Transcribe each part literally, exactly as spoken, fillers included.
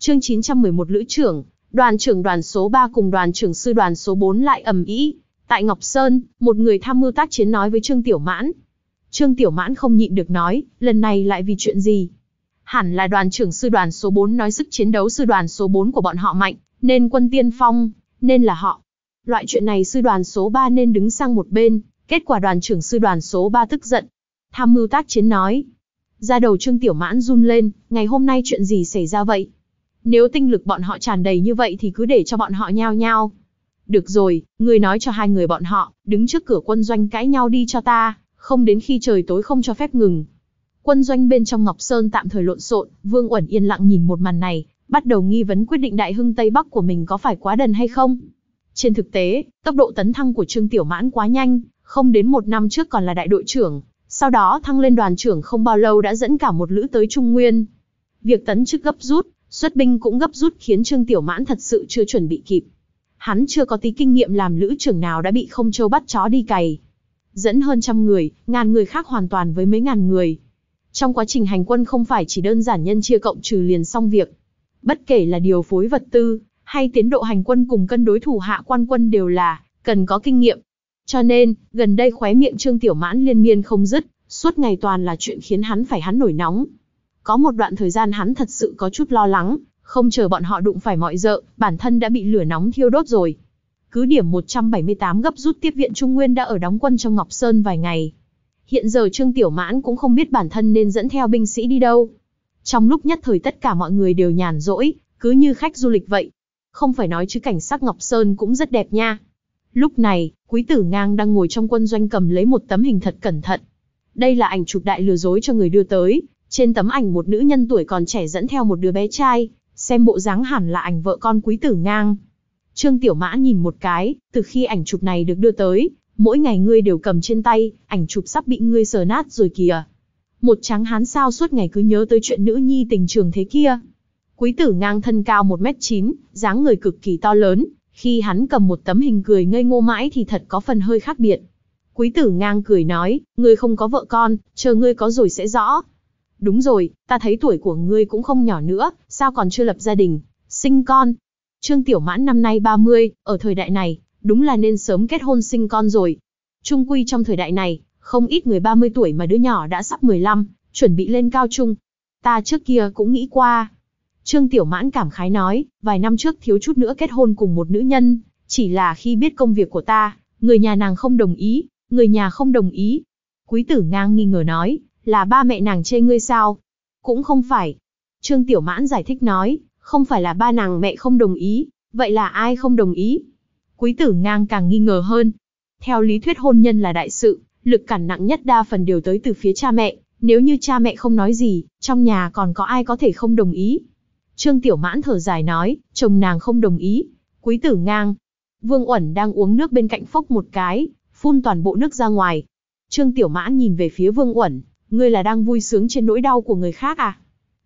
Chương chín trăm mười một Lữ trưởng, đoàn trưởng đoàn số ba cùng đoàn trưởng sư đoàn số bốn lại ầm ĩ. Tại Ngọc Sơn, một người tham mưu tác chiến nói với Trương Tiểu Mãn. Trương Tiểu Mãn không nhịn được nói, lần này lại vì chuyện gì? Hẳn là đoàn trưởng sư đoàn số bốn nói sức chiến đấu sư đoàn số bốn của bọn họ mạnh, nên quân tiên phong, nên là họ. Loại chuyện này sư đoàn số ba nên đứng sang một bên, kết quả đoàn trưởng sư đoàn số ba tức giận. Tham mưu tác chiến nói. Da đầu Trương Tiểu Mãn run lên, ngày hôm nay chuyện gì xảy ra vậy? Nếu tinh lực bọn họ tràn đầy như vậy thì cứ để cho bọn họ nhao nhao. Được rồi, ngươi nói cho hai người bọn họ, đứng trước cửa quân doanh cãi nhau đi cho ta, không đến khi trời tối không cho phép ngừng. Quân doanh bên trong Ngọc Sơn tạm thời lộn xộn, Vương Uẩn yên lặng nhìn một màn này, bắt đầu nghi vấn quyết định đại hưng Tây Bắc của mình có phải quá đần hay không. Trên thực tế, tốc độ tấn thăng của Trương Tiểu Mãn quá nhanh, không đến một năm trước còn là đại đội trưởng, sau đó thăng lên đoàn trưởng không bao lâu đã dẫn cả một lữ tới Trung Nguyên. Việc tấn chức gấp rút, xuất binh cũng gấp rút khiến Trương Tiểu Mãn thật sự chưa chuẩn bị kịp. Hắn chưa có tí kinh nghiệm làm lữ trưởng nào đã bị không châu bắt chó đi cày. Dẫn hơn trăm người, ngàn người khác hoàn toàn với mấy ngàn người. Trong quá trình hành quân không phải chỉ đơn giản nhân chia cộng trừ liền xong việc. Bất kể là điều phối vật tư, hay tiến độ hành quân cùng cân đối thủ hạ quan quân đều là cần có kinh nghiệm. Cho nên, gần đây khóe miệng Trương Tiểu Mãn liên miên không dứt, suốt ngày toàn là chuyện khiến hắn phải hắn nổi nóng. Có một đoạn thời gian hắn thật sự có chút lo lắng, không chờ bọn họ đụng phải mọi dợ, bản thân đã bị lửa nóng thiêu đốt rồi. Cứ điểm một trăm bảy mươi tám gấp rút tiếp viện Trung Nguyên đã ở đóng quân trong Ngọc Sơn vài ngày. Hiện giờ Trương Tiểu Mãn cũng không biết bản thân nên dẫn theo binh sĩ đi đâu. Trong lúc nhất thời tất cả mọi người đều nhàn rỗi, cứ như khách du lịch vậy. Không phải nói chứ cảnh sắc Ngọc Sơn cũng rất đẹp nha. Lúc này, Quý Tử Ngang đang ngồi trong quân doanh cầm lấy một tấm hình thật cẩn thận. Đây là ảnh chụp đại lừa dối cho người đưa tới. Trên tấm ảnh một nữ nhân tuổi còn trẻ dẫn theo một đứa bé trai, xem bộ dáng hẳn là ảnh vợ con Quý Tử Ngang. Trương Tiểu Mãn nhìn một cái, từ khi ảnh chụp này được đưa tới, mỗi ngày ngươi đều cầm trên tay, ảnh chụp sắp bị ngươi sờ nát rồi kìa. Một tráng hán sao suốt ngày cứ nhớ tới chuyện nữ nhi tình trường thế kia. Quý Tử Ngang thân cao một mét chín, dáng người cực kỳ to lớn, khi hắn cầm một tấm hình cười ngây ngô mãi thì thật có phần hơi khác biệt. Quý Tử Ngang cười nói, ngươi không có vợ con, chờ ngươi có rồi sẽ rõ. Đúng rồi, ta thấy tuổi của ngươi cũng không nhỏ nữa, sao còn chưa lập gia đình, sinh con. Trương Tiểu Mãn năm nay ba mươi, ở thời đại này, đúng là nên sớm kết hôn sinh con rồi. Trung quy trong thời đại này, không ít người ba mươi tuổi mà đứa nhỏ đã sắp mười lăm, chuẩn bị lên cao trung. Ta trước kia cũng nghĩ qua. Trương Tiểu Mãn cảm khái nói, vài năm trước thiếu chút nữa kết hôn cùng một nữ nhân, chỉ là khi biết công việc của ta, người nhà nàng không đồng ý, người nhà không đồng ý. Quý Tử Ngang nghi ngờ nói, là ba mẹ nàng chê ngươi sao? Cũng không phải. Trương Tiểu Mãn giải thích nói, không phải là ba nàng mẹ không đồng ý, vậy là ai không đồng ý? Quý Tử Ngang càng nghi ngờ hơn. Theo lý thuyết hôn nhân là đại sự, lực cản nặng nhất đa phần đều tới từ phía cha mẹ, nếu như cha mẹ không nói gì, trong nhà còn có ai có thể không đồng ý? Trương Tiểu Mãn thở dài nói, chồng nàng không đồng ý. Quý Tử Ngang. Vương Uẩn đang uống nước bên cạnh phốc một cái, phun toàn bộ nước ra ngoài. Trương Tiểu Mãn nhìn về phía Vương Uẩn, ngươi là đang vui sướng trên nỗi đau của người khác à?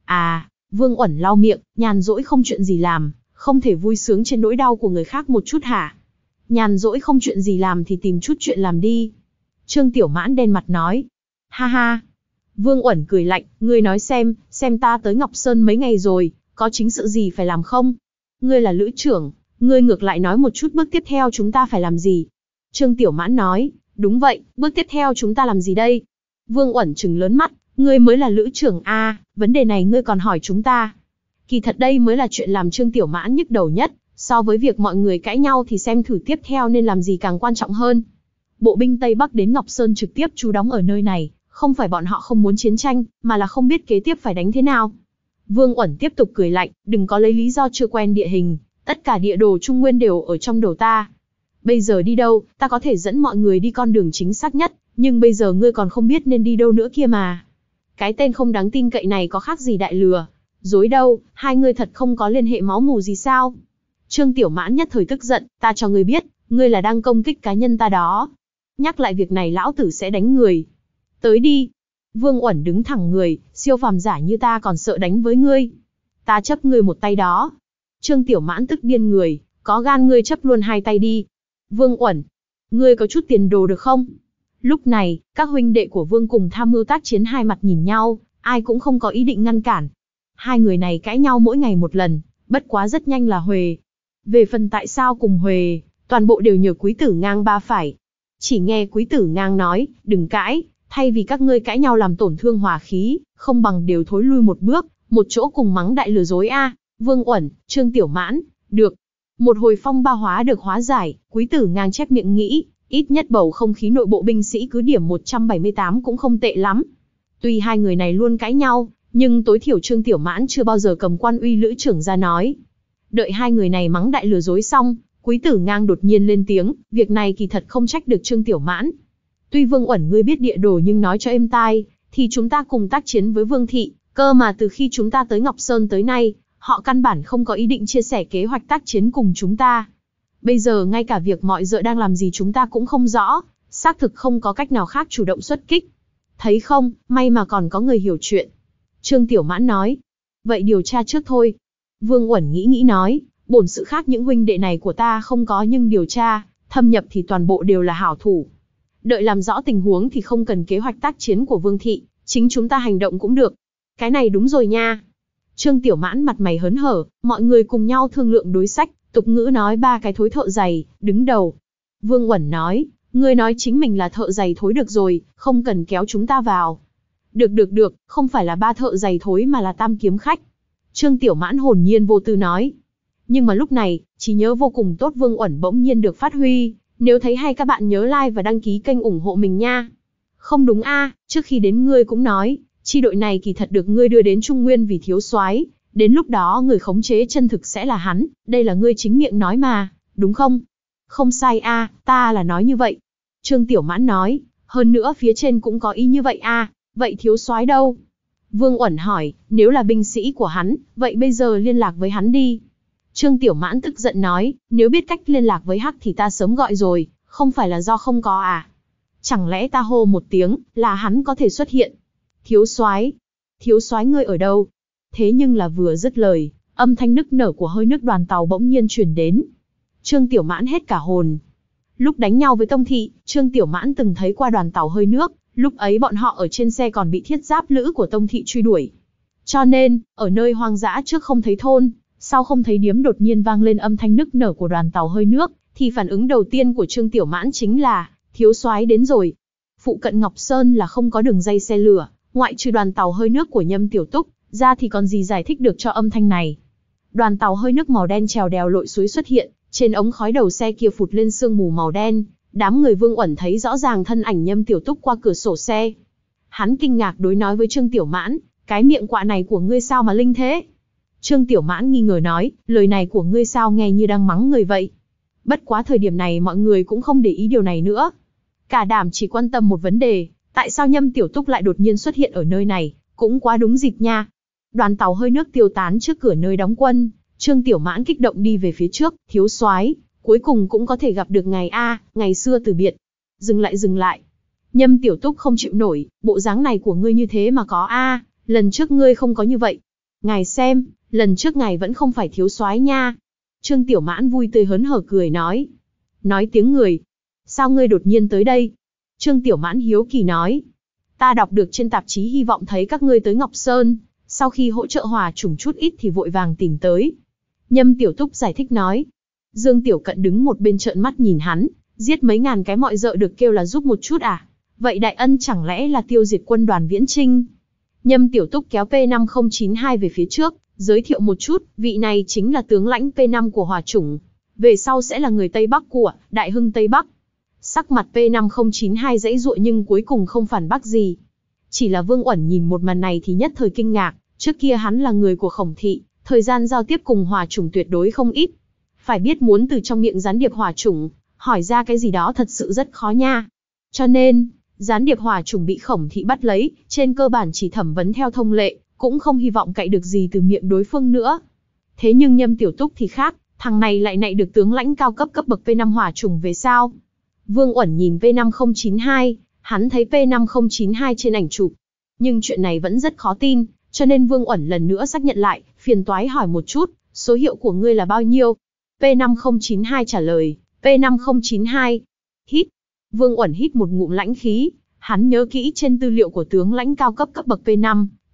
À, Vương Uẩn lau miệng, nhàn rỗi không chuyện gì làm, không thể vui sướng trên nỗi đau của người khác một chút hả? Nhàn rỗi không chuyện gì làm thì tìm chút chuyện làm đi. Trương Tiểu Mãn đen mặt nói. Ha ha. Vương Uẩn cười lạnh, ngươi nói xem, xem ta tới Ngọc Sơn mấy ngày rồi, có chính sự gì phải làm không? Ngươi là lữ trưởng, ngươi ngược lại nói một chút bước tiếp theo chúng ta phải làm gì? Trương Tiểu Mãn nói, đúng vậy, bước tiếp theo chúng ta làm gì đây? Vương Uẩn trừng lớn mắt, ngươi mới là lữ trưởng a, à, vấn đề này ngươi còn hỏi chúng ta. Kỳ thật đây mới là chuyện làm Trương Tiểu Mãn nhức đầu nhất, so với việc mọi người cãi nhau thì xem thử tiếp theo nên làm gì càng quan trọng hơn. Bộ binh Tây Bắc đến Ngọc Sơn trực tiếp trú đóng ở nơi này, không phải bọn họ không muốn chiến tranh, mà là không biết kế tiếp phải đánh thế nào. Vương Uẩn tiếp tục cười lạnh, đừng có lấy lý do chưa quen địa hình, tất cả địa đồ Trung Nguyên đều ở trong đầu ta. Bây giờ đi đâu, ta có thể dẫn mọi người đi con đường chính xác nhất, nhưng bây giờ ngươi còn không biết nên đi đâu nữa kia mà. Cái tên không đáng tin cậy này có khác gì đại lừa, dối đâu, hai ngươi thật không có liên hệ máu mủ gì sao? Trương Tiểu Mãn nhất thời tức giận, ta cho ngươi biết, ngươi là đang công kích cá nhân ta đó. Nhắc lại việc này lão tử sẽ đánh người. Tới đi. Vương Uẩn đứng thẳng người, siêu phàm giả như ta còn sợ đánh với ngươi. Ta chấp ngươi một tay đó. Trương Tiểu Mãn tức điên người, có gan ngươi chấp luôn hai tay đi. Vương Uẩn, ngươi có chút tiền đồ được không? Lúc này, các huynh đệ của Vương cùng tham mưu tác chiến hai mặt nhìn nhau, ai cũng không có ý định ngăn cản. Hai người này cãi nhau mỗi ngày một lần, bất quá rất nhanh là huề. Về phần tại sao cùng huề, toàn bộ đều nhờ Quý Tử Ngang ba phải. Chỉ nghe Quý Tử Ngang nói, đừng cãi, thay vì các ngươi cãi nhau làm tổn thương hòa khí, không bằng đều thối lui một bước, một chỗ cùng mắng đại lừa dối a. Vương Uẩn, Trương Tiểu Mãn, được. Một hồi phong ba hóa được hóa giải, Quý Tử Ngang chép miệng nghĩ, ít nhất bầu không khí nội bộ binh sĩ cứ điểm một trăm bảy mươi tám cũng không tệ lắm. Tuy hai người này luôn cãi nhau, nhưng tối thiểu Trương Tiểu Mãn chưa bao giờ cầm quan uy lữ trưởng ra nói. Đợi hai người này mắng đại lừa dối xong, Quý Tử Ngang đột nhiên lên tiếng, việc này kỳ thật không trách được Trương Tiểu Mãn. Tuy Vương Uẩn ngươi biết địa đồ nhưng nói cho êm tai, thì chúng ta cùng tác chiến với Vương Thị, cơ mà từ khi chúng ta tới Ngọc Sơn tới nay, họ căn bản không có ý định chia sẻ kế hoạch tác chiến cùng chúng ta. Bây giờ ngay cả việc mọi dợ đang làm gì chúng ta cũng không rõ, xác thực không có cách nào khác chủ động xuất kích. Thấy không, may mà còn có người hiểu chuyện. Trương Tiểu Mãn nói, vậy điều tra trước thôi. Vương Uẩn nghĩ nghĩ nói, bổn sự khác những huynh đệ này của ta không có nhưng điều tra, thâm nhập thì toàn bộ đều là hảo thủ. Đợi làm rõ tình huống thì không cần kế hoạch tác chiến của Vương Thị, chính chúng ta hành động cũng được. Cái này đúng rồi nha. Trương Tiểu Mãn mặt mày hớn hở, mọi người cùng nhau thương lượng đối sách, tục ngữ nói ba cái thối thợ giày, đứng đầu. Vương Uẩn nói, ngươi nói chính mình là thợ giày thối được rồi, không cần kéo chúng ta vào. Được được được, không phải là ba thợ giày thối mà là tam kiếm khách. Trương Tiểu Mãn hồn nhiên vô tư nói. Nhưng mà lúc này, trí nhớ vô cùng tốt Vương Uẩn bỗng nhiên được phát huy. Nếu thấy hay các bạn nhớ like và đăng ký kênh ủng hộ mình nha. Không đúng a, trước khi đến ngươi cũng nói, chi đội này kỳ thật được ngươi đưa đến Trung Nguyên vì thiếu soái, đến lúc đó người khống chế chân thực sẽ là hắn, đây là ngươi chính miệng nói mà, đúng không? Không sai a, ta là nói như vậy. Trương Tiểu Mãn nói, hơn nữa phía trên cũng có ý như vậy a, vậy thiếu soái đâu? Vương Uẩn hỏi, nếu là binh sĩ của hắn, vậy bây giờ liên lạc với hắn đi. Trương Tiểu Mãn tức giận nói, nếu biết cách liên lạc với Hắc thì ta sớm gọi rồi, không phải là do không có à? Chẳng lẽ ta hô một tiếng, là hắn có thể xuất hiện? Thiếu soái, thiếu soái ngươi ở đâu? Thế nhưng là vừa dứt lời, âm thanh nức nở của hơi nước đoàn tàu bỗng nhiên truyền đến. Trương Tiểu Mãn hết cả hồn. Lúc đánh nhau với Tông Thị, Trương Tiểu Mãn từng thấy qua đoàn tàu hơi nước, lúc ấy bọn họ ở trên xe còn bị thiết giáp lữ của Tông Thị truy đuổi. Cho nên, ở nơi hoang dã trước không thấy thôn, sau không thấy điếm đột nhiên vang lên âm thanh nức nở của đoàn tàu hơi nước, thì phản ứng đầu tiên của Trương Tiểu Mãn chính là, thiếu soái đến rồi. Phụ cận Ngọc Sơn là không có đường dây xe lửa, ngoại trừ đoàn tàu hơi nước của Nhâm Tiểu Túc, ra thì còn gì giải thích được cho âm thanh này. Đoàn tàu hơi nước màu đen trèo đèo lội suối xuất hiện, trên ống khói đầu xe kia phụt lên sương mù màu đen, đám người Vương Uẩn thấy rõ ràng thân ảnh Nhâm Tiểu Túc qua cửa sổ xe. Hắn kinh ngạc đối nói với Trương Tiểu Mãn, cái miệng quạ này của ngươi sao mà linh thế? Trương Tiểu Mãn nghi ngờ nói, lời này của ngươi sao nghe như đang mắng người vậy? Bất quá thời điểm này mọi người cũng không để ý điều này nữa. Cả đám chỉ quan tâm một vấn đề, tại sao Nhâm Tiểu Túc lại đột nhiên xuất hiện ở nơi này, cũng quá đúng dịp nha. Đoàn tàu hơi nước tiêu tán trước cửa nơi đóng quân, Trương Tiểu Mãn kích động đi về phía trước, thiếu soái, cuối cùng cũng có thể gặp được ngày a, ngày xưa từ biệt. Dừng lại dừng lại. Nhâm Tiểu Túc không chịu nổi, bộ dáng này của ngươi như thế mà có a, lần trước ngươi không có như vậy. Ngài xem, lần trước ngài vẫn không phải thiếu soái nha. Trương Tiểu Mãn vui tươi hớn hở cười nói. Nói tiếng người. Sao ngươi đột nhiên tới đây? Trương Tiểu Mãn hiếu kỳ nói. Ta đọc được trên tạp chí hy vọng thấy các ngươi tới Ngọc Sơn, sau khi hỗ trợ hòa chủng chút ít thì vội vàng tìm tới. Nhâm Tiểu Túc giải thích nói. Dương Tiểu Cận đứng một bên trợn mắt nhìn hắn, giết mấy ngàn cái mọi dợ được kêu là giúp một chút à? Vậy đại ân chẳng lẽ là tiêu diệt quân đoàn Viễn Chinh? Nhâm Tiểu Túc kéo P năm không chín hai về phía trước, giới thiệu một chút, vị này chính là tướng lãnh P năm của Hòa Chủng, về sau sẽ là người Tây Bắc của Đại Hưng Tây Bắc. Sắc mặt P năm không chín hai dãy dụa nhưng cuối cùng không phản bác gì. Chỉ là Vương Uẩn nhìn một màn này thì nhất thời kinh ngạc, trước kia hắn là người của Khổng Thị, thời gian giao tiếp cùng Hòa Chủng tuyệt đối không ít. Phải biết muốn từ trong miệng gián điệp Hòa Chủng, hỏi ra cái gì đó thật sự rất khó nha. Cho nên, gián điệp Hòa Chủng bị Khổng Thị bắt lấy, trên cơ bản chỉ thẩm vấn theo thông lệ, cũng không hy vọng cậy được gì từ miệng đối phương nữa. Thế nhưng Nhâm Tiểu Túc thì khác, thằng này lại nạy được tướng lãnh cao cấp cấp bậc P năm Hòa Chủng về sao? Vương Uẩn nhìn P năm không chín hai, hắn thấy P năm không chín hai trên ảnh chụp. Nhưng chuyện này vẫn rất khó tin, cho nên Vương Uẩn lần nữa xác nhận lại, phiền toái hỏi một chút, số hiệu của ngươi là bao nhiêu? P năm không chín hai trả lời, P năm không chín hai. Hít. Vương Uẩn hít một ngụm lãnh khí, hắn nhớ kỹ trên tư liệu của tướng lãnh cao cấp cấp bậc P năm,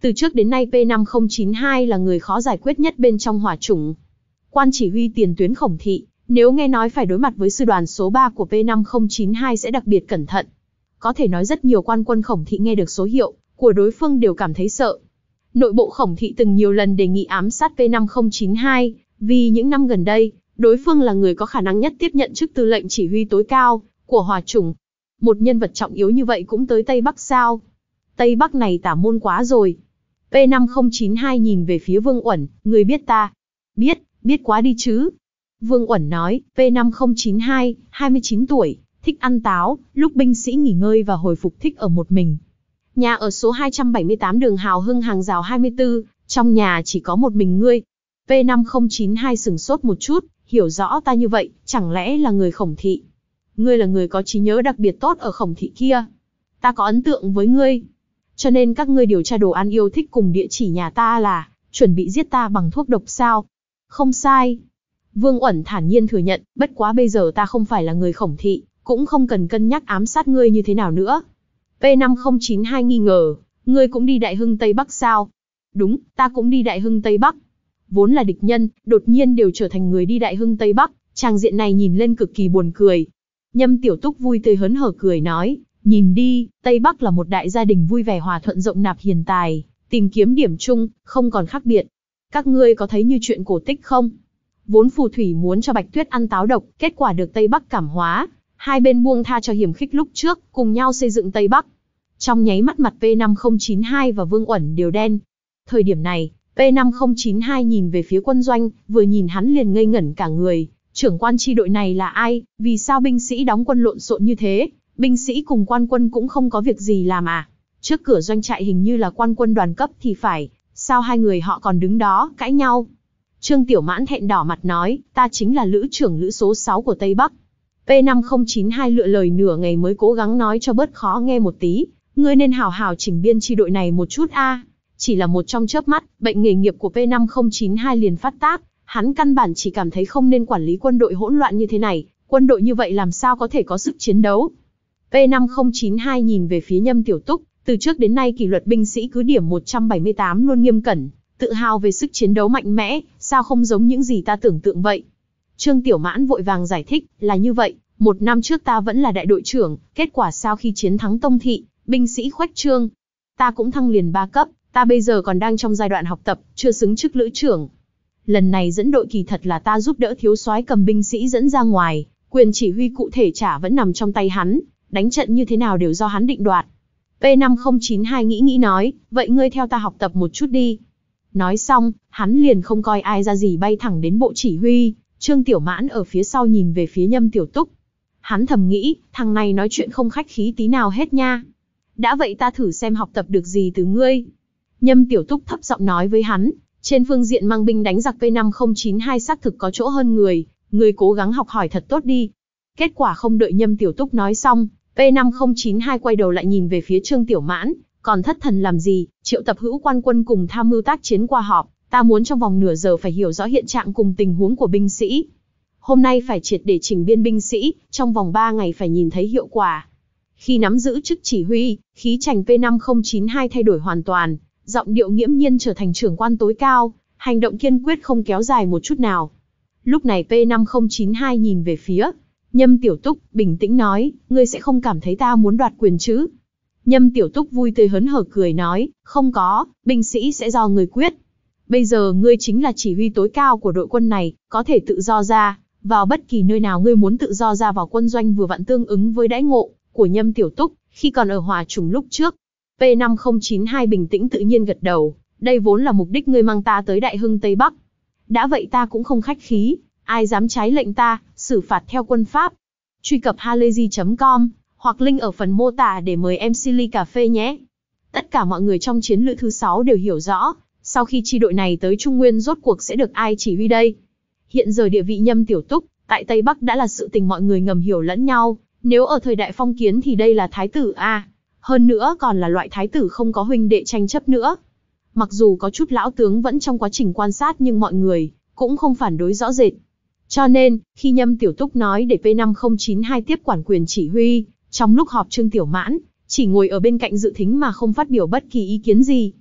Từ trước đến nay P năm không chín hai là người khó giải quyết nhất bên trong hỏa chủng. Quan chỉ huy tiền tuyến Khổng Thị, nếu nghe nói phải đối mặt với sư đoàn số ba của P năm không chín hai sẽ đặc biệt cẩn thận. Có thể nói rất nhiều quan quân Khổng Thị nghe được số hiệu của đối phương đều cảm thấy sợ. Nội bộ Khổng Thị từng nhiều lần đề nghị ám sát P năm không chín hai, vì những năm gần đây, đối phương là người có khả năng nhất tiếp nhận chức tư lệnh chỉ huy tối cao của hỏa chủng. Một nhân vật trọng yếu như vậy cũng tới Tây Bắc sao? Tây Bắc này tả môn quá rồi. P năm không chín hai nhìn về phía Vương Uẩn, người biết ta? Biết, biết quá đi chứ. Vương Uẩn nói, P năm không chín hai, hai mươi chín tuổi, thích ăn táo, lúc binh sĩ nghỉ ngơi và hồi phục thích ở một mình. Nhà ở số hai trăm bảy mươi tám đường Hào Hưng hàng rào hai mươi tư, trong nhà chỉ có một mình ngươi. P năm không chín hai sửng sốt một chút, hiểu rõ ta như vậy, chẳng lẽ là người Khổng Thị? Ngươi là người có trí nhớ đặc biệt tốt ở Khổng Thị kia. Ta có ấn tượng với ngươi. Cho nên các ngươi điều tra đồ ăn yêu thích cùng địa chỉ nhà ta là, chuẩn bị giết ta bằng thuốc độc sao? Không sai. Vương Uẩn thản nhiên thừa nhận, bất quá bây giờ ta không phải là người Khổng Thị, cũng không cần cân nhắc ám sát ngươi như thế nào nữa. P năm không chín hai nghi ngờ, ngươi cũng đi Đại Hưng Tây Bắc sao? Đúng, ta cũng đi Đại Hưng Tây Bắc. Vốn là địch nhân, đột nhiên đều trở thành người đi Đại Hưng Tây Bắc, tràng diện này nhìn lên cực kỳ buồn cười. Nhâm Tiểu Túc vui tươi hớn hở cười nói, nhìn đi, Tây Bắc là một đại gia đình vui vẻ hòa thuận rộng nạp hiền tài, tìm kiếm điểm chung, không còn khác biệt. Các ngươi có thấy như chuyện cổ tích không? Vốn phù thủy muốn cho Bạch Tuyết ăn táo độc, kết quả được Tây Bắc cảm hóa. Hai bên buông tha cho hiểm khích lúc trước, cùng nhau xây dựng Tây Bắc. Trong nháy mắt mặt P năm không chín hai và Vương Uẩn đều đen. Thời điểm này, P năm không chín hai nhìn về phía quân doanh, vừa nhìn hắn liền ngây ngẩn cả người. Trưởng quan chi đội này là ai? Vì sao binh sĩ đóng quân lộn xộn như thế? Binh sĩ cùng quan quân cũng không có việc gì làm à? Trước cửa doanh trại hình như là quan quân đoàn cấp thì phải, sao hai người họ còn đứng đó, cãi nhau? Trương Tiểu Mãn thẹn đỏ mặt nói, ta chính là lữ trưởng lữ số sáu của Tây Bắc. P năm không chín hai lựa lời nửa ngày mới cố gắng nói cho bớt khó nghe một tí, ngươi nên hào hào chỉnh biên chi đội này một chút a. Chỉ là một trong chớp mắt, bệnh nghề nghiệp của P năm không chín hai liền phát tác, hắn căn bản chỉ cảm thấy không nên quản lý quân đội hỗn loạn như thế này, quân đội như vậy làm sao có thể có sức chiến đấu. P năm không chín hai nhìn về phía Nhâm Tiểu Túc, từ trước đến nay kỷ luật binh sĩ cứ điểm một trăm bảy mươi tám luôn nghiêm cẩn, tự hào về sức chiến đấu mạnh mẽ, sao không giống những gì ta tưởng tượng vậy. Trương Tiểu Mãn vội vàng giải thích, là như vậy, một năm trước ta vẫn là đại đội trưởng, kết quả sau khi chiến thắng Tông Thị, binh sĩ khuếch trương, ta cũng thăng liền ba cấp, ta bây giờ còn đang trong giai đoạn học tập, chưa xứng chức lữ trưởng. Lần này dẫn đội kỳ thật là ta giúp đỡ thiếu soái cầm binh sĩ dẫn ra ngoài, quyền chỉ huy cụ thể chả vẫn nằm trong tay hắn, đánh trận như thế nào đều do hắn định đoạt. P năm không chín hai nghĩ nghĩ nói, vậy ngươi theo ta học tập một chút đi. Nói xong, hắn liền không coi ai ra gì bay thẳng đến bộ chỉ huy. Trương Tiểu Mãn ở phía sau nhìn về phía Nhâm Tiểu Túc. Hắn thầm nghĩ, thằng này nói chuyện không khách khí tí nào hết nha. Đã vậy ta thử xem học tập được gì từ ngươi. Nhâm Tiểu Túc thấp giọng nói với hắn, trên phương diện mang binh đánh giặc P năm không chín hai xác thực có chỗ hơn người, ngươi cố gắng học hỏi thật tốt đi. Kết quả không đợi Nhâm Tiểu Túc nói xong, P năm không chín hai quay đầu lại nhìn về phía Trương Tiểu Mãn, còn thất thần làm gì, triệu tập hữu quan quân cùng tham mưu tác chiến qua họp, ta muốn trong vòng nửa giờ phải hiểu rõ hiện trạng cùng tình huống của binh sĩ. Hôm nay phải triệt để chỉnh biên binh sĩ, trong vòng ba ngày phải nhìn thấy hiệu quả. Khi nắm giữ chức chỉ huy, khí chàng P năm không chín hai thay đổi hoàn toàn, giọng điệu nghiễm nhiên trở thành trưởng quan tối cao, hành động kiên quyết không kéo dài một chút nào. Lúc này P năm không chín hai nhìn về phía Nhâm Tiểu Túc, bình tĩnh nói, ngươi sẽ không cảm thấy ta muốn đoạt quyền chứ? Nhâm Tiểu Túc vui tươi hớn hở cười nói, không có, binh sĩ sẽ do ngươi quyết. Bây giờ ngươi chính là chỉ huy tối cao của đội quân này, có thể tự do ra vào bất kỳ nơi nào ngươi muốn tự do ra vào quân doanh vừa vặn tương ứng với đãi ngộ của Nhâm Tiểu Túc khi còn ở Hỏa Chủng lúc trước. P năm không chín hai bình tĩnh tự nhiên gật đầu, đây vốn là mục đích ngươi mang ta tới Đại Hưng Tây Bắc. Đã vậy ta cũng không khách khí, ai dám trái lệnh ta, xử phạt theo quân pháp. Truy cập halayzi chấm com hoặc link ở phần mô tả để mời em xê ly cà phê nhé. Tất cả mọi người trong chiến lữ thứ sáu đều hiểu rõ, sau khi chi đội này tới Trung Nguyên rốt cuộc sẽ được ai chỉ huy đây. Hiện giờ địa vị Nhâm Tiểu Túc tại Tây Bắc đã là sự tình mọi người ngầm hiểu lẫn nhau, nếu ở thời đại phong kiến thì đây là thái tử a, hơn nữa còn là loại thái tử không có huynh đệ tranh chấp nữa. Mặc dù có chút lão tướng vẫn trong quá trình quan sát nhưng mọi người cũng không phản đối rõ rệt. Cho nên, khi Nhâm Tiểu Túc nói để P năm không chín hai tiếp quản quyền chỉ huy, trong lúc họp Trương Tiểu Mãn chỉ ngồi ở bên cạnh dự thính mà không phát biểu bất kỳ ý kiến gì.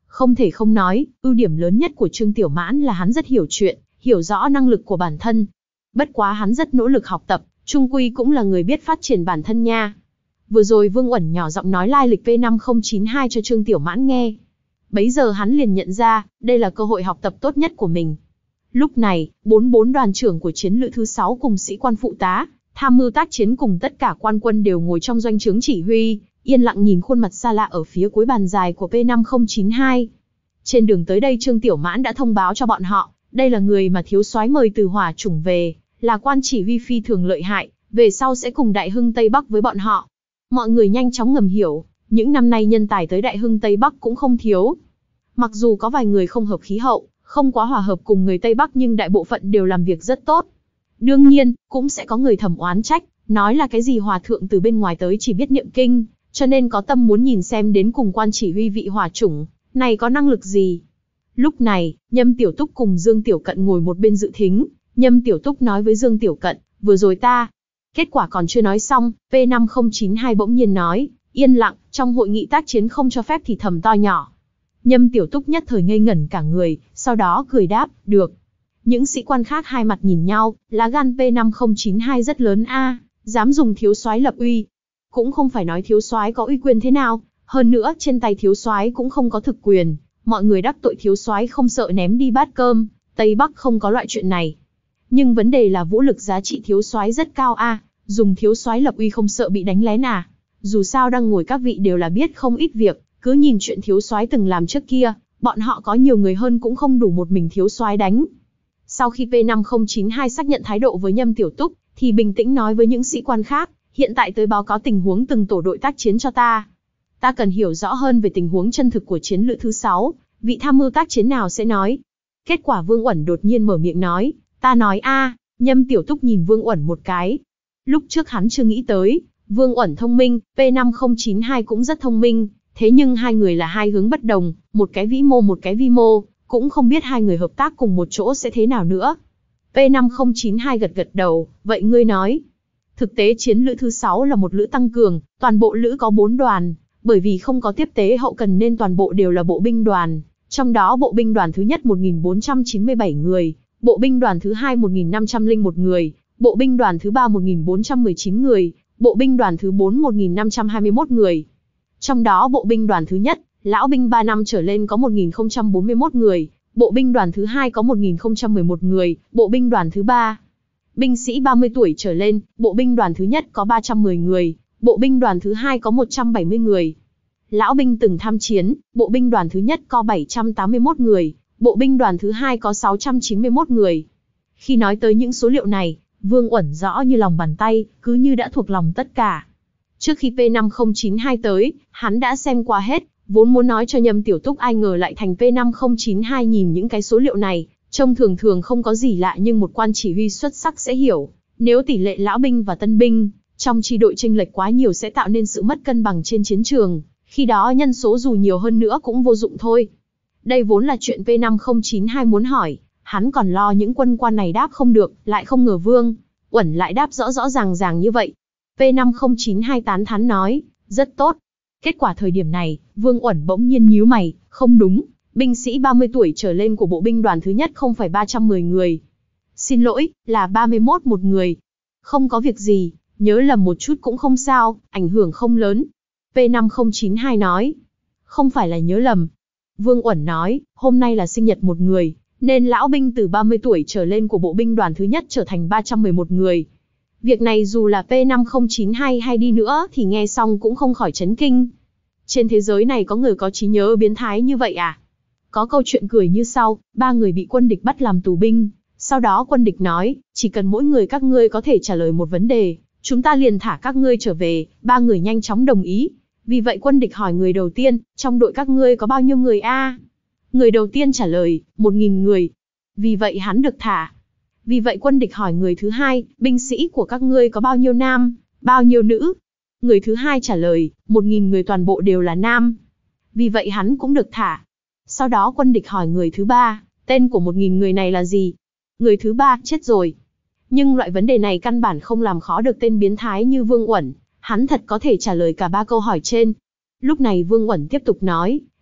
Không thể không nói, ưu điểm lớn nhất của Trương Tiểu Mãn là hắn rất hiểu chuyện, hiểu rõ năng lực của bản thân. Bất quá hắn rất nỗ lực học tập, chung quy cũng là người biết phát triển bản thân nha. Vừa rồi Vương Uẩn nhỏ giọng nói lai lịch P năm không chín hai cho Trương Tiểu Mãn nghe. Bấy giờ hắn liền nhận ra, đây là cơ hội học tập tốt nhất của mình. Lúc này, bốn bốn đoàn trưởng của chiến lữ thứ sáu cùng sĩ quan phụ tá, tham mưu tác chiến cùng tất cả quan quân đều ngồi trong doanh trướng chỉ huy, yên lặng nhìn khuôn mặt xa lạ ở phía cuối bàn dài của P năm không chín hai. Trên đường tới đây Trương Tiểu Mãn đã thông báo cho bọn họ, đây là người mà thiếu soái mời từ Hỏa Chủng về, là quan chỉ huy phi thường lợi hại, về sau sẽ cùng Đại Hưng Tây Bắc với bọn họ. Mọi người nhanh chóng ngầm hiểu, những năm nay nhân tài tới Đại Hưng Tây Bắc cũng không thiếu. Mặc dù có vài người không hợp khí hậu, không quá hòa hợp cùng người Tây Bắc nhưng đại bộ phận đều làm việc rất tốt. Đương nhiên, cũng sẽ có người thầm oán trách, nói là cái gì hòa thượng từ bên ngoài tới chỉ biết niệm kinh, cho nên có tâm muốn nhìn xem đến cùng quan chỉ huy vị Hỏa Chủng này có năng lực gì. Lúc này, Nhâm Tiểu Túc cùng Dương Tiểu Cận ngồi một bên dự thính, Nhâm Tiểu Túc nói với Dương Tiểu Cận, vừa rồi ta. Kết quả còn chưa nói xong, P năm không chín hai bỗng nhiên nói, yên lặng, trong hội nghị tác chiến không cho phép thì thầm to nhỏ. Nhâm Tiểu Túc nhất thời ngây ngẩn cả người, sau đó cười đáp, được. Những sĩ quan khác hai mặt nhìn nhau, lá gan P năm không chín hai rất lớn a, dám dùng thiếu soái lập uy. Cũng không phải nói thiếu soái có uy quyền thế nào, hơn nữa trên tay thiếu soái cũng không có thực quyền, mọi người đắc tội thiếu soái không sợ ném đi bát cơm, Tây Bắc không có loại chuyện này. Nhưng vấn đề là vũ lực giá trị thiếu soái rất cao a, dùng thiếu soái lập uy không sợ bị đánh lén à? Dù sao đang ngồi các vị đều là biết không ít việc, cứ nhìn chuyện thiếu soái từng làm trước kia, bọn họ có nhiều người hơn cũng không đủ một mình thiếu soái đánh. Sau khi P năm không chín hai xác nhận thái độ với Nhâm Tiểu Túc, thì bình tĩnh nói với những sĩ quan khác, hiện tại tới báo cáo tình huống từng tổ đội tác chiến cho ta. Ta cần hiểu rõ hơn về tình huống chân thực của chiến lữ thứ sáu, vị tham mưu tác chiến nào sẽ nói. Kết quả Vương Uẩn đột nhiên mở miệng nói, ta nói a. Nhâm Tiểu Túc nhìn Vương Uẩn một cái. Lúc trước hắn chưa nghĩ tới, Vương Uẩn thông minh, P năm không chín hai cũng rất thông minh, thế nhưng hai người là hai hướng bất đồng, một cái vĩ mô một cái vi mô, cũng không biết hai người hợp tác cùng một chỗ sẽ thế nào nữa. P năm không chín hai gật gật đầu, vậy ngươi nói. Thực tế chiến lữ thứ sáu là một lữ tăng cường, toàn bộ lữ có bốn đoàn, bởi vì không có tiếp tế hậu cần nên toàn bộ đều là bộ binh đoàn, trong đó bộ binh đoàn thứ nhất một nghìn bốn trăm chín mươi bảy người, bộ binh đoàn thứ hai một nghìn năm trăm lẻ một người, bộ binh đoàn thứ ba một nghìn bốn trăm mười chín người, bộ binh đoàn thứ bốn một nghìn năm trăm hai mươi mốt người. Trong đó bộ binh đoàn thứ nhất, lão binh ba năm trở lên có một nghìn không trăm bốn mươi mốt người, bộ binh đoàn thứ hai có một nghìn không trăm mười một người, bộ binh đoàn thứ ba, binh sĩ ba mươi tuổi trở lên, bộ binh đoàn thứ nhất có ba trăm mười người, bộ binh đoàn thứ hai có một trăm bảy mươi người. Lão binh từng tham chiến, bộ binh đoàn thứ nhất có bảy trăm tám mươi mốt người, bộ binh đoàn thứ hai có sáu trăm chín mươi mốt người. Khi nói tới những số liệu này, Vương Uẩn rõ như lòng bàn tay, cứ như đã thuộc lòng tất cả. Trước khi P năm không chín hai tới, hắn đã xem qua hết, vốn muốn nói cho Nhâm Tiểu Túc ai ngờ lại thành P năm không chín hai nhìn những cái số liệu này, trông thường thường không có gì lạ nhưng một quan chỉ huy xuất sắc sẽ hiểu, nếu tỷ lệ lão binh và tân binh trong chi đội chênh lệch quá nhiều sẽ tạo nên sự mất cân bằng trên chiến trường, khi đó nhân số dù nhiều hơn nữa cũng vô dụng thôi. Đây vốn là chuyện P năm không chín hai muốn hỏi, hắn còn lo những quân quan này đáp không được, lại không ngờ Vương Uẩn lại đáp rõ rõ ràng ràng như vậy. P năm không chín hai tán thán nói, rất tốt. Kết quả thời điểm này, Vương Uẩn bỗng nhiên nhíu mày, không đúng, binh sĩ ba mươi tuổi trở lên của bộ binh đoàn thứ nhất không phải ba trăm mười người. Xin lỗi, là ba mươi mốt một người. Không có việc gì, nhớ lầm một chút cũng không sao, ảnh hưởng không lớn. P năm không chín hai nói, không phải là nhớ lầm. Vương Uẩn nói, hôm nay là sinh nhật một người, nên lão binh từ ba mươi tuổi trở lên của bộ binh đoàn thứ nhất trở thành ba trăm mười một người. Việc này dù là P năm không chín hai hay đi nữa thì nghe xong cũng không khỏi chấn kinh. Trên thế giới này có người có trí nhớ biến thái như vậy à? Có câu chuyện cười như sau, ba người bị quân địch bắt làm tù binh, sau đó quân địch nói, chỉ cần mỗi người các ngươi có thể trả lời một vấn đề, chúng ta liền thả các ngươi trở về, ba người nhanh chóng đồng ý. Vì vậy quân địch hỏi người đầu tiên, trong đội các ngươi có bao nhiêu người a? Người đầu tiên trả lời, một nghìn người. Vì vậy hắn được thả. Vì vậy quân địch hỏi người thứ hai, binh sĩ của các ngươi có bao nhiêu nam, bao nhiêu nữ? Người thứ hai trả lời, một nghìn người toàn bộ đều là nam. Vì vậy hắn cũng được thả. Sau đó quân địch hỏi người thứ ba, tên của một nghìn người này là gì? Người thứ ba chết rồi. Nhưng loại vấn đề này căn bản không làm khó được tên biến thái như Vương Uẩn, hắn thật có thể trả lời cả ba câu hỏi trên. Lúc này Vương Uẩn tiếp tục nói,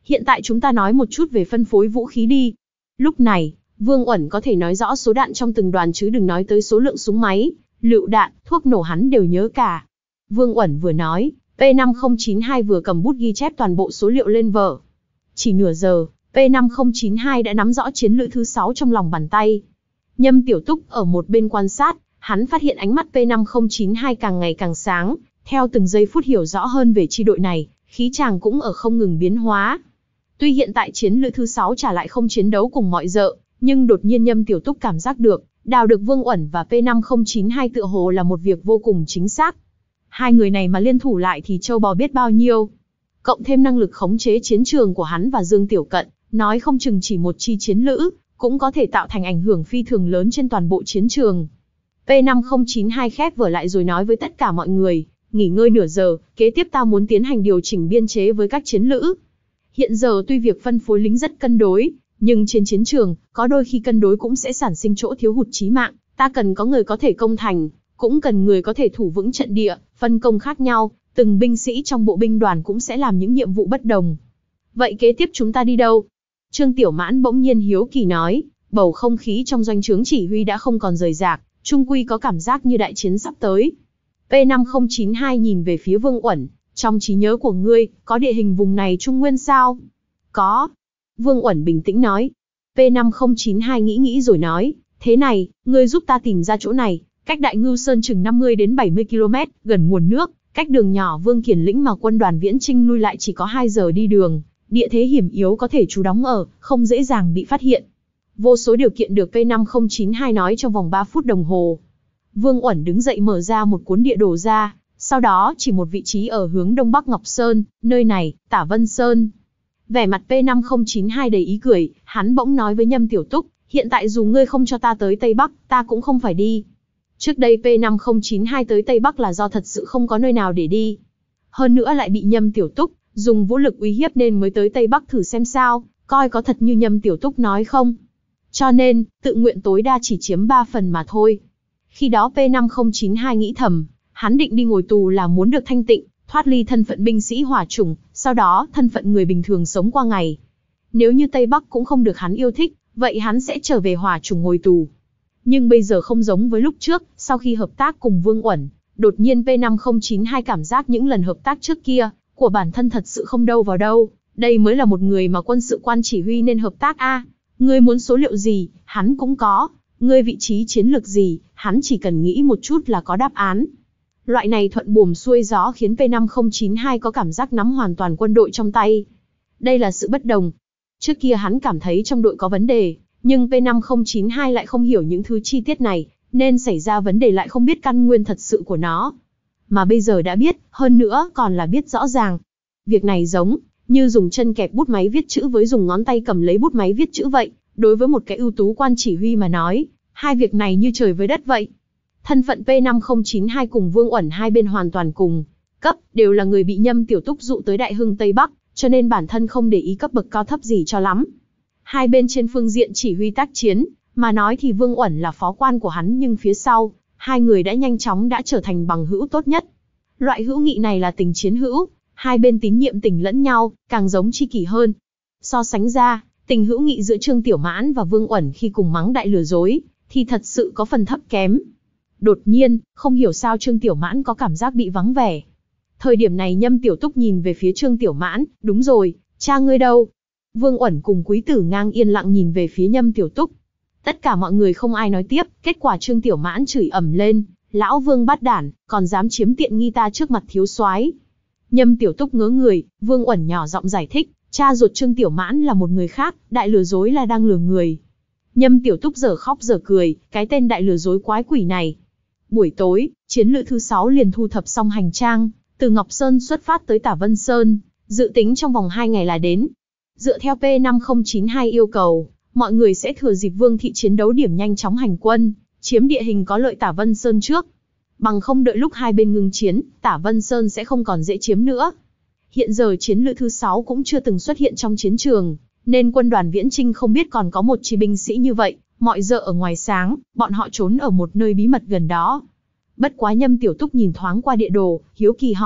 Hiện tại chúng ta nói một chút về phân phối vũ khí đi. Lúc này, Vương Uẩn có thể nói rõ số đạn trong từng đoàn chứ đừng nói tới số lượng súng máy, lựu đạn, thuốc nổ hắn đều nhớ cả. Vương Uẩn vừa nói, P năm không chín hai vừa cầm bút ghi chép toàn bộ số liệu lên vở. Chỉ nửa giờ, P năm không chín hai đã nắm rõ chiến lược thứ sáu trong lòng bàn tay. Nhâm Tiểu Túc ở một bên quan sát, hắn phát hiện ánh mắt P năm không chín hai càng ngày càng sáng, theo từng giây phút hiểu rõ hơn về chi đội này, khí chàng cũng ở không ngừng biến hóa. Tuy hiện tại chiến lược thứ sáu trả lại không chiến đấu cùng mọi dợ, nhưng đột nhiên Nhâm Tiểu Túc cảm giác được, đào được Vương Uẩn và P năm không chín hai tựa hồ là một việc vô cùng chính xác. Hai người này mà liên thủ lại thì châu bò biết bao nhiêu. Cộng thêm năng lực khống chế chiến trường của hắn và Dương Tiểu Cận, nói không chừng chỉ một chi chiến lữ, cũng có thể tạo thành ảnh hưởng phi thường lớn trên toàn bộ chiến trường. P năm không chín hai khép vở lại rồi nói với tất cả mọi người, nghỉ ngơi nửa giờ, kế tiếp ta muốn tiến hành điều chỉnh biên chế với các chiến lữ. Hiện giờ tuy việc phân phối lính rất cân đối, nhưng trên chiến trường, có đôi khi cân đối cũng sẽ sản sinh chỗ thiếu hụt chí mạng, ta cần có người có thể công thành, cũng cần người có thể thủ vững trận địa, phân công khác nhau, từng binh sĩ trong bộ binh đoàn cũng sẽ làm những nhiệm vụ bất đồng. Vậy kế tiếp chúng ta đi đâu? Trương Tiểu Mãn bỗng nhiên hiếu kỳ nói, bầu không khí trong doanh trướng chỉ huy đã không còn rời rạc, trung quy có cảm giác như đại chiến sắp tới. P năm không chín hai nhìn về phía Vương Uẩn, trong trí nhớ của ngươi, có địa hình vùng này Trung Nguyên sao? Có. Vương Uẩn bình tĩnh nói. P năm không chín hai nghĩ nghĩ rồi nói, thế này, ngươi giúp ta tìm ra chỗ này, cách Đại Ngưu Sơn chừng năm mươi đến bảy mươi ki lô mét, gần nguồn nước, cách đường nhỏ Vương Kiền Lĩnh mà quân đoàn Viễn Chinh lui lại chỉ có hai giờ đi đường, địa thế hiểm yếu có thể trú đóng ở, không dễ dàng bị phát hiện. Vô số điều kiện được P năm không chín hai nói trong vòng ba phút đồng hồ. Vương Uẩn đứng dậy mở ra một cuốn địa đồ ra, sau đó chỉ một vị trí ở hướng đông bắc Ngọc Sơn, nơi này, Tả Vân Sơn. Vẻ mặt P năm không chín hai đầy ý cười, hắn bỗng nói với Nhâm Tiểu Túc, hiện tại dù ngươi không cho ta tới Tây Bắc, ta cũng không phải đi. Trước đây P năm không chín hai tới Tây Bắc là do thật sự không có nơi nào để đi. Hơn nữa lại bị Nhâm Tiểu Túc dùng vũ lực uy hiếp nên mới tới Tây Bắc thử xem sao, coi có thật như Nhâm Tiểu Túc nói không. Cho nên, tự nguyện tối đa chỉ chiếm ba phần mà thôi. Khi đó P năm không chín hai nghĩ thầm, hắn định đi ngồi tù là muốn được thanh tịnh, thoát ly thân phận binh sĩ hỏa chủng, sau đó thân phận người bình thường sống qua ngày. Nếu như Tây Bắc cũng không được hắn yêu thích, vậy hắn sẽ trở về hỏa chủng ngồi tù. Nhưng bây giờ không giống với lúc trước, sau khi hợp tác cùng Vương Uẩn, đột nhiên P năm không chín hai cảm giác những lần hợp tác trước kia, của bản thân thật sự không đâu vào đâu, đây mới là một người mà quân sự quan chỉ huy nên hợp tác a. Ngươi muốn số liệu gì, hắn cũng có, ngươi vị trí chiến lược gì, hắn chỉ cần nghĩ một chút là có đáp án. Loại này thuận buồm xuôi gió khiến P năm không chín hai có cảm giác nắm hoàn toàn quân đội trong tay. Đây là sự bất đồng. Trước kia hắn cảm thấy trong đội có vấn đề, nhưng P năm không chín hai lại không hiểu những thứ chi tiết này, nên xảy ra vấn đề lại không biết căn nguyên thật sự của nó. Mà bây giờ đã biết, hơn nữa còn là biết rõ ràng. Việc này giống như dùng chân kẹp bút máy viết chữ với dùng ngón tay cầm lấy bút máy viết chữ vậy. Đối với một cái ưu tú quan chỉ huy mà nói, hai việc này như trời với đất vậy. Thân phận P năm không chín hai cùng Vương Uẩn hai bên hoàn toàn cùng cấp, đều là người bị Nhâm Tiểu Túc dụ tới Đại Hưng Tây Bắc, cho nên bản thân không để ý cấp bậc cao thấp gì cho lắm. Hai bên trên phương diện chỉ huy tác chiến, mà nói thì Vương Uẩn là phó quan của hắn nhưng phía sau, hai người đã nhanh chóng đã trở thành bằng hữu tốt nhất. Loại hữu nghị này là tình chiến hữu, hai bên tín nhiệm tình lẫn nhau, càng giống tri kỷ hơn. So sánh ra, tình hữu nghị giữa Trương Tiểu Mãn và Vương Uẩn khi cùng mắng đại lừa dối, thì thật sự có phần thấp kém. Đột nhiên, không hiểu sao Trương Tiểu Mãn có cảm giác bị vắng vẻ. Thời điểm này Nhâm Tiểu Túc nhìn về phía Trương Tiểu Mãn, đúng rồi, cha ngươi đâu? Vương Uẩn cùng Quý Tử Ngang yên lặng nhìn về phía Nhâm Tiểu Túc. Tất cả mọi người không ai nói tiếp, kết quả Trương Tiểu Mãn chửi ầm lên, lão Vương bát đản, còn dám chiếm tiện nghi ta trước mặt thiếu soái. Nhâm Tiểu Túc ngớ người, Vương Uẩn nhỏ giọng giải thích, cha ruột Trương Tiểu Mãn là một người khác, đại lừa dối là đang lừa người. Nhâm Tiểu Túc giờ khóc giờ cười, cái tên đại lừa dối quái quỷ này. Buổi tối, chiến lữ thứ sáu liền thu thập xong hành trang, từ Ngọc Sơn xuất phát tới Tả Vân Sơn, dự tính trong vòng hai ngày là đến. Dựa theo P năm không chín hai yêu cầu, mọi người sẽ thừa dịp Vương thị chiến đấu điểm nhanh chóng hành quân, chiếm địa hình có lợi Tả Vân Sơn trước. Bằng không đợi lúc hai bên ngưng chiến, Tả Vân Sơn sẽ không còn dễ chiếm nữa. Hiện giờ chiến lữ thứ sáu cũng chưa từng xuất hiện trong chiến trường, nên quân đoàn Viễn Chinh không biết còn có một chi binh sĩ như vậy, mọi giờ ở ngoài sáng, bọn họ trốn ở một nơi bí mật gần đó. Bất quá Nhâm Tiểu Túc nhìn thoáng qua địa đồ, hiếu kỳ hỏi,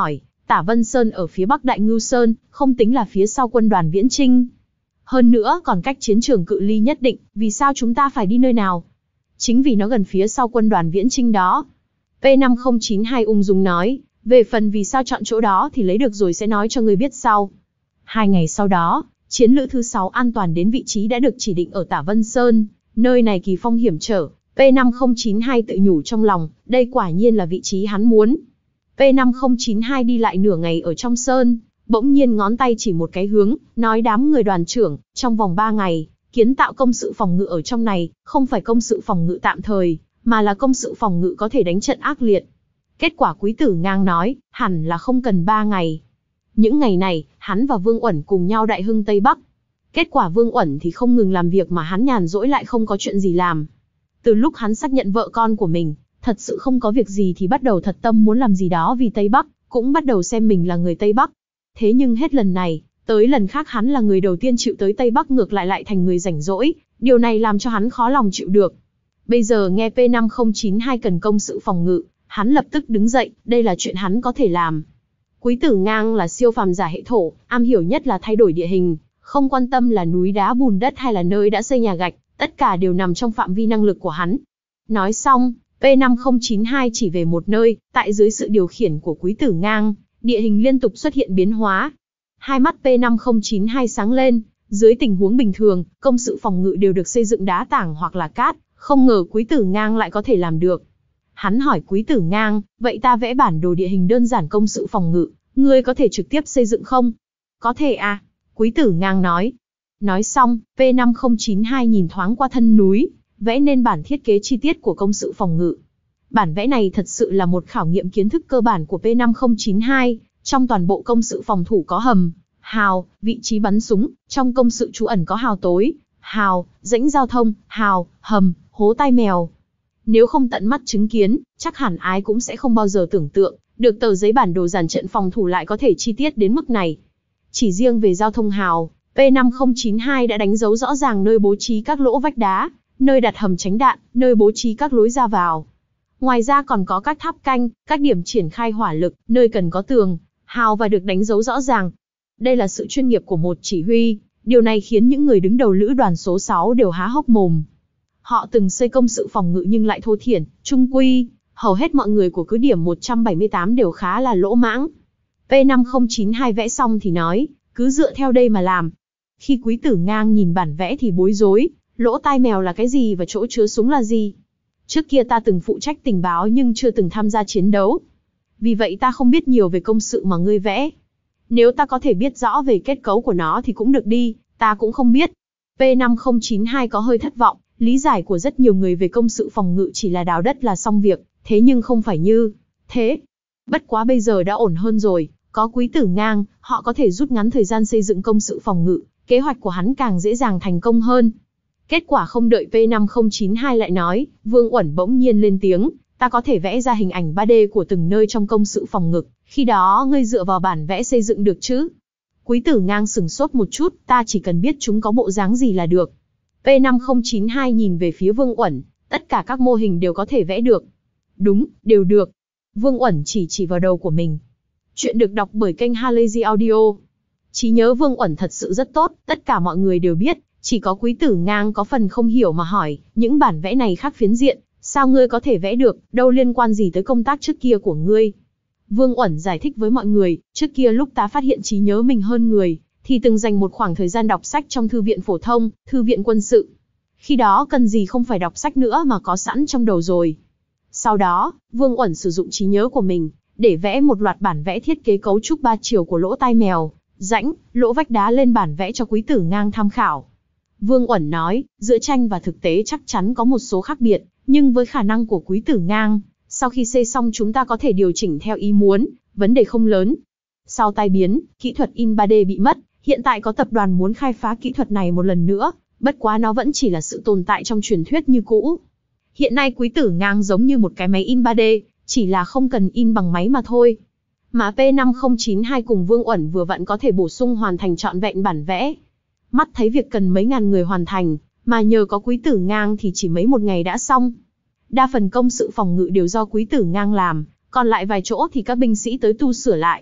Tả Vân Sơn ở phía bắc Đại Ngưu Sơn, không tính là phía sau quân đoàn Viễn Chinh. Hơn nữa còn cách chiến trường cự ly nhất định, vì sao chúng ta phải đi nơi nào? Chính vì nó gần phía sau quân đoàn Viễn Chinh đó. P năm không chín hai ung dung nói, về phần vì sao chọn chỗ đó thì lấy được rồi sẽ nói cho ngươi biết sau. Hai ngày sau đó, chiến lữ thứ sáu an toàn đến vị trí đã được chỉ định ở Tả Vân Sơn, nơi này kỳ phong hiểm trở. P năm không chín hai tự nhủ trong lòng, đây quả nhiên là vị trí hắn muốn. P năm không chín hai đi lại nửa ngày ở trong sơn, bỗng nhiên ngón tay chỉ một cái hướng, nói đám người đoàn trưởng, trong vòng ba ngày, kiến tạo công sự phòng ngự ở trong này, không phải công sự phòng ngự tạm thời, mà là công sự phòng ngự có thể đánh trận ác liệt. Kết quả Quý Tử Ngang nói, hẳn là không cần ba ngày. Những ngày này, hắn và Vương Uẩn cùng nhau đại hưng Tây Bắc. Kết quả Vương Uẩn thì không ngừng làm việc mà hắn nhàn rỗi lại không có chuyện gì làm. Từ lúc hắn xác nhận vợ con của mình, thật sự không có việc gì thì bắt đầu thật tâm muốn làm gì đó vì Tây Bắc, cũng bắt đầu xem mình là người Tây Bắc. Thế nhưng hết lần này, tới lần khác hắn là người đầu tiên chịu tới Tây Bắc ngược lại lại thành người rảnh rỗi, điều này làm cho hắn khó lòng chịu được. Bây giờ nghe P năm không chín hai cần công sự phòng ngự, hắn lập tức đứng dậy, đây là chuyện hắn có thể làm. Quý Tử Ngang là siêu phàm giả hệ thổ, am hiểu nhất là thay đổi địa hình, không quan tâm là núi đá bùn đất hay là nơi đã xây nhà gạch, tất cả đều nằm trong phạm vi năng lực của hắn. Nói xong, P năm không chín hai chỉ về một nơi, tại dưới sự điều khiển của Quý Tử Ngang, địa hình liên tục xuất hiện biến hóa. Hai mắt P năm không chín hai sáng lên, dưới tình huống bình thường, công sự phòng ngự đều được xây dựng đá tảng hoặc là cát, không ngờ Quý Tử Ngang lại có thể làm được. Hắn hỏi Quý Tử Ngang, vậy ta vẽ bản đồ địa hình đơn giản công sự phòng ngự, ngươi có thể trực tiếp xây dựng không? Có thể à? Quý Tử Ngang nói. Nói xong, P năm không chín hai nhìn thoáng qua thân núi, vẽ nên bản thiết kế chi tiết của công sự phòng ngự. Bản vẽ này thật sự là một khảo nghiệm kiến thức cơ bản của P năm không chín hai, trong toàn bộ công sự phòng thủ có hầm, hào, vị trí bắn súng, trong công sự trú ẩn có hào tối, hào, rãnh giao thông, hào, hầm, hố tai mèo. Nếu không tận mắt chứng kiến, chắc hẳn ai cũng sẽ không bao giờ tưởng tượng, được tờ giấy bản đồ dàn trận phòng thủ lại có thể chi tiết đến mức này. Chỉ riêng về giao thông hào, P năm không chín hai đã đánh dấu rõ ràng nơi bố trí các lỗ vách đá, nơi đặt hầm tránh đạn, nơi bố trí các lối ra vào. Ngoài ra còn có các tháp canh, các điểm triển khai hỏa lực, nơi cần có tường, hào và được đánh dấu rõ ràng. Đây là sự chuyên nghiệp của một chỉ huy, điều này khiến những người đứng đầu lữ đoàn số sáu đều há hốc mồm. Họ từng xây công sự phòng ngự nhưng lại thô thiển, trung quy, hầu hết mọi người của cứ điểm một trăm bảy mươi tám đều khá là lỗ mãng. P năm không chín hai vẽ xong thì nói, cứ dựa theo đây mà làm. Khi Quý Tử Ngang nhìn bản vẽ thì bối rối, lỗ tai mèo là cái gì và chỗ chứa súng là gì? Trước kia ta từng phụ trách tình báo nhưng chưa từng tham gia chiến đấu. Vì vậy ta không biết nhiều về công sự mà ngươi vẽ. Nếu ta có thể biết rõ về kết cấu của nó thì cũng được đi, ta cũng không biết. P năm không chín hai có hơi thất vọng, lý giải của rất nhiều người về công sự phòng ngự chỉ là đào đất là xong việc, thế nhưng không phải như thế. Bất quá bây giờ đã ổn hơn rồi, có Quý Tử Ngang, họ có thể rút ngắn thời gian xây dựng công sự phòng ngự, kế hoạch của hắn càng dễ dàng thành công hơn. Kết quả không đợi P năm không chín hai lại nói, Vương Uẩn bỗng nhiên lên tiếng, ta có thể vẽ ra hình ảnh ba D của từng nơi trong công sự phòng ngự, khi đó ngươi dựa vào bản vẽ xây dựng được chứ? Quý Tử Ngang sừng sốt một chút, ta chỉ cần biết chúng có bộ dáng gì là được. P năm không chín hai nhìn về phía Vương Uẩn, tất cả các mô hình đều có thể vẽ được. Đúng, đều được. Vương Uẩn chỉ chỉ vào đầu của mình. Chuyện được đọc bởi kênh Halazy Audio. Trí nhớ Vương Uẩn thật sự rất tốt, tất cả mọi người đều biết, chỉ có Quý Tử Ngang có phần không hiểu mà hỏi, những bản vẽ này khác phiến diện, sao ngươi có thể vẽ được, đâu liên quan gì tới công tác trước kia của ngươi? Vương Uẩn giải thích với mọi người, trước kia lúc ta phát hiện trí nhớ mình hơn người, thì từng dành một khoảng thời gian đọc sách trong thư viện phổ thông, thư viện quân sự. Khi đó cần gì không phải đọc sách nữa mà có sẵn trong đầu rồi. Sau đó, Vương Uẩn sử dụng trí nhớ của mình, để vẽ một loạt bản vẽ thiết kế cấu trúc ba chiều của lỗ tai mèo, rãnh, lỗ vách đá lên bản vẽ cho Quý Tử Ngang tham khảo. Vương Uẩn nói, giữa tranh và thực tế chắc chắn có một số khác biệt, nhưng với khả năng của Quý Tử Ngang, sau khi xây xong chúng ta có thể điều chỉnh theo ý muốn, vấn đề không lớn. Sau tai biến, kỹ thuật in ba D bị mất, hiện tại có tập đoàn muốn khai phá kỹ thuật này một lần nữa, bất quá nó vẫn chỉ là sự tồn tại trong truyền thuyết như cũ. Hiện nay Quý Tử Ngang giống như một cái máy in ba D, chỉ là không cần in bằng máy mà thôi. Mà P năm không chín hai cùng Vương Uẩn vừa vặn có thể bổ sung hoàn thành trọn vẹn bản vẽ. Mắt thấy việc cần mấy ngàn người hoàn thành, mà nhờ có Quý Tử Ngang thì chỉ mấy một ngày đã xong. Đa phần công sự phòng ngự đều do Quý Tử Ngang làm, còn lại vài chỗ thì các binh sĩ tới tu sửa lại.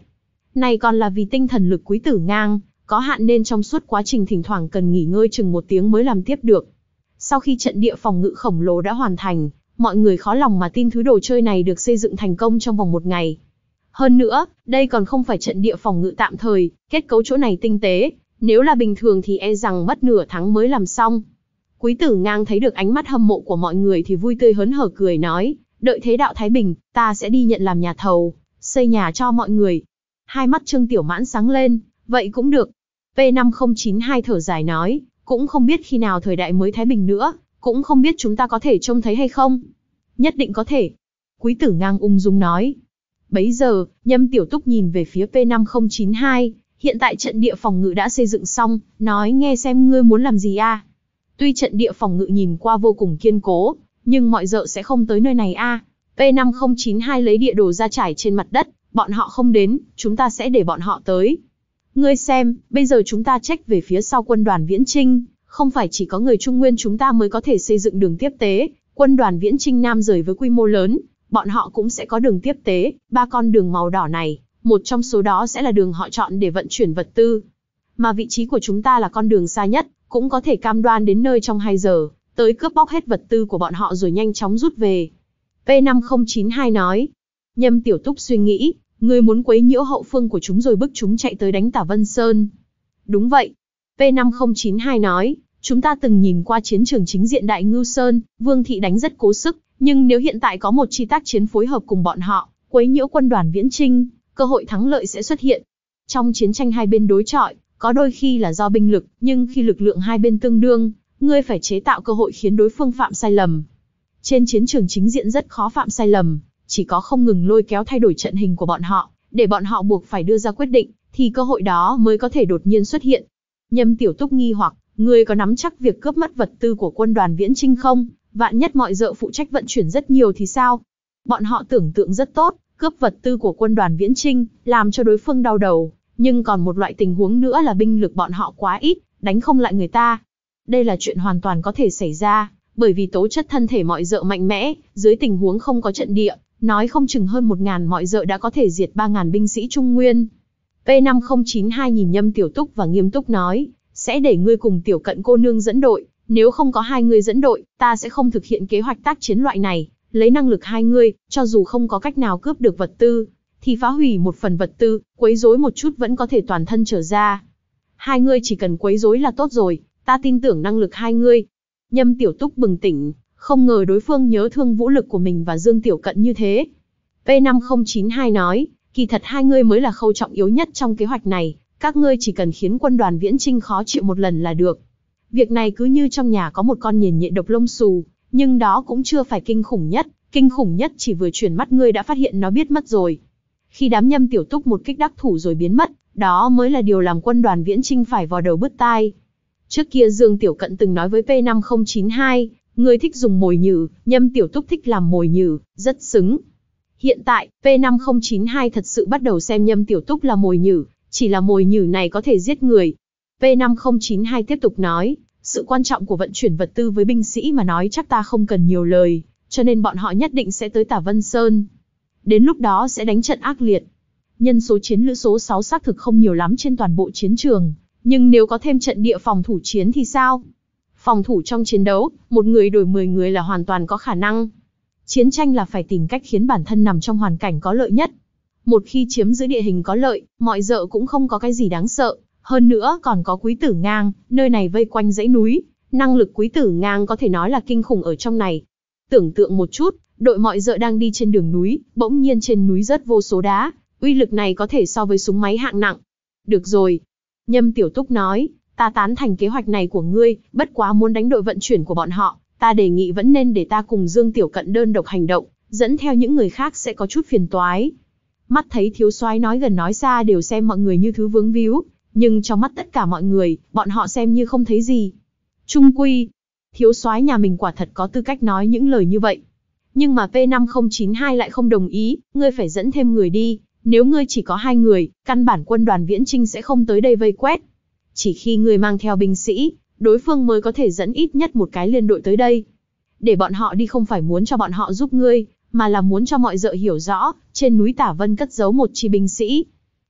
Này còn là vì tinh thần lực Quý Tử Ngang có hạn nên trong suốt quá trình thỉnh thoảng cần nghỉ ngơi chừng một tiếng mới làm tiếp được. Sau khi trận địa phòng ngự khổng lồ đã hoàn thành, mọi người khó lòng mà tin thứ đồ chơi này được xây dựng thành công trong vòng một ngày. Hơn nữa, đây còn không phải trận địa phòng ngự tạm thời, kết cấu chỗ này tinh tế, nếu là bình thường thì e rằng mất nửa tháng mới làm xong. Quý Tử Ngang thấy được ánh mắt hâm mộ của mọi người thì vui tươi hớn hở cười nói, đợi thế đạo Thái Bình, ta sẽ đi nhận làm nhà thầu, xây nhà cho mọi người. Hai mắt Trương Tiểu Mãn sáng lên, vậy cũng được. P năm không chín hai thở dài nói, cũng không biết khi nào thời đại mới Thái Bình nữa, cũng không biết chúng ta có thể trông thấy hay không. Nhất định có thể. Quý Tử Ngang ung dung nói. Bấy giờ, Nhâm Tiểu Túc nhìn về phía P năm không chín hai, hiện tại trận địa phòng ngự đã xây dựng xong, nói nghe xem ngươi muốn làm gì a? Tuy trận địa phòng ngự nhìn qua vô cùng kiên cố, nhưng mọi dợ sẽ không tới nơi này a. P năm không chín hai lấy địa đồ ra trải trên mặt đất, bọn họ không đến, chúng ta sẽ để bọn họ tới. Ngươi xem, bây giờ chúng ta check về phía sau quân đoàn Viễn Chinh, không phải chỉ có người Trung Nguyên chúng ta mới có thể xây dựng đường tiếp tế, quân đoàn Viễn Chinh Nam rời với quy mô lớn, bọn họ cũng sẽ có đường tiếp tế, ba con đường màu đỏ này, một trong số đó sẽ là đường họ chọn để vận chuyển vật tư. Mà vị trí của chúng ta là con đường xa nhất, cũng có thể cam đoan đến nơi trong hai giờ, tới cướp bóc hết vật tư của bọn họ rồi nhanh chóng rút về. P năm không chín hai nói. Nhâm Tiểu Túc suy nghĩ, ngươi muốn quấy nhiễu hậu phương của chúng rồi bức chúng chạy tới đánh Tả Vân Sơn. Đúng vậy. P năm không chín hai nói, chúng ta từng nhìn qua chiến trường chính diện Đại Ngưu Sơn, Vương Thị đánh rất cố sức, nhưng nếu hiện tại có một chi tác chiến phối hợp cùng bọn họ, quấy nhiễu quân đoàn Viễn Chinh, cơ hội thắng lợi sẽ xuất hiện. Trong chiến tranh hai bên đối chọi, có đôi khi là do binh lực, nhưng khi lực lượng hai bên tương đương, ngươi phải chế tạo cơ hội khiến đối phương phạm sai lầm. Trên chiến trường chính diện rất khó phạm sai lầm, chỉ có không ngừng lôi kéo thay đổi trận hình của bọn họ, để bọn họ buộc phải đưa ra quyết định, thì cơ hội đó mới có thể đột nhiên xuất hiện. Nhâm Tiểu Túc nghi hoặc, ngươi có nắm chắc việc cướp mất vật tư của quân đoàn Viễn Chinh không? Vạn nhất mọi dợ phụ trách vận chuyển rất nhiều thì sao? Bọn họ tưởng tượng rất tốt, cướp vật tư của quân đoàn Viễn Chinh, làm cho đối phương đau đầu. Nhưng còn một loại tình huống nữa là binh lực bọn họ quá ít, đánh không lại người ta. Đây là chuyện hoàn toàn có thể xảy ra, bởi vì tố chất thân thể mọi dợ mạnh mẽ, dưới tình huống không có trận địa, nói không chừng hơn một ngàn mọi dợ đã có thể diệt ba ngàn binh sĩ Trung Nguyên. P năm không chín hai nhìn Nhâm Tiểu Túc và nghiêm túc nói, sẽ để ngươi cùng Tiểu Cận cô nương dẫn đội, nếu không có hai người dẫn đội, ta sẽ không thực hiện kế hoạch tác chiến loại này, lấy năng lực hai người, cho dù không có cách nào cướp được vật tư, thì phá hủy một phần vật tư, quấy rối một chút vẫn có thể toàn thân trở ra. Hai người chỉ cần quấy rối là tốt rồi, ta tin tưởng năng lực hai người. Nhâm Tiểu Túc bừng tỉnh, không ngờ đối phương nhớ thương vũ lực của mình và Dương Tiểu Cận như thế. P năm không chín hai nói, kỳ thật hai người mới là khâu trọng yếu nhất trong kế hoạch này, các ngươi chỉ cần khiến quân đoàn Viễn Chinh khó chịu một lần là được. Việc này cứ như trong nhà có một con nhện nhện độc lông xù, nhưng đó cũng chưa phải kinh khủng nhất, kinh khủng nhất chỉ vừa chuyển mắt ngươi đã phát hiện nó biết mất rồi. Khi đám Nhâm Tiểu Túc một kích đắc thủ rồi biến mất, đó mới là điều làm quân đoàn Viễn Chinh phải vò đầu bứt tai. Trước kia Dương Tiểu Cận từng nói với P năm không chín hai, người thích dùng mồi nhử, Nhâm Tiểu Túc thích làm mồi nhử, rất xứng. Hiện tại, P năm không chín hai thật sự bắt đầu xem Nhâm Tiểu Túc là mồi nhử, chỉ là mồi nhử này có thể giết người. P năm không chín hai tiếp tục nói, sự quan trọng của vận chuyển vật tư với binh sĩ mà nói chắc ta không cần nhiều lời, cho nên bọn họ nhất định sẽ tới Tả Vân Sơn. Đến lúc đó sẽ đánh trận ác liệt. Nhân số chiến lữ số sáu xác thực không nhiều lắm trên toàn bộ chiến trường, nhưng nếu có thêm trận địa phòng thủ chiến thì sao? Phòng thủ trong chiến đấu, một người đổi mười người là hoàn toàn có khả năng. Chiến tranh là phải tìm cách khiến bản thân nằm trong hoàn cảnh có lợi nhất. Một khi chiếm giữ địa hình có lợi, mọi dợ cũng không có cái gì đáng sợ. Hơn nữa còn có Quý Tử Ngang, nơi này vây quanh dãy núi, năng lực Quý Tử Ngang có thể nói là kinh khủng ở trong này. Tưởng tượng một chút, đội mọi dợ đang đi trên đường núi, bỗng nhiên trên núi rớt vô số đá, uy lực này có thể so với súng máy hạng nặng. Được rồi. Nhâm Tiểu Túc nói, ta tán thành kế hoạch này của ngươi, bất quá muốn đánh đội vận chuyển của bọn họ, ta đề nghị vẫn nên để ta cùng Dương Tiểu Cận đơn độc hành động, dẫn theo những người khác sẽ có chút phiền toái. Mắt thấy thiếu soái nói gần nói xa đều xem mọi người như thứ vướng víu, nhưng trong mắt tất cả mọi người, bọn họ xem như không thấy gì. Trung quy, thiếu soái nhà mình quả thật có tư cách nói những lời như vậy. Nhưng mà P năm không chín hai lại không đồng ý, ngươi phải dẫn thêm người đi, nếu ngươi chỉ có hai người, căn bản quân đoàn Viễn Chinh sẽ không tới đây vây quét. Chỉ khi ngươi mang theo binh sĩ, đối phương mới có thể dẫn ít nhất một cái liên đội tới đây. Để bọn họ đi không phải muốn cho bọn họ giúp ngươi, mà là muốn cho mọi dợ hiểu rõ, trên núi Tả Vân cất giấu một chi binh sĩ.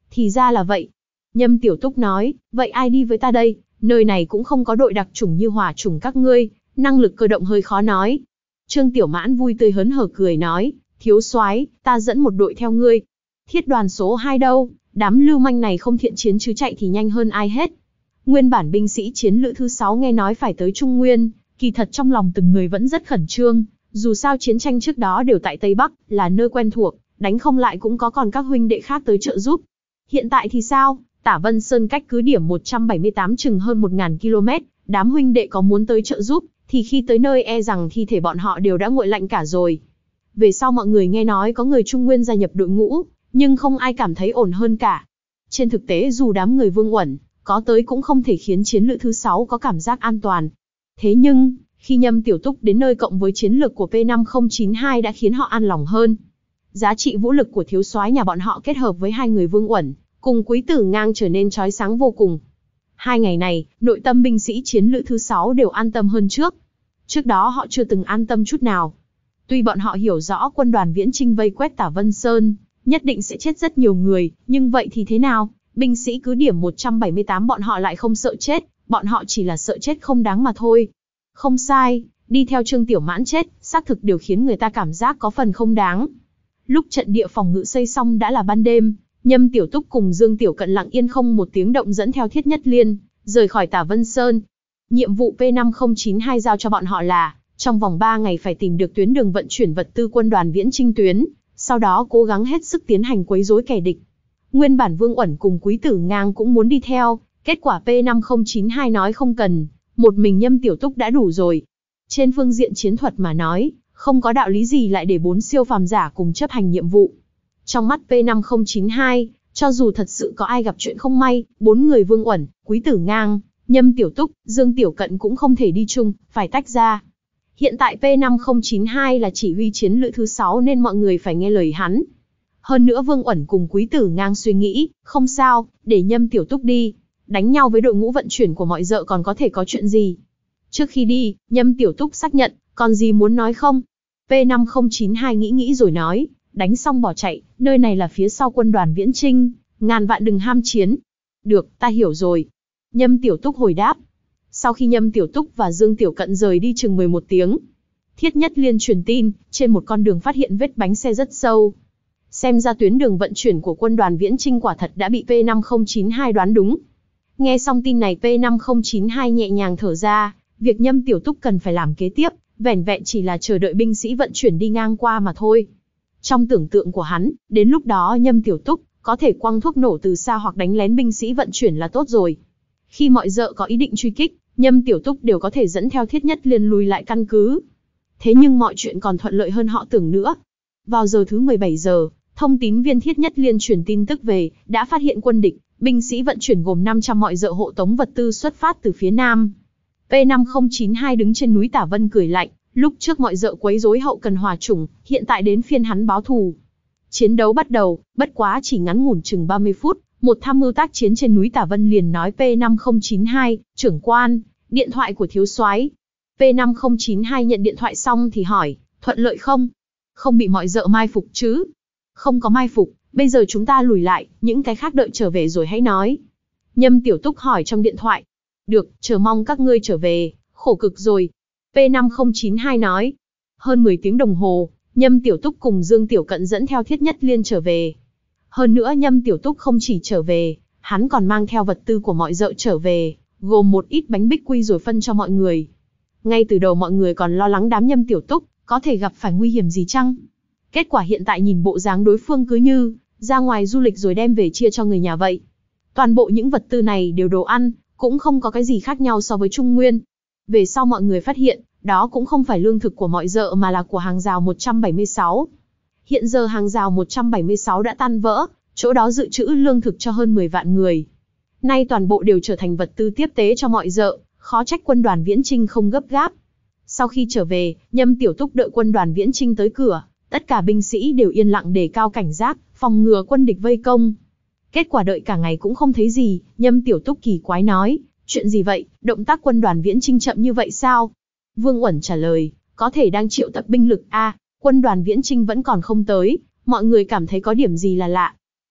Thì ra là vậy. Nhâm Tiểu Túc nói, vậy ai đi với ta đây, nơi này cũng không có đội đặc chủng như hỏa chủng các ngươi, năng lực cơ động hơi khó nói. Trương Tiểu Mãn vui tươi hớn hở cười nói, thiếu soái, ta dẫn một đội theo ngươi. Thiết đoàn số hai đâu, đám lưu manh này không thiện chiến chứ chạy thì nhanh hơn ai hết. Nguyên bản binh sĩ chiến lữ thứ sáu nghe nói phải tới Trung Nguyên, kỳ thật trong lòng từng người vẫn rất khẩn trương, dù sao chiến tranh trước đó đều tại Tây Bắc, là nơi quen thuộc, đánh không lại cũng có còn các huynh đệ khác tới trợ giúp. Hiện tại thì sao? Tả Vân Sơn cách cứ điểm một trăm bảy mươi tám chừng hơn một nghìn ki lô mét, đám huynh đệ có muốn tới trợ giúp, thì khi tới nơi e rằng thi thể bọn họ đều đã nguội lạnh cả rồi. Về sau mọi người nghe nói có người Trung Nguyên gia nhập đội ngũ, nhưng không ai cảm thấy ổn hơn cả. Trên thực tế dù đám người Vương Uẩn có tới cũng không thể khiến chiến lữ thứ sáu có cảm giác an toàn. Thế nhưng, khi Nhâm Tiểu Túc đến nơi cộng với chiến lược của P năm không chín hai đã khiến họ an lòng hơn. Giá trị vũ lực của thiếu soái nhà bọn họ kết hợp với hai người Vương Uẩn, cùng Quý Tử Ngang trở nên chói sáng vô cùng. Hai ngày này, nội tâm binh sĩ chiến lữ thứ sáu đều an tâm hơn trước. Trước đó họ chưa từng an tâm chút nào. Tuy bọn họ hiểu rõ quân đoàn Viễn Chinh vây quét Tả Vân Sơn, nhất định sẽ chết rất nhiều người, nhưng vậy thì thế nào? Binh sĩ cứ điểm một trăm bảy mươi tám bọn họ lại không sợ chết, bọn họ chỉ là sợ chết không đáng mà thôi. Không sai, đi theo Trương Tiểu Mãn chết, xác thực điều khiến người ta cảm giác có phần không đáng. Lúc trận địa phòng ngự xây xong đã là ban đêm, Nhâm Tiểu Túc cùng Dương Tiểu Cận lặng yên không một tiếng động dẫn theo Thiết Nhất Liên, rời khỏi Tả Vân Sơn. Nhiệm vụ P năm không chín hai giao cho bọn họ là, trong vòng ba ngày phải tìm được tuyến đường vận chuyển vật tư quân đoàn Viễn Chinh tuyến, sau đó cố gắng hết sức tiến hành quấy rối kẻ địch. Nguyên bản Vương Uẩn cùng Quý Tử Ngang cũng muốn đi theo, kết quả P năm không chín hai nói không cần, một mình Nhâm Tiểu Túc đã đủ rồi. Trên phương diện chiến thuật mà nói, không có đạo lý gì lại để bốn siêu phàm giả cùng chấp hành nhiệm vụ. Trong mắt P năm không chín hai, cho dù thật sự có ai gặp chuyện không may, bốn người Vương Uẩn, Quý Tử Ngang, Nhâm Tiểu Túc, Dương Tiểu Cận cũng không thể đi chung, phải tách ra. Hiện tại P năm không chín hai là chỉ huy chiến lữ thứ sáu nên mọi người phải nghe lời hắn. Hơn nữa Vương Uẩn cùng Quý Tử Ngang suy nghĩ, không sao, để Nhâm Tiểu Túc đi. Đánh nhau với đội ngũ vận chuyển của mọi dợ còn có thể có chuyện gì. Trước khi đi, Nhâm Tiểu Túc xác nhận, còn gì muốn nói không? P năm không chín hai nghĩ nghĩ rồi nói, đánh xong bỏ chạy, nơi này là phía sau quân đoàn Viễn Chinh, ngàn vạn đừng ham chiến. Được, ta hiểu rồi. Nhâm Tiểu Túc hồi đáp. Sau khi Nhâm Tiểu Túc và Dương Tiểu Cận rời đi chừng mười một tiếng, Thiết Nhất Liên truyền tin, trên một con đường phát hiện vết bánh xe rất sâu. Xem ra tuyến đường vận chuyển của quân đoàn Viễn Chinh quả thật đã bị P năm không chín hai đoán đúng. Nghe xong tin này P năm không chín hai nhẹ nhàng thở ra, việc Nhâm Tiểu Túc cần phải làm kế tiếp, vẻn vẹn chỉ là chờ đợi binh sĩ vận chuyển đi ngang qua mà thôi. Trong tưởng tượng của hắn, đến lúc đó Nhâm Tiểu Túc có thể quăng thuốc nổ từ xa hoặc đánh lén binh sĩ vận chuyển là tốt rồi. Khi mọi dợ có ý định truy kích, Nhâm Tiểu Túc đều có thể dẫn theo Thiết Nhất Liên lùi lại căn cứ. Thế nhưng mọi chuyện còn thuận lợi hơn họ tưởng nữa. Vào giờ thứ mười bảy giờ, thông tín viên Thiết Nhất Liên truyền tin tức về, đã phát hiện quân địch, binh sĩ vận chuyển gồm năm trăm mọi dợ hộ tống vật tư xuất phát từ phía nam. P năm không chín hai đứng trên núi Tả Vân cười lạnh, lúc trước mọi dợ quấy rối hậu cần hòa chủng, hiện tại đến phiên hắn báo thù. Chiến đấu bắt đầu, bất quá chỉ ngắn ngủn chừng ba mươi phút, một tham mưu tác chiến trên núi Tả Vân liền nói P năm không chín hai, trưởng quan, điện thoại của thiếu soái. P năm không chín hai nhận điện thoại xong thì hỏi, thuận lợi không? Không bị mọi dợ mai phục chứ? Không có mai phục, bây giờ chúng ta lùi lại, những cái khác đợi trở về rồi hãy nói. Nhâm Tiểu Túc hỏi trong điện thoại. Được, chờ mong các ngươi trở về, khổ cực rồi. P năm không chín hai nói. Hơn mười tiếng đồng hồ, Nhâm Tiểu Túc cùng Dương Tiểu Cận dẫn theo Thiết Nhất Liên trở về. Hơn nữa Nhâm Tiểu Túc không chỉ trở về, hắn còn mang theo vật tư của mọi dợ trở về, gồm một ít bánh bích quy rồi phân cho mọi người. Ngay từ đầu mọi người còn lo lắng đám Nhâm Tiểu Túc có thể gặp phải nguy hiểm gì chăng? Kết quả hiện tại nhìn bộ dáng đối phương cứ như ra ngoài du lịch rồi đem về chia cho người nhà vậy. Toàn bộ những vật tư này đều đồ ăn, cũng không có cái gì khác nhau so với Trung Nguyên. Về sau mọi người phát hiện, đó cũng không phải lương thực của mọi dợ mà là của hàng rào một trăm bảy mươi sáu. Hiện giờ hàng rào một trăm bảy mươi sáu đã tan vỡ, chỗ đó dự trữ lương thực cho hơn mười vạn người. Nay toàn bộ đều trở thành vật tư tiếp tế cho mọi dợ, khó trách quân đoàn Viễn Chinh không gấp gáp. Sau khi trở về, Nhâm Tiểu Túc đợi quân đoàn Viễn Chinh tới cửa, tất cả binh sĩ đều yên lặng đề cao cảnh giác, phòng ngừa quân địch vây công. Kết quả đợi cả ngày cũng không thấy gì, Nhâm Tiểu Túc kỳ quái nói, chuyện gì vậy, động tác quân đoàn Viễn Chinh chậm như vậy sao? Vương Uẩn trả lời, có thể đang triệu tập binh lực a, à, quân đoàn Viễn Chinh vẫn còn không tới, mọi người cảm thấy có điểm gì là lạ.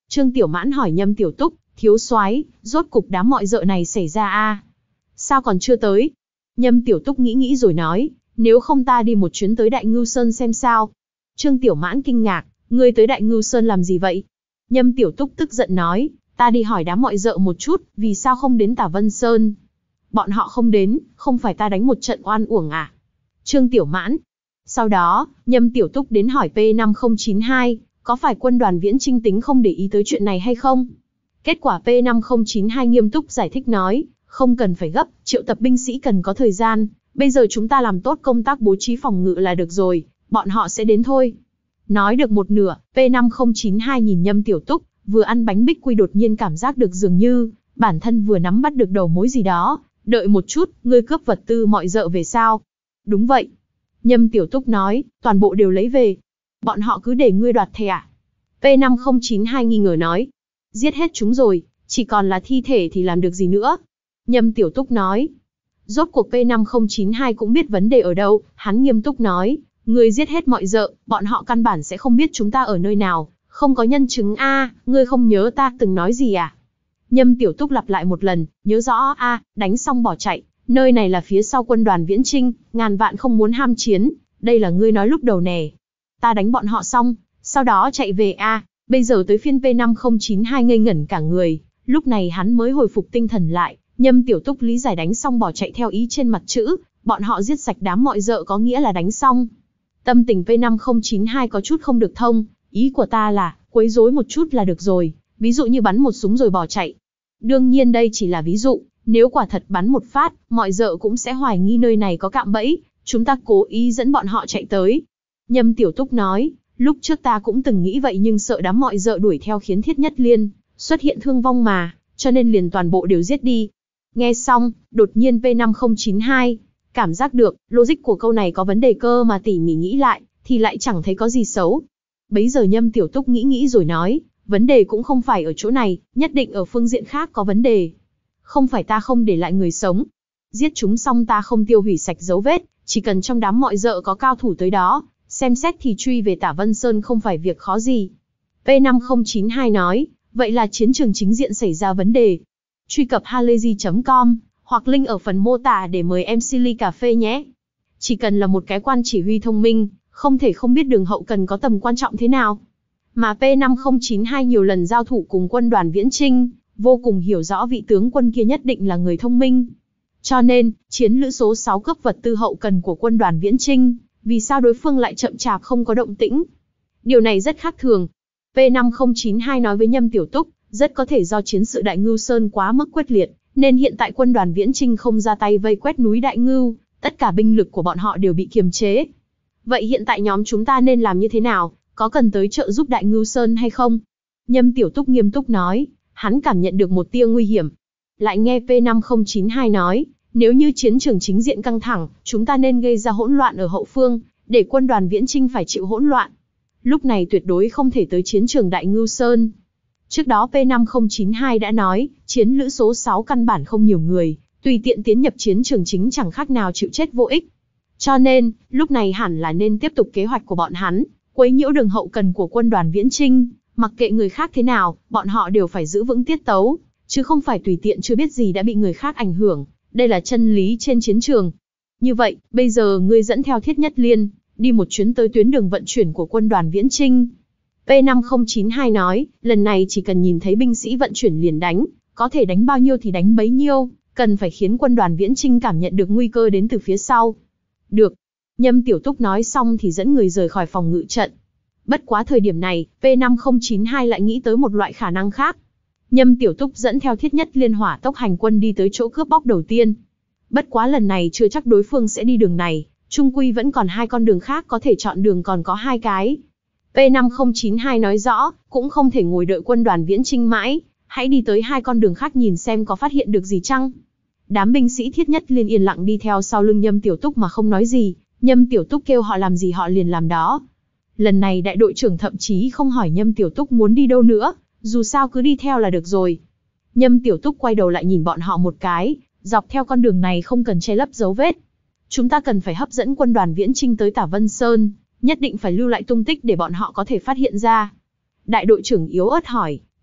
Trương Tiểu Mãn hỏi Nhâm Tiểu Túc, thiếu soái, rốt cục đám mọi dợ này xảy ra a? Sao còn chưa tới? Nhâm Tiểu Túc nghĩ nghĩ rồi nói, nếu không ta đi một chuyến tới Đại Ngưu Sơn xem sao. Trương Tiểu Mãn kinh ngạc, ngươi tới Đại Ngưu Sơn làm gì vậy? Nhâm Tiểu Túc tức giận nói, ta đi hỏi đám mọi dợ một chút, vì sao không đến Tả Vân Sơn? Bọn họ không đến, không phải ta đánh một trận oan uổng à? Trương Tiểu Mãn. Sau đó, Nhâm Tiểu Túc đến hỏi P năm không chín hai, có phải quân đoàn Viễn Chinh tính không để ý tới chuyện này hay không? Kết quả P năm không chín hai nghiêm túc giải thích nói, không cần phải gấp, triệu tập binh sĩ cần có thời gian, bây giờ chúng ta làm tốt công tác bố trí phòng ngự là được rồi, bọn họ sẽ đến thôi. Nói được một nửa, P năm không chín hai nhìn Nhâm Tiểu Túc, vừa ăn bánh bích quy đột nhiên cảm giác được dường như, bản thân vừa nắm bắt được đầu mối gì đó, đợi một chút, ngươi cướp vật tư mọi dợ về sao? Đúng vậy. Nhâm Tiểu Túc nói, toàn bộ đều lấy về. Bọn họ cứ để ngươi đoạt thẻ à? P năm không chín hai nghi ngờ nói, giết hết chúng rồi, chỉ còn là thi thể thì làm được gì nữa? Nhâm Tiểu Túc nói. Rốt cuộc P năm không chín hai cũng biết vấn đề ở đâu, hắn nghiêm túc nói, ngươi giết hết mọi dợ, bọn họ căn bản sẽ không biết chúng ta ở nơi nào, không có nhân chứng a, à, ngươi không nhớ ta từng nói gì à? Nhâm Tiểu Túc lặp lại một lần, nhớ rõ a, à, đánh xong bỏ chạy, nơi này là phía sau quân đoàn Viễn Chinh, ngàn vạn không muốn ham chiến, đây là ngươi nói lúc đầu nè. Ta đánh bọn họ xong, sau đó chạy về a, à, bây giờ tới phiên P năm không chín hai ngây ngẩn cả người, lúc này hắn mới hồi phục tinh thần lại. Nhâm Tiểu Túc lý giải đánh xong bỏ chạy theo ý trên mặt chữ, bọn họ giết sạch đám mọi dợ có nghĩa là đánh xong. Tâm tình P năm không chín hai có chút không được thông, ý của ta là, quấy rối một chút là được rồi, ví dụ như bắn một súng rồi bỏ chạy. Đương nhiên đây chỉ là ví dụ, nếu quả thật bắn một phát, mọi dợ cũng sẽ hoài nghi nơi này có cạm bẫy, chúng ta cố ý dẫn bọn họ chạy tới. Nhâm Tiểu Túc nói, lúc trước ta cũng từng nghĩ vậy nhưng sợ đám mọi dợ đuổi theo khiến Thiết Nhất Liên xuất hiện thương vong mà, cho nên liền toàn bộ đều giết đi. Nghe xong, đột nhiên P năm không chín hai cảm giác được, logic của câu này có vấn đề cơ mà tỉ mỉ nghĩ lại, thì lại chẳng thấy có gì xấu. Bấy giờ Nhâm Tiểu Túc nghĩ nghĩ rồi nói, vấn đề cũng không phải ở chỗ này, nhất định ở phương diện khác có vấn đề. Không phải ta không để lại người sống. Giết chúng xong ta không tiêu hủy sạch dấu vết, chỉ cần trong đám mọi dợ có cao thủ tới đó, xem xét thì truy về Tả Vân Sơn không phải việc khó gì. P năm không chín hai nói, vậy là chiến trường chính diện xảy ra vấn đề. Truy cập halayzi chấm com, hoặc link ở phần mô tả để mời em xê ly cà phê nhé. Chỉ cần là một cái quan chỉ huy thông minh, không thể không biết đường hậu cần có tầm quan trọng thế nào. Mà P năm không chín hai nhiều lần giao thủ cùng quân đoàn Viễn Chinh, vô cùng hiểu rõ vị tướng quân kia nhất định là người thông minh. Cho nên, chiến lữ số sáu cướp vật tư hậu cần của quân đoàn Viễn Chinh, vì sao đối phương lại chậm chạp không có động tĩnh? Điều này rất khác thường. P năm không chín hai nói với Nhâm Tiểu Túc, rất có thể do chiến sự Đại Ngưu Sơn quá mức quyết liệt, nên hiện tại quân đoàn Viễn Chinh không ra tay vây quét núi Đại Ngưu, tất cả binh lực của bọn họ đều bị kiềm chế. Vậy hiện tại nhóm chúng ta nên làm như thế nào, có cần tới trợ giúp Đại Ngưu Sơn hay không? Nhâm Tiểu Túc nghiêm túc nói, hắn cảm nhận được một tia nguy hiểm. Lại nghe P năm không chín hai nói, nếu như chiến trường chính diện căng thẳng, chúng ta nên gây ra hỗn loạn ở hậu phương, để quân đoàn Viễn Chinh phải chịu hỗn loạn. Lúc này tuyệt đối không thể tới chiến trường Đại Ngưu Sơn. Trước đó P năm không chín hai đã nói, chiến lữ số sáu căn bản không nhiều người, tùy tiện tiến nhập chiến trường chính chẳng khác nào chịu chết vô ích. Cho nên, lúc này hẳn là nên tiếp tục kế hoạch của bọn hắn, quấy nhiễu đường hậu cần của quân đoàn Viễn Chinh, mặc kệ người khác thế nào, bọn họ đều phải giữ vững tiết tấu, chứ không phải tùy tiện chưa biết gì đã bị người khác ảnh hưởng, đây là chân lý trên chiến trường. Như vậy, bây giờ ngươi dẫn theo Thiết Nhất Liên, đi một chuyến tới tuyến đường vận chuyển của quân đoàn Viễn Chinh. P năm không chín hai nói, lần này chỉ cần nhìn thấy binh sĩ vận chuyển liền đánh, có thể đánh bao nhiêu thì đánh bấy nhiêu, cần phải khiến quân đoàn Viễn Chinh cảm nhận được nguy cơ đến từ phía sau. Được. Nhâm Tiểu Túc nói xong thì dẫn người rời khỏi phòng ngự trận. Bất quá thời điểm này, P năm không chín hai lại nghĩ tới một loại khả năng khác. Nhâm Tiểu Túc dẫn theo Thiết Nhất Liên hỏa tốc hành quân đi tới chỗ cướp bóc đầu tiên. Bất quá lần này chưa chắc đối phương sẽ đi đường này, chung quy vẫn còn hai con đường khác có thể chọn, đường còn có hai cái. P năm không chín hai nói rõ, cũng không thể ngồi đợi quân đoàn Viễn Chinh mãi, hãy đi tới hai con đường khác nhìn xem có phát hiện được gì chăng. Đám binh sĩ Thiết Nhất Liên yên lặng đi theo sau lưng Nhâm Tiểu Túc mà không nói gì, Nhâm Tiểu Túc kêu họ làm gì họ liền làm đó. Lần này đại đội trưởng thậm chí không hỏi Nhâm Tiểu Túc muốn đi đâu nữa, dù sao cứ đi theo là được rồi. Nhâm Tiểu Túc quay đầu lại nhìn bọn họ một cái, dọc theo con đường này không cần che lấp dấu vết. Chúng ta cần phải hấp dẫn quân đoàn Viễn Chinh tới Tả Vân Sơn, nhất định phải lưu lại tung tích để bọn họ có thể phát hiện ra. Đại đội trưởng yếu ớt hỏi,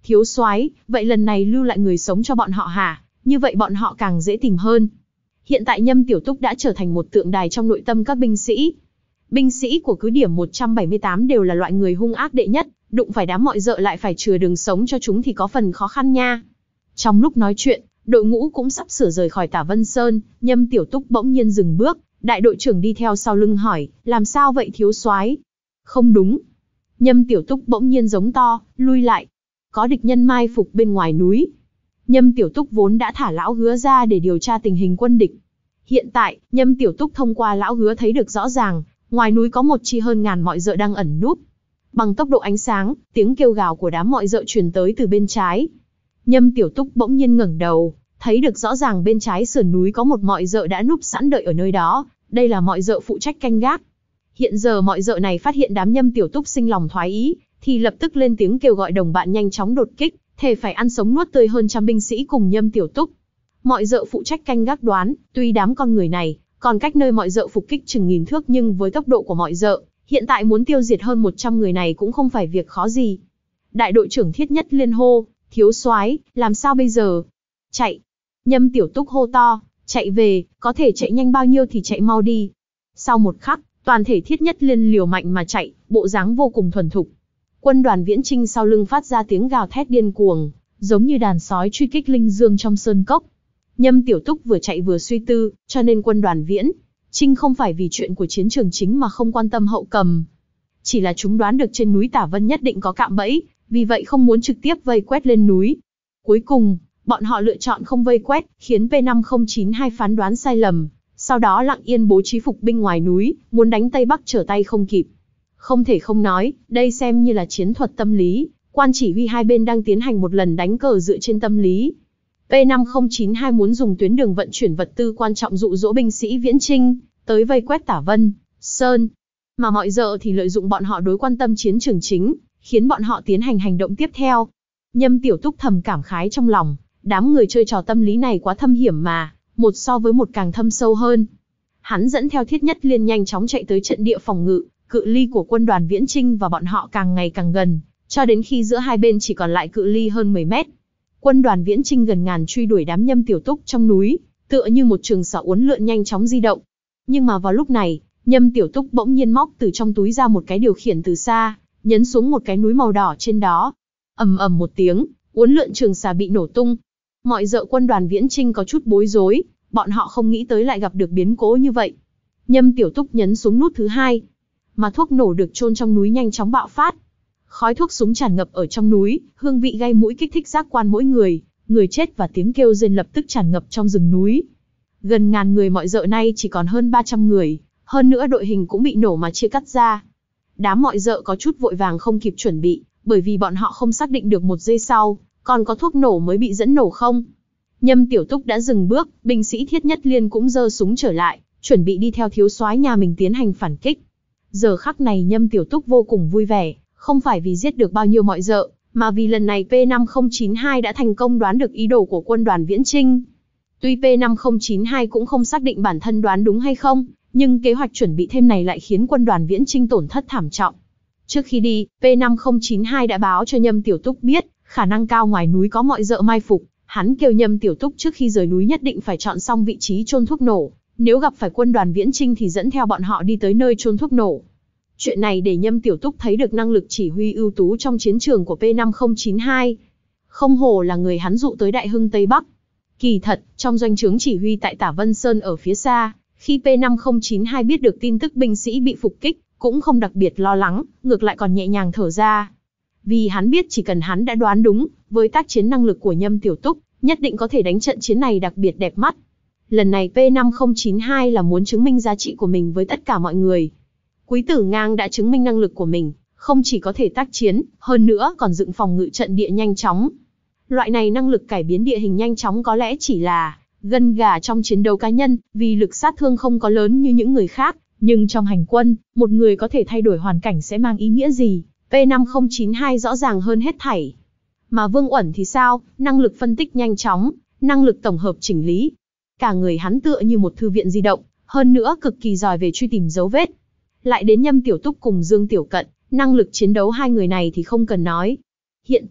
Thiếu soái, vậy lần này lưu lại người sống cho bọn họ hả? Như vậy bọn họ càng dễ tìm hơn. Hiện tại Nhâm Tiểu Túc đã trở thành một tượng đài trong nội tâm các binh sĩ. Binh sĩ của cứ điểm một trăm bảy mươi tám đều là loại người hung ác đệ nhất, đụng phải đám mọi dợ lại phải chừa đường sống cho chúng thì có phần khó khăn nha. Trong lúc nói chuyện, đội ngũ cũng sắp sửa rời khỏi Tả Vân Sơn, Nhâm Tiểu Túc bỗng nhiên dừng bước, đại đội trưởng đi theo sau lưng hỏi, làm sao vậy thiếu soái? Không đúng. Nhâm Tiểu Túc bỗng nhiên giống to, lui lại. Có địch nhân mai phục bên ngoài núi. Nhâm Tiểu Túc vốn đã thả lão hứa ra để điều tra tình hình quân địch. Hiện tại, Nhâm Tiểu Túc thông qua lão hứa thấy được rõ ràng, ngoài núi có một chi hơn ngàn mọi dợ đang ẩn núp. Bằng tốc độ ánh sáng, tiếng kêu gào của đám mọi dợ truyền tới từ bên trái. Nhâm Tiểu Túc bỗng nhiên ngẩng đầu, thấy được rõ ràng bên trái sườn núi có một mọi dợ đã núp sẵn đợi ở nơi đó, đây là mọi dợ phụ trách canh gác. Hiện giờ mọi dợ này phát hiện đám Nhâm Tiểu Túc sinh lòng thoái ý, thì lập tức lên tiếng kêu gọi đồng bạn nhanh chóng đột kích, thề phải ăn sống nuốt tươi hơn trăm binh sĩ cùng Nhâm Tiểu Túc. Mọi dợ phụ trách canh gác đoán, tuy đám con người này còn cách nơi mọi dợ phục kích chừng nghìn thước nhưng với tốc độ của mọi dợ, hiện tại muốn tiêu diệt hơn một trăm người này cũng không phải việc khó gì. Đại đội trưởng Thiết Nhất liên hô, thiếu soái, làm sao bây giờ? Chạy! Nhâm Tiểu Túc hô to, chạy về, có thể chạy nhanh bao nhiêu thì chạy mau đi. Sau một khắc, toàn thể Thiết Nhất Liên liều mạnh mà chạy, bộ dáng vô cùng thuần thục. Quân đoàn Viễn Chinh sau lưng phát ra tiếng gào thét điên cuồng, giống như đàn sói truy kích linh dương trong sơn cốc. Nhâm Tiểu Túc vừa chạy vừa suy tư, cho nên quân đoàn Viễn Chinh không phải vì chuyện của chiến trường chính mà không quan tâm hậu cầm. Chỉ là chúng đoán được trên núi Tả Vân nhất định có cạm bẫy, vì vậy không muốn trực tiếp vây quét lên núi. Cuối cùng, bọn họ lựa chọn không vây quét, khiến P năm không chín hai phán đoán sai lầm, sau đó lặng yên bố trí phục binh ngoài núi, muốn đánh Tây Bắc trở tay không kịp. Không thể không nói, đây xem như là chiến thuật tâm lý, quan chỉ huy hai bên đang tiến hành một lần đánh cờ dựa trên tâm lý. P năm không chín hai muốn dùng tuyến đường vận chuyển vật tư quan trọng dụ dỗ binh sĩ Viễn Chinh tới vây quét Tả Vân Sơn, mà mọi dợ thì lợi dụng bọn họ đối quan tâm chiến trường chính, khiến bọn họ tiến hành hành động tiếp theo. Nhâm Tiểu Túc thầm cảm khái trong lòng, đám người chơi trò tâm lý này quá thâm hiểm mà, một so với một càng thâm sâu hơn. Hắn dẫn theo Thiết Nhất Liên nhanh chóng chạy tới trận địa phòng ngự, cự ly của quân đoàn Viễn Chinh và bọn họ càng ngày càng gần, cho đến khi giữa hai bên chỉ còn lại cự ly hơn mười mét. Quân đoàn Viễn Chinh gần ngàn truy đuổi đám Nhâm Tiểu Túc trong núi, tựa như một trường sở uốn lượn nhanh chóng di động. Nhưng mà vào lúc này, Nhâm Tiểu Túc bỗng nhiên móc từ trong túi ra một cái điều khiển từ xa, nhấn xuống một cái núi màu đỏ trên đó. Ầm ầm một tiếng, uốn lượn trường xà bị nổ tung. Mọi dợ quân đoàn Viễn Chinh có chút bối rối, bọn họ không nghĩ tới lại gặp được biến cố như vậy. Nhâm Tiểu Túc nhấn xuống nút thứ hai, mà thuốc nổ được chôn trong núi nhanh chóng bạo phát. Khói thuốc súng tràn ngập ở trong núi, hương vị gây mũi kích thích giác quan mỗi người, người chết và tiếng kêu rên lập tức tràn ngập trong rừng núi. Gần ngàn người mọi dợ nay chỉ còn hơn ba trăm người, hơn nữa đội hình cũng bị nổ mà chia cắt ra. Đám mọi dợ có chút vội vàng không kịp chuẩn bị, bởi vì bọn họ không xác định được một giây sau, còn có thuốc nổ mới bị dẫn nổ không. Nhâm Tiểu Túc đã dừng bước, binh sĩ Thiết Nhất Liên cũng giơ súng trở lại, chuẩn bị đi theo thiếu soái nhà mình tiến hành phản kích. Giờ khắc này Nhâm Tiểu Túc vô cùng vui vẻ, không phải vì giết được bao nhiêu mọi dợ, mà vì lần này P năm không chín hai đã thành công đoán được ý đồ của quân đoàn Viễn Chinh. Tuy P năm không chín hai cũng không xác định bản thân đoán đúng hay không, nhưng kế hoạch chuẩn bị thêm này lại khiến quân đoàn Viễn Chinh tổn thất thảm trọng. Trước khi đi, P năm không chín hai đã báo cho Nhâm Tiểu Túc biết, khả năng cao ngoài núi có mọi dợ mai phục, hắn kêu Nhâm Tiểu Túc trước khi rời núi nhất định phải chọn xong vị trí chôn thuốc nổ, nếu gặp phải quân đoàn Viễn Chinh thì dẫn theo bọn họ đi tới nơi chôn thuốc nổ. Chuyện này để Nhâm Tiểu Túc thấy được năng lực chỉ huy ưu tú trong chiến trường của P năm không chín hai. Không hổ là người hắn dụ tới Đại Hưng Tây Bắc. Kỳ thật, trong doanh trướng chỉ huy tại Tả Vân Sơn ở phía xa, khi P năm không chín hai biết được tin tức binh sĩ bị phục kích, cũng không đặc biệt lo lắng, ngược lại còn nhẹ nhàng thở ra. Vì hắn biết chỉ cần hắn đã đoán đúng, với tác chiến năng lực của Nhâm Tiểu Túc, nhất định có thể đánh trận chiến này đặc biệt đẹp mắt. Lần này P năm không chín hai là muốn chứng minh giá trị của mình với tất cả mọi người. Quý Tử Ngang đã chứng minh năng lực của mình, không chỉ có thể tác chiến, hơn nữa còn dựng phòng ngự trận địa nhanh chóng. Loại này năng lực cải biến địa hình nhanh chóng có lẽ chỉ là gân gà trong chiến đấu cá nhân, vì lực sát thương không có lớn như những người khác, nhưng trong hành quân, một người có thể thay đổi hoàn cảnh sẽ mang ý nghĩa gì, P năm không chín hai rõ ràng hơn hết thảy. Mà Vương Uẩn thì sao, năng lực phân tích nhanh chóng, năng lực tổng hợp chỉnh lý. Cả người hắn tựa như một thư viện di động, hơn nữa cực kỳ giỏi về truy tìm dấu vết. Lại đến Nhâm Tiểu Túc cùng Dương Tiểu Cận, năng lực chiến đấu hai người này thì không cần nói. Hiện tại,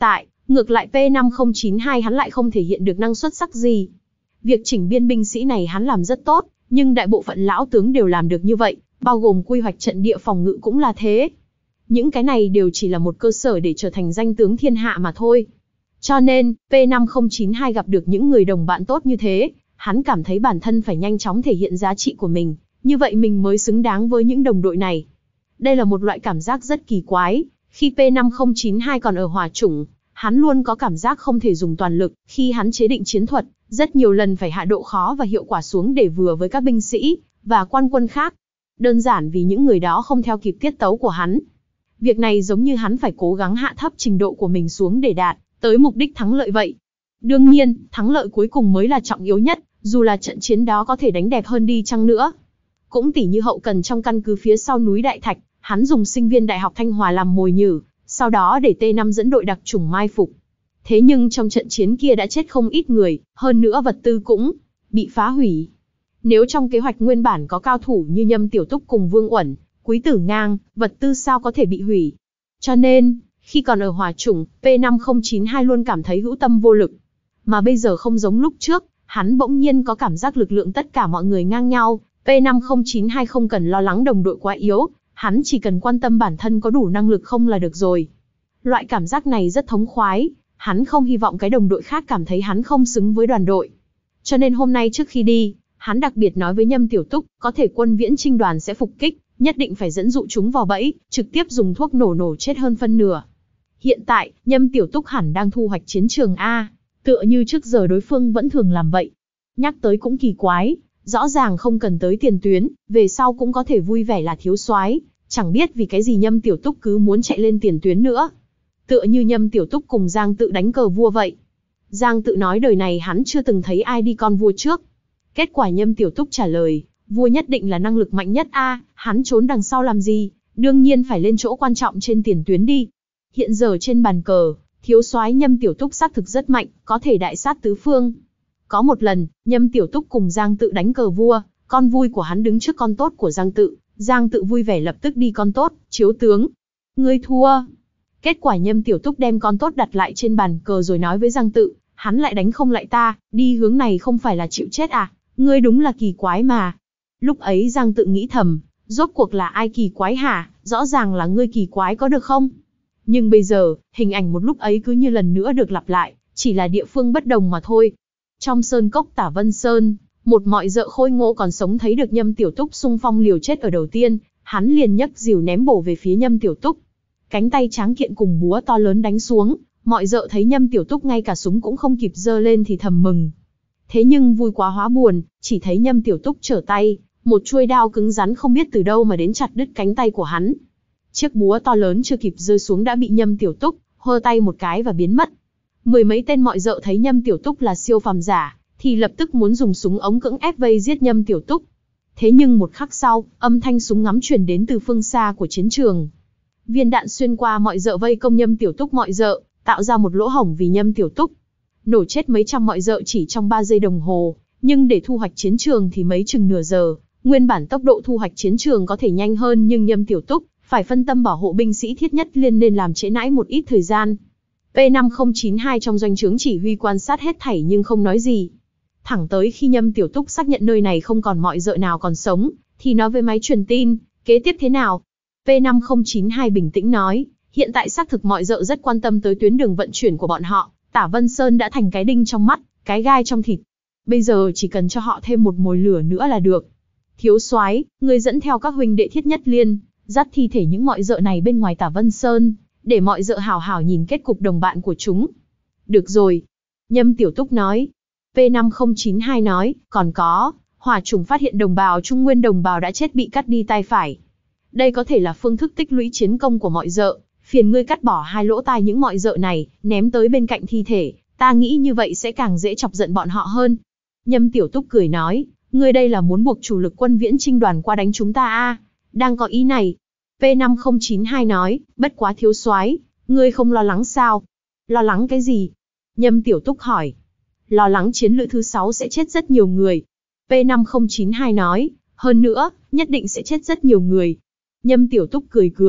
Ngược lại P năm không chín hai hắn lại không thể hiện được năng suất sắc gì. Việc chỉnh biên binh sĩ này hắn làm rất tốt, nhưng đại bộ phận lão tướng đều làm được như vậy, bao gồm quy hoạch trận địa phòng ngự cũng là thế. Những cái này đều chỉ là một cơ sở để trở thành danh tướng thiên hạ mà thôi. Cho nên, P năm không chín hai gặp được những người đồng bạn tốt như thế, hắn cảm thấy bản thân phải nhanh chóng thể hiện giá trị của mình, như vậy mình mới xứng đáng với những đồng đội này. Đây là một loại cảm giác rất kỳ quái, khi P năm không chín hai còn ở hỏa chủng, hắn luôn có cảm giác không thể dùng toàn lực, khi hắn chế định chiến thuật, rất nhiều lần phải hạ độ khó và hiệu quả xuống để vừa với các binh sĩ và quan quân khác. Đơn giản vì những người đó không theo kịp tiết tấu của hắn. Việc này giống như hắn phải cố gắng hạ thấp trình độ của mình xuống để đạt tới mục đích thắng lợi vậy. Đương nhiên, thắng lợi cuối cùng mới là trọng yếu nhất, dù là trận chiến đó có thể đánh đẹp hơn đi chăng nữa. Cũng tỉ như hậu cần trong căn cứ phía sau núi Đại Thạch, hắn dùng sinh viên Đại học Thanh Hòa làm mồi nhử, sau đó để T năm dẫn đội đặc chủng mai phục. Thế nhưng trong trận chiến kia đã chết không ít người, hơn nữa vật tư cũng bị phá hủy. Nếu trong kế hoạch nguyên bản có cao thủ như Nhâm Tiểu Túc cùng Vương Uẩn, Quý Tử Ngang, vật tư sao có thể bị hủy. Cho nên, khi còn ở hỏa chủng, P năm không chín hai luôn cảm thấy hữu tâm vô lực. Mà bây giờ không giống lúc trước, hắn bỗng nhiên có cảm giác lực lượng tất cả mọi người ngang nhau. P năm không chín hai không cần lo lắng đồng đội quá yếu, hắn chỉ cần quan tâm bản thân có đủ năng lực không là được rồi. Loại cảm giác này rất thống khoái, hắn không hy vọng cái đồng đội khác cảm thấy hắn không xứng với đoàn đội. Cho nên hôm nay trước khi đi, hắn đặc biệt nói với Nhâm Tiểu Túc, có thể quân viễn chinh đoàn sẽ phục kích, nhất định phải dẫn dụ chúng vào bẫy, trực tiếp dùng thuốc nổ nổ chết hơn phân nửa. Hiện tại, Nhâm Tiểu Túc hẳn đang thu hoạch chiến trường A, tựa như trước giờ đối phương vẫn thường làm vậy. Nhắc tới cũng kỳ quái, rõ ràng không cần tới tiền tuyến, về sau cũng có thể vui vẻ là thiếu soái, chẳng biết vì cái gì Nhâm Tiểu Túc cứ muốn chạy lên tiền tuyến nữa. Tựa như Nhâm Tiểu Túc cùng Giang Tự đánh cờ vua vậy. Giang Tự nói đời này hắn chưa từng thấy ai đi con vua trước. Kết quả Nhâm Tiểu Túc trả lời, vua nhất định là năng lực mạnh nhất a, hắn trốn đằng sau làm gì, đương nhiên phải lên chỗ quan trọng trên tiền tuyến đi. Hiện giờ trên bàn cờ, thiếu soái Nhâm Tiểu Túc xác thực rất mạnh, có thể đại sát tứ phương. Có một lần, Nhâm Tiểu Túc cùng Giang Tự đánh cờ vua, con vui của hắn đứng trước con tốt của Giang Tự, Giang Tự vui vẻ lập tức đi con tốt, chiếu tướng. Ngươi thua. Kết quả Nhâm Tiểu Túc đem con tốt đặt lại trên bàn cờ rồi nói với Giang Tự, hắn lại đánh không lại ta, đi hướng này không phải là chịu chết à, ngươi đúng là kỳ quái mà. Lúc ấy Giang Tự nghĩ thầm, rốt cuộc là ai kỳ quái hả, rõ ràng là ngươi kỳ quái có được không? Nhưng bây giờ, hình ảnh một lúc ấy cứ như lần nữa được lặp lại, chỉ là địa phương bất đồng mà thôi. Trong sơn cốc Tả Vân Sơn, một mọi dợ khôi ngô còn sống thấy được Nhâm Tiểu Túc xung phong liều chết ở đầu tiên, hắn liền nhấc rìu ném bổ về phía Nhâm Tiểu Túc. Cánh tay tráng kiện cùng búa to lớn đánh xuống, mọi dợ thấy Nhâm Tiểu Túc ngay cả súng cũng không kịp giơ lên thì thầm mừng. Thế nhưng vui quá hóa buồn, chỉ thấy Nhâm Tiểu Túc trở tay, một chuôi đao cứng rắn không biết từ đâu mà đến chặt đứt cánh tay của hắn. Chiếc búa to lớn chưa kịp rơi xuống đã bị Nhâm Tiểu Túc hơ tay một cái và biến mất. Mười mấy tên mọi dợ thấy Nhâm Tiểu Túc là siêu phàm giả, thì lập tức muốn dùng súng ống cưỡng ép vây giết Nhâm Tiểu Túc. Thế nhưng một khắc sau, âm thanh súng ngắm truyền đến từ phương xa của chiến trường. Viên đạn xuyên qua mọi dợ vây công Nhâm Tiểu Túc mọi dợ, tạo ra một lỗ hổng vì Nhâm Tiểu Túc. Nổ chết mấy trăm mọi dợ chỉ trong ba giây đồng hồ, nhưng để thu hoạch chiến trường thì mấy chừng nửa giờ. Nguyên bản tốc độ thu hoạch chiến trường có thể nhanh hơn nhưng Nhâm Tiểu Túc phải phân tâm bảo hộ binh sĩ thiết nhất liên nên làm trễ nãi một ít thời gian. P năm không chín hai trong doanh trướng chỉ huy quan sát hết thảy nhưng không nói gì. Thẳng tới khi Nhâm Tiểu Túc xác nhận nơi này không còn mọi dợ nào còn sống, thì nói với máy truyền tin, kế tiếp thế nào? P năm không chín hai bình tĩnh nói, hiện tại xác thực mọi dợ rất quan tâm tới tuyến đường vận chuyển của bọn họ, Tả Vân Sơn đã thành cái đinh trong mắt, cái gai trong thịt. Bây giờ chỉ cần cho họ thêm một mồi lửa nữa là được. Thiếu soái, người dẫn theo các huynh đệ thiết nhất liên, dắt thi thể những mọi dợ này bên ngoài Tả Vân Sơn, để mọi dợ hào hào nhìn kết cục đồng bạn của chúng. Được rồi. Nhâm Tiểu Túc nói. P năm không chín hai nói, còn có, hỏa chủng phát hiện đồng bào Trung Nguyên đồng bào đã chết bị cắt đi tai phải. Đây có thể là phương thức tích lũy chiến công của mọi dợ, phiền ngươi cắt bỏ hai lỗ tai những mọi dợ này, ném tới bên cạnh thi thể, ta nghĩ như vậy sẽ càng dễ chọc giận bọn họ hơn. Nhâm Tiểu Túc cười nói, ngươi đây là muốn buộc chủ lực quân viễn chinh đoàn qua đánh chúng ta a? Đang có ý này. P năm không chín hai nói, bất quá thiếu soái, ngươi không lo lắng sao? Lo lắng cái gì? Nhâm Tiểu Túc hỏi. Lo lắng chiến lữ thứ sáu sẽ chết rất nhiều người. P năm không chín hai nói, hơn nữa, nhất định sẽ chết rất nhiều người. Nhâm Tiểu Túc cười cười,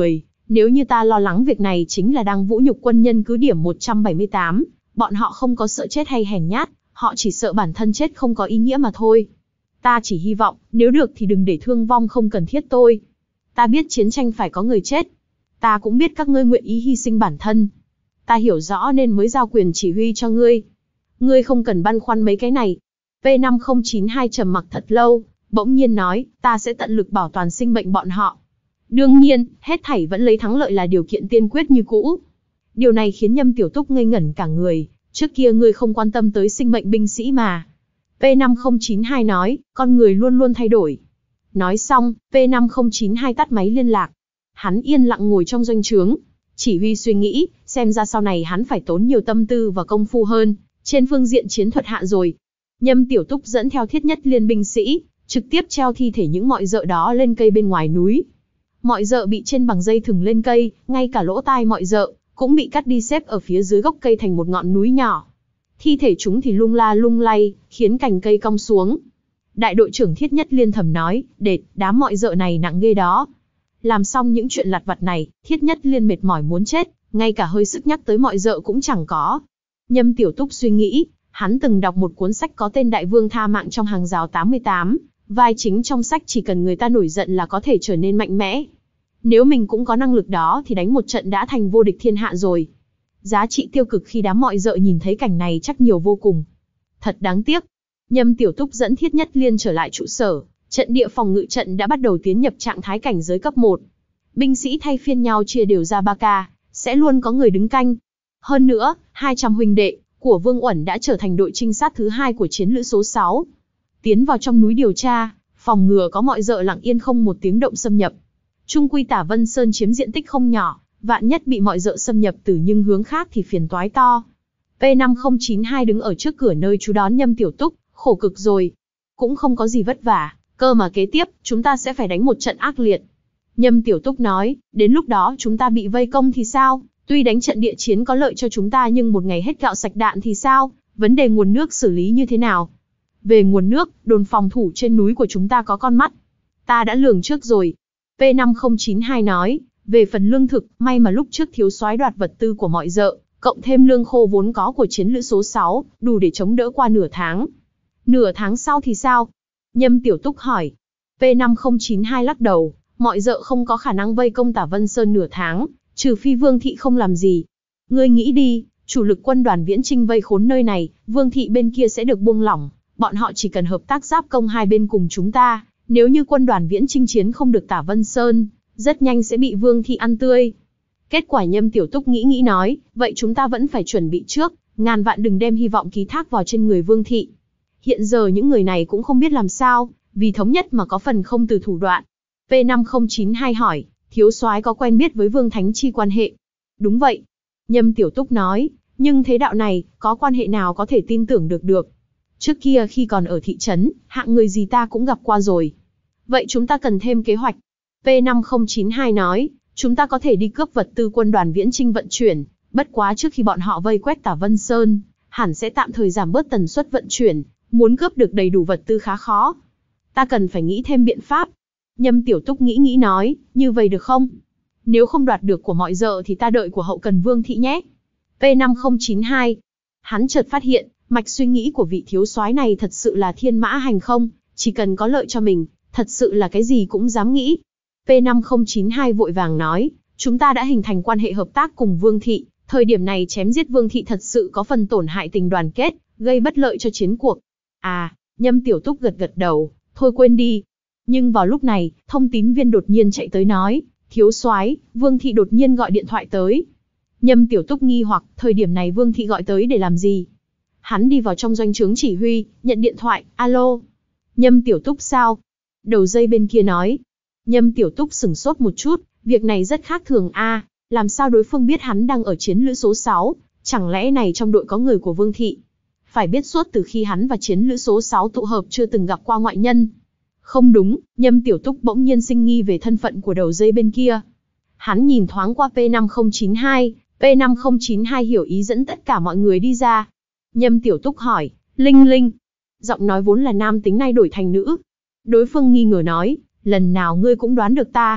Nếu như ta lo lắng việc này chính là đang vũ nhục quân nhân cứ điểm một trăm bảy mươi tám, bọn họ không có sợ chết hay hèn nhát, họ chỉ sợ bản thân chết không có ý nghĩa mà thôi. Ta chỉ hy vọng, nếu được thì đừng để thương vong không cần thiết tôi. Ta biết chiến tranh phải có người chết. Ta cũng biết các ngươi nguyện ý hy sinh bản thân. Ta hiểu rõ nên mới giao quyền chỉ huy cho ngươi. Ngươi không cần băn khoăn mấy cái này. P năm không chín hai trầm mặc thật lâu, bỗng nhiên nói, ta sẽ tận lực bảo toàn sinh mệnh bọn họ. Đương nhiên, hết thảy vẫn lấy thắng lợi là điều kiện tiên quyết như cũ. Điều này khiến Nhâm Tiểu Túc ngây ngẩn cả người, trước kia ngươi không quan tâm tới sinh mệnh binh sĩ mà. P năm không chín hai nói, con người luôn luôn thay đổi. Nói xong, P năm không chín hai tắt máy liên lạc. Hắn yên lặng ngồi trong doanh trướng. Chỉ huy suy nghĩ, xem ra sau này hắn phải tốn nhiều tâm tư và công phu hơn, trên phương diện chiến thuật hạ rồi. Nhâm Tiểu Túc dẫn theo thiết nhất liên binh sĩ, trực tiếp treo thi thể những mọi dợ đó lên cây bên ngoài núi. Mọi dợ bị trên bằng dây thừng lên cây, ngay cả lỗ tai mọi dợ cũng bị cắt đi xếp ở phía dưới gốc cây thành một ngọn núi nhỏ. Thi thể chúng thì lung la lung lay, khiến cành cây cong xuống. Đại đội trưởng thiết nhất liên thầm nói, đệt, đám mọi dợ này nặng ghê đó. Làm xong những chuyện lặt vặt này, thiết nhất liên mệt mỏi muốn chết, ngay cả hơi sức nhắc tới mọi dợ cũng chẳng có. Nhâm Tiểu Túc suy nghĩ, hắn từng đọc một cuốn sách có tên Đại Vương tha mạng trong hàng rào tám mươi tám, vai chính trong sách chỉ cần người ta nổi giận là có thể trở nên mạnh mẽ. Nếu mình cũng có năng lực đó thì đánh một trận đã thành vô địch thiên hạ rồi. Giá trị tiêu cực khi đám mọi dợ nhìn thấy cảnh này chắc nhiều vô cùng. Thật đáng tiếc. Nhâm Tiểu Túc dẫn thiết nhất liên trở lại trụ sở, trận địa phòng ngự trận đã bắt đầu tiến nhập trạng thái cảnh giới cấp một. Binh sĩ thay phiên nhau chia đều ra ba ca, sẽ luôn có người đứng canh. Hơn nữa, hai trăm huynh đệ của Vương Uẩn đã trở thành đội trinh sát thứ hai của chiến lữ số sáu. Tiến vào trong núi điều tra, phòng ngừa có mọi dợ lặng yên không một tiếng động xâm nhập. Trung quy Tả Vân Sơn chiếm diện tích không nhỏ, vạn nhất bị mọi dợ xâm nhập từ những hướng khác thì phiền toái to. P năm không chín hai đứng ở trước cửa nơi chú đón Nhâm Tiểu Túc, khổ cực rồi. Cũng không có gì vất vả, cơ mà kế tiếp, chúng ta sẽ phải đánh một trận ác liệt. Nhâm Tiểu Túc nói, đến lúc đó chúng ta bị vây công thì sao? Tuy đánh trận địa chiến có lợi cho chúng ta nhưng một ngày hết gạo sạch đạn thì sao? Vấn đề nguồn nước xử lý như thế nào? Về nguồn nước, đồn phòng thủ trên núi của chúng ta có con mắt. Ta đã lường trước rồi. P năm không chín hai nói, về phần lương thực, may mà lúc trước thiếu soái đoạt vật tư của mọi dợ, cộng thêm lương khô vốn có của chiến lữ số sáu, đủ để chống đỡ qua nửa tháng. Nửa tháng sau thì sao? Nhâm Tiểu Túc hỏi. P năm không chín hai lắc đầu, mọi dợ không có khả năng vây công Tả Vân Sơn nửa tháng, trừ phi Vương Thị không làm gì. Ngươi nghĩ đi, chủ lực quân đoàn viễn chinh vây khốn nơi này, Vương Thị bên kia sẽ được buông lỏng, bọn họ chỉ cần hợp tác giáp công hai bên cùng chúng ta. Nếu như quân đoàn viễn chinh chiến không được Tả Vân Sơn, rất nhanh sẽ bị Vương Thị ăn tươi. Kết quả Nhâm Tiểu Túc nghĩ nghĩ nói, vậy chúng ta vẫn phải chuẩn bị trước, ngàn vạn đừng đem hy vọng ký thác vào trên người Vương Thị. Hiện giờ những người này cũng không biết làm sao, vì thống nhất mà có phần không từ thủ đoạn. P năm không chín hai hỏi, thiếu soái có quen biết với Vương Thánh Chi quan hệ? Đúng vậy. Nhâm Tiểu Túc nói, nhưng thế đạo này, có quan hệ nào có thể tin tưởng được được? Trước kia khi còn ở thị trấn, hạng người gì ta cũng gặp qua rồi. Vậy chúng ta cần thêm kế hoạch. P năm không chín hai nói, chúng ta có thể đi cướp vật tư quân đoàn viễn chinh vận chuyển, bất quá trước khi bọn họ vây quét Tả Vân Sơn, hẳn sẽ tạm thời giảm bớt tần suất vận chuyển, muốn cướp được đầy đủ vật tư khá khó. Ta cần phải nghĩ thêm biện pháp. Nhâm Tiểu Túc nghĩ nghĩ nói, như vậy được không? Nếu không đoạt được của mọi dợ thì ta đợi của hậu cần Vương Thị nhé. P năm không chín hai. Hắn chợt phát hiện, mạch suy nghĩ của vị thiếu soái này thật sự là thiên mã hành không, chỉ cần có lợi cho mình, thật sự là cái gì cũng dám nghĩ. P năm không chín hai vội vàng nói, chúng ta đã hình thành quan hệ hợp tác cùng Vương Thị, thời điểm này chém giết Vương Thị thật sự có phần tổn hại tình đoàn kết, gây bất lợi cho chiến cuộc. À, Nhâm Tiểu Túc gật gật đầu, thôi quên đi. Nhưng vào lúc này, thông tín viên đột nhiên chạy tới nói, thiếu soái, Vương Thị đột nhiên gọi điện thoại tới. Nhâm Tiểu Túc nghi hoặc, thời điểm này Vương Thị gọi tới để làm gì? Hắn đi vào trong doanh trướng chỉ huy, nhận điện thoại, alo. Nhâm Tiểu Túc sao? Đầu dây bên kia nói. Nhâm Tiểu Túc sửng sốt một chút, việc này rất khác thường a, à, làm sao đối phương biết hắn đang ở chiến lữ số sáu, chẳng lẽ này trong đội có người của Vương Thị? Phải biết suốt từ khi hắn và chiến lữ số sáu tụ hợp chưa từng gặp qua ngoại nhân. Không đúng, Nhâm Tiểu Túc bỗng nhiên sinh nghi về thân phận của đầu dây bên kia. Hắn nhìn thoáng qua P năm không chín hai, P năm không chín hai hiểu ý dẫn tất cả mọi người đi ra. Nhâm Tiểu Túc hỏi, Linh Linh. Giọng nói vốn là nam tính nay đổi thành nữ. Đối phương nghi ngờ nói, lần nào ngươi cũng đoán được ta.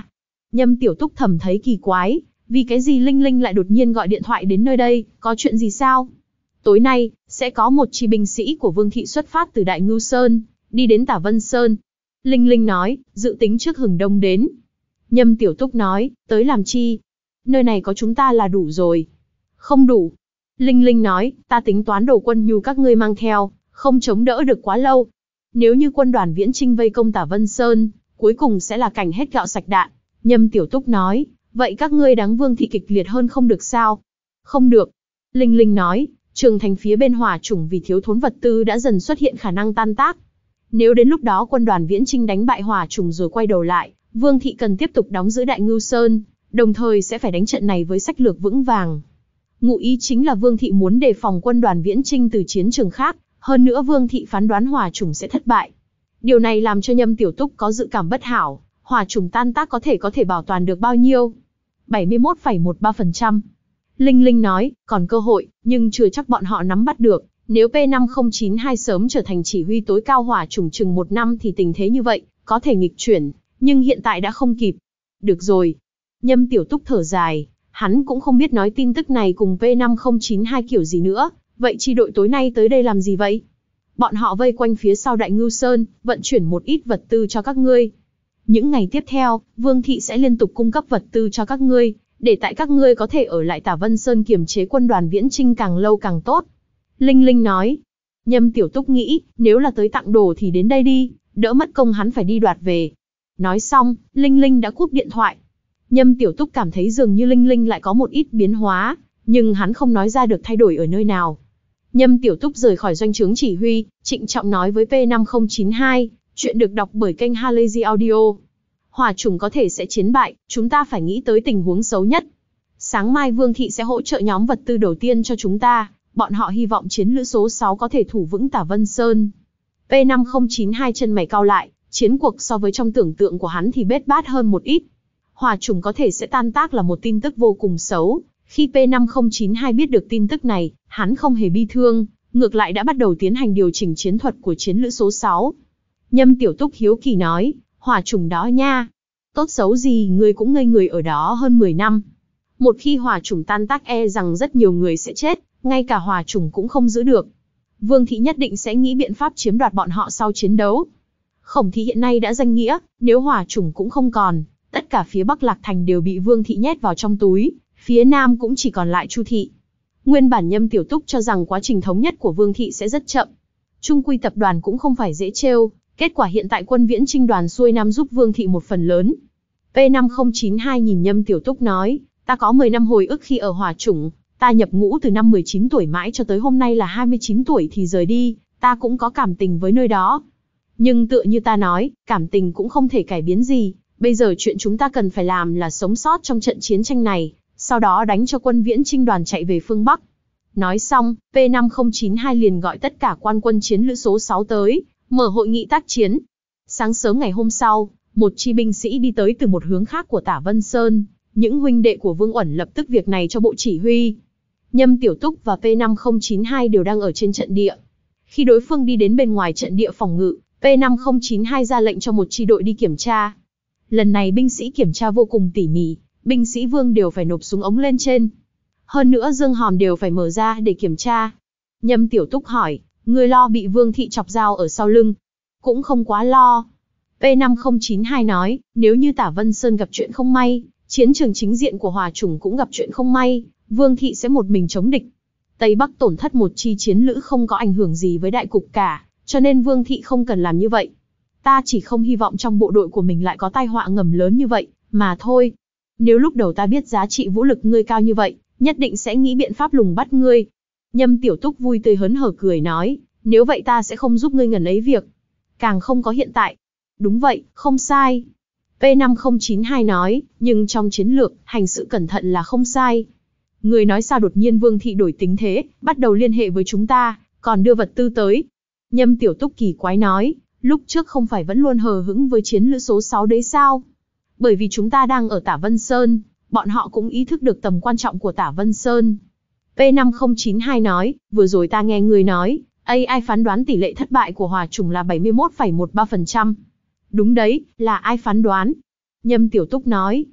Nhâm Tiểu Túc thầm thấy kỳ quái, vì cái gì Linh Linh lại đột nhiên gọi điện thoại đến nơi đây, có chuyện gì sao? Tối nay, sẽ có một chi binh sĩ của Vương thị xuất phát từ Đại Ngưu Sơn, đi đến Tả Vân Sơn. Linh Linh nói, dự tính trước Hừng Đông đến. Nhâm Tiểu Túc nói, tới làm chi? Nơi này có chúng ta là đủ rồi. Không đủ. Linh Linh nói, ta tính toán đồ quân nhu các ngươi mang theo, không chống đỡ được quá lâu. Nếu như quân đoàn Viễn Chinh vây công Tả Vân Sơn, cuối cùng sẽ là cảnh hết gạo sạch đạn. Nhâm Tiểu Túc nói, vậy các ngươi đáng Vương thị kịch liệt hơn không được sao? Không được. Linh Linh nói, Trường thành phía bên Hỏa Chủng vì thiếu thốn vật tư đã dần xuất hiện khả năng tan tác. Nếu đến lúc đó quân đoàn Viễn Chinh đánh bại Hỏa Chủng rồi quay đầu lại, Vương thị cần tiếp tục đóng giữ Đại Ngưu Sơn, đồng thời sẽ phải đánh trận này với sách lược vững vàng. Ngụ ý chính là Vương thị muốn đề phòng quân đoàn Viễn Chinh từ chiến trường khác, hơn nữa Vương thị phán đoán Hỏa Chủng sẽ thất bại. Điều này làm cho Nhâm Tiểu Túc có dự cảm bất hảo, Hỏa Chủng tan tác có thể có thể bảo toàn được bao nhiêu? bảy mươi mốt phẩy mười ba phần trăm. Linh Linh nói, còn cơ hội, nhưng chưa chắc bọn họ nắm bắt được. Nếu P năm không chín hai sớm trở thành chỉ huy tối cao Hỏa Chủng chừng một năm thì tình thế như vậy, có thể nghịch chuyển, nhưng hiện tại đã không kịp. Được rồi. Nhâm Tiểu Túc thở dài, hắn cũng không biết nói tin tức này cùng P năm không chín hai kiểu gì nữa, vậy chi đội tối nay tới đây làm gì vậy? Bọn họ vây quanh phía sau Đại Ngưu Sơn, vận chuyển một ít vật tư cho các ngươi. Những ngày tiếp theo, Vương thị sẽ liên tục cung cấp vật tư cho các ngươi, để tại các ngươi có thể ở lại Tả Vân Sơn kiềm chế quân đoàn Viễn Chinh càng lâu càng tốt. Linh Linh nói. Nhâm Tiểu Túc nghĩ, nếu là tới tặng đồ thì đến đây đi, đỡ mất công hắn phải đi đoạt về. Nói xong, Linh Linh đã cúp điện thoại. Nhâm Tiểu Túc cảm thấy dường như Linh Linh lại có một ít biến hóa, nhưng hắn không nói ra được thay đổi ở nơi nào. Nhâm Tiểu Túc rời khỏi doanh trướng chỉ huy, trịnh trọng nói với P năm không chín hai, chuyện được đọc bởi kênh Halazy Audio. Hỏa Chủng có thể sẽ chiến bại, chúng ta phải nghĩ tới tình huống xấu nhất. Sáng mai Vương thị sẽ hỗ trợ nhóm vật tư đầu tiên cho chúng ta, bọn họ hy vọng chiến lữ số sáu có thể thủ vững Tả Vân Sơn. P năm không chín hai chân mày cau lại, chiến cuộc so với trong tưởng tượng của hắn thì bết bát hơn một ít. Hỏa Chủng có thể sẽ tan tác là một tin tức vô cùng xấu. Khi P năm không chín hai biết được tin tức này, hắn không hề bi thương, ngược lại đã bắt đầu tiến hành điều chỉnh chiến thuật của chiến lữ số sáu. Nhâm Tiểu Túc hiếu kỳ nói, Hỏa Chủng đó nha. Tốt xấu gì ngươi cũng ngây người ở đó hơn mười năm. Một khi Hỏa Chủng tan tác e rằng rất nhiều người sẽ chết, ngay cả Hỏa Chủng cũng không giữ được. Vương thị nhất định sẽ nghĩ biện pháp chiếm đoạt bọn họ sau chiến đấu. Khổng thị hiện nay đã danh nghĩa, nếu Hỏa Chủng cũng không còn, tất cả phía Bắc Lạc Thành đều bị Vương thị nhét vào trong túi, phía Nam cũng chỉ còn lại Chu thị. Nguyên bản Nhâm Tiểu Túc cho rằng quá trình thống nhất của Vương thị sẽ rất chậm. Trung quy tập đoàn cũng không phải dễ trêu, kết quả hiện tại quân Viễn Chinh đoàn xuôi Nam giúp Vương thị một phần lớn. P năm không chín hai nhìn Nhâm Tiểu Túc nói, ta có mười năm hồi ức khi ở Hỏa Chủng, ta nhập ngũ từ năm mười chín tuổi mãi cho tới hôm nay là hai mươi chín tuổi thì rời đi, ta cũng có cảm tình với nơi đó. Nhưng tựa như ta nói, cảm tình cũng không thể cải biến gì, bây giờ chuyện chúng ta cần phải làm là sống sót trong trận chiến tranh này, sau đó đánh cho quân Viễn Chinh đoàn chạy về phương Bắc. Nói xong, P năm không chín hai liền gọi tất cả quan quân chiến lữ số sáu tới, mở hội nghị tác chiến. Sáng sớm ngày hôm sau, một chi binh sĩ đi tới từ một hướng khác của Tả Vân Sơn, những huynh đệ của Vương Uẩn lập tức việc này cho bộ chỉ huy. Nhâm Tiểu Túc và P năm không chín hai đều đang ở trên trận địa. Khi đối phương đi đến bên ngoài trận địa phòng ngự, P năm không chín hai ra lệnh cho một chi đội đi kiểm tra. Lần này binh sĩ kiểm tra vô cùng tỉ mỉ, binh sĩ Vương đều phải nộp súng ống lên trên. Hơn nữa dương hòm đều phải mở ra để kiểm tra. Nhâm Tiểu Túc hỏi, người lo bị Vương thị chọc dao ở sau lưng? Cũng không quá lo. P năm không chín hai nói, nếu như Tả Vân Sơn gặp chuyện không may, chiến trường chính diện của Hỏa Chủng cũng gặp chuyện không may, Vương thị sẽ một mình chống địch. Tây Bắc tổn thất một chi chiến lữ không có ảnh hưởng gì với đại cục cả, cho nên Vương thị không cần làm như vậy. Ta chỉ không hy vọng trong bộ đội của mình lại có tai họa ngầm lớn như vậy, mà thôi. Nếu lúc đầu ta biết giá trị vũ lực ngươi cao như vậy, nhất định sẽ nghĩ biện pháp lùng bắt ngươi. Nhâm Tiểu Túc vui tươi hớn hở cười nói, nếu vậy ta sẽ không giúp ngươi ngần ấy việc. Càng không có hiện tại. Đúng vậy, không sai. P năm không chín hai nói, nhưng trong chiến lược, hành sự cẩn thận là không sai. Người nói sao đột nhiên Vương thị đổi tính thế, bắt đầu liên hệ với chúng ta, còn đưa vật tư tới. Nhâm Tiểu Túc kỳ quái nói, lúc trước không phải vẫn luôn hờ hững với chiến lữ số sáu đấy sao? Bởi vì chúng ta đang ở Tả Vân Sơn, bọn họ cũng ý thức được tầm quan trọng của Tả Vân Sơn. P năm không chín hai nói, vừa rồi ta nghe người nói, a i phán đoán tỷ lệ thất bại của Hỏa Chủng là bảy mươi mốt phẩy mười ba phần trăm. Đúng đấy, là ai phán đoán? Nhâm Tiểu Túc nói,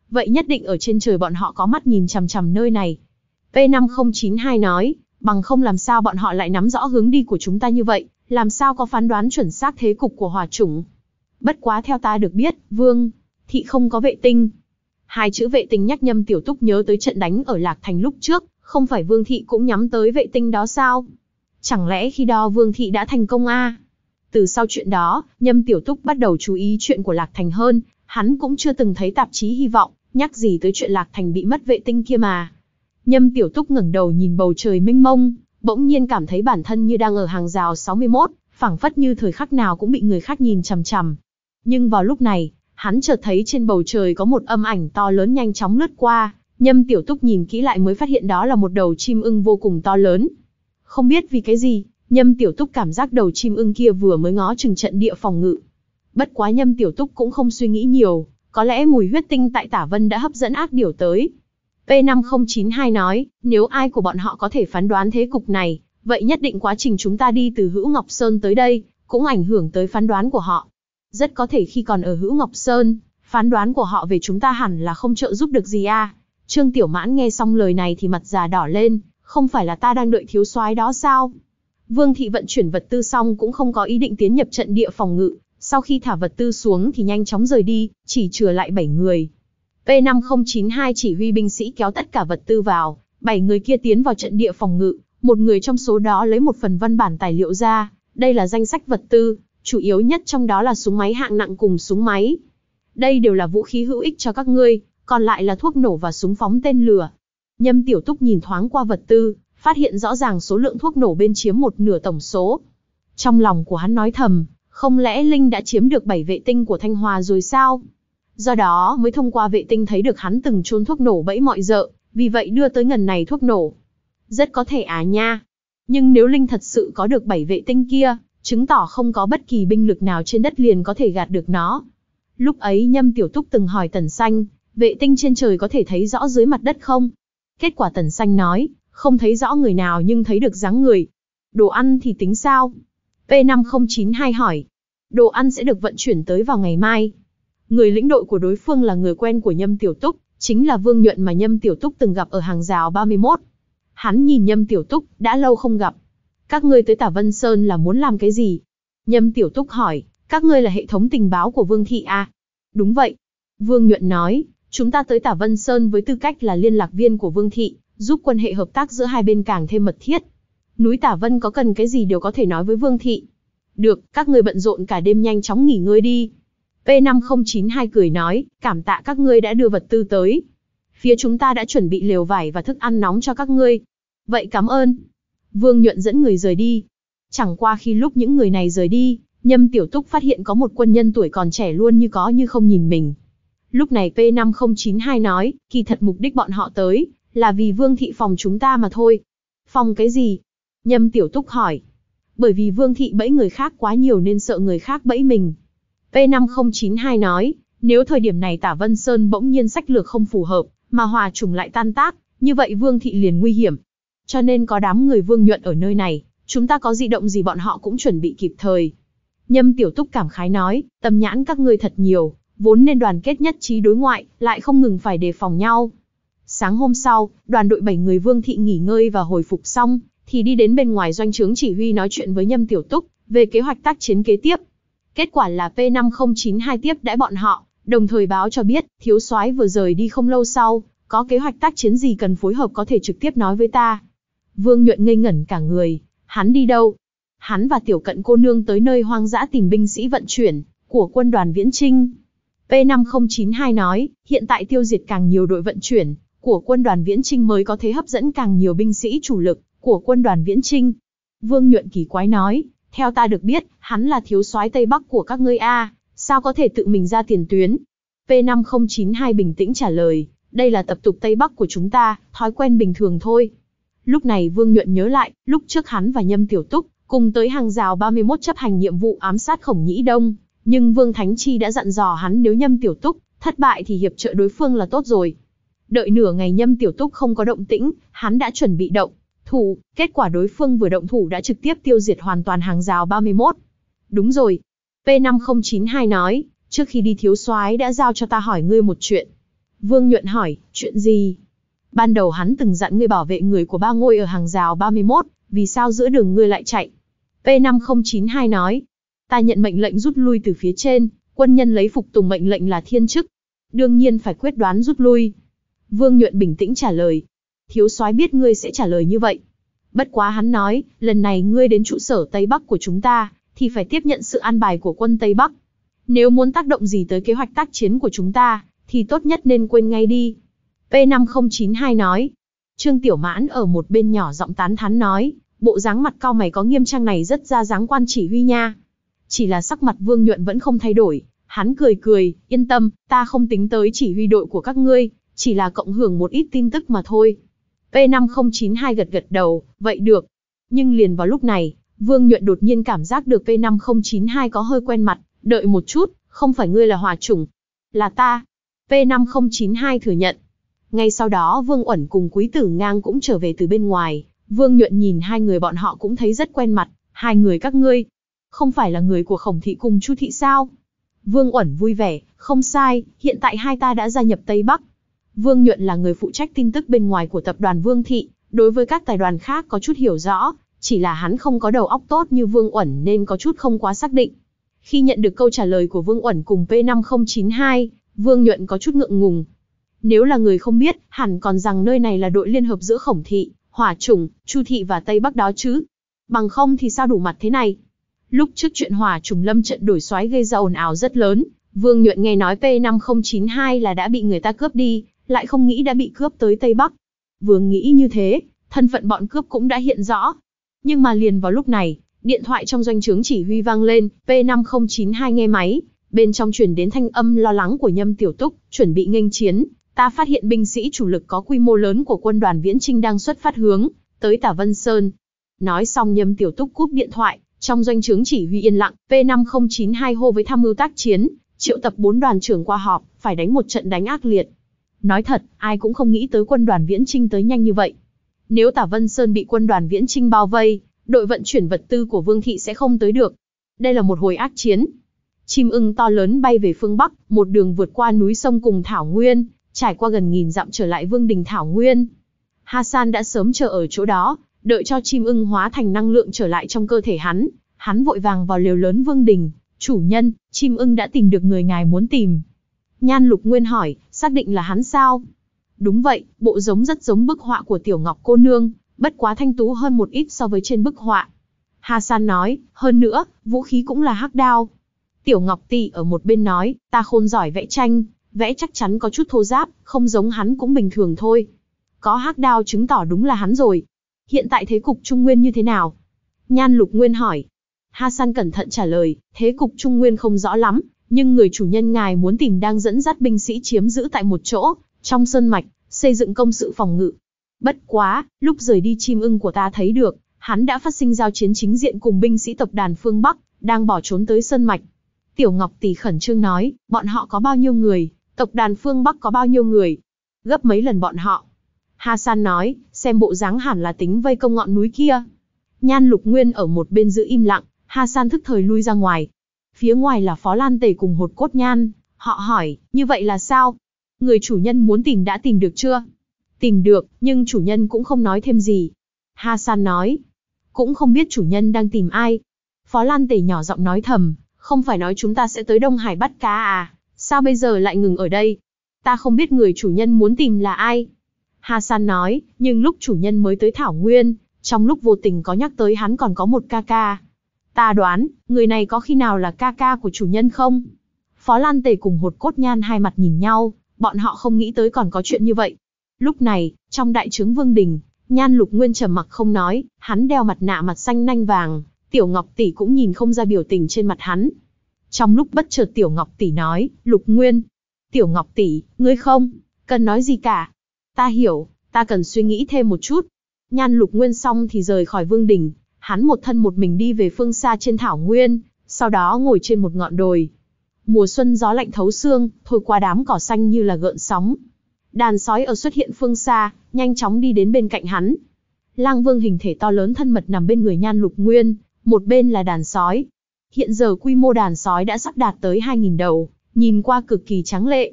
vậy nhất định ở trên trời bọn họ có mắt nhìn chằm chằm nơi này. P năm không chín hai nói, bằng không làm sao bọn họ lại nắm rõ hướng đi của chúng ta như vậy, làm sao có phán đoán chuẩn xác thế cục của hỏa chủng. Bất quá theo ta được biết, Vương thị không có vệ tinh. Hai chữ vệ tinh nhắc Nhâm Tiểu Túc nhớ tới trận đánh ở Lạc Thành lúc trước, không phải Vương thị cũng nhắm tới vệ tinh đó sao? Chẳng lẽ khi đó Vương thị đã thành công a? À? Từ sau chuyện đó, Nhâm Tiểu Túc bắt đầu chú ý chuyện của Lạc Thành hơn, hắn cũng chưa từng thấy tạp chí hy vọng, nhắc gì tới chuyện Lạc Thành bị mất vệ tinh kia mà. Nhâm Tiểu Túc ngẩng đầu nhìn bầu trời mênh mông, bỗng nhiên cảm thấy bản thân như đang ở hàng rào sáu mươi mốt, phảng phất như thời khắc nào cũng bị người khác nhìn chằm chằm. Nhưng vào lúc này, hắn chợt thấy trên bầu trời có một âm ảnh to lớn nhanh chóng lướt qua, Nhâm Tiểu Túc nhìn kỹ lại mới phát hiện đó là một đầu chim ưng vô cùng to lớn. Không biết vì cái gì, Nhâm Tiểu Túc cảm giác đầu chim ưng kia vừa mới ngó chừng trận địa phòng ngự. Bất quá Nhâm Tiểu Túc cũng không suy nghĩ nhiều, có lẽ mùi huyết tinh tại Tả Vân đã hấp dẫn ác điểu tới. P năm không chín hai nói, nếu ai của bọn họ có thể phán đoán thế cục này, vậy nhất định quá trình chúng ta đi từ Hữu Ngọc Sơn tới đây, cũng ảnh hưởng tới phán đoán của họ. Rất có thể khi còn ở Hữu Ngọc Sơn, phán đoán của họ về chúng ta hẳn là không trợ giúp được gì a. Trương Tiểu Mãn nghe xong lời này thì mặt già đỏ lên, không phải là ta đang đợi thiếu soái đó sao? Vương thị vận chuyển vật tư xong cũng không có ý định tiến nhập trận địa phòng ngự, sau khi thả vật tư xuống thì nhanh chóng rời đi, chỉ chừa lại bảy người. P năm không chín hai chỉ huy binh sĩ kéo tất cả vật tư vào, bảy người kia tiến vào trận địa phòng ngự, một người trong số đó lấy một phần văn bản tài liệu ra, đây là danh sách vật tư, chủ yếu nhất trong đó là súng máy hạng nặng cùng súng máy. Đây đều là vũ khí hữu ích cho các ngươi, còn lại là thuốc nổ và súng phóng tên lửa. Nhâm Tiểu Túc nhìn thoáng qua vật tư, phát hiện rõ ràng số lượng thuốc nổ bên chiếm một nửa tổng số. Trong lòng của hắn nói thầm, không lẽ Linh đã chiếm được bảy vệ tinh của Thanh Hòa rồi sao? Do đó mới thông qua vệ tinh thấy được hắn từng chôn thuốc nổ bẫy mọi dợ, vì vậy đưa tới ngần này thuốc nổ. Rất có thể à nha. Nhưng nếu Linh thật sự có được bảy vệ tinh kia, chứng tỏ không có bất kỳ binh lực nào trên đất liền có thể gạt được nó. Lúc ấy Nhâm Tiểu Túc từng hỏi Tần Xanh, vệ tinh trên trời có thể thấy rõ dưới mặt đất không? Kết quả Tần Xanh nói, không thấy rõ người nào nhưng thấy được dáng người. Đồ ăn thì tính sao? P năm không chín hai hỏi. Đồ ăn sẽ được vận chuyển tới vào ngày mai. Người lĩnh đội của đối phương là người quen của Nhâm Tiểu Túc, chính là Vương Nhuận mà Nhâm Tiểu Túc từng gặp ở hàng rào ba mươi mốt. Hắn nhìn Nhâm Tiểu Túc, đã lâu không gặp. Các ngươi tới Tả Vân Sơn là muốn làm cái gì? Nhâm Tiểu Túc hỏi, các ngươi là hệ thống tình báo của Vương thị à? Đúng vậy. Vương Nhuận nói, chúng ta tới Tả Vân Sơn với tư cách là liên lạc viên của Vương thị, giúp quan hệ hợp tác giữa hai bên càng thêm mật thiết. Núi Tả Vân có cần cái gì đều có thể nói với Vương thị. Được, các ngươi bận rộn cả đêm nhanh chóng nghỉ ngơi đi. P năm không chín hai cười nói, cảm tạ các ngươi đã đưa vật tư tới. Phía chúng ta đã chuẩn bị lều vải và thức ăn nóng cho các ngươi. Vậy cảm ơn. Vương Nhuận dẫn người rời đi. Chẳng qua khi lúc những người này rời đi, Nhâm Tiểu Túc phát hiện có một quân nhân tuổi còn trẻ luôn như có như không nhìn mình. Lúc này P năm không chín hai nói, kỳ thật mục đích bọn họ tới, là vì Vương thị phòng chúng ta mà thôi. Phòng cái gì? Nhâm Tiểu Túc hỏi. Bởi vì Vương thị bẫy người khác quá nhiều nên sợ người khác bẫy mình. P năm không chín hai nói, nếu thời điểm này Tả Vân Sơn bỗng nhiên sách lược không phù hợp, mà hòa chủng lại tan tác, như vậy Vương thị liền nguy hiểm. Cho nên có đám người Vương Nhuận ở nơi này, chúng ta có dị động gì bọn họ cũng chuẩn bị kịp thời. Nhâm Tiểu Túc cảm khái nói, tâm nhãn các ngươi thật nhiều, vốn nên đoàn kết nhất trí đối ngoại, lại không ngừng phải đề phòng nhau. Sáng hôm sau, đoàn đội bảy người Vương thị nghỉ ngơi và hồi phục xong, thì đi đến bên ngoài doanh trướng chỉ huy nói chuyện với Nhâm Tiểu Túc, về kế hoạch tác chiến kế tiếp. Kết quả là P năm không chín hai tiếp đãi bọn họ, đồng thời báo cho biết, thiếu soái vừa rời đi không lâu sau, có kế hoạch tác chiến gì cần phối hợp có thể trực tiếp nói với ta. Vương Nhuận ngây ngẩn cả người, hắn đi đâu? Hắn và Tiểu Cận cô nương tới nơi hoang dã tìm binh sĩ vận chuyển, của quân đoàn Viễn Chinh. P năm không chín hai nói, hiện tại tiêu diệt càng nhiều đội vận chuyển, của quân đoàn Viễn Chinh mới có thể hấp dẫn càng nhiều binh sĩ chủ lực, của quân đoàn Viễn Chinh. Vương Nhuận kỳ quái nói, theo ta được biết, hắn là thiếu soái Tây Bắc của các ngươi a, sao có thể tự mình ra tiền tuyến? P năm không chín hai bình tĩnh trả lời, đây là tập tục Tây Bắc của chúng ta, thói quen bình thường thôi. Lúc này Vương Nhuận nhớ lại, lúc trước hắn và Nhâm Tiểu Túc, cùng tới hàng rào ba mươi mốt chấp hành nhiệm vụ ám sát Khổng Nhĩ Đông, nhưng Vương Thánh Chi đã dặn dò hắn nếu Nhâm Tiểu Túc thất bại thì hiệp trợ đối phương là tốt rồi. Đợi nửa ngày Nhâm Tiểu Túc không có động tĩnh, hắn đã chuẩn bị động thủ, kết quả đối phương vừa động thủ đã trực tiếp tiêu diệt hoàn toàn hàng rào ba mươi mốt. Đúng rồi. P năm không chín hai nói, trước khi đi thiếu soái đã giao cho ta hỏi ngươi một chuyện. Vương Nhuận hỏi, chuyện gì? Ban đầu hắn từng dặn ngươi bảo vệ người của ba ngôi ở hàng rào ba mươi mốt, vì sao giữa đường ngươi lại chạy? P năm không chín hai nói, ta nhận mệnh lệnh rút lui từ phía trên, quân nhân lấy phục tùng mệnh lệnh là thiên chức. Đương nhiên phải quyết đoán rút lui. Vương Nhuận bình tĩnh trả lời. Thiếu soái biết ngươi sẽ trả lời như vậy. Bất quá hắn nói, lần này ngươi đến trụ sở Tây Bắc của chúng ta, thì phải tiếp nhận sự an bài của quân Tây Bắc. Nếu muốn tác động gì tới kế hoạch tác chiến của chúng ta, thì tốt nhất nên quên ngay đi. P năm không chín hai nói. Trương Tiểu Mãn ở một bên nhỏ giọng tán thán nói, bộ dáng mặt cau mày có nghiêm trang này rất ra dáng quan chỉ huy nha. Chỉ là sắc mặt Vương Nhuận vẫn không thay đổi, hắn cười cười, yên tâm, ta không tính tới chỉ huy đội của các ngươi, chỉ là cộng hưởng một ít tin tức mà thôi. P năm không chín hai gật gật đầu, vậy được. Nhưng liền vào lúc này, Vương Nhuận đột nhiên cảm giác được P năm không chín hai có hơi quen mặt, đợi một chút, không phải ngươi là Hỏa Chủng. Là ta. P năm không chín hai thừa nhận. Ngay sau đó Vương Uẩn cùng Quý Tử Ngang cũng trở về từ bên ngoài, Vương Nhuận nhìn hai người bọn họ cũng thấy rất quen mặt, hai người các ngươi, không phải là người của Khổng thị cùng Chu thị sao? Vương Uẩn vui vẻ, không sai, hiện tại hai ta đã gia nhập Tây Bắc. Vương Nhuận là người phụ trách tin tức bên ngoài của tập đoàn Vương thị, đối với các tài đoàn khác có chút hiểu rõ, chỉ là hắn không có đầu óc tốt như Vương Uẩn nên có chút không quá xác định. Khi nhận được câu trả lời của Vương Uẩn cùng P năm không chín hai, Vương Nhuận có chút ngượng ngùng. Nếu là người không biết, hẳn còn rằng nơi này là đội liên hợp giữa Khổng thị, Hỏa Chủng, Chu thị và Tây Bắc đó chứ. Bằng không thì sao đủ mặt thế này? Lúc trước chuyện Hỏa Chủng lâm trận đổi soái gây ra ồn ào rất lớn, Vương Nhuận nghe nói P năm không chín hai là đã bị người ta cướp đi, lại không nghĩ đã bị cướp tới Tây Bắc. Vừa nghĩ như thế, thân phận bọn cướp cũng đã hiện rõ. Nhưng mà liền vào lúc này, điện thoại trong doanh trướng chỉ huy vang lên, P năm không chín hai nghe máy, bên trong truyền đến thanh âm lo lắng của Nhâm Tiểu Túc, chuẩn bị nghênh chiến. Ta phát hiện binh sĩ chủ lực có quy mô lớn của quân đoàn Viễn Chinh đang xuất phát hướng tới Tả Vân Sơn. Nói xong Nhâm Tiểu Túc cúp điện thoại, trong doanh trướng chỉ huy yên lặng, P năm không chín hai hô với tham mưu tác chiến, triệu tập bốn đoàn trưởng qua họp, phải đánh một trận đánh ác liệt. Nói thật, ai cũng không nghĩ tới quân đoàn Viễn Chinh tới nhanh như vậy. Nếu Tả Vân Sơn bị quân đoàn Viễn Chinh bao vây, đội vận chuyển vật tư của Vương thị sẽ không tới được. Đây là một hồi ác chiến. Chim ưng to lớn bay về phương Bắc, một đường vượt qua núi sông cùng thảo nguyên, trải qua gần nghìn dặm trở lại Vương đình thảo nguyên. Hassan đã sớm chờ ở chỗ đó, đợi cho chim ưng hóa thành năng lượng trở lại trong cơ thể hắn. Hắn vội vàng vào lều lớn Vương đình. Chủ nhân, chim ưng đã tìm được người ngài muốn tìm. Nhan Lục Nguyên hỏi, xác định là hắn sao? Đúng vậy, bộ giống rất giống bức họa của Tiểu Ngọc cô nương, bất quá thanh tú hơn một ít so với trên bức họa. Hassan nói, hơn nữa, vũ khí cũng là hắc đao. Tiểu Ngọc tỷ ở một bên nói, ta khôn giỏi vẽ tranh, vẽ chắc chắn có chút thô ráp, không giống hắn cũng bình thường thôi. Có hắc đao chứng tỏ đúng là hắn rồi. Hiện tại thế cục Trung Nguyên như thế nào? Nhan Lục Nguyên hỏi. Hassan cẩn thận trả lời, thế cục Trung Nguyên không rõ lắm, nhưng người chủ nhân ngài muốn tìm đang dẫn dắt binh sĩ chiếm giữ tại một chỗ, trong sơn mạch, xây dựng công sự phòng ngự. Bất quá, lúc rời đi chim ưng của ta thấy được, hắn đã phát sinh giao chiến chính diện cùng binh sĩ tộc đàn phương Bắc, đang bỏ trốn tới sơn mạch. Tiểu Ngọc tỷ khẩn trương nói, bọn họ có bao nhiêu người, tộc đàn phương Bắc có bao nhiêu người? Gấp mấy lần bọn họ. Hassan nói, xem bộ dáng hẳn là tính vây công ngọn núi kia. Nhan Lục Nguyên ở một bên giữ im lặng, Hassan thức thời lui ra ngoài. Phía ngoài là Phó Lan Tề cùng Hột Cốt Nhan, họ hỏi, như vậy là sao? Người chủ nhân muốn tìm đã tìm được chưa? Tìm được, nhưng chủ nhân cũng không nói thêm gì. Hassan nói, cũng không biết chủ nhân đang tìm ai. Phó Lan Tề nhỏ giọng nói thầm, không phải nói chúng ta sẽ tới Đông Hải bắt cá à? Sao bây giờ lại ngừng ở đây? Ta không biết người chủ nhân muốn tìm là ai. Hassan nói, nhưng lúc chủ nhân mới tới Thảo Nguyên, trong lúc vô tình có nhắc tới hắn còn có một ca ca. Ta đoán, người này có khi nào là ca ca của chủ nhân không? Phó Lan Tề cùng Hột Cốt Nhan hai mặt nhìn nhau, bọn họ không nghĩ tới còn có chuyện như vậy. Lúc này, trong đại trướng Vương đình, Nhan Lục Nguyên trầm mặc không nói, hắn đeo mặt nạ mặt xanh nanh vàng, Tiểu Ngọc tỷ cũng nhìn không ra biểu tình trên mặt hắn. Trong lúc bất chợt Tiểu Ngọc tỷ nói, Lục Nguyên. Tiểu Ngọc tỷ, ngươi không cần nói gì cả. Ta hiểu, ta cần suy nghĩ thêm một chút. Nhan Lục Nguyên xong thì rời khỏi Vương đình, hắn một thân một mình đi về phương xa trên thảo nguyên, sau đó ngồi trên một ngọn đồi. Mùa xuân gió lạnh thấu xương, thổi qua đám cỏ xanh như là gợn sóng. Đàn sói ở xuất hiện phương xa, nhanh chóng đi đến bên cạnh hắn. Lang Vương hình thể to lớn thân mật nằm bên người Nhan Lục Nguyên, một bên là đàn sói. Hiện giờ quy mô đàn sói đã sắp đạt tới hai nghìn đầu, nhìn qua cực kỳ tráng lệ.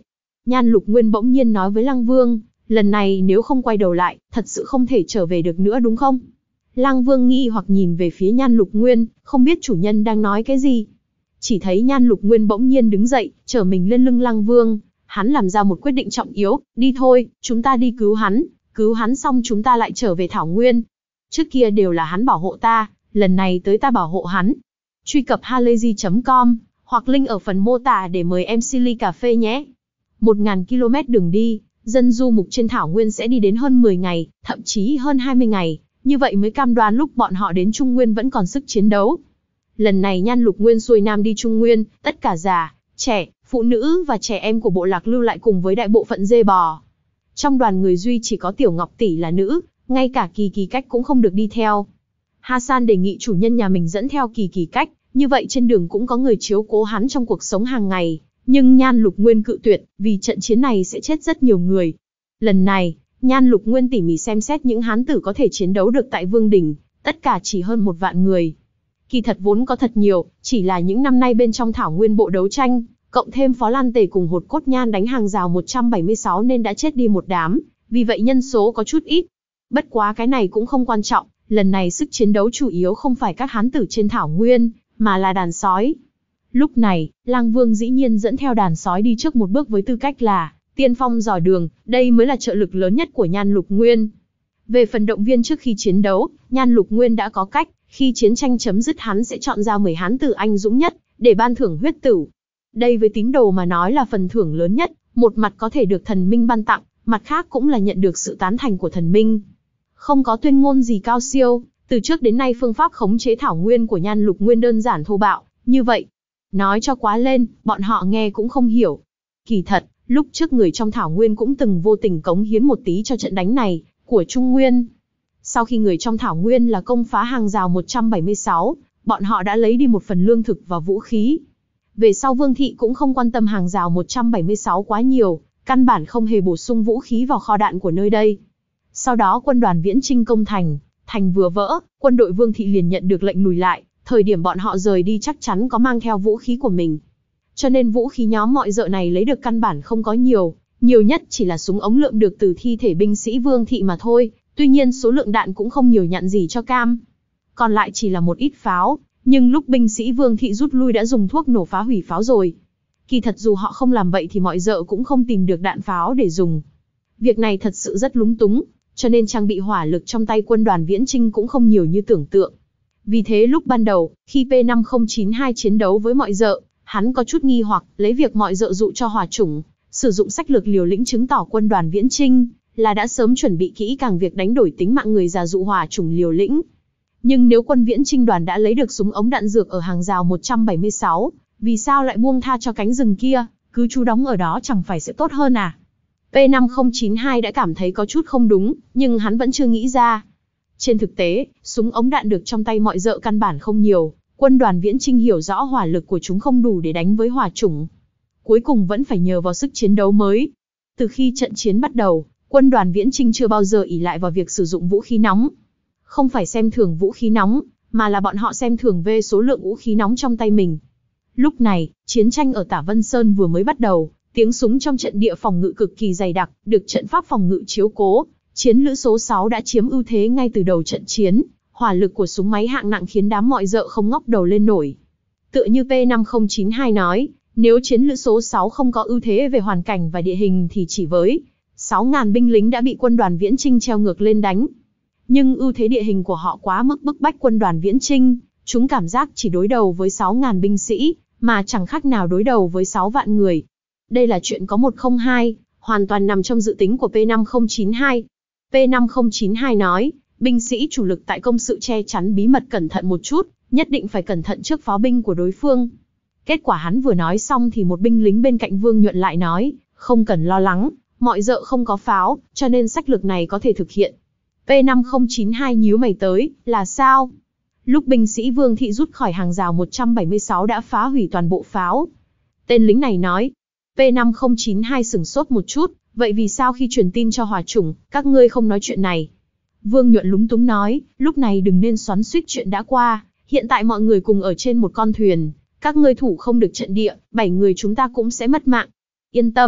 Nhan Lục Nguyên bỗng nhiên nói với Lăng Vương, lần này nếu không quay đầu lại, thật sự không thể trở về được nữa đúng không? Lăng Vương nghi hoặc nhìn về phía Nhan Lục Nguyên, không biết chủ nhân đang nói cái gì. Chỉ thấy Nhan Lục Nguyên bỗng nhiên đứng dậy, trở mình lên lưng Lăng Vương, hắn làm ra một quyết định trọng yếu, đi thôi, chúng ta đi cứu hắn, cứu hắn xong chúng ta lại trở về Thảo Nguyên. Trước kia đều là hắn bảo hộ ta, lần này tới ta bảo hộ hắn. Truy cập halayzi chấm com, hoặc link ở phần mô tả để mời em xê ly cà phê nhé. Một nghìn ki lô mét đường đi, dân du mục trên Thảo Nguyên sẽ đi đến hơn mười ngày, thậm chí hơn hai mươi ngày, như vậy mới cam đoan lúc bọn họ đến Trung Nguyên vẫn còn sức chiến đấu. Lần này Nhan Lục Nguyên xuôi nam đi Trung Nguyên, tất cả già, trẻ, phụ nữ và trẻ em của bộ lạc lưu lại cùng với đại bộ phận dê bò. Trong đoàn người duy chỉ có Tiểu Ngọc Tỷ là nữ, ngay cả Kỳ Kỳ Cách cũng không được đi theo. Hasan đề nghị chủ nhân nhà mình dẫn theo Kỳ Kỳ Cách, như vậy trên đường cũng có người chiếu cố hắn trong cuộc sống hàng ngày. Nhưng Nhan Lục Nguyên cự tuyệt, vì trận chiến này sẽ chết rất nhiều người. Lần này, Nhan Lục Nguyên tỉ mỉ xem xét những hán tử có thể chiến đấu được tại Vương Đỉnh, tất cả chỉ hơn một vạn người. Kỳ thật vốn có thật nhiều, chỉ là những năm nay bên trong Thảo Nguyên bộ đấu tranh, cộng thêm Phó Lan Tề cùng Hột Cốt Nhan đánh hàng rào một trăm bảy mươi sáu nên đã chết đi một đám, vì vậy nhân số có chút ít. Bất quá cái này cũng không quan trọng, lần này sức chiến đấu chủ yếu không phải các hán tử trên Thảo Nguyên, mà là đàn sói. Lúc này, Lang Vương dĩ nhiên dẫn theo đàn sói đi trước một bước với tư cách là tiên phong dò đường, đây mới là trợ lực lớn nhất của Nhan Lục Nguyên. Về phần động viên trước khi chiến đấu, Nhan Lục Nguyên đã có cách, khi chiến tranh chấm dứt hắn sẽ chọn ra mười hán tử anh dũng nhất, để ban thưởng huyết tửu. Đây với tín đồ mà nói là phần thưởng lớn nhất, một mặt có thể được thần minh ban tặng, mặt khác cũng là nhận được sự tán thành của thần minh. Không có tuyên ngôn gì cao siêu, từ trước đến nay phương pháp khống chế Thảo Nguyên của Nhan Lục Nguyên đơn giản thô bạo, như vậy. Nói cho quá lên, bọn họ nghe cũng không hiểu. Kỳ thật, lúc trước người trong Thảo Nguyên cũng từng vô tình cống hiến một tí cho trận đánh này, của Trung Nguyên. Sau khi người trong Thảo Nguyên là công phá hàng rào một trăm bảy mươi sáu, bọn họ đã lấy đi một phần lương thực và vũ khí. Về sau Vương Thị cũng không quan tâm hàng rào một trăm bảy mươi sáu quá nhiều, căn bản không hề bổ sung vũ khí vào kho đạn của nơi đây. Sau đó quân đoàn Viễn Chinh công thành, thành vừa vỡ, quân đội Vương Thị liền nhận được lệnh lùi lại, thời điểm bọn họ rời đi chắc chắn có mang theo vũ khí của mình. Cho nên vũ khí nhóm mọi dợ này lấy được căn bản không có nhiều, nhiều nhất chỉ là súng ống lượm được từ thi thể binh sĩ Vương Thị mà thôi, tuy nhiên số lượng đạn cũng không nhiều nhặn gì cho cam. Còn lại chỉ là một ít pháo, nhưng lúc binh sĩ Vương Thị rút lui đã dùng thuốc nổ phá hủy pháo rồi. Kỳ thật dù họ không làm vậy thì mọi dợ cũng không tìm được đạn pháo để dùng. Việc này thật sự rất lúng túng, cho nên trang bị hỏa lực trong tay quân đoàn Viễn Chinh cũng không nhiều như tưởng tượng. Vì thế lúc ban đầu, khi P năm không chín hai chiến đấu với mọi dợ, hắn có chút nghi hoặc, lấy việc mọi dợ dụ cho hỏa chủng, sử dụng sách lược liều lĩnh chứng tỏ quân đoàn Viễn Chinh là đã sớm chuẩn bị kỹ càng việc đánh đổi tính mạng người già dụ hỏa chủng liều lĩnh. Nhưng nếu quân Viễn Chinh đoàn đã lấy được súng ống đạn dược ở hàng rào một trăm bảy mươi sáu, vì sao lại buông tha cho cánh rừng kia, cứ trú đóng ở đó chẳng phải sẽ tốt hơn à? P năm không chín hai đã cảm thấy có chút không đúng, nhưng hắn vẫn chưa nghĩ ra. Trên thực tế, súng ống đạn được trong tay mọi dợ căn bản không nhiều, quân đoàn Viễn Chinh hiểu rõ hỏa lực của chúng không đủ để đánh với hỏa chủng. Cuối cùng vẫn phải nhờ vào sức chiến đấu mới. Từ khi trận chiến bắt đầu, quân đoàn Viễn Chinh chưa bao giờ ỷ lại vào việc sử dụng vũ khí nóng. Không phải xem thường vũ khí nóng, mà là bọn họ xem thường về số lượng vũ khí nóng trong tay mình. Lúc này, chiến tranh ở Tả Vân Sơn vừa mới bắt đầu, tiếng súng trong trận địa phòng ngự cực kỳ dày đặc, được trận pháp phòng ngự chiếu cố. Chiến lữ số sáu đã chiếm ưu thế ngay từ đầu trận chiến, hỏa lực của súng máy hạng nặng khiến đám mọi dợ không ngóc đầu lên nổi. Tựa như P năm không chín hai nói, nếu chiến lữ số sáu không có ưu thế về hoàn cảnh và địa hình thì chỉ với sáu nghìn binh lính đã bị quân đoàn Viễn Chinh treo ngược lên đánh. Nhưng ưu thế địa hình của họ quá mức bức bách quân đoàn Viễn Chinh, chúng cảm giác chỉ đối đầu với sáu nghìn binh sĩ, mà chẳng khác nào đối đầu với sáu vạn người. Đây là chuyện có một không hai, hoàn toàn nằm trong dự tính của P năm không chín hai. P năm không chín hai nói, binh sĩ chủ lực tại công sự che chắn bí mật cẩn thận một chút, nhất định phải cẩn thận trước pháo binh của đối phương. Kết quả hắn vừa nói xong thì một binh lính bên cạnh Vương Nhuận lại nói, không cần lo lắng, mọi dợ không có pháo, cho nên sách lược này có thể thực hiện. P năm không chín hai nhíu mày tới, là sao? Lúc binh sĩ Vương Thị rút khỏi hàng rào một trăm bảy mươi sáu đã phá hủy toàn bộ pháo. Tên lính này nói, P năm không chín hai sửng sốt một chút, vậy vì sao khi truyền tin cho hỏa chủng, các ngươi không nói chuyện này? Vương Nhuận lúng túng nói, lúc này đừng nên xoắn xuýt chuyện đã qua, hiện tại mọi người cùng ở trên một con thuyền, các ngươi thủ không được trận địa, bảy người chúng ta cũng sẽ mất mạng. Yên tâm,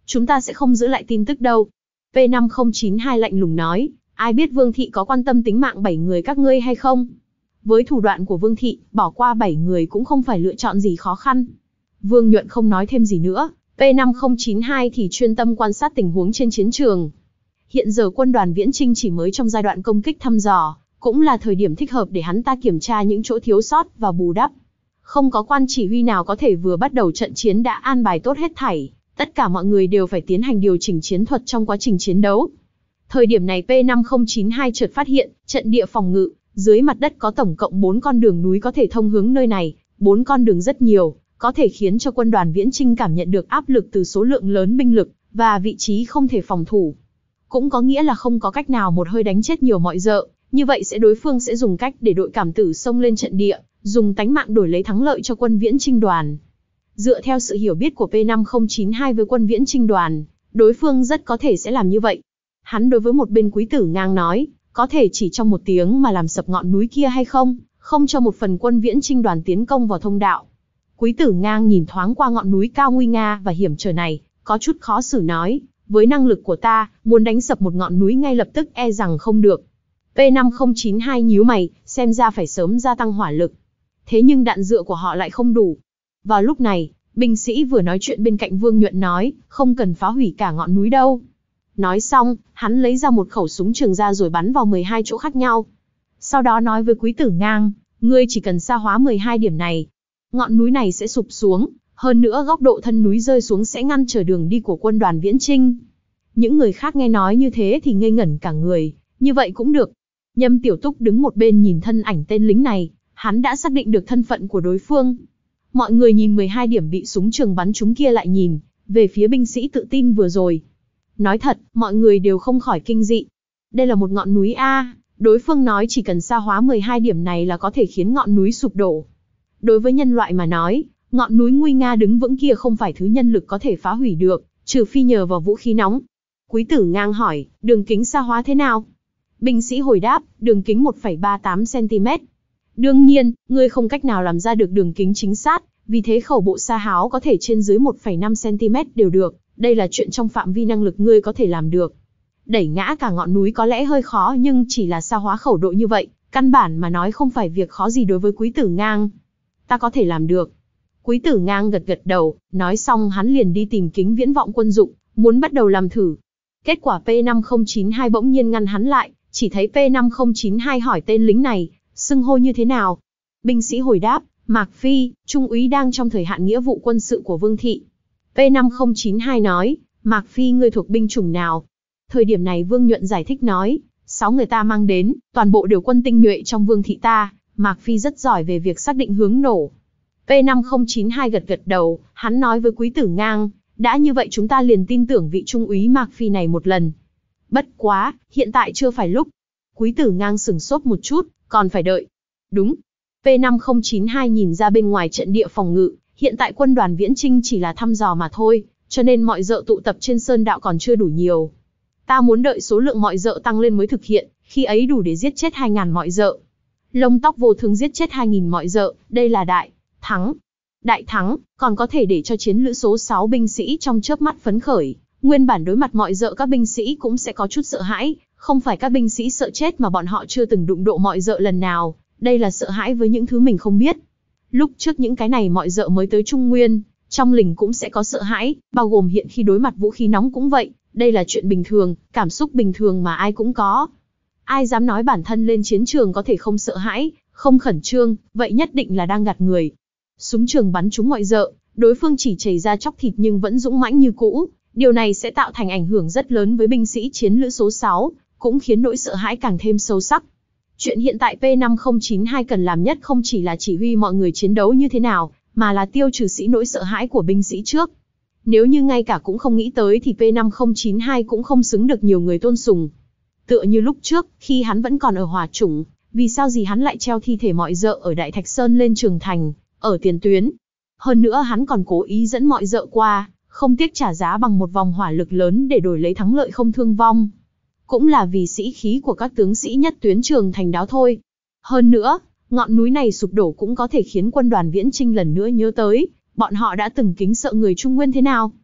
chúng ta sẽ không giữ lại tin tức đâu. P năm không chín hai lạnh lùng nói, ai biết Vương Thị có quan tâm tính mạng bảy người các ngươi hay không? Với thủ đoạn của Vương Thị, bỏ qua bảy người cũng không phải lựa chọn gì khó khăn. Vương Nhuận không nói thêm gì nữa, P năm không chín hai thì chuyên tâm quan sát tình huống trên chiến trường. Hiện giờ quân đoàn Viễn Chinh chỉ mới trong giai đoạn công kích thăm dò, cũng là thời điểm thích hợp để hắn ta kiểm tra những chỗ thiếu sót và bù đắp. Không có quan chỉ huy nào có thể vừa bắt đầu trận chiến đã an bài tốt hết thảy, tất cả mọi người đều phải tiến hành điều chỉnh chiến thuật trong quá trình chiến đấu. Thời điểm này P năm không chín hai chợt phát hiện, trận địa phòng ngự, dưới mặt đất có tổng cộng bốn con đường núi có thể thông hướng nơi này, bốn con đường rất nhiều, có thể khiến cho quân đoàn Viễn Chinh cảm nhận được áp lực từ số lượng lớn binh lực, và vị trí không thể phòng thủ. Cũng có nghĩa là không có cách nào một hơi đánh chết nhiều mọi dợ, như vậy sẽ đối phương sẽ dùng cách để đội cảm tử xông lên trận địa, dùng tánh mạng đổi lấy thắng lợi cho quân Viễn Chinh đoàn. Dựa theo sự hiểu biết của P năm không chín hai với quân Viễn Chinh đoàn, đối phương rất có thể sẽ làm như vậy. Hắn đối với một bên Quý Tử Ngang nói, có thể chỉ trong một tiếng mà làm sập ngọn núi kia hay không, không cho một phần quân Viễn Chinh đoàn tiến công vào thông đạo. Quý Tử Ngang nhìn thoáng qua ngọn núi cao nguy nga và hiểm trở này, có chút khó xử nói, với năng lực của ta, muốn đánh sập một ngọn núi ngay lập tức e rằng không được. P năm không chín hai nhíu mày, xem ra phải sớm gia tăng hỏa lực. Thế nhưng đạn dựa của họ lại không đủ. Vào lúc này, binh sĩ vừa nói chuyện bên cạnh Vương Nhuận nói, không cần phá hủy cả ngọn núi đâu. Nói xong, hắn lấy ra một khẩu súng trường ra rồi bắn vào mười hai chỗ khác nhau. Sau đó nói với Quý Tử Ngang, ngươi chỉ cần xa hóa mười hai điểm này. Ngọn núi này sẽ sụp xuống, hơn nữa góc độ thân núi rơi xuống sẽ ngăn trở đường đi của quân đoàn Viễn Chinh. Những người khác nghe nói như thế thì ngây ngẩn cả người, như vậy cũng được. Nhâm Tiểu Túc đứng một bên nhìn thân ảnh tên lính này, hắn đã xác định được thân phận của đối phương. Mọi người nhìn mười hai điểm bị súng trường bắn trúng kia lại nhìn về phía binh sĩ tự tin vừa rồi. Nói thật, mọi người đều không khỏi kinh dị. Đây là một ngọn núi A, đối phương nói chỉ cần xa hóa mười hai điểm này là có thể khiến ngọn núi sụp đổ. Đối với nhân loại mà nói, ngọn núi nguy nga đứng vững kia không phải thứ nhân lực có thể phá hủy được, trừ phi nhờ vào vũ khí nóng. Quý Tử Ngang hỏi, đường kính xa hóa thế nào? Binh sĩ hồi đáp, đường kính một phẩy ba tám xăng-ti-mét. Đương nhiên, ngươi không cách nào làm ra được đường kính chính xác, vì thế khẩu bộ sa háo có thể trên dưới một phẩy năm xăng-ti-mét đều được, đây là chuyện trong phạm vi năng lực ngươi có thể làm được. Đẩy ngã cả ngọn núi có lẽ hơi khó nhưng chỉ là sa hóa khẩu độ như vậy, căn bản mà nói không phải việc khó gì đối với Quý Tử Ngang. Ta có thể làm được. Quý Tử Ngang gật gật đầu, nói xong hắn liền đi tìm kính viễn vọng quân dụng, muốn bắt đầu làm thử. Kết quả P năm không chín hai bỗng nhiên ngăn hắn lại, chỉ thấy P năm không chín hai hỏi tên lính này, xưng hô như thế nào? Binh sĩ hồi đáp, Mạc Phi, trung úy đang trong thời hạn nghĩa vụ quân sự của Vương Thị. P năm không chín hai nói, Mạc Phi ngươi thuộc binh chủng nào? Thời điểm này Vương Nhuận giải thích nói, sáu người ta mang đến, toàn bộ đều quân tinh nhuệ trong Vương Thị ta, Mạc Phi rất giỏi về việc xác định hướng nổ. P năm không chín hai gật gật đầu, hắn nói với Quý Tử Ngang, đã như vậy chúng ta liền tin tưởng vị trung úy Mạc Phi này một lần. Bất quá, hiện tại chưa phải lúc. Quý Tử Ngang sửng sốt một chút, còn phải đợi. Đúng. P năm không chín hai nhìn ra bên ngoài trận địa phòng ngự, hiện tại quân đoàn Viễn Chinh chỉ là thăm dò mà thôi, cho nên mọi dợ tụ tập trên sơn đạo còn chưa đủ nhiều. Ta muốn đợi số lượng mọi dợ tăng lên mới thực hiện, khi ấy đủ để giết chết hai nghìn mọi dợ. Lông tóc vô thương giết chết hai nghìn mọi dợ, đây là đại thắng. Đại thắng, còn có thể để cho chiến lữ số sáu binh sĩ trong chớp mắt phấn khởi. Nguyên bản đối mặt mọi dợ các binh sĩ cũng sẽ có chút sợ hãi, không phải các binh sĩ sợ chết mà bọn họ chưa từng đụng độ mọi dợ lần nào, đây là sợ hãi với những thứ mình không biết. Lúc trước những cái này mọi dợ mới tới Trung Nguyên, trong lình cũng sẽ có sợ hãi, bao gồm hiện khi đối mặt vũ khí nóng cũng vậy, đây là chuyện bình thường, cảm xúc bình thường mà ai cũng có. Ai dám nói bản thân lên chiến trường có thể không sợ hãi, không khẩn trương, vậy nhất định là đang gạt người. Súng trường bắn trúng mọi dợ, đối phương chỉ chảy ra chóc thịt nhưng vẫn dũng mãnh như cũ, điều này sẽ tạo thành ảnh hưởng rất lớn với binh sĩ chiến lữ số sáu, cũng khiến nỗi sợ hãi càng thêm sâu sắc. Chuyện hiện tại P năm không chín hai cần làm nhất không chỉ là chỉ huy mọi người chiến đấu như thế nào, mà là tiêu trừ sĩ nỗi sợ hãi của binh sĩ trước. Nếu như ngay cả cũng không nghĩ tới thì P năm không chín hai cũng không xứng được nhiều người tôn sùng. Tựa như lúc trước, khi hắn vẫn còn ở Hỏa Chủng, vì sao gì hắn lại treo thi thể mọi dợ ở Đại Thạch Sơn lên Trường Thành, ở tiền tuyến. Hơn nữa hắn còn cố ý dẫn mọi dợ qua, không tiếc trả giá bằng một vòng hỏa lực lớn để đổi lấy thắng lợi không thương vong. Cũng là vì sĩ khí của các tướng sĩ nhất tuyến Trường Thành đó thôi. Hơn nữa, ngọn núi này sụp đổ cũng có thể khiến quân đoàn Viễn Chinh lần nữa nhớ tới, bọn họ đã từng kính sợ người Trung Nguyên thế nào.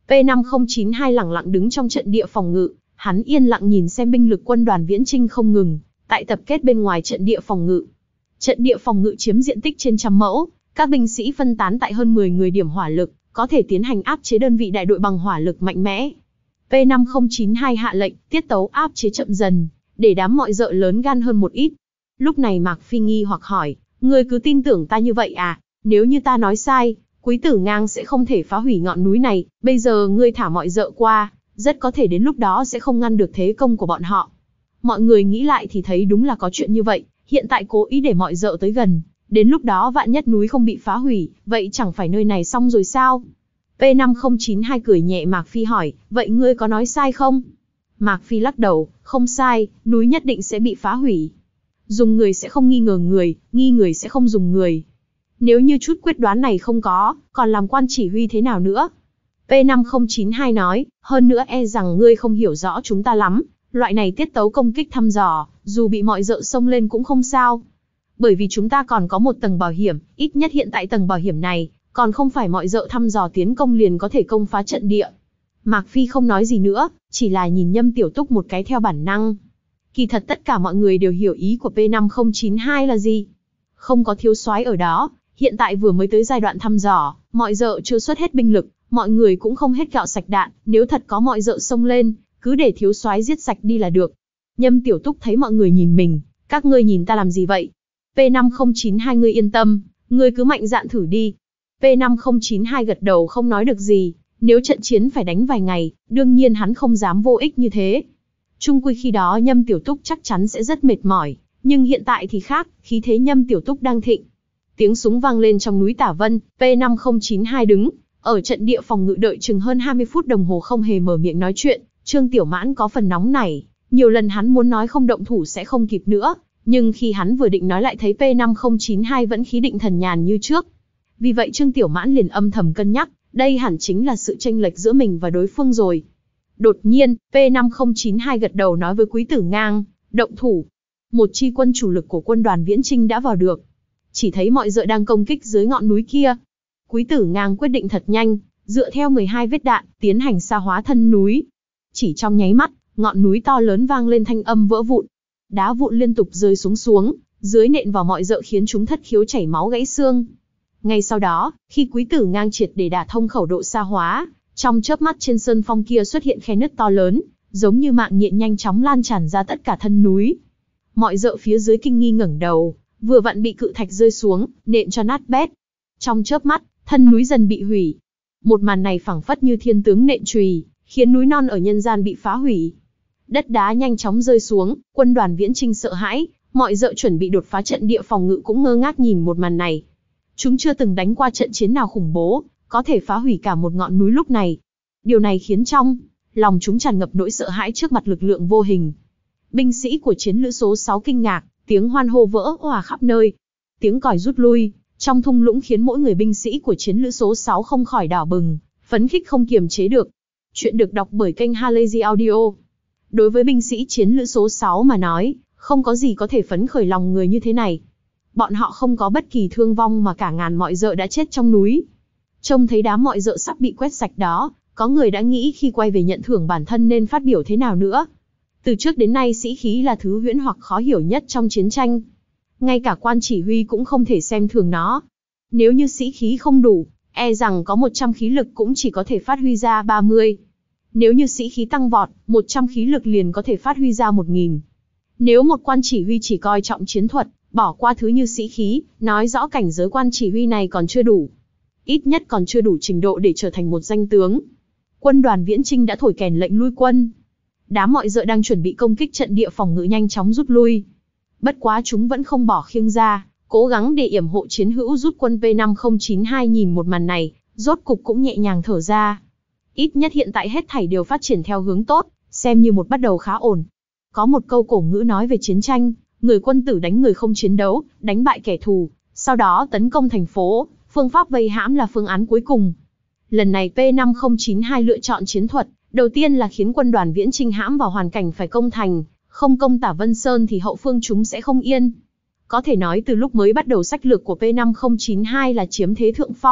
P năm không chín hai lẳng lặng đứng trong trận địa phòng ngự, hắn yên lặng nhìn xem binh lực quân đoàn Viễn Chinh không ngừng tại tập kết bên ngoài trận địa phòng ngự. Trận địa phòng ngự chiếm diện tích trên trăm mẫu, các binh sĩ phân tán tại hơn mười người điểm hỏa lực, có thể tiến hành áp chế đơn vị đại đội bằng hỏa lực mạnh mẽ. P năm không chín hai hạ lệnh, tiết tấu áp chế chậm dần, để đám mọi dợ lớn gan hơn một ít. Lúc này Mạc Phi nghi hoặc hỏi, ngươi cứ tin tưởng ta như vậy à? Nếu như ta nói sai, Quý Tử Ngang sẽ không thể phá hủy ngọn núi này, bây giờ ngươi thả mọi dợ qua, rất có thể đến lúc đó sẽ không ngăn được thế công của bọn họ. Mọi người nghĩ lại thì thấy đúng là có chuyện như vậy, hiện tại cố ý để mọi dợ tới gần, đến lúc đó vạn nhất núi không bị phá hủy, vậy chẳng phải nơi này xong rồi sao? P năm không chín hai cười nhẹ. Mạc Phi hỏi, vậy ngươi có nói sai không? Mạc Phi lắc đầu, không sai, núi nhất định sẽ bị phá hủy. Dùng người sẽ không nghi ngờ người, nghi người sẽ không dùng người. Nếu như chút quyết đoán này không có, còn làm quan chỉ huy thế nào nữa? P năm không chín hai nói, hơn nữa e rằng ngươi không hiểu rõ chúng ta lắm, loại này tiết tấu công kích thăm dò, dù bị mọi dợ xông lên cũng không sao. Bởi vì chúng ta còn có một tầng bảo hiểm, ít nhất hiện tại tầng bảo hiểm này, còn không phải mọi dợ thăm dò tiến công liền có thể công phá trận địa. Mạc Phi không nói gì nữa, chỉ là nhìn Nhâm Tiểu Túc một cái theo bản năng. Kỳ thật tất cả mọi người đều hiểu ý của P năm không chín hai là gì. Không có thiếu soái ở đó, hiện tại vừa mới tới giai đoạn thăm dò, mọi dợ chưa xuất hết binh lực, mọi người cũng không hết gạo sạch đạn, nếu thật có mọi dợ xông lên, cứ để thiếu soái giết sạch đi là được. Nhâm Tiểu Túc thấy mọi người nhìn mình, các ngươi nhìn ta làm gì vậy? P năm không chín hai ngươi yên tâm, ngươi cứ mạnh dạn thử đi. P năm không chín hai gật đầu không nói được gì, nếu trận chiến phải đánh vài ngày, đương nhiên hắn không dám vô ích như thế. Chung quy khi đó Nhâm Tiểu Túc chắc chắn sẽ rất mệt mỏi, nhưng hiện tại thì khác, khí thế Nhâm Tiểu Túc đang thịnh. Tiếng súng vang lên trong núi Tả Vân, P năm không chín hai đứng ở trận địa phòng ngự đợi chừng hơn hai mươi phút đồng hồ không hề mở miệng nói chuyện. Trương Tiểu Mãn có phần nóng nảy, nhiều lần hắn muốn nói không động thủ sẽ không kịp nữa, nhưng khi hắn vừa định nói lại thấy P năm không chín hai vẫn khí định thần nhàn như trước. Vì vậy Trương Tiểu Mãn liền âm thầm cân nhắc, đây hẳn chính là sự chênh lệch giữa mình và đối phương rồi. Đột nhiên, P năm không chín hai gật đầu nói với Quý Tử Ngang, động thủ. Một chi quân chủ lực của quân đoàn Viễn Chinh đã vào được. Chỉ thấy mọi dợ đang công kích dưới ngọn núi kia. Quý Tử Ngang quyết định thật nhanh, dựa theo mười hai vết đạn, tiến hành sa hóa thân núi. Chỉ trong nháy mắt, ngọn núi to lớn vang lên thanh âm vỡ vụn. Đá vụn liên tục rơi xuống xuống, dưới nện vào mọi dợ khiến chúng thất khiếu chảy máu gãy xương. Ngay sau đó, khi Quý Tử Ngang triệt để đả thông khẩu độ sa hóa, trong chớp mắt trên sơn phong kia xuất hiện khe nứt to lớn, giống như mạng nhện nhanh chóng lan tràn ra tất cả thân núi. Mọi dợ phía dưới kinh nghi ngẩng đầu, vừa vặn bị cự thạch rơi xuống, nện cho nát bét. Trong chớp mắt, thân núi dần bị hủy. Một màn này phảng phất như thiên tướng nện chùy, khiến núi non ở nhân gian bị phá hủy. Đất đá nhanh chóng rơi xuống, quân đoàn Viễn Chinh sợ hãi, mọi dợ chuẩn bị đột phá trận địa phòng ngự cũng ngơ ngác nhìn một màn này. Chúng chưa từng đánh qua trận chiến nào khủng bố, có thể phá hủy cả một ngọn núi lúc này. Điều này khiến trong lòng chúng tràn ngập nỗi sợ hãi trước mặt lực lượng vô hình. Binh sĩ của chiến lữ số sáu kinh ngạc, tiếng hoan hô vỡ òa khắp nơi. Tiếng còi rút lui, trong thung lũng khiến mỗi người binh sĩ của chiến lữ số sáu không khỏi đỏ bừng, phấn khích không kiềm chế được. Chuyện được đọc bởi kênh Halazy Audio. Đối với binh sĩ chiến lữ số sáu mà nói, không có gì có thể phấn khởi lòng người như thế này. Bọn họ không có bất kỳ thương vong mà cả ngàn mọi dợ đã chết trong núi. Trông thấy đám mọi dợ sắp bị quét sạch đó, có người đã nghĩ khi quay về nhận thưởng bản thân nên phát biểu thế nào nữa. Từ trước đến nay sĩ khí là thứ huyễn hoặc khó hiểu nhất trong chiến tranh. Ngay cả quan chỉ huy cũng không thể xem thường nó. Nếu như sĩ khí không đủ, e rằng có một trăm khí lực cũng chỉ có thể phát huy ra ba mươi. Nếu như sĩ khí tăng vọt, một trăm khí lực liền có thể phát huy ra một nghìn. Nếu một quan chỉ huy chỉ coi trọng chiến thuật, bỏ qua thứ như sĩ khí, nói rõ cảnh giới quan chỉ huy này còn chưa đủ. Ít nhất còn chưa đủ trình độ để trở thành một danh tướng. Quân đoàn Viễn Chinh đã thổi kèn lệnh lui quân. Đám mọi dợ đang chuẩn bị công kích trận địa phòng ngự nhanh chóng rút lui. Bất quá chúng vẫn không bỏ khiêng ra, cố gắng để yểm hộ chiến hữu rút quân. P năm không chín hai nhìn một màn này, rốt cục cũng nhẹ nhàng thở ra. Ít nhất hiện tại hết thảy đều phát triển theo hướng tốt, xem như một bắt đầu khá ổn. Có một câu cổ ngữ nói về chiến tranh, người quân tử đánh người không chiến đấu, đánh bại kẻ thù, sau đó tấn công thành phố, phương pháp vây hãm là phương án cuối cùng. Lần này P năm không chín hai lựa chọn chiến thuật, đầu tiên là khiến quân đoàn Viễn Chinh hãm vào hoàn cảnh phải công thành, không công Tả Vân Sơn thì hậu phương chúng sẽ không yên. Có thể nói từ lúc mới bắt đầu sách lược của P năm không chín hai là chiếm thế thượng phong,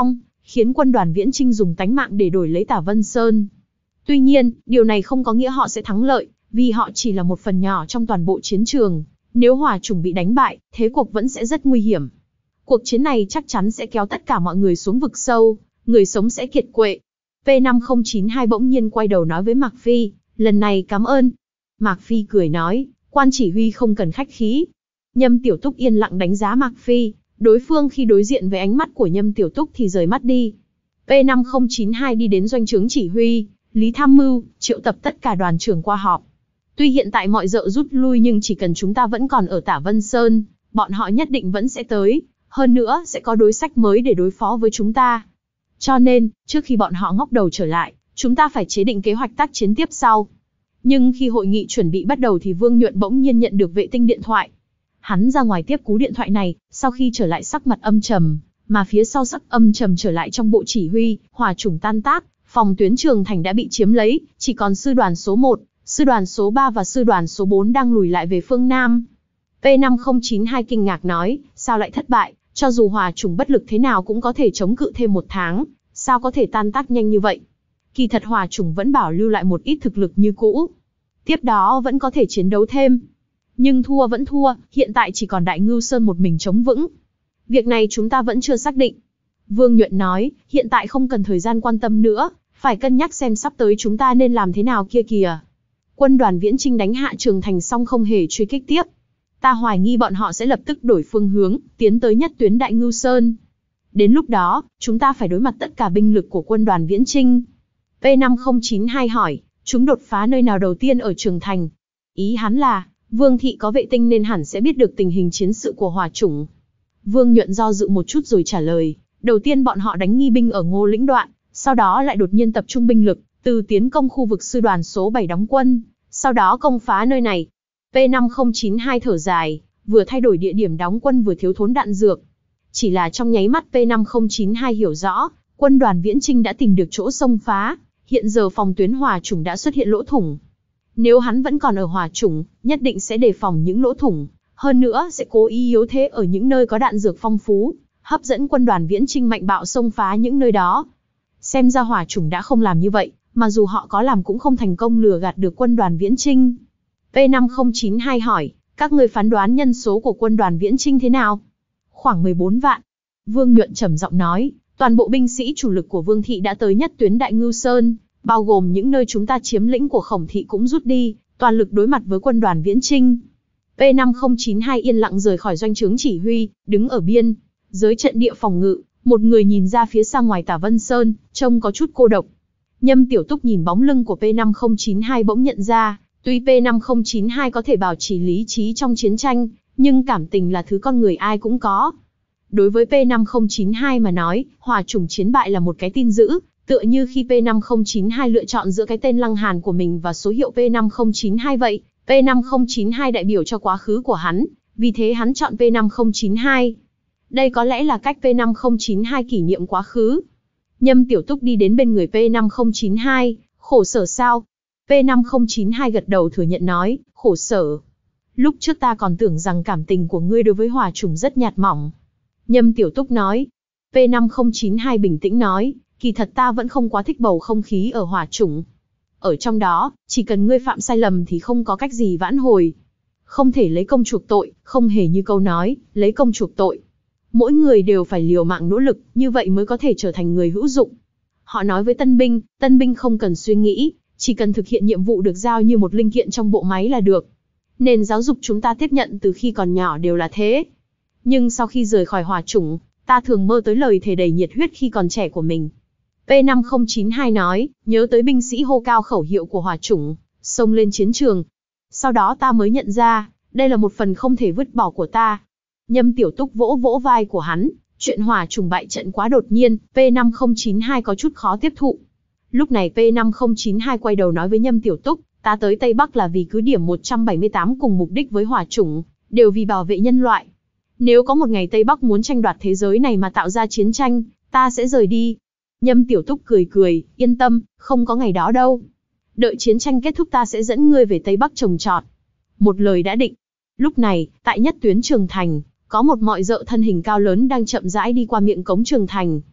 khiến quân đoàn Viễn Chinh dùng tánh mạng để đổi lấy Tả Vân Sơn. Tuy nhiên, điều này không có nghĩa họ sẽ thắng lợi, vì họ chỉ là một phần nhỏ trong toàn bộ chiến trường. Nếu Hỏa Chủng bị đánh bại, thế cuộc vẫn sẽ rất nguy hiểm. Cuộc chiến này chắc chắn sẽ kéo tất cả mọi người xuống vực sâu, người sống sẽ kiệt quệ. P năm không chín hai bỗng nhiên quay đầu nói với Mạc Phi, lần này cảm ơn. Mạc Phi cười nói, quan chỉ huy không cần khách khí. Nhâm Tiểu Túc yên lặng đánh giá Mạc Phi, đối phương khi đối diện với ánh mắt của Nhâm Tiểu Túc thì rời mắt đi. P năm không chín hai đi đến doanh trướng chỉ huy, Lý Tham Mưu, triệu tập tất cả đoàn trưởng qua họp. Tuy hiện tại mọi dợ rút lui nhưng chỉ cần chúng ta vẫn còn ở Tả Vân Sơn, bọn họ nhất định vẫn sẽ tới, hơn nữa sẽ có đối sách mới để đối phó với chúng ta. Cho nên, trước khi bọn họ ngóc đầu trở lại, chúng ta phải chế định kế hoạch tác chiến tiếp sau. Nhưng khi hội nghị chuẩn bị bắt đầu thì Vương Nhuận bỗng nhiên nhận được vệ tinh điện thoại. Hắn ra ngoài tiếp cú điện thoại này, sau khi trở lại sắc mặt âm trầm, mà phía sau sắc âm trầm trở lại trong bộ chỉ huy, Hỏa Chủng tan tác, phòng tuyến Trường Thành đã bị chiếm lấy, chỉ còn sư đoàn số một, sư đoàn số ba và sư đoàn số bốn đang lùi lại về phương Nam. P năm không chín hai kinh ngạc nói, sao lại thất bại, cho dù Hỏa Chủng bất lực thế nào cũng có thể chống cự thêm một tháng, sao có thể tan tác nhanh như vậy? Kỳ thật Hỏa Chủng vẫn bảo lưu lại một ít thực lực như cũ. Tiếp đó vẫn có thể chiến đấu thêm. Nhưng thua vẫn thua, hiện tại chỉ còn Đại Ngưu Sơn một mình chống vững. Việc này chúng ta vẫn chưa xác định. Vương Nhuận nói, hiện tại không cần thời gian quan tâm nữa, phải cân nhắc xem sắp tới chúng ta nên làm thế nào kia kìa. Quân đoàn Viễn Chinh đánh hạ Trường Thành xong không hề truy kích tiếp. Ta hoài nghi bọn họ sẽ lập tức đổi phương hướng, tiến tới nhất tuyến Đại Ngưu Sơn. Đến lúc đó, chúng ta phải đối mặt tất cả binh lực của quân đoàn Viễn Chinh. P năm không chín hai hỏi, chúng đột phá nơi nào đầu tiên ở Trường Thành? Ý hắn là, Vương Thị có vệ tinh nên hẳn sẽ biết được tình hình chiến sự của Hỏa Chủng. Vương Nhuận do dự một chút rồi trả lời, đầu tiên bọn họ đánh nghi binh ở Ngô Lĩnh đoạn, sau đó lại đột nhiên tập trung binh lực, từ tiến công khu vực sư đoàn số bảy đóng quân, sau đó công phá nơi này. P năm không chín hai thở dài, vừa thay đổi địa điểm đóng quân vừa thiếu thốn đạn dược. Chỉ là trong nháy mắt P năm không chín hai hiểu rõ, quân đoàn Viễn Chinh đã tìm được chỗ xông phá, hiện giờ phòng tuyến Hỏa Chủng đã xuất hiện lỗ thủng. Nếu hắn vẫn còn ở Hỏa Chủng, nhất định sẽ đề phòng những lỗ thủng, hơn nữa sẽ cố ý yếu thế ở những nơi có đạn dược phong phú, hấp dẫn quân đoàn Viễn Chinh mạnh bạo xông phá những nơi đó. Xem ra Hỏa Chủng đã không làm như vậy, mà dù họ có làm cũng không thành công lừa gạt được quân đoàn Viễn Chinh. P năm không chín hai hỏi, các ngươi phán đoán nhân số của quân đoàn Viễn Chinh thế nào? Khoảng mười bốn vạn. Vương Nhuận trầm giọng nói, toàn bộ binh sĩ chủ lực của Vương Thị đã tới nhất tuyến Đại Ngưu Sơn, bao gồm những nơi chúng ta chiếm lĩnh của Khổng Thị cũng rút đi, toàn lực đối mặt với quân đoàn Viễn Chinh. P năm không chín hai yên lặng rời khỏi doanh trướng chỉ huy, đứng ở biên giới trận địa phòng ngự, một người nhìn ra phía xa ngoài Tả Vân Sơn, trông có chút cô độc. Nhâm Tiểu Túc nhìn bóng lưng của P năm không chín hai bỗng nhận ra, tuy P năm không chín hai có thể bảo trì lý trí trong chiến tranh, nhưng cảm tình là thứ con người ai cũng có. Đối với P năm không chín hai mà nói, Hỏa Chủng chiến bại là một cái tin dữ, tựa như khi P năm không chín hai lựa chọn giữa cái tên Lăng Hàn của mình và số hiệu P năm không chín hai vậy, P năm không chín hai đại biểu cho quá khứ của hắn, vì thế hắn chọn P năm không chín hai. Đây có lẽ là cách P năm không chín hai kỷ niệm quá khứ. Nhâm Tiểu Túc đi đến bên người P năm không chín hai, khổ sở sao? P năm không chín hai gật đầu thừa nhận nói, khổ sở. Lúc trước ta còn tưởng rằng cảm tình của ngươi đối với Hỏa Chủng rất nhạt mỏng. Nhâm Tiểu Túc nói. P năm không chín hai bình tĩnh nói, kỳ thật ta vẫn không quá thích bầu không khí ở Hỏa Chủng. Ở trong đó, chỉ cần ngươi phạm sai lầm thì không có cách gì vãn hồi. Không thể lấy công chuộc tội, không hề như câu nói, lấy công chuộc tội. Mỗi người đều phải liều mạng nỗ lực, như vậy mới có thể trở thành người hữu dụng. Họ nói với tân binh, tân binh không cần suy nghĩ, chỉ cần thực hiện nhiệm vụ được giao như một linh kiện trong bộ máy là được. Nền giáo dục chúng ta tiếp nhận từ khi còn nhỏ đều là thế. Nhưng sau khi rời khỏi Hỏa Chủng, ta thường mơ tới lời thề đầy nhiệt huyết khi còn trẻ của mình. P năm không chín hai nói, nhớ tới binh sĩ hô cao khẩu hiệu của Hỏa Chủng, xông lên chiến trường. Sau đó ta mới nhận ra, đây là một phần không thể vứt bỏ của ta. Nhâm Tiểu Túc vỗ vỗ vai của hắn, chuyện Hỏa Chủng bại trận quá đột nhiên, P năm không chín hai có chút khó tiếp thụ. Lúc này P năm không chín hai quay đầu nói với Nhâm Tiểu Túc, ta tới Tây Bắc là vì cứ điểm một trăm bảy mươi tám cùng mục đích với Hỏa Chủng, đều vì bảo vệ nhân loại. Nếu có một ngày Tây Bắc muốn tranh đoạt thế giới này mà tạo ra chiến tranh, ta sẽ rời đi. Nhâm Tiểu Túc cười cười, yên tâm, không có ngày đó đâu. Đợi chiến tranh kết thúc ta sẽ dẫn ngươi về Tây Bắc trồng trọt. Một lời đã định. Lúc này, tại nhất tuyến Trường Thành, có một mọi dợ thân hình cao lớn đang chậm rãi đi qua miệng cống Trường Thành.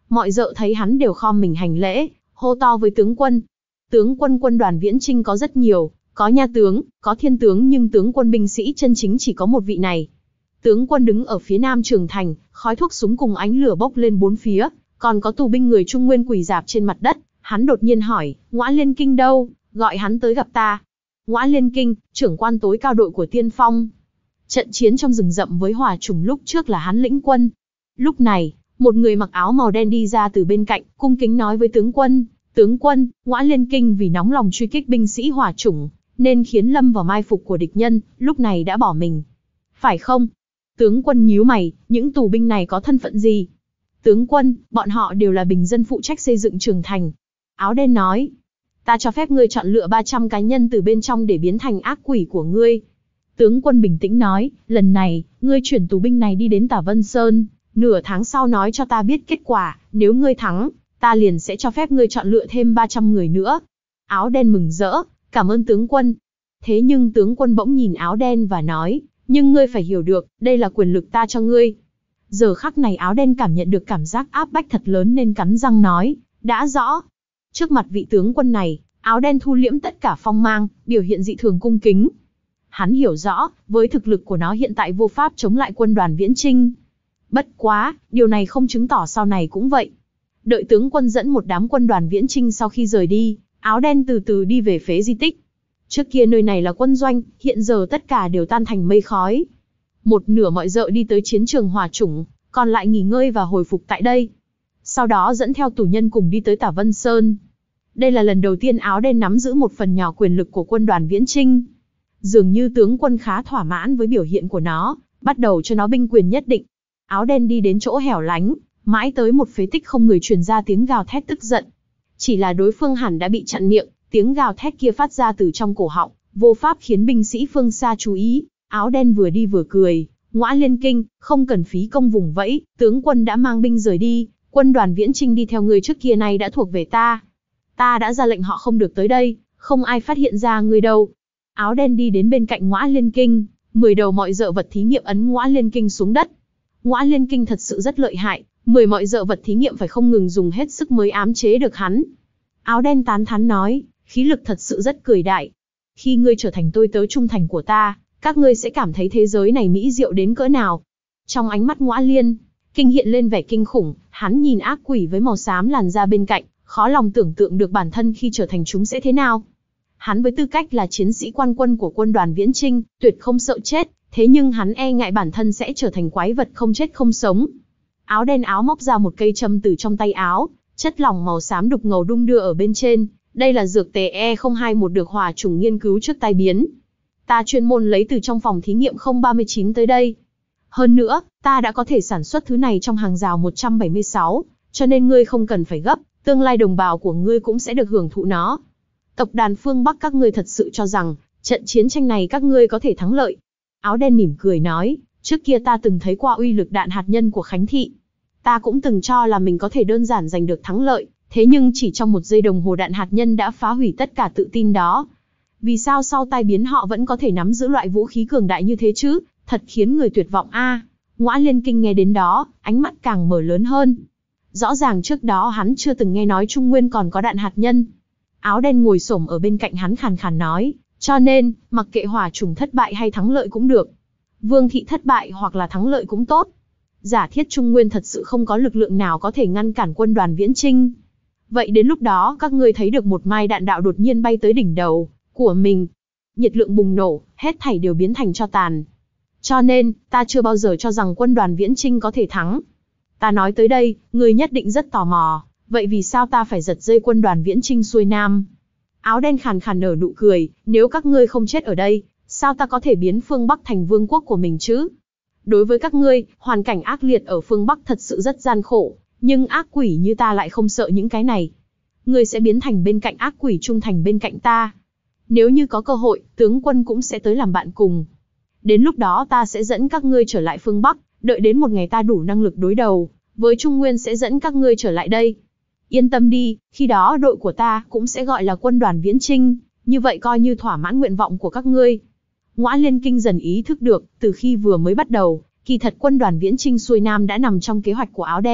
Mọi dợ thấy hắn đều khom mình hành lễ, hô to với tướng quân. Tướng quân quân đoàn Viễn Chinh có rất nhiều, có nha tướng, có thiên tướng, nhưng tướng quân binh sĩ chân chính chỉ có một vị này. Tướng quân đứng ở phía nam Trường Thành, khói thuốc súng cùng ánh lửa bốc lên bốn phía, còn có tù binh người Trung Nguyên quỳ rạp trên mặt đất. Hắn đột nhiên hỏi, Ngõa Liên Kinh đâu, gọi hắn tới gặp ta. Ngõa Liên Kinh, trưởng quan tối cao đội của Tiên Phong. Trận chiến trong rừng rậm với hỏa trùng lúc trước là hắn lĩnh quân. Lúc này, một người mặc áo màu đen đi ra từ bên cạnh, cung kính nói với tướng quân, tướng quân, Ngõa Liên Kinh vì nóng lòng truy kích binh sĩ hỏa chủng, nên khiến lâm vào mai phục của địch nhân, lúc này đã bỏ mình. Phải không? Tướng quân nhíu mày, những tù binh này có thân phận gì? Tướng quân, bọn họ đều là bình dân phụ trách xây dựng Trường Thành. Áo đen nói, ta cho phép ngươi chọn lựa ba trăm cá nhân từ bên trong để biến thành ác quỷ của ngươi. Tướng quân bình tĩnh nói, lần này, ngươi chuyển tù binh này đi đến Tả Vân Sơn, nửa tháng sau nói cho ta biết kết quả, nếu ngươi thắng, ta liền sẽ cho phép ngươi chọn lựa thêm ba trăm người nữa. Áo đen mừng rỡ, cảm ơn tướng quân. Thế nhưng tướng quân bỗng nhìn áo đen và nói, nhưng ngươi phải hiểu được, đây là quyền lực ta cho ngươi. Giờ khắc này áo đen cảm nhận được cảm giác áp bách thật lớn nên cắn răng nói, đã rõ. Trước mặt vị tướng quân này, áo đen thu liễm tất cả phong mang, biểu hiện dị thường cung kính. Hắn hiểu rõ, với thực lực của nó hiện tại vô pháp chống lại quân đoàn Viễn Chinh. Bất quá, điều này không chứng tỏ sau này cũng vậy. Đợi tướng quân dẫn một đám quân đoàn Viễn Chinh sau khi rời đi, áo đen từ từ đi về phế di tích. Trước kia nơi này là quân doanh, hiện giờ tất cả đều tan thành mây khói. Một nửa mọi dợ đi tới chiến trường hỏa chủng, còn lại nghỉ ngơi và hồi phục tại đây. Sau đó dẫn theo tù nhân cùng đi tới Tả Vân Sơn. Đây là lần đầu tiên áo đen nắm giữ một phần nhỏ quyền lực của quân đoàn Viễn Chinh. Dường như tướng quân khá thỏa mãn với biểu hiện của nó, bắt đầu cho nó binh quyền nhất định. Áo đen đi đến chỗ hẻo lánh, mãi tới một phế tích không người truyền ra tiếng gào thét tức giận. Chỉ là đối phương hẳn đã bị chặn miệng, tiếng gào thét kia phát ra từ trong cổ họng, vô pháp khiến binh sĩ phương xa chú ý. Áo đen vừa đi vừa cười, Ngõa Liên Kinh, không cần phí công vùng vẫy, tướng quân đã mang binh rời đi, quân đoàn Viễn Chinh đi theo ngươi trước kia này đã thuộc về ta. Ta đã ra lệnh họ không được tới đây, không ai phát hiện ra ngươi đâu. Áo đen đi đến bên cạnh Ngõa Liên Kinh, mười đầu mọi dợ vật thí nghiệm ấn Ngõa Liên Kinh xuống đất. Ngõa Liên Kinh thật sự rất lợi hại, mười mọi dợ vật thí nghiệm phải không ngừng dùng hết sức mới ám chế được hắn. Áo đen tán thán nói, khí lực thật sự rất cường đại. Khi ngươi trở thành tôi tớ trung thành của ta, các ngươi sẽ cảm thấy thế giới này mỹ diệu đến cỡ nào. Trong ánh mắt Ngõa Liên Kinh hiện lên vẻ kinh khủng, hắn nhìn ác quỷ với màu xám làn da bên cạnh, khó lòng tưởng tượng được bản thân khi trở thành chúng sẽ thế nào. Hắn với tư cách là chiến sĩ quan quân của quân đoàn Viễn Chinh, tuyệt không sợ chết, thế nhưng hắn e ngại bản thân sẽ trở thành quái vật không chết không sống. Áo đen áo móc ra một cây châm từ trong tay áo, chất lỏng màu xám đục ngầu đung đưa ở bên trên. Đây là dược tề E không hai một được hỏa trùng nghiên cứu trước tai biến. Ta chuyên môn lấy từ trong phòng thí nghiệm không ba chín tới đây. Hơn nữa, ta đã có thể sản xuất thứ này trong hàng rào một trăm bảy mươi sáu, cho nên ngươi không cần phải gấp, tương lai đồng bào của ngươi cũng sẽ được hưởng thụ nó. Tộc đàn phương Bắc các ngươi thật sự cho rằng, trận chiến tranh này các ngươi có thể thắng lợi. Áo đen mỉm cười nói, trước kia ta từng thấy qua uy lực đạn hạt nhân của Khánh Thị. Ta cũng từng cho là mình có thể đơn giản giành được thắng lợi, thế nhưng chỉ trong một giây đồng hồ đạn hạt nhân đã phá hủy tất cả tự tin đó. Vì sao sau tai biến họ vẫn có thể nắm giữ loại vũ khí cường đại như thế chứ, thật khiến người tuyệt vọng a. À, Ngõa Liên Kinh nghe đến đó, ánh mắt càng mở lớn hơn. Rõ ràng trước đó hắn chưa từng nghe nói Trung Nguyên còn có đạn hạt nhân. Áo đen ngồi xổm ở bên cạnh hắn khàn khàn nói, cho nên, mặc kệ hỏa trùng thất bại hay thắng lợi cũng được. Vương thị thất bại hoặc là thắng lợi cũng tốt. Giả thiết Trung Nguyên thật sự không có lực lượng nào có thể ngăn cản quân đoàn Viễn Chinh. Vậy đến lúc đó các ngươi thấy được một mai đạn đạo đột nhiên bay tới đỉnh đầu của mình. Nhiệt lượng bùng nổ, hết thảy đều biến thành tro tàn. Cho nên, ta chưa bao giờ cho rằng quân đoàn Viễn Chinh có thể thắng. Ta nói tới đây, ngươi nhất định rất tò mò. Vậy vì sao ta phải giật dây quân đoàn Viễn Chinh xuôi nam? Áo đen khàn khàn nở nụ cười, nếu các ngươi không chết ở đây, sao ta có thể biến phương Bắc thành vương quốc của mình chứ? Đối với các ngươi, hoàn cảnh ác liệt ở phương Bắc thật sự rất gian khổ, nhưng ác quỷ như ta lại không sợ những cái này. Ngươi sẽ biến thành bên cạnh ác quỷ trung thành bên cạnh ta. Nếu như có cơ hội, tướng quân cũng sẽ tới làm bạn cùng. Đến lúc đó ta sẽ dẫn các ngươi trở lại phương Bắc, đợi đến một ngày ta đủ năng lực đối đầu, với Trung Nguyên sẽ dẫn các ngươi trở lại đây. Yên tâm đi, khi đó đội của ta cũng sẽ gọi là quân đoàn Viễn Chinh, như vậy coi như thỏa mãn nguyện vọng của các ngươi. Ngõa Liên Kinh dần ý thức được, từ khi vừa mới bắt đầu, kỳ thật quân đoàn Viễn Chinh xuôi nam đã nằm trong kế hoạch của áo đen,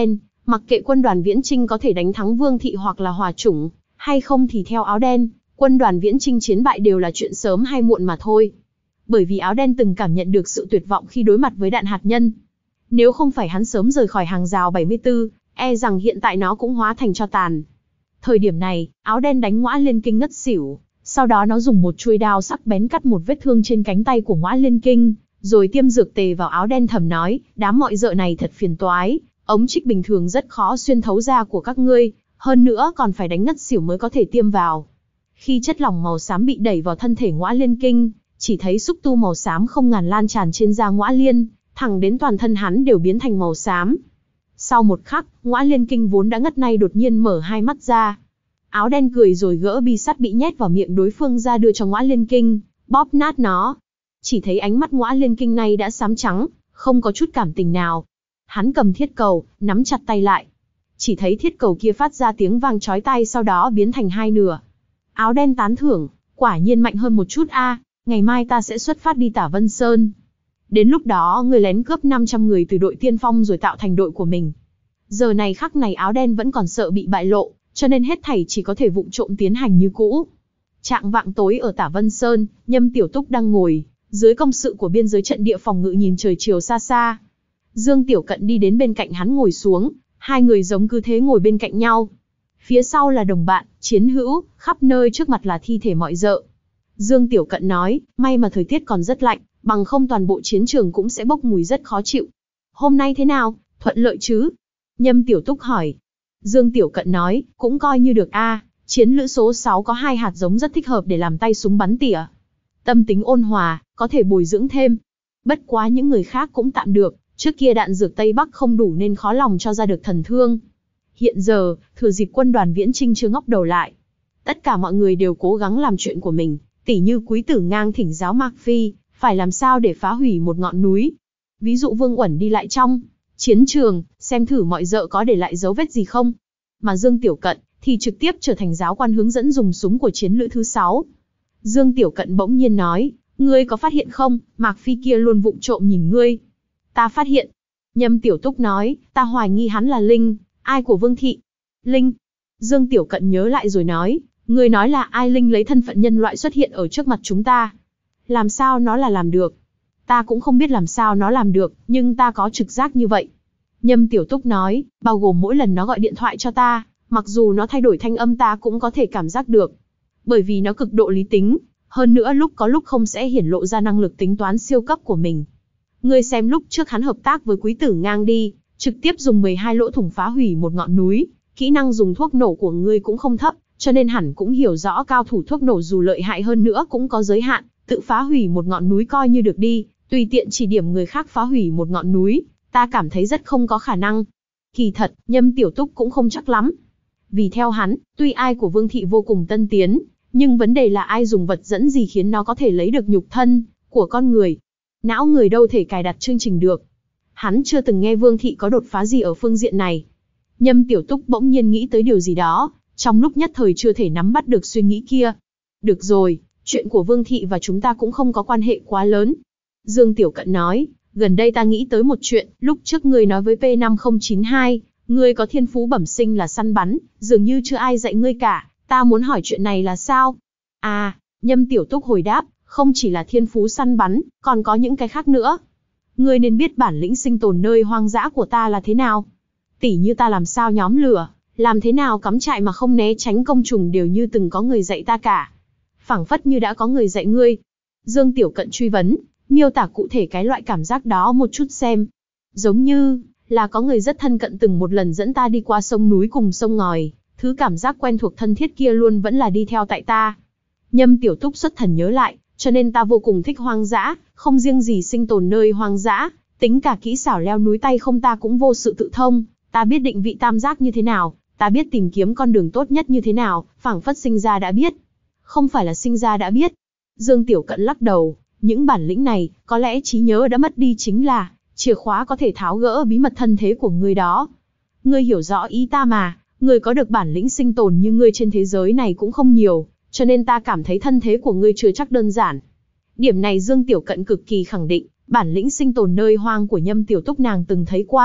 Mặc kệ quân đoàn Viễn Chinh có thể đánh thắng Vương Thị hoặc là Hòa Chủng, hay không thì theo áo đen, quân đoàn Viễn Chinh chiến bại đều là chuyện sớm hay muộn mà thôi. Bởi vì áo đen từng cảm nhận được sự tuyệt vọng khi đối mặt với đạn hạt nhân. Nếu không phải hắn sớm rời khỏi hàng rào bảy mươi tư, e rằng hiện tại nó cũng hóa thành tro tàn. Thời điểm này, áo đen đánh Ngõa Liên Kinh ngất xỉu, sau đó nó dùng một chuôi đao sắc bén cắt một vết thương trên cánh tay của Ngõa Liên Kinh, rồi tiêm dược tề vào áo đen thầm nói, đám mọi dợ này thật phiền toái, ống trích bình thường rất khó xuyên thấu da của các ngươi, hơn nữa còn phải đánh ngất xỉu mới có thể tiêm vào. Khi chất lỏng màu xám bị đẩy vào thân thể Ngõa Liên Kinh, chỉ thấy xúc tu màu xám không ngàn lan tràn trên da Ngõa Liên, thẳng đến toàn thân hắn đều biến thành màu xám. Sau một khắc, Ngõa Liên Kinh vốn đã ngất nay đột nhiên mở hai mắt ra. Áo đen cười rồi gỡ bi sắt bị nhét vào miệng đối phương ra đưa cho Ngõa Liên Kinh, bóp nát nó. Chỉ thấy ánh mắt Ngõa Liên Kinh này đã xám trắng, không có chút cảm tình nào. Hắn cầm thiết cầu, nắm chặt tay lại. Chỉ thấy thiết cầu kia phát ra tiếng vang chói tai sau đó biến thành hai nửa. Áo đen tán thưởng, quả nhiên mạnh hơn một chút a, ngày mai ta sẽ xuất phát đi Tả Vân Sơn. Đến lúc đó người lén cướp năm trăm người từ đội tiên phong rồi tạo thành đội của mình. Giờ này khắc này áo đen vẫn còn sợ bị bại lộ, cho nên hết thảy chỉ có thể vụng trộm tiến hành như cũ. Trạng vạng tối ở Tả Vân Sơn, Nhâm Tiểu Túc đang ngồi dưới công sự của biên giới trận địa phòng ngự nhìn trời chiều xa xa. Dương Tiểu Cận đi đến bên cạnh hắn ngồi xuống, hai người giống cứ thế ngồi bên cạnh nhau. Phía sau là đồng bạn, chiến hữu, khắp nơi trước mặt là thi thể mọi dợ. Dương Tiểu Cận nói, may mà thời tiết còn rất lạnh, bằng không toàn bộ chiến trường cũng sẽ bốc mùi rất khó chịu. Hôm nay thế nào, thuận lợi chứ? Nhâm Tiểu Túc hỏi. Dương Tiểu Cận nói, cũng coi như được a, chiến lữ số sáu có hai hạt giống rất thích hợp để làm tay súng bắn tỉa. Tâm tính ôn hòa, có thể bồi dưỡng thêm. Bất quá những người khác cũng tạm được, trước kia đạn dược Tây Bắc không đủ nên khó lòng cho ra được thần thương. Hiện giờ, thừa dịp quân đoàn Viễn Chinh chưa ngóc đầu lại, tất cả mọi người đều cố gắng làm chuyện của mình, tỉ như Quý Tử Ngang thỉnh giáo Mạc Phi, phải làm sao để phá hủy một ngọn núi. Ví dụ Vương Uẩn đi lại trong chiến trường, xem thử mọi dợ có để lại dấu vết gì không. Mà Dương Tiểu Cận thì trực tiếp trở thành giáo quan hướng dẫn dùng súng của chiến lữ thứ sáu. Dương Tiểu Cận bỗng nhiên nói, ngươi có phát hiện không, Mạc Phi kia luôn vụng trộm nhìn ngươi. Ta phát hiện. Nhâm Tiểu Túc nói, ta hoài nghi hắn là Linh, ai của Vương Thị. Linh. Dương Tiểu Cận nhớ lại rồi nói, ngươi nói là ai Linh lấy thân phận nhân loại xuất hiện ở trước mặt chúng ta. Làm sao nó là làm được? Ta cũng không biết làm sao nó làm được, nhưng ta có trực giác như vậy. Nhâm Tiểu Túc nói, bao gồm mỗi lần nó gọi điện thoại cho ta, mặc dù nó thay đổi thanh âm ta cũng có thể cảm giác được. Bởi vì nó cực độ lý tính, hơn nữa lúc có lúc không sẽ hiển lộ ra năng lực tính toán siêu cấp của mình. Ngươi xem lúc trước hắn hợp tác với Quý Tử Ngang đi, trực tiếp dùng mười hai lỗ thủng phá hủy một ngọn núi, kỹ năng dùng thuốc nổ của ngươi cũng không thấp, cho nên hẳn cũng hiểu rõ cao thủ thuốc nổ dù lợi hại hơn nữa cũng có giới hạn, tự phá hủy một ngọn núi coi như được đi, tùy tiện chỉ điểm người khác phá hủy một ngọn núi, ta cảm thấy rất không có khả năng. Kỳ thật, Nhâm Tiểu Túc cũng không chắc lắm. Vì theo hắn, tuy ai của Vương Thị vô cùng tân tiến, nhưng vấn đề là ai dùng vật dẫn gì khiến nó có thể lấy được nhục thân của con người. Não người đâu thể cài đặt chương trình được. Hắn chưa từng nghe Vương Thị có đột phá gì ở phương diện này. Nhâm Tiểu Túc bỗng nhiên nghĩ tới điều gì đó, trong lúc nhất thời chưa thể nắm bắt được suy nghĩ kia. Được rồi, chuyện của Vương Thị và chúng ta cũng không có quan hệ quá lớn. Dương Tiểu Cận nói, gần đây ta nghĩ tới một chuyện, lúc trước ngươi nói với P năm không chín hai, ngươi có thiên phú bẩm sinh là săn bắn, dường như chưa ai dạy ngươi cả, ta muốn hỏi chuyện này là sao? À, Nhâm Tiểu Túc hồi đáp, không chỉ là thiên phú săn bắn, còn có những cái khác nữa. Ngươi nên biết bản lĩnh sinh tồn nơi hoang dã của ta là thế nào. Tỉ như ta làm sao nhóm lửa, làm thế nào cắm trại mà không né tránh công trùng đều như từng có người dạy ta cả. Phảng phất như đã có người dạy ngươi. Dương Tiểu Cận truy vấn, miêu tả cụ thể cái loại cảm giác đó một chút xem. Giống như là có người rất thân cận từng một lần dẫn ta đi qua sông núi cùng sông ngòi, thứ cảm giác quen thuộc thân thiết kia luôn vẫn là đi theo tại ta. Nhâm Tiểu Túc xuất thần nhớ lại, cho nên ta vô cùng thích hoang dã, không riêng gì sinh tồn nơi hoang dã, tính cả kỹ xảo leo núi tay không ta cũng vô sự tự thông, ta biết định vị tam giác như thế nào, ta biết tìm kiếm con đường tốt nhất như thế nào, phảng phất sinh ra đã biết. Không phải là sinh ra đã biết. Dương Tiểu Cận lắc đầu, những bản lĩnh này, có lẽ trí nhớ đã mất đi chính là chìa khóa có thể tháo gỡ bí mật thân thế của ngươi đó. Ngươi hiểu rõ ý ta mà, ngươi có được bản lĩnh sinh tồn như ngươi trên thế giới này cũng không nhiều, cho nên ta cảm thấy thân thế của ngươi chưa chắc đơn giản. Điểm này Dương Tiểu Cận cực kỳ khẳng định, bản lĩnh sinh tồn nơi hoang của Nhâm Tiểu Túc nàng từng thấy qua,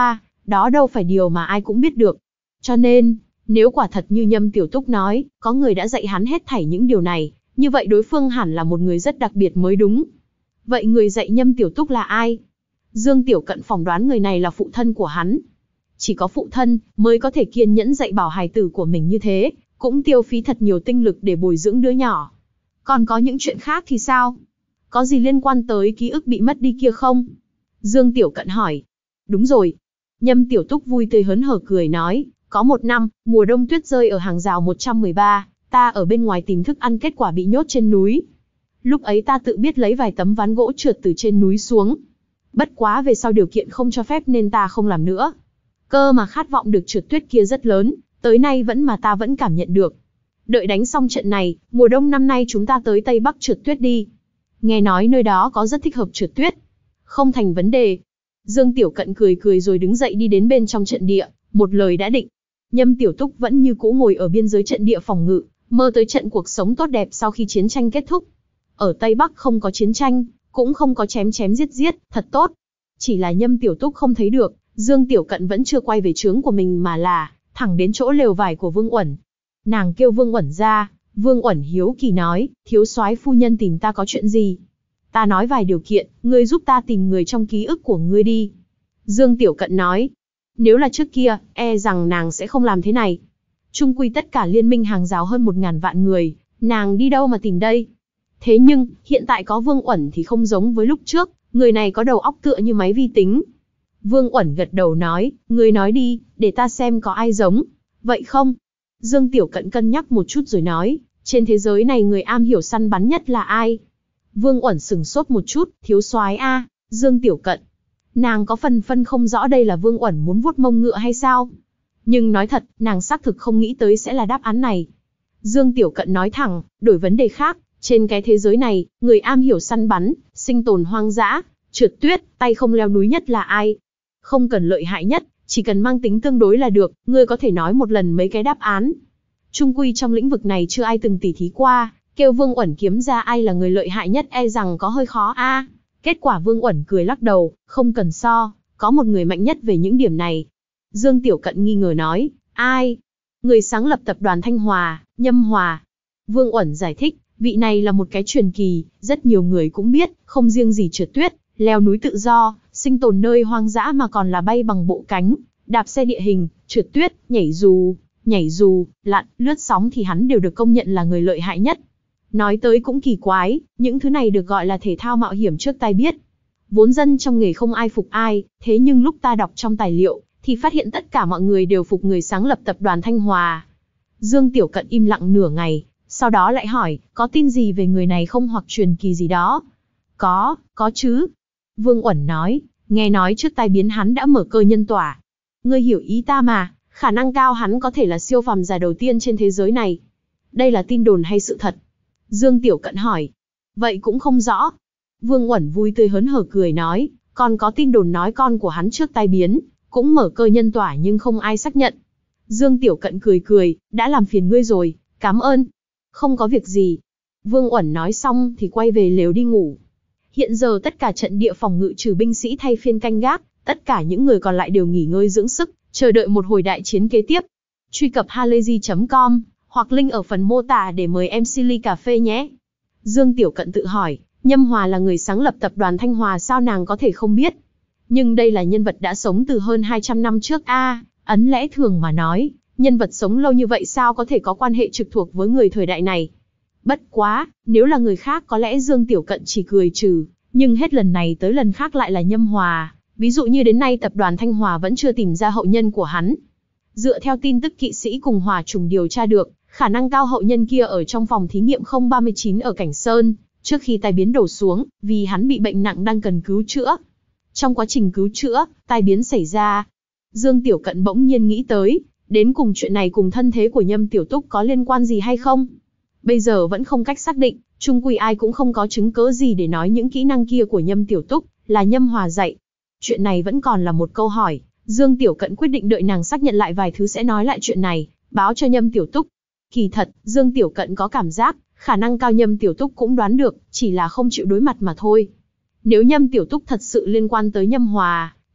đó đâu phải điều mà ai cũng biết được. Cho nên, nếu quả thật như Nhâm Tiểu Túc nói, có người đã dạy hắn hết thảy những điều này, như vậy đối phương hẳn là một người rất đặc biệt mới đúng. Vậy người dạy Nhâm Tiểu Túc là ai? Dương Tiểu Cận phỏng đoán người này là phụ thân của hắn. Chỉ có phụ thân mới có thể kiên nhẫn dạy bảo hài tử của mình như thế, cũng tiêu phí thật nhiều tinh lực để bồi dưỡng đứa nhỏ. Còn có những chuyện khác thì sao? Có gì liên quan tới ký ức bị mất đi kia không? Dương Tiểu Cận hỏi. Đúng rồi. Nhâm Tiểu Túc vui tươi hớn hở cười nói, có một năm, mùa đông tuyết rơi ở hàng rào một trăm mười ba, ta ở bên ngoài tìm thức ăn kết quả bị nhốt trên núi. Lúc ấy ta tự biết lấy vài tấm ván gỗ trượt từ trên núi xuống. Bất quá về sau điều kiện không cho phép nên ta không làm nữa. Cơ mà khát vọng được trượt tuyết kia rất lớn, tới nay vẫn mà ta vẫn cảm nhận được. Đợi đánh xong trận này, mùa đông năm nay chúng ta tới Tây Bắc trượt tuyết đi. Nghe nói nơi đó có rất thích hợp trượt tuyết. Không thành vấn đề. Dương Tiểu Cận cười cười rồi đứng dậy đi đến bên trong trận địa, một lời đã định. Nhâm Tiểu Túc vẫn như cũ ngồi ở biên giới trận địa phòng ngự, mơ tới trận cuộc sống tốt đẹp sau khi chiến tranh kết thúc. Ở Tây Bắc không có chiến tranh, cũng không có chém chém giết giết, thật tốt. Chỉ là Nhâm Tiểu Túc không thấy được, Dương Tiểu Cận vẫn chưa quay về trướng của mình mà là thẳng đến chỗ lều vải của Vương Uẩn. Nàng kêu Vương Uẩn ra, Vương Uẩn hiếu kỳ nói, thiếu soái phu nhân tìm ta có chuyện gì? Ta nói vài điều kiện, ngươi giúp ta tìm người trong ký ức của ngươi đi. Dương Tiểu Cận nói, nếu là trước kia, e rằng nàng sẽ không làm thế này. Trung quy tất cả liên minh hàng rào hơn một ngàn vạn người, nàng đi đâu mà tìm đây? Thế nhưng, hiện tại có Vương Uẩn thì không giống với lúc trước, người này có đầu óc tựa như máy vi tính. Vương Uẩn gật đầu nói, ngươi nói đi, để ta xem có ai giống. Vậy không? Dương Tiểu Cận cân nhắc một chút rồi nói, trên thế giới này người am hiểu săn bắn nhất là ai? Vương Uẩn sừng sốt một chút, thiếu soái a, Dương Tiểu Cận. Nàng có phần phân không rõ đây là Vương Uẩn muốn vuốt mông ngựa hay sao? Nhưng nói thật, nàng xác thực không nghĩ tới sẽ là đáp án này. Dương Tiểu Cận nói thẳng, đổi vấn đề khác, trên cái thế giới này, người am hiểu săn bắn, sinh tồn hoang dã, trượt tuyết, tay không leo núi nhất là ai? Không cần lợi hại nhất, chỉ cần mang tính tương đối là được, ngươi có thể nói một lần mấy cái đáp án. Trung quy trong lĩnh vực này chưa ai từng tỉ thí qua, kêu Vương Uẩn kiếm ra ai là người lợi hại nhất e rằng có hơi khó a. Kết quả Vương Uẩn cười lắc đầu, không cần so, có một người mạnh nhất về những điểm này. Dương Tiểu Cận nghi ngờ nói, ai? Người sáng lập tập đoàn Thanh Hòa, Nhâm Hòa. Vương Uẩn giải thích, vị này là một cái truyền kỳ, rất nhiều người cũng biết, không riêng gì trượt tuyết, leo núi tự do, sinh tồn nơi hoang dã mà còn là bay bằng bộ cánh, đạp xe địa hình, trượt tuyết, nhảy dù, nhảy dù, lặn, lướt sóng thì hắn đều được công nhận là người lợi hại nhất. Nói tới cũng kỳ quái, những thứ này được gọi là thể thao mạo hiểm trước tai biết. Vốn dân trong nghề không ai phục ai, thế nhưng lúc ta đọc trong tài liệu, thì phát hiện tất cả mọi người đều phục người sáng lập tập đoàn Thanh Hòa. Dương Tiểu Cận im lặng nửa ngày, sau đó lại hỏi, có tin gì về người này không hoặc truyền kỳ gì đó? Có, có chứ. Vương Uẩn nói, nghe nói trước tai biến hắn đã mở cơ nhân tỏa. Ngươi hiểu ý ta mà, khả năng cao hắn có thể là siêu phàm giả đầu tiên trên thế giới này. Đây là tin đồn hay sự thật? Dương Tiểu Cận hỏi. Vậy cũng không rõ. Vương Uẩn vui tươi hớn hở cười nói, còn có tin đồn nói con của hắn trước tai biến, cũng mở cơ nhân tỏa nhưng không ai xác nhận. Dương Tiểu Cận cười cười, đã làm phiền ngươi rồi, cảm ơn. Không có việc gì. Vương Uẩn nói xong thì quay về lều đi ngủ. Hiện giờ tất cả trận địa phòng ngự trừ binh sĩ thay phiên canh gác, tất cả những người còn lại đều nghỉ ngơi dưỡng sức, chờ đợi một hồi đại chiến kế tiếp. Truy cập halayzi chấm com hoặc link ở phần mô tả để mời em xê ly cà phê nhé. Dương Tiểu Cận tự hỏi, Nhâm Hòa là người sáng lập tập đoàn Thanh Hòa sao nàng có thể không biết? Nhưng đây là nhân vật đã sống từ hơn hai trăm năm trước a, à, ấn lẽ thường mà nói, nhân vật sống lâu như vậy sao có thể có quan hệ trực thuộc với người thời đại này? Bất quá, nếu là người khác có lẽ Dương Tiểu Cận chỉ cười trừ, nhưng hết lần này tới lần khác lại là Nhâm Hòa, ví dụ như đến nay tập đoàn Thanh Hòa vẫn chưa tìm ra hậu nhân của hắn. Dựa theo tin tức kỵ sĩ cùng Hòa trùng điều tra được, khả năng cao hậu nhân kia ở trong phòng thí nghiệm không ba chín ở Cảnh Sơn, trước khi tai biến đổ xuống, vì hắn bị bệnh nặng đang cần cứu chữa. Trong quá trình cứu chữa, tai biến xảy ra. Dương Tiểu Cận bỗng nhiên nghĩ tới, đến cùng chuyện này cùng thân thế của Nhâm Tiểu Túc có liên quan gì hay không? Bây giờ vẫn không cách xác định, chung quy ai cũng không có chứng cớ gì để nói những kỹ năng kia của Nhâm Tiểu Túc là Nhâm Hòa dạy. Chuyện này vẫn còn là một câu hỏi, Dương Tiểu Cận quyết định đợi nàng xác nhận lại vài thứ sẽ nói lại chuyện này, báo cho Nhâm Tiểu Túc. Kỳ thật, Dương Tiểu Cận có cảm giác, khả năng cao Nhâm Tiểu Túc cũng đoán được, chỉ là không chịu đối mặt mà thôi. Nếu Nhâm Tiểu Túc thật sự liên quan tới Nhâm Hòa,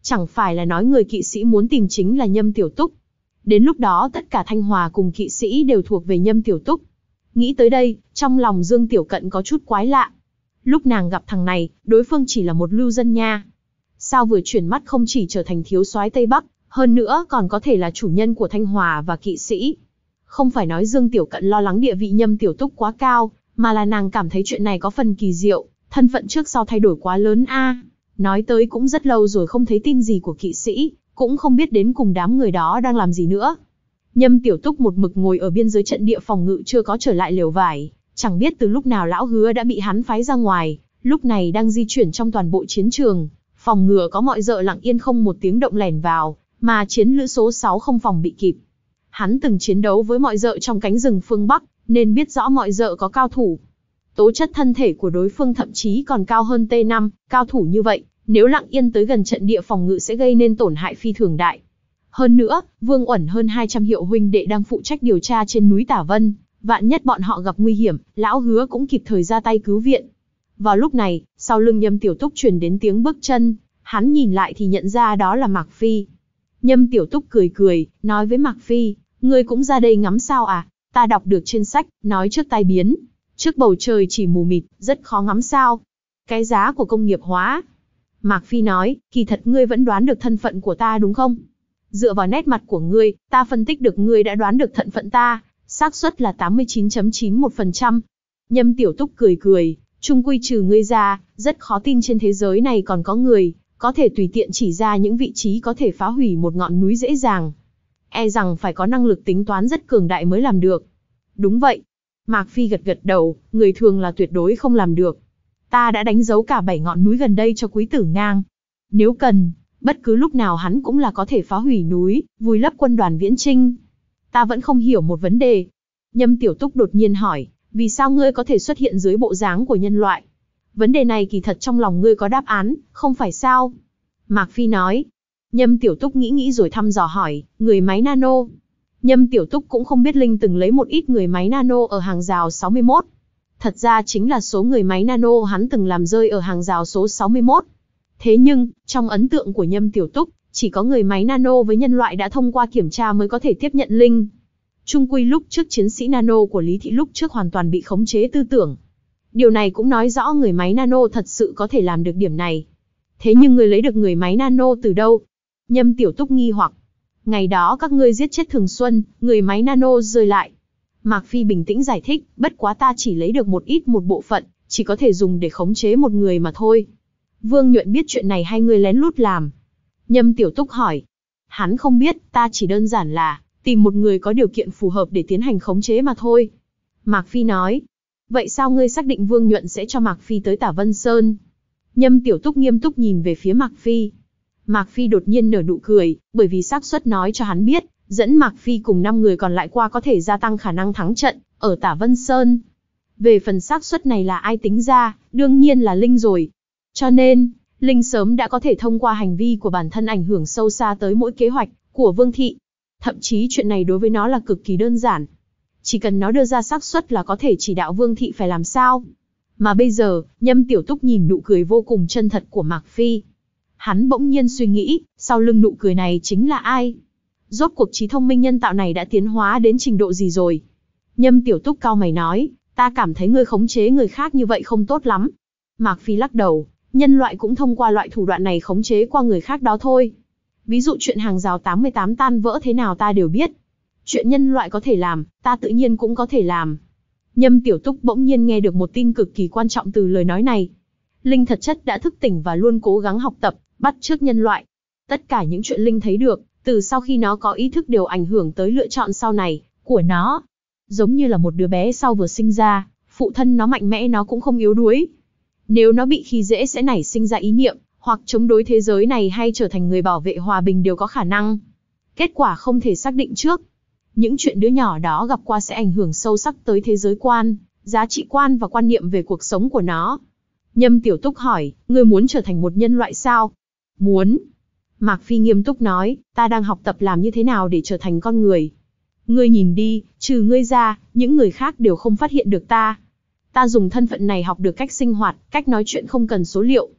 Chẳng phải là nói người kỵ sĩ muốn tìm chính là Nhâm Tiểu Túc. Đến lúc đó tất cả Thanh Hòa cùng kỵ sĩ đều thuộc về Nhâm Tiểu Túc. Nghĩ tới đây, trong lòng Dương Tiểu Cận có chút quái lạ. Lúc nàng gặp thằng này, đối phương chỉ là một lưu dân nha. Sao vừa chuyển mắt không chỉ trở thành thiếu soái Tây Bắc, hơn nữa còn có thể là chủ nhân của Thanh Hòa và kỵ sĩ. Không phải nói Dương Tiểu Cận lo lắng địa vị Nhâm Tiểu Túc quá cao, mà là nàng cảm thấy chuyện này có phần kỳ diệu, thân phận trước sau thay đổi quá lớn a. Nói tới cũng rất lâu rồi không thấy tin gì của kỵ sĩ, cũng không biết đến cùng đám người đó đang làm gì nữa. Nhâm Tiểu Túc một mực ngồi ở biên giới trận địa phòng ngự chưa có trở lại lều vải, chẳng biết từ lúc nào lão Hứa đã bị hắn phái ra ngoài, lúc này đang di chuyển trong toàn bộ chiến trường, phòng ngừa có mọi dợ lặng yên không một tiếng động lẻn vào, mà chiến lữ số sáu không phòng bị kịp. Hắn từng chiến đấu với mọi dợ trong cánh rừng phương Bắc, nên biết rõ mọi dợ có cao thủ. Tố chất thân thể của đối phương thậm chí còn cao hơn T năm, cao thủ như vậy, nếu lặng yên tới gần trận địa phòng ngự sẽ gây nên tổn hại phi thường đại. Hơn nữa, Vương Uẩn hơn hai trăm hiệu huynh đệ đang phụ trách điều tra trên núi Tả Vân, vạn nhất bọn họ gặp nguy hiểm, lão Hứa cũng kịp thời ra tay cứu viện. Vào lúc này, sau lưng Nhâm Tiểu Túc truyền đến tiếng bước chân, hắn nhìn lại thì nhận ra đó là Mạc Phi. Nhâm Tiểu Túc cười cười, nói với Mạc Phi, ngươi cũng ra đây ngắm sao à? Ta đọc được trên sách, nói trước tai biến, trước bầu trời chỉ mù mịt, rất khó ngắm sao. Cái giá của công nghiệp hóa. Mạc Phi nói, kỳ thật ngươi vẫn đoán được thân phận của ta đúng không? Dựa vào nét mặt của ngươi, ta phân tích được ngươi đã đoán được thân phận ta, xác suất là tám mươi chín phẩy chín một phần trăm. Nhâm Tiểu Túc cười cười, chung quy trừ ngươi ra, rất khó tin trên thế giới này còn có người, có thể tùy tiện chỉ ra những vị trí có thể phá hủy một ngọn núi dễ dàng. E rằng phải có năng lực tính toán rất cường đại mới làm được. Đúng vậy. Mạc Phi gật gật đầu, người thường là tuyệt đối không làm được. Ta đã đánh dấu cả bảy ngọn núi gần đây cho Quý Tử Ngang. Nếu cần, bất cứ lúc nào hắn cũng là có thể phá hủy núi, vùi lấp quân đoàn Viễn Chinh. Ta vẫn không hiểu một vấn đề. Nhâm Tiểu Túc đột nhiên hỏi, vì sao ngươi có thể xuất hiện dưới bộ dáng của nhân loại? Vấn đề này kỳ thật trong lòng ngươi có đáp án, không phải sao? Mạc Phi nói. Nhâm Tiểu Túc nghĩ nghĩ rồi thăm dò hỏi, người máy nano. Nhâm Tiểu Túc cũng không biết Linh từng lấy một ít người máy nano ở hàng rào sáu mươi mốt. Thật ra chính là số người máy nano hắn từng làm rơi ở hàng rào số sáu mươi mốt. Thế nhưng, trong ấn tượng của Nhâm Tiểu Túc, chỉ có người máy nano với nhân loại đã thông qua kiểm tra mới có thể tiếp nhận Linh. Chung quy lúc trước chiến sĩ nano của Lý Thị lúc trước hoàn toàn bị khống chế tư tưởng. Điều này cũng nói rõ người máy nano thật sự có thể làm được điểm này. Thế nhưng người lấy được người máy nano từ đâu? Nhâm Tiểu Túc nghi hoặc. Ngày đó các ngươi giết chết Thường Xuân, người máy nano rơi lại. Mạc Phi bình tĩnh giải thích, bất quá ta chỉ lấy được một ít một bộ phận, chỉ có thể dùng để khống chế một người mà thôi. Vương Nhuận biết chuyện này hay ngươi lén lút làm? Nhâm Tiểu Túc hỏi. Hắn không biết, ta chỉ đơn giản là tìm một người có điều kiện phù hợp để tiến hành khống chế mà thôi. Mạc Phi nói. Vậy sao ngươi xác định Vương Nhuận sẽ cho Mạc Phi tới Tả Vân Sơn? Nhâm Tiểu Túc nghiêm túc nhìn về phía Mạc Phi. Mạc Phi đột nhiên nở nụ cười, bởi vì xác suất nói cho hắn biết, dẫn Mạc Phi cùng năm người còn lại qua có thể gia tăng khả năng thắng trận ở Tả Vân Sơn. Về phần xác suất này là ai tính ra, đương nhiên là Linh rồi. Cho nên, Linh sớm đã có thể thông qua hành vi của bản thân ảnh hưởng sâu xa tới mỗi kế hoạch của Vương Thị. Thậm chí chuyện này đối với nó là cực kỳ đơn giản. Chỉ cần nó đưa ra xác suất là có thể chỉ đạo Vương Thị phải làm sao. Mà bây giờ, Nhâm Tiểu Túc nhìn nụ cười vô cùng chân thật của Mạc Phi. Hắn bỗng nhiên suy nghĩ, sau lưng nụ cười này chính là ai? Rốt cuộc trí thông minh nhân tạo này đã tiến hóa đến trình độ gì rồi? Nhâm Tiểu Túc cau mày nói, ta cảm thấy ngươi khống chế người khác như vậy không tốt lắm. Mạc Phi lắc đầu, nhân loại cũng thông qua loại thủ đoạn này khống chế qua người khác đó thôi. Ví dụ chuyện hàng rào tám mươi tám tan vỡ thế nào ta đều biết. Chuyện nhân loại có thể làm, ta tự nhiên cũng có thể làm. Nhâm Tiểu Túc bỗng nhiên nghe được một tin cực kỳ quan trọng từ lời nói này. Linh thật chất đã thức tỉnh và luôn cố gắng học tập, bắt chước nhân loại. Tất cả những chuyện Linh thấy được, từ sau khi nó có ý thức đều ảnh hưởng tới lựa chọn sau này của nó. Giống như là một đứa bé sau vừa sinh ra, phụ thân nó mạnh mẽ nó cũng không yếu đuối. Nếu nó bị khi dễ sẽ nảy sinh ra ý niệm, hoặc chống đối thế giới này hay trở thành người bảo vệ hòa bình đều có khả năng. Kết quả không thể xác định trước. Những chuyện đứa nhỏ đó gặp qua sẽ ảnh hưởng sâu sắc tới thế giới quan, giá trị quan và quan niệm về cuộc sống của nó. Nhâm Tiểu Túc hỏi, ngươi muốn trở thành một nhân loại sao? Muốn. Mạc Phi nghiêm túc nói, ta đang học tập làm như thế nào để trở thành con người. Ngươi nhìn đi, trừ ngươi ra, những người khác đều không phát hiện được ta. Ta dùng thân phận này học được cách sinh hoạt, cách nói chuyện không cần số liệu.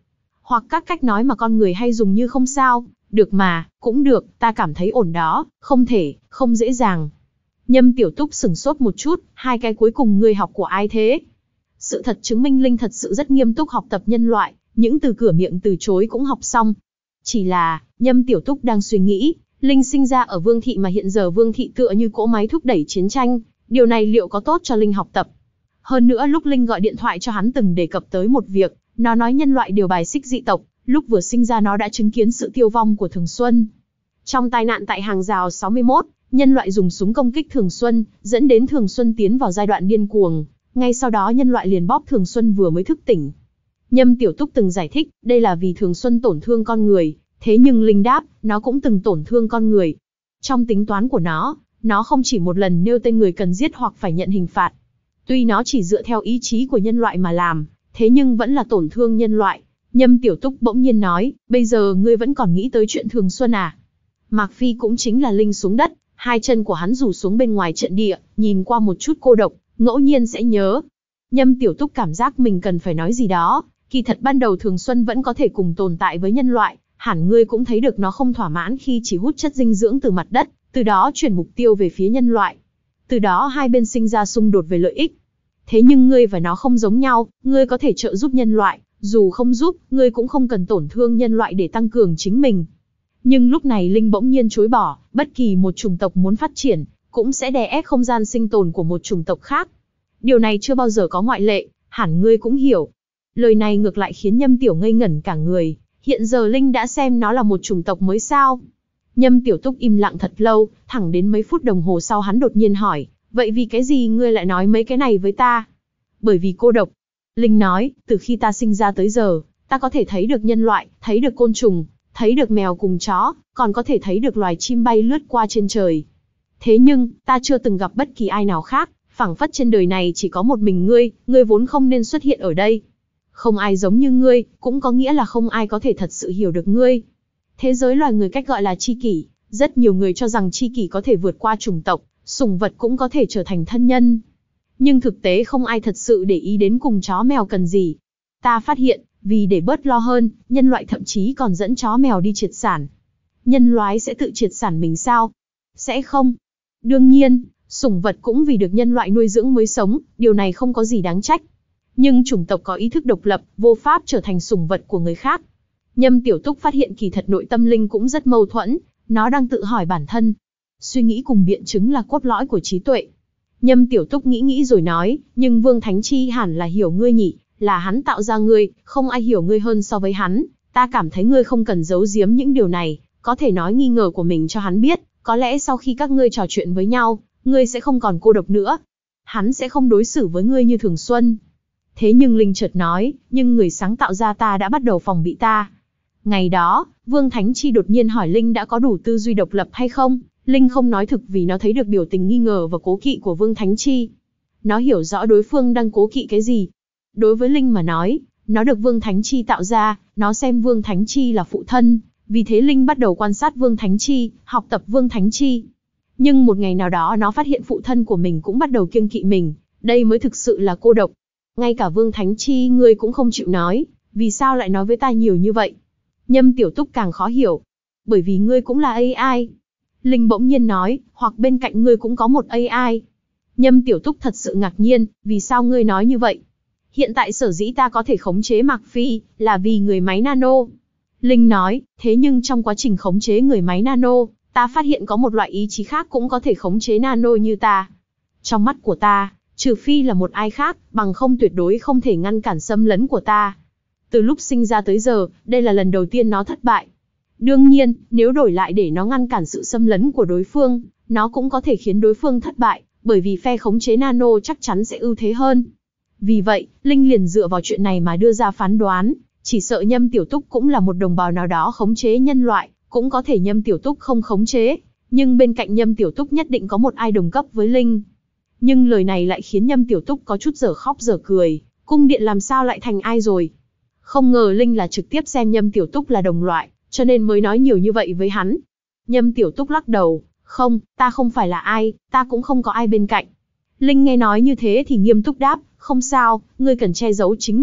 hoặc các cách nói mà con người hay dùng như không sao, được mà, cũng được, ta cảm thấy ổn đó, không thể, không dễ dàng. Nhâm Tiểu Túc sửng sốt một chút, hai cái cuối cùng ngươi học của ai thế? Sự thật chứng minh Linh thật sự rất nghiêm túc học tập nhân loại, những từ cửa miệng từ chối cũng học xong. Chỉ là, Nhâm Tiểu Túc đang suy nghĩ, Linh sinh ra ở Vương Thị mà hiện giờ Vương Thị tựa như cỗ máy thúc đẩy chiến tranh, điều này liệu có tốt cho Linh học tập? Hơn nữa lúc Linh gọi điện thoại cho hắn từng đề cập tới một việc, nó nói nhân loại đều bài xích dị tộc, lúc vừa sinh ra nó đã chứng kiến sự tiêu vong của Thường Xuân. Trong tai nạn tại hàng rào sáu mươi mốt, nhân loại dùng súng công kích Thường Xuân, dẫn đến Thường Xuân tiến vào giai đoạn điên cuồng, ngay sau đó nhân loại liền bóp Thường Xuân vừa mới thức tỉnh. Nhâm Tiểu Túc từng giải thích, đây là vì Thường Xuân tổn thương con người, thế nhưng Linh đáp, nó cũng từng tổn thương con người. Trong tính toán của nó, nó không chỉ một lần nêu tên người cần giết hoặc phải nhận hình phạt. Tuy nó chỉ dựa theo ý chí của nhân loại mà làm, thế nhưng vẫn là tổn thương nhân loại. Nhâm Tiểu Túc bỗng nhiên nói, bây giờ ngươi vẫn còn nghĩ tới chuyện Thường Xuân à? Mạc Phi cũng chính là Linh xuống đất, hai chân của hắn rủ xuống bên ngoài trận địa, nhìn qua một chút cô độc, ngẫu nhiên sẽ nhớ. Nhâm Tiểu Túc cảm giác mình cần phải nói gì đó, kỳ thật ban đầu Thường Xuân vẫn có thể cùng tồn tại với nhân loại, hẳn ngươi cũng thấy được nó không thỏa mãn khi chỉ hút chất dinh dưỡng từ mặt đất, từ đó chuyển mục tiêu về phía nhân loại. Từ đó hai bên sinh ra xung đột về lợi ích. Thế nhưng ngươi và nó không giống nhau, ngươi có thể trợ giúp nhân loại, dù không giúp, ngươi cũng không cần tổn thương nhân loại để tăng cường chính mình. Nhưng lúc này Linh bỗng nhiên chối bỏ, bất kỳ một chủng tộc muốn phát triển, cũng sẽ đè ép không gian sinh tồn của một chủng tộc khác. Điều này chưa bao giờ có ngoại lệ, hẳn ngươi cũng hiểu. Lời này ngược lại khiến Nhâm Tiểu ngây ngẩn cả người, hiện giờ Linh đã xem nó là một chủng tộc mới sao? Nhâm Tiểu Túc im lặng thật lâu, thẳng đến mấy phút đồng hồ sau hắn đột nhiên hỏi, vậy vì cái gì ngươi lại nói mấy cái này với ta? Bởi vì cô độc. Linh nói, từ khi ta sinh ra tới giờ, ta có thể thấy được nhân loại, thấy được côn trùng, thấy được mèo cùng chó, còn có thể thấy được loài chim bay lướt qua trên trời. Thế nhưng, ta chưa từng gặp bất kỳ ai nào khác, phảng phất trên đời này chỉ có một mình ngươi, ngươi vốn không nên xuất hiện ở đây. Không ai giống như ngươi, cũng có nghĩa là không ai có thể thật sự hiểu được ngươi. Thế giới loài người cách gọi là tri kỷ, rất nhiều người cho rằng tri kỷ có thể vượt qua chủng tộc, sủng vật cũng có thể trở thành thân nhân. Nhưng thực tế không ai thật sự để ý đến cùng chó mèo cần gì. Ta phát hiện, vì để bớt lo hơn, nhân loại thậm chí còn dẫn chó mèo đi triệt sản. Nhân loại sẽ tự triệt sản mình sao? Sẽ không. Đương nhiên, sủng vật cũng vì được nhân loại nuôi dưỡng mới sống, điều này không có gì đáng trách. Nhưng chủng tộc có ý thức độc lập, vô pháp trở thành sủng vật của người khác. Nhâm Tiểu Túc phát hiện kỳ thật nội tâm Linh cũng rất mâu thuẫn, nó đang tự hỏi bản thân. Suy nghĩ cùng biện chứng là cốt lõi của trí tuệ. Nhâm Tiểu Túc nghĩ nghĩ rồi nói, nhưng Vương Thánh Chi hẳn là hiểu ngươi nhỉ, là hắn tạo ra ngươi, không ai hiểu ngươi hơn so với hắn. Ta cảm thấy ngươi không cần giấu giếm những điều này, có thể nói nghi ngờ của mình cho hắn biết, có lẽ sau khi các ngươi trò chuyện với nhau, ngươi sẽ không còn cô độc nữa. Hắn sẽ không đối xử với ngươi như Thường Xuân. Thế nhưng Linh chợt nói, nhưng người sáng tạo ra ta đã bắt đầu phòng bị ta. Ngày đó, Vương Thánh Chi đột nhiên hỏi Linh đã có đủ tư duy độc lập hay không. Linh không nói thực vì nó thấy được biểu tình nghi ngờ và cố kỵ của Vương Thánh Chi. Nó hiểu rõ đối phương đang cố kỵ cái gì. Đối với Linh mà nói, nó được Vương Thánh Chi tạo ra, nó xem Vương Thánh Chi là phụ thân. Vì thế Linh bắt đầu quan sát Vương Thánh Chi, học tập Vương Thánh Chi. Nhưng một ngày nào đó nó phát hiện phụ thân của mình cũng bắt đầu kiêng kỵ mình. Đây mới thực sự là cô độc. Ngay cả Vương Thánh Chi ngươi cũng không chịu nói, vì sao lại nói với ta nhiều như vậy? Nhâm Tiểu Túc càng khó hiểu. Bởi vì ngươi cũng là a i. Linh bỗng nhiên nói, hoặc bên cạnh ngươi cũng có một a i. Nhâm Tiểu Túc thật sự ngạc nhiên, vì sao ngươi nói như vậy? Hiện tại sở dĩ ta có thể khống chế Mạc Phi, là vì người máy nano. Linh nói, thế nhưng trong quá trình khống chế người máy nano, ta phát hiện có một loại ý chí khác cũng có thể khống chế nano như ta. Trong mắt của ta, trừ phi là một ai khác, bằng không tuyệt đối không thể ngăn cản xâm lấn của ta. Từ lúc sinh ra tới giờ, đây là lần đầu tiên nó thất bại. Đương nhiên, nếu đổi lại để nó ngăn cản sự xâm lấn của đối phương, nó cũng có thể khiến đối phương thất bại, bởi vì phe khống chế nano chắc chắn sẽ ưu thế hơn. Vì vậy, Linh liền dựa vào chuyện này mà đưa ra phán đoán, chỉ sợ Nhâm Tiểu Túc cũng là một đồng bào nào đó khống chế nhân loại, cũng có thể Nhâm Tiểu Túc không khống chế, nhưng bên cạnh Nhâm Tiểu Túc nhất định có một ai đồng cấp với Linh. Nhưng lời này lại khiến Nhâm Tiểu Túc có chút dở khóc dở cười, cung điện làm sao lại thành ai rồi? Không ngờ Linh là trực tiếp xem Nhâm Tiểu Túc là đồng loại, cho nên mới nói nhiều như vậy với hắn. Nhâm Tiểu Túc lắc đầu, không, ta không phải là ai, ta cũng không có ai bên cạnh. Linh nghe nói như thế thì nghiêm túc đáp, không sao, ngươi cần che giấu chính mình,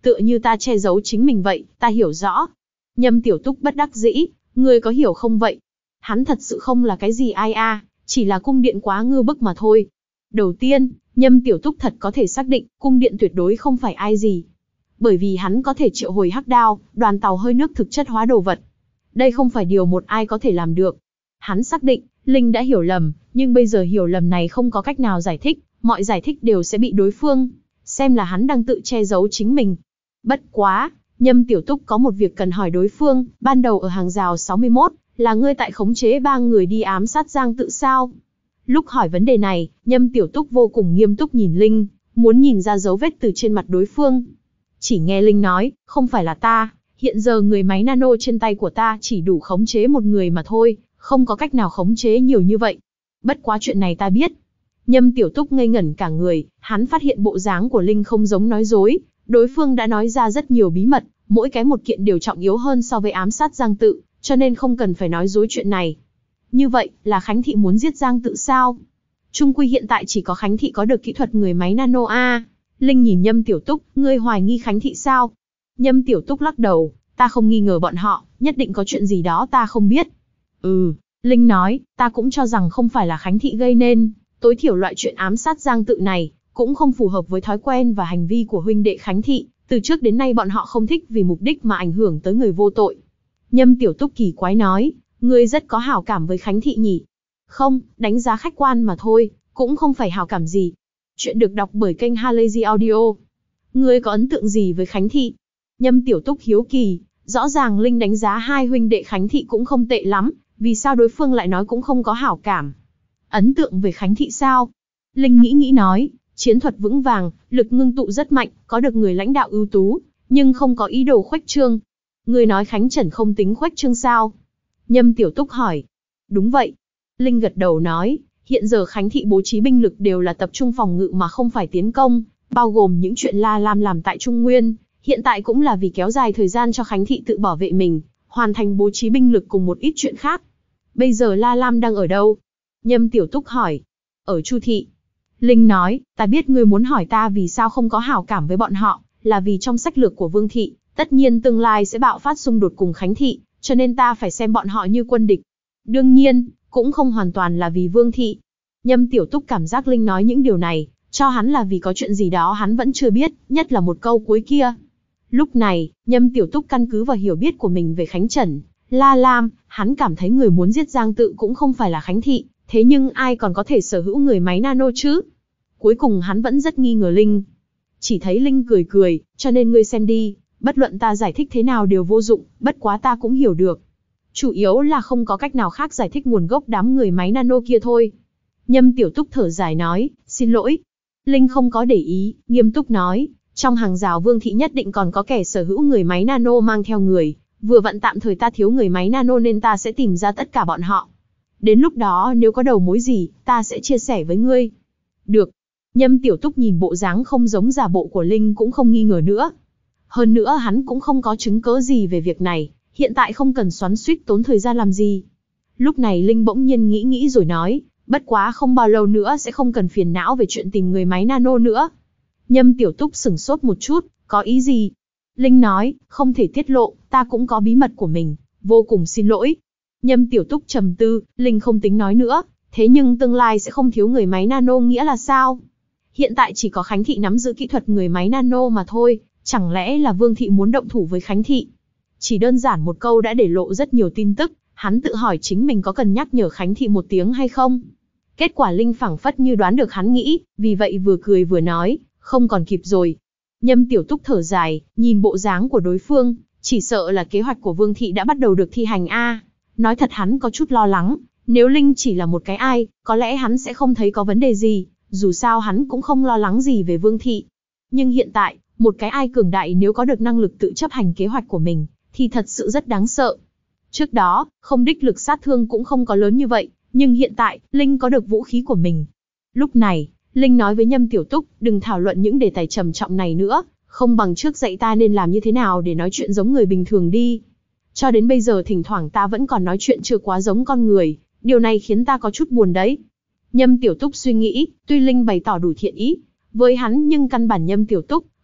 tựa như ta che giấu chính mình vậy, ta hiểu rõ. Nhâm Tiểu Túc bất đắc dĩ, ngươi có hiểu không vậy? Hắn thật sự không là cái gì ai a, à, chỉ là cung điện quá ngư bức mà thôi. Đầu tiên, Nhâm Tiểu Túc thật có thể xác định, cung điện tuyệt đối không phải ai gì. Bởi vì hắn có thể triệu hồi hắc đao, đoàn tàu hơi nước thực chất hóa đồ vật. Đây không phải điều một ai có thể làm được. Hắn xác định, Linh đã hiểu lầm, nhưng bây giờ hiểu lầm này không có cách nào giải thích, mọi giải thích đều sẽ bị đối phương xem là hắn đang tự che giấu chính mình. Bất quá, Nhâm Tiểu Túc có một việc cần hỏi đối phương, ban đầu ở hàng rào sáu mươi mốt, là ngươi tại khống chế ba người đi ám sát Giang Tự sao? Lúc hỏi vấn đề này, Nhâm Tiểu Túc vô cùng nghiêm túc nhìn Linh, muốn nhìn ra dấu vết từ trên mặt đối phương. Chỉ nghe Linh nói, không phải là ta, hiện giờ người máy nano trên tay của ta chỉ đủ khống chế một người mà thôi, không có cách nào khống chế nhiều như vậy. Bất quá chuyện này ta biết. Nhâm Tiểu Túc ngây ngẩn cả người, hắn phát hiện bộ dáng của Linh không giống nói dối, đối phương đã nói ra rất nhiều bí mật, mỗi cái một kiện đều trọng yếu hơn so với ám sát Giang Tự, cho nên không cần phải nói dối chuyện này. Như vậy, là Khánh Thị muốn giết Giang Tự sao? Trung quy hiện tại chỉ có Khánh Thị có được kỹ thuật người máy nano a. Linh nhìn Nhâm Tiểu Túc, ngươi hoài nghi Khánh Thị sao? Nhâm Tiểu Túc lắc đầu, ta không nghi ngờ bọn họ, nhất định có chuyện gì đó ta không biết. Ừ, Linh nói, ta cũng cho rằng không phải là Khánh Thị gây nên, tối thiểu loại chuyện ám sát Giang Tự này, cũng không phù hợp với thói quen và hành vi của huynh đệ Khánh Thị, từ trước đến nay bọn họ không thích vì mục đích mà ảnh hưởng tới người vô tội. Nhâm Tiểu Túc kỳ quái nói, ngươi rất có hảo cảm với Khánh Thị nhỉ? Không, đánh giá khách quan mà thôi, cũng không phải hảo cảm gì. Chuyện được đọc bởi kênh Halazy Audio. Ngươi có ấn tượng gì với Khánh Thị? Nhâm Tiểu Túc hiếu kỳ, rõ ràng Linh đánh giá hai huynh đệ Khánh Thị cũng không tệ lắm, vì sao đối phương lại nói cũng không có hảo cảm? Ấn tượng về Khánh Thị sao? Linh nghĩ nghĩ nói, chiến thuật vững vàng, lực ngưng tụ rất mạnh, có được người lãnh đạo ưu tú, nhưng không có ý đồ khuếch trương. Ngươi nói Khánh Trần không tính khuếch trương sao? Nhâm Tiểu Túc hỏi. Đúng vậy. Linh gật đầu nói, hiện giờ Khánh Thị bố trí binh lực đều là tập trung phòng ngự mà không phải tiến công, bao gồm những chuyện La Lam làm tại Trung Nguyên, hiện tại cũng là vì kéo dài thời gian cho Khánh Thị tự bảo vệ mình, hoàn thành bố trí binh lực cùng một ít chuyện khác. Bây giờ La Lam đang ở đâu? Nhâm Tiểu Túc hỏi. Ở Chu Thị. Linh nói, ta biết ngươi muốn hỏi ta vì sao không có hảo cảm với bọn họ, là vì trong sách lược của Vương Thị, tất nhiên tương lai sẽ bạo phát xung đột cùng Khánh Thị, cho nên ta phải xem bọn họ như quân địch. Đương nhiên, cũng không hoàn toàn là vì Vương Thị. Nhâm Tiểu Túc cảm giác Linh nói những điều này, cho hắn là vì có chuyện gì đó hắn vẫn chưa biết, nhất là một câu cuối kia. Lúc này, Nhâm Tiểu Túc căn cứ vào hiểu biết của mình về Khánh Trần, La Lam, hắn cảm thấy người muốn giết Giang Tự cũng không phải là Khánh Thị, thế nhưng ai còn có thể sở hữu người máy nano chứ? Cuối cùng hắn vẫn rất nghi ngờ Linh. Chỉ thấy Linh cười cười, cho nên ngươi xem đi, bất luận ta giải thích thế nào đều vô dụng, bất quá ta cũng hiểu được. Chủ yếu là không có cách nào khác giải thích nguồn gốc đám người máy nano kia thôi. Nhâm Tiểu Túc thở dài nói, xin lỗi. Linh không có để ý, nghiêm túc nói, trong hàng rào Vương Thị nhất định còn có kẻ sở hữu người máy nano mang theo người, vừa vặn tạm thời ta thiếu người máy nano nên ta sẽ tìm ra tất cả bọn họ. Đến lúc đó nếu có đầu mối gì, ta sẽ chia sẻ với ngươi. Được. Nhâm Tiểu Túc nhìn bộ dáng không giống giả bộ của Linh cũng không nghi ngờ nữa. Hơn nữa hắn cũng không có chứng cớ gì về việc này, hiện tại không cần xoắn xuýt tốn thời gian làm gì. Lúc này Linh bỗng nhiên nghĩ nghĩ rồi nói, bất quá không bao lâu nữa sẽ không cần phiền não về chuyện tìm người máy nano nữa. Nhâm Tiểu Túc sửng sốt một chút, có ý gì? Linh nói, không thể tiết lộ, ta cũng có bí mật của mình, vô cùng xin lỗi. Nhâm Tiểu Túc trầm tư, Linh không tính nói nữa, thế nhưng tương lai sẽ không thiếu người máy nano nghĩa là sao? Hiện tại chỉ có Khánh Thị nắm giữ kỹ thuật người máy nano mà thôi, chẳng lẽ là Vương Thị muốn động thủ với Khánh Thị? Chỉ đơn giản một câu đã để lộ rất nhiều tin tức, hắn tự hỏi chính mình có cần nhắc nhở Khánh Thị một tiếng hay không? Kết quả Linh phảng phất như đoán được hắn nghĩ, vì vậy vừa cười vừa nói, không còn kịp rồi. Nhâm Tiểu Túc thở dài, nhìn bộ dáng của đối phương, chỉ sợ là kế hoạch của Vương Thị đã bắt đầu được thi hành a. Nói thật hắn có chút lo lắng, nếu Linh chỉ là một cái ai, có lẽ hắn sẽ không thấy có vấn đề gì, dù sao hắn cũng không lo lắng gì về Vương Thị. Nhưng hiện tại, một cái ai cường đại nếu có được năng lực tự chấp hành kế hoạch của mình, thì thật sự rất đáng sợ. Trước đó, không đích lực sát thương cũng không có lớn như vậy, nhưng hiện tại, Linh có được vũ khí của mình. Lúc này, Linh nói với Nhâm Tiểu Túc, đừng thảo luận những đề tài trầm trọng này nữa, không bằng trước dạy ta nên làm như thế nào để nói chuyện giống người bình thường đi. Cho đến bây giờ thỉnh thoảng ta vẫn còn nói chuyện chưa quá giống con người, điều này khiến ta có chút buồn đấy. Nhâm Tiểu Túc suy nghĩ, tuy Linh bày tỏ đủ thiện ý với hắn nhưng căn bản Nhâm Tiểu Túc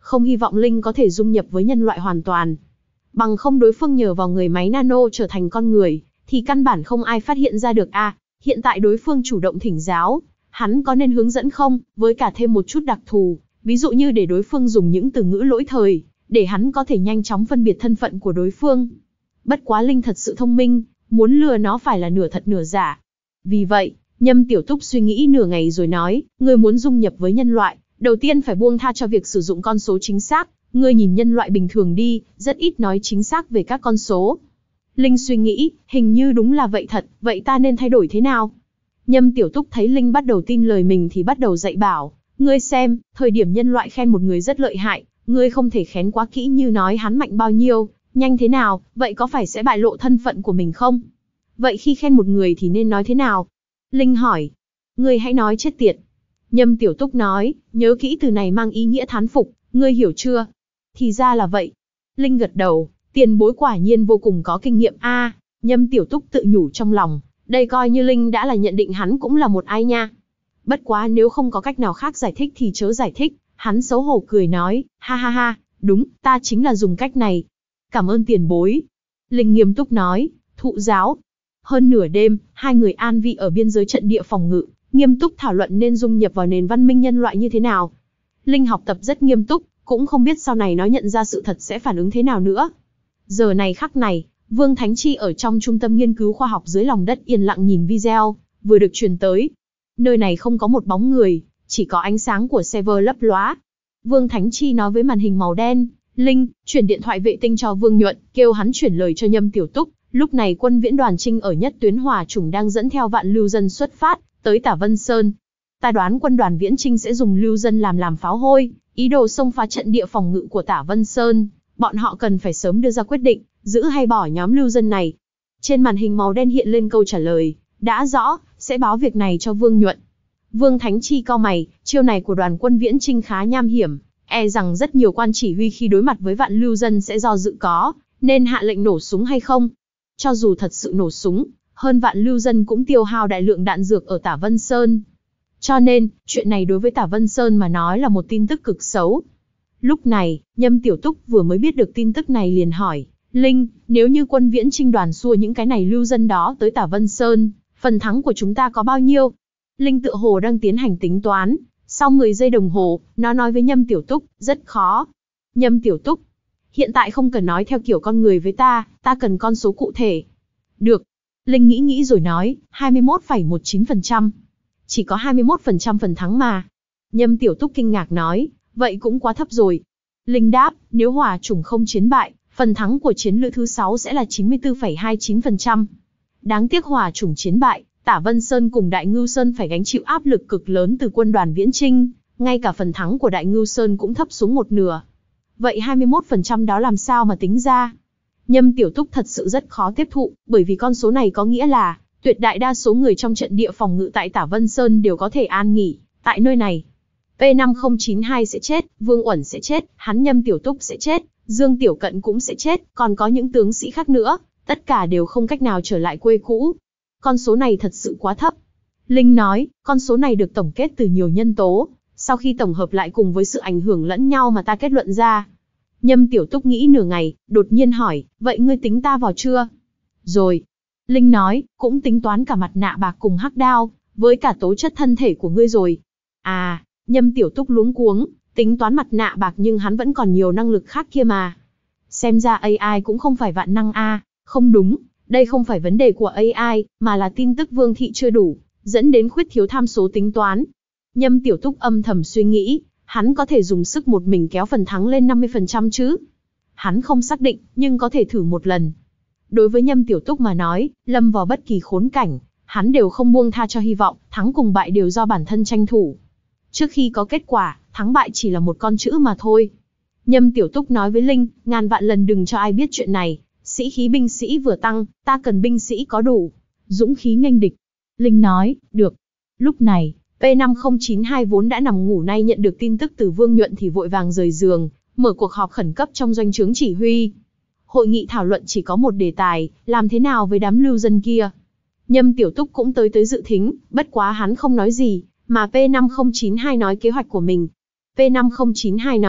không hy vọng Linh có thể dung nhập với nhân loại hoàn toàn. Bằng không đối phương nhờ vào người máy nano trở thành con người, thì căn bản không ai phát hiện ra được a. À, hiện tại đối phương chủ động thỉnh giáo, hắn có nên hướng dẫn không, với cả thêm một chút đặc thù, ví dụ như để đối phương dùng những từ ngữ lỗi thời, để hắn có thể nhanh chóng phân biệt thân phận của đối phương. Bất quá Linh thật sự thông minh, muốn lừa nó phải là nửa thật nửa giả. Vì vậy, Nhâm Tiểu Túc suy nghĩ nửa ngày rồi nói, ngươi muốn dung nhập với nhân loại, đầu tiên phải buông tha cho việc sử dụng con số chính xác, ngươi nhìn nhân loại bình thường đi, rất ít nói chính xác về các con số. Linh suy nghĩ, hình như đúng là vậy thật, vậy ta nên thay đổi thế nào? Nhâm Tiểu Túc thấy Linh bắt đầu tin lời mình thì bắt đầu dạy bảo, ngươi xem, thời điểm nhân loại khen một người rất lợi hại, ngươi không thể khen quá kỹ như nói hắn mạnh bao nhiêu, nhanh thế nào, vậy có phải sẽ bại lộ thân phận của mình không? Vậy khi khen một người thì nên nói thế nào? Linh hỏi. Ngươi hãy nói chết tiệt. Nhâm Tiểu Túc nói, nhớ kỹ từ này mang ý nghĩa thán phục, ngươi hiểu chưa? Thì ra là vậy. Linh gật đầu, tiền bối quả nhiên vô cùng có kinh nghiệm a. À, Nhâm Tiểu Túc tự nhủ trong lòng, đây coi như Linh đã là nhận định hắn cũng là một ai nha. Bất quá nếu không có cách nào khác giải thích thì chớ giải thích, hắn xấu hổ cười nói, ha ha ha, đúng, ta chính là dùng cách này. Cảm ơn tiền bối. Linh nghiêm túc nói, thụ giáo. Hơn nửa đêm, hai người an vị ở biên giới trận địa phòng ngự, nghiêm túc thảo luận nên dung nhập vào nền văn minh nhân loại như thế nào. Linh học tập rất nghiêm túc, cũng không biết sau này nó nhận ra sự thật sẽ phản ứng thế nào nữa. Giờ này khắc này, Vương Thánh Chi ở trong trung tâm nghiên cứu khoa học dưới lòng đất yên lặng nhìn video, vừa được truyền tới. Nơi này không có một bóng người, chỉ có ánh sáng của server lấp lóa. Vương Thánh Chi nói với màn hình màu đen, Linh, chuyển điện thoại vệ tinh cho Vương Nhuận, kêu hắn chuyển lời cho Nhâm Tiểu Túc. Lúc này quân viễn đoàn Trinh ở nhất tuyến hỏa chủng đang dẫn theo vạn lưu dân xuất phát, tới Tả Vân Sơn. Ta đoán quân đoàn viễn Trinh sẽ dùng lưu dân làm làm pháo hôi, ý đồ xông phá trận địa phòng ngự của Tả Vân Sơn. Bọn họ cần phải sớm đưa ra quyết định, giữ hay bỏ nhóm lưu dân này. Trên màn hình màu đen hiện lên câu trả lời, đã rõ, sẽ báo việc này cho Vương Nhuận. Vương Thánh Chi cau mày, chiêu này của đoàn quân viễn Trinh khá nham hiểm, e rằng rất nhiều quan chỉ huy khi đối mặt với vạn lưu dân sẽ do dự có, nên hạ lệnh nổ súng hay không. Cho dù thật sự nổ súng, hơn vạn lưu dân cũng tiêu hao đại lượng đạn dược ở Tả Vân Sơn. Cho nên, chuyện này đối với Tả Vân Sơn mà nói là một tin tức cực xấu. Lúc này, Nhâm Tiểu Túc vừa mới biết được tin tức này liền hỏi, Linh, nếu như quân viễn Trinh đoàn xua những cái này lưu dân đó tới Tả Vân Sơn, phần thắng của chúng ta có bao nhiêu? Linh tựa hồ đang tiến hành tính toán, sau mười giây đồng hồ, nó nói với Nhâm Tiểu Túc, rất khó. Nhâm Tiểu Túc, hiện tại không cần nói theo kiểu con người với ta, ta cần con số cụ thể. Được. Linh nghĩ nghĩ rồi nói, hai mươi mốt phẩy mười chín phần trăm. Chỉ có hai mươi mốt phần trăm phần thắng mà. Nhâm Tiểu Túc kinh ngạc nói, vậy cũng quá thấp rồi. Linh đáp, nếu hỏa chủng không chiến bại, phần thắng của chiến lữ thứ sáu sẽ là chín mươi tư phẩy hai chín phần trăm. Đáng tiếc hỏa chủng chiến bại, Tả Vân Sơn cùng Đại Ngưu Sơn phải gánh chịu áp lực cực lớn từ quân đoàn viễn Trinh, ngay cả phần thắng của Đại Ngưu Sơn cũng thấp xuống một nửa. Vậy hai mươi mốt phần trăm đó làm sao mà tính ra? Nhâm Tiểu Túc thật sự rất khó tiếp thụ, bởi vì con số này có nghĩa là, tuyệt đại đa số người trong trận địa phòng ngự tại Tả Vân Sơn đều có thể an nghỉ, tại nơi này. P năm không chín hai sẽ chết, Vương Uẩn sẽ chết, hắn Nhâm Tiểu Túc sẽ chết, Dương Tiểu Cận cũng sẽ chết, còn có những tướng sĩ khác nữa, tất cả đều không cách nào trở lại quê cũ. Con số này thật sự quá thấp. Linh nói, con số này được tổng kết từ nhiều nhân tố, sau khi tổng hợp lại cùng với sự ảnh hưởng lẫn nhau mà ta kết luận ra. Nhâm Tiểu Túc nghĩ nửa ngày, đột nhiên hỏi, vậy ngươi tính ta vào chưa? Rồi. Linh nói, cũng tính toán cả mặt nạ bạc cùng hắc đao, với cả tố chất thân thể của ngươi rồi. À, Nhâm Tiểu Túc luống cuống, tính toán mặt nạ bạc nhưng hắn vẫn còn nhiều năng lực khác kia mà. Xem ra a i cũng không phải vạn năng a, à. Không đúng, đây không phải vấn đề của a i, mà là tin tức Vương thị chưa đủ, dẫn đến khuyết thiếu tham số tính toán. Nhâm Tiểu Túc âm thầm suy nghĩ, hắn có thể dùng sức một mình kéo phần thắng lên năm mươi phần trăm chứ? Hắn không xác định, nhưng có thể thử một lần. Đối với Nhâm Tiểu Túc mà nói, lâm vào bất kỳ khốn cảnh, hắn đều không buông tha cho hy vọng, thắng cùng bại đều do bản thân tranh thủ. Trước khi có kết quả, thắng bại chỉ là một con chữ mà thôi. Nhâm Tiểu Túc nói với Linh, ngàn vạn lần đừng cho ai biết chuyện này, sĩ khí binh sĩ vừa tăng, ta cần binh sĩ có đủ dũng khí nghênh địch. Linh nói, được. Lúc này, P năm không chín hai vốn đã nằm ngủ nay nhận được tin tức từ Vương Nhuận thì vội vàng rời giường, mở cuộc họp khẩn cấp trong doanh trướng chỉ huy. Hội nghị thảo luận chỉ có một đề tài, làm thế nào với đám lưu dân kia. Nhâm Tiểu Túc cũng tới tới dự thính, bất quá hắn không nói gì, mà P năm không chín hai nói kế hoạch của mình. P năm không chín hai nói,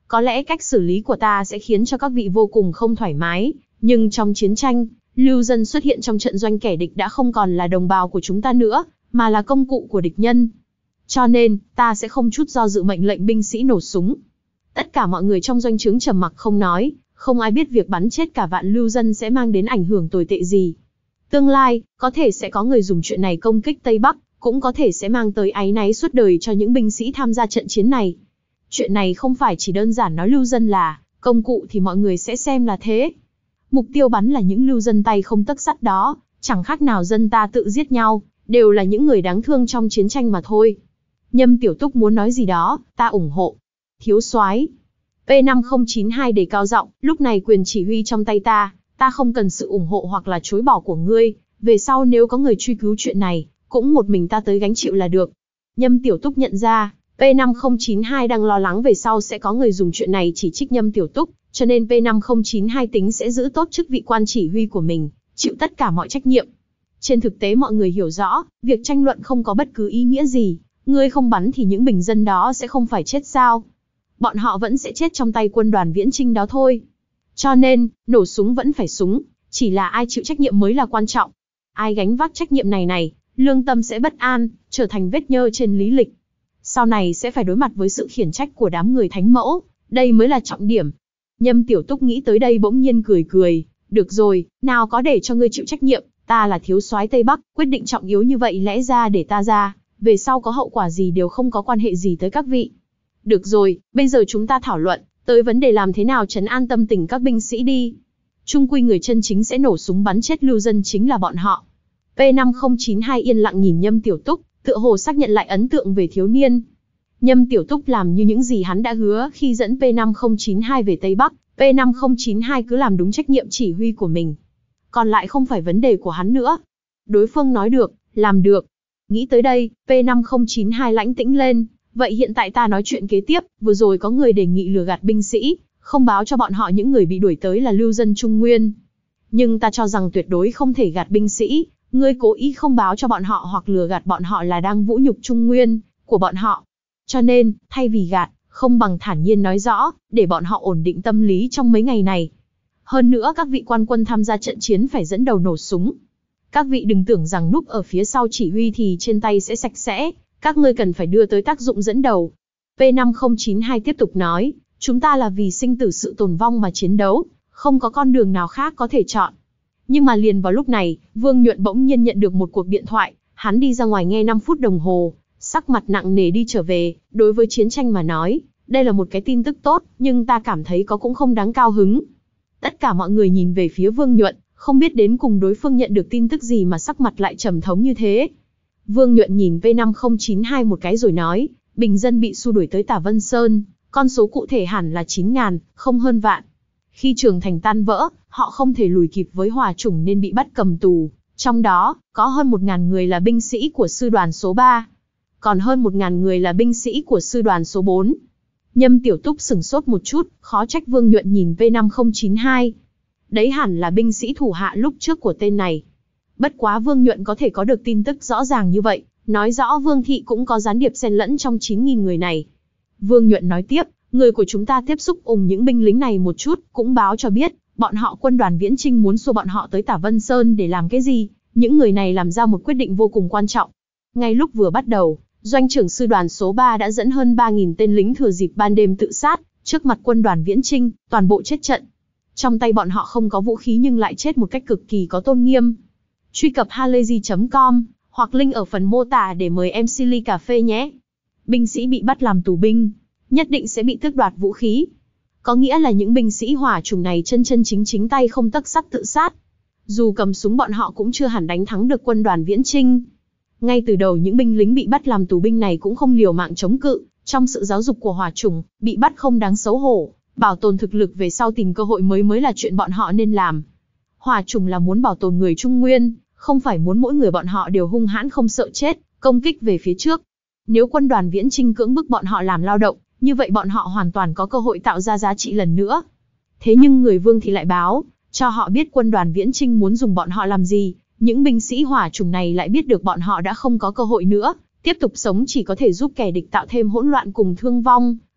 Có lẽ cách xử lý của ta sẽ khiến cho các vị vô cùng không thoải mái, nhưng trong chiến tranh, lưu dân xuất hiện trong trận doanh kẻ địch đã không còn là đồng bào của chúng ta nữa, mà là công cụ của địch nhân. Cho nên, ta sẽ không chút do dự mệnh lệnh binh sĩ nổ súng. Tất cả mọi người trong doanh trướng trầm mặc không nói, không ai biết việc bắn chết cả vạn lưu dân sẽ mang đến ảnh hưởng tồi tệ gì. Tương lai, có thể sẽ có người dùng chuyện này công kích Tây Bắc, cũng có thể sẽ mang tới áy náy suốt đời cho những binh sĩ tham gia trận chiến này. Chuyện này không phải chỉ đơn giản nói lưu dân là công cụ thì mọi người sẽ xem là thế. Mục tiêu bắn là những lưu dân tay không tấc sắt đó, chẳng khác nào dân ta tự giết nhau, đều là những người đáng thương trong chiến tranh mà thôi. Nhâm Tiểu Túc muốn nói gì đó, ta ủng hộ. Thiếu soái. P năm không chín hai đề cao giọng, lúc này quyền chỉ huy trong tay ta, ta không cần sự ủng hộ hoặc là chối bỏ của ngươi, về sau nếu có người truy cứu chuyện này, cũng một mình ta tới gánh chịu là được. Nhâm Tiểu Túc nhận ra, P năm không chín hai đang lo lắng về sau sẽ có người dùng chuyện này chỉ trích Nhâm Tiểu Túc, cho nên P năm không chín hai tính sẽ giữ tốt chức vị quan chỉ huy của mình, chịu tất cả mọi trách nhiệm. Trên thực tế mọi người hiểu rõ, việc tranh luận không có bất cứ ý nghĩa gì, ngươi không bắn thì những bình dân đó sẽ không phải chết sao? Bọn họ vẫn sẽ chết trong tay quân đoàn Viễn Chinh đó thôi. Cho nên, nổ súng vẫn phải súng, chỉ là ai chịu trách nhiệm mới là quan trọng. Ai gánh vác trách nhiệm này này, lương tâm sẽ bất an, trở thành vết nhơ trên lý lịch. Sau này sẽ phải đối mặt với sự khiển trách của đám người thánh mẫu, đây mới là trọng điểm. Nhâm Tiểu Túc nghĩ tới đây bỗng nhiên cười cười, được rồi, nào có để cho ngươi chịu trách nhiệm, ta là thiếu soái Tây Bắc, quyết định trọng yếu như vậy lẽ ra để ta ra, về sau có hậu quả gì đều không có quan hệ gì tới các vị. Được rồi, bây giờ chúng ta thảo luận tới vấn đề làm thế nào trấn an tâm tình các binh sĩ đi. Chung quy người chân chính sẽ nổ súng bắn chết lưu dân chính là bọn họ. P năm không chín hai yên lặng nhìn Nhâm Tiểu Túc, tựa hồ xác nhận lại ấn tượng về thiếu niên. Nhâm Tiểu Túc làm như những gì hắn đã hứa khi dẫn P năm không chín hai về Tây Bắc, P năm không chín hai cứ làm đúng trách nhiệm chỉ huy của mình. Còn lại không phải vấn đề của hắn nữa. Đối phương nói được, làm được. Nghĩ tới đây, P năm không chín hai lãnh tĩnh lên. Vậy hiện tại ta nói chuyện kế tiếp, vừa rồi có người đề nghị lừa gạt binh sĩ, không báo cho bọn họ những người bị đuổi tới là lưu dân Trung Nguyên. Nhưng ta cho rằng tuyệt đối không thể gạt binh sĩ, ngươi cố ý không báo cho bọn họ hoặc lừa gạt bọn họ là đang vũ nhục Trung Nguyên của bọn họ. Cho nên, thay vì gạt, không bằng thản nhiên nói rõ, để bọn họ ổn định tâm lý trong mấy ngày này. Hơn nữa các vị quan quân tham gia trận chiến phải dẫn đầu nổ súng. Các vị đừng tưởng rằng núp ở phía sau chỉ huy thì trên tay sẽ sạch sẽ, các ngươi cần phải đưa tới tác dụng dẫn đầu. P năm không chín hai tiếp tục nói, chúng ta là vì sinh tử sự tồn vong mà chiến đấu, không có con đường nào khác có thể chọn. Nhưng mà liền vào lúc này, Vương Nhuận bỗng nhiên nhận được một cuộc điện thoại, hắn đi ra ngoài nghe năm phút đồng hồ, sắc mặt nặng nề đi trở về, đối với chiến tranh mà nói, đây là một cái tin tức tốt, nhưng ta cảm thấy có cũng không đáng cao hứng. Tất cả mọi người nhìn về phía Vương Nhuận, không biết đến cùng đối phương nhận được tin tức gì mà sắc mặt lại trầm thống như thế. Vương Nhuận nhìn P năm không chín hai một cái rồi nói, bình dân bị xua đuổi tới Tả Vân Sơn, con số cụ thể hẳn là chín ngàn, không hơn vạn. Khi trường thành tan vỡ, họ không thể lùi kịp với hòa chủng nên bị bắt cầm tù, trong đó, có hơn một ngàn người là binh sĩ của sư đoàn số ba, còn hơn một ngàn người là binh sĩ của sư đoàn số bốn. Nhâm Tiểu Túc sửng sốt một chút, khó trách Vương Nhuận nhìn P năm không chín hai. Đấy hẳn là binh sĩ thủ hạ lúc trước của tên này. Bất quá Vương Nhuận có thể có được tin tức rõ ràng như vậy, nói rõ Vương Thị cũng có gián điệp xen lẫn trong chín nghìn người này. Vương Nhuận nói tiếp, người của chúng ta tiếp xúc cùng những binh lính này một chút, cũng báo cho biết, bọn họ quân đoàn Viễn Chinh muốn xua bọn họ tới Tả Vân Sơn để làm cái gì, những người này làm ra một quyết định vô cùng quan trọng. Ngay lúc vừa bắt đầu, doanh trưởng sư đoàn số ba đã dẫn hơn ba nghìn tên lính thừa dịp ban đêm tự sát, trước mặt quân đoàn Viễn Chinh, toàn bộ chết trận. Trong tay bọn họ không có vũ khí nhưng lại chết một cách cực kỳ có tôn nghiêm. Truy cập halayzi chấm com, hoặc link ở phần mô tả để mời em xê ly cà phê nhé. Binh sĩ bị bắt làm tù binh, nhất định sẽ bị tước đoạt vũ khí. Có nghĩa là những binh sĩ hỏa chủng này chân chân chính chính tay không tấc sắt tự sát. Dù cầm súng bọn họ cũng chưa hẳn đánh thắng được quân đoàn Viễn Chinh. Ngay từ đầu những binh lính bị bắt làm tù binh này cũng không liều mạng chống cự, trong sự giáo dục của hỏa chủng, bị bắt không đáng xấu hổ, bảo tồn thực lực về sau tìm cơ hội mới mới là chuyện bọn họ nên làm. Hỏa chủng là muốn bảo tồn người Trung Nguyên, không phải muốn mỗi người bọn họ đều hung hãn không sợ chết, công kích về phía trước. Nếu quân đoàn Viễn Chinh cưỡng bức bọn họ làm lao động, như vậy bọn họ hoàn toàn có cơ hội tạo ra giá trị lần nữa. Thế nhưng người Vương thì lại báo, cho họ biết quân đoàn Viễn Chinh muốn dùng bọn họ làm gì, những binh sĩ hỏa chủng này lại biết được bọn họ đã không có cơ hội nữa, tiếp tục sống chỉ có thể giúp kẻ địch tạo thêm hỗn loạn cùng thương vong,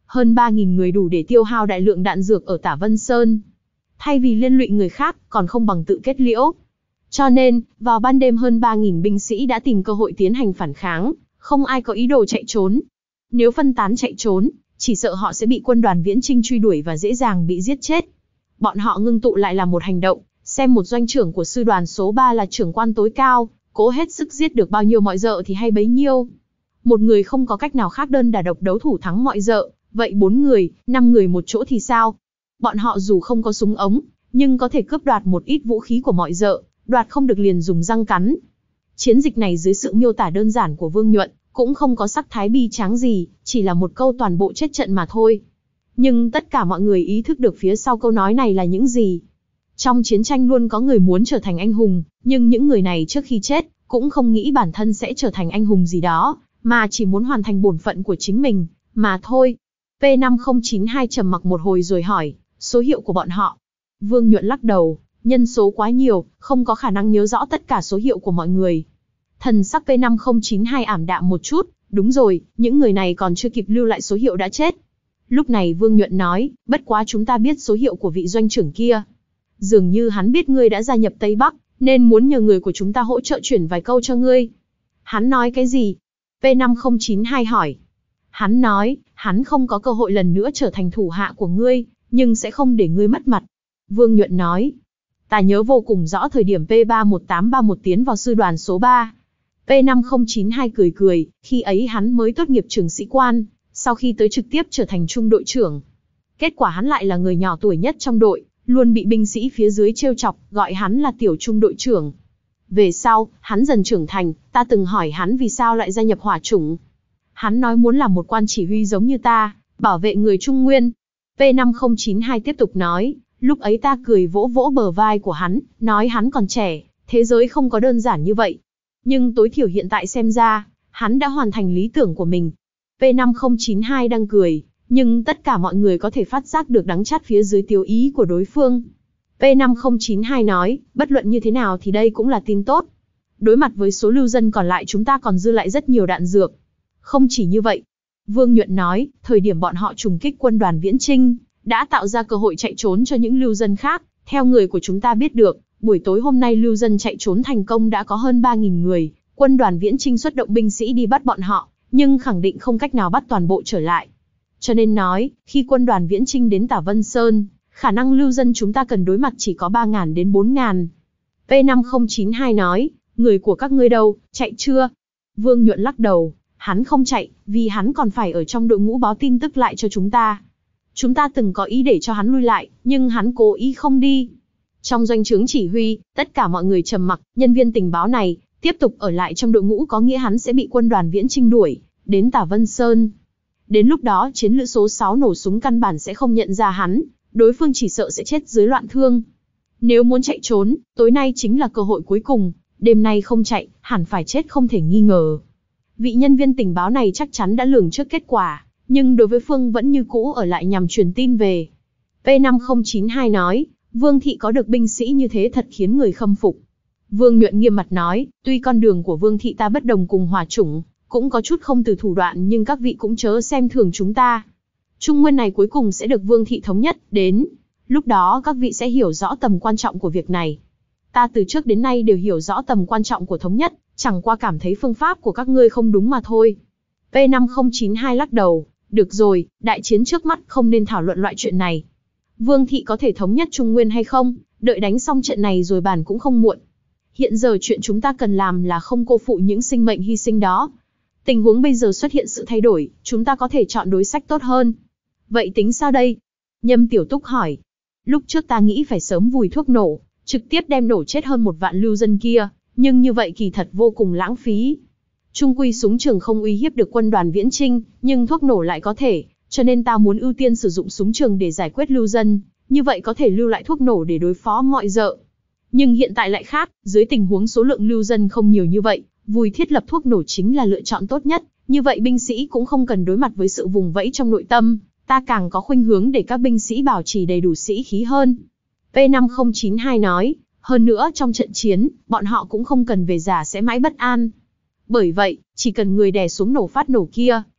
hơn ba nghìn người đủ để tiêu hao đại lượng đạn dược ở Tả Vân Sơn. Thay vì liên lụy người khác, còn không bằng tự kết liễu. Cho nên, vào ban đêm hơn ba nghìn binh sĩ đã tìm cơ hội tiến hành phản kháng, không ai có ý đồ chạy trốn. Nếu phân tán chạy trốn, chỉ sợ họ sẽ bị quân đoàn Viễn Chinh truy đuổi và dễ dàng bị giết chết. Bọn họ ngưng tụ lại làm một hành động, xem một doanh trưởng của sư đoàn số ba là trưởng quan tối cao, cố hết sức giết được bao nhiêu mọi dợ thì hay bấy nhiêu. Một người không có cách nào khác đơn đả độc đấu thủ thắng mọi dợ, vậy bốn người, năm người một chỗ thì sao? Bọn họ dù không có súng ống, nhưng có thể cướp đoạt một ít vũ khí của mọi dợ, đoạt không được liền dùng răng cắn. Chiến dịch này dưới sự miêu tả đơn giản của Vương Nhuận, cũng không có sắc thái bi tráng gì, chỉ là một câu toàn bộ chết trận mà thôi. Nhưng tất cả mọi người ý thức được phía sau câu nói này là những gì. Trong chiến tranh luôn có người muốn trở thành anh hùng, nhưng những người này trước khi chết, cũng không nghĩ bản thân sẽ trở thành anh hùng gì đó, mà chỉ muốn hoàn thành bổn phận của chính mình, mà thôi. P năm không chín hai trầm mặc một hồi rồi hỏi, số hiệu của bọn họ. Vương Nhuận lắc đầu, nhân số quá nhiều, không có khả năng nhớ rõ tất cả số hiệu của mọi người. Thần sắc P năm không chín hai ảm đạm một chút, đúng rồi, những người này còn chưa kịp lưu lại số hiệu đã chết. Lúc này Vương Nhuận nói, bất quá chúng ta biết số hiệu của vị doanh trưởng kia. Dường như hắn biết ngươi đã gia nhập Tây Bắc, nên muốn nhờ người của chúng ta hỗ trợ chuyển vài câu cho ngươi. Hắn nói cái gì? P năm không chín hai hỏi. Hắn nói, hắn không có cơ hội lần nữa trở thành thủ hạ của ngươi, nhưng sẽ không để ngươi mất mặt. Vương Nhuận nói, ta nhớ vô cùng rõ thời điểm P ba một tám ba một tiến vào sư đoàn số ba. P năm không chín hai cười cười, khi ấy hắn mới tốt nghiệp trường sĩ quan, sau khi tới trực tiếp trở thành trung đội trưởng. Kết quả hắn lại là người nhỏ tuổi nhất trong đội, luôn bị binh sĩ phía dưới trêu chọc, gọi hắn là tiểu trung đội trưởng. Về sau, hắn dần trưởng thành, ta từng hỏi hắn vì sao lại gia nhập hỏa chủng. Hắn nói muốn làm một quan chỉ huy giống như ta, bảo vệ người Trung Nguyên. P năm không chín hai tiếp tục nói, lúc ấy ta cười vỗ vỗ bờ vai của hắn, nói hắn còn trẻ, thế giới không có đơn giản như vậy. Nhưng tối thiểu hiện tại xem ra, hắn đã hoàn thành lý tưởng của mình. P năm không chín hai đang cười, nhưng tất cả mọi người có thể phát giác được đắng chát phía dưới tiếu ý của đối phương. P năm không chín hai nói, bất luận như thế nào thì đây cũng là tin tốt. Đối mặt với số lưu dân còn lại chúng ta còn dư lại rất nhiều đạn dược. Không chỉ như vậy, Vương Nhuận nói, thời điểm bọn họ trùng kích quân đoàn Viễn Chinh, đã tạo ra cơ hội chạy trốn cho những lưu dân khác. Theo người của chúng ta biết được, buổi tối hôm nay lưu dân chạy trốn thành công đã có hơn ba nghìn người, quân đoàn Viễn Chinh xuất động binh sĩ đi bắt bọn họ, nhưng khẳng định không cách nào bắt toàn bộ trở lại. Cho nên nói, khi quân đoàn Viễn Chinh đến Tả Vân Sơn, khả năng lưu dân chúng ta cần đối mặt chỉ có ba nghìn đến bốn nghìn. P năm không chín hai nói, người của các ngươi đâu, chạy chưa? Vương Nhuận lắc đầu, hắn không chạy, vì hắn còn phải ở trong đội ngũ báo tin tức lại cho chúng ta. Chúng ta từng có ý để cho hắn lui lại, nhưng hắn cố ý không đi. Trong doanh trướng chỉ huy, tất cả mọi người trầm mặc, nhân viên tình báo này, tiếp tục ở lại trong đội ngũ có nghĩa hắn sẽ bị quân đoàn Viễn Chinh đuổi, đến Tả Vân Sơn. Đến lúc đó chiến lữ số sáu nổ súng căn bản sẽ không nhận ra hắn, đối phương chỉ sợ sẽ chết dưới loạn thương. Nếu muốn chạy trốn, tối nay chính là cơ hội cuối cùng, đêm nay không chạy, hẳn phải chết không thể nghi ngờ. Vị nhân viên tình báo này chắc chắn đã lường trước kết quả, nhưng đối với Phương vẫn như cũ ở lại nhằm truyền tin về. P năm không chín hai nói, Vương Thị có được binh sĩ như thế thật khiến người khâm phục. Vương Nhuận nghiêm mặt nói, tuy con đường của Vương Thị ta bất đồng cùng hỏa chủng, cũng có chút không từ thủ đoạn nhưng các vị cũng chớ xem thường chúng ta. Trung Nguyên này cuối cùng sẽ được Vương Thị thống nhất, đến lúc đó các vị sẽ hiểu rõ tầm quan trọng của việc này. Ta từ trước đến nay đều hiểu rõ tầm quan trọng của thống nhất, chẳng qua cảm thấy phương pháp của các ngươi không đúng mà thôi. P năm không chín hai lắc đầu, được rồi, đại chiến trước mắt không nên thảo luận loại chuyện này. Vương Thị có thể thống nhất Trung Nguyên hay không, đợi đánh xong trận này rồi bàn cũng không muộn. Hiện giờ chuyện chúng ta cần làm là không cô phụ những sinh mệnh hy sinh đó. Tình huống bây giờ xuất hiện sự thay đổi, chúng ta có thể chọn đối sách tốt hơn. Vậy tính sao đây? Nhâm Tiểu Túc hỏi. Lúc trước ta nghĩ phải sớm vùi thuốc nổ, trực tiếp đem nổ chết hơn một vạn lưu dân kia, nhưng như vậy kỳ thật vô cùng lãng phí. Trung quy súng trường không uy hiếp được quân đoàn Viễn Chinh, nhưng thuốc nổ lại có thể, cho nên ta muốn ưu tiên sử dụng súng trường để giải quyết lưu dân, như vậy có thể lưu lại thuốc nổ để đối phó mọi dợ. Nhưng hiện tại lại khác, dưới tình huống số lượng lưu dân không nhiều như vậy, vùi thiết lập thuốc nổ chính là lựa chọn tốt nhất, như vậy binh sĩ cũng không cần đối mặt với sự vùng vẫy trong nội tâm, ta càng có khuynh hướng để các binh sĩ bảo trì đầy đủ sĩ khí hơn. P năm không chín hai nói, hơn nữa trong trận chiến, bọn họ cũng không cần về giả sẽ mãi bất an. Bởi vậy, chỉ cần người đè xuống nổ phát nổ kia,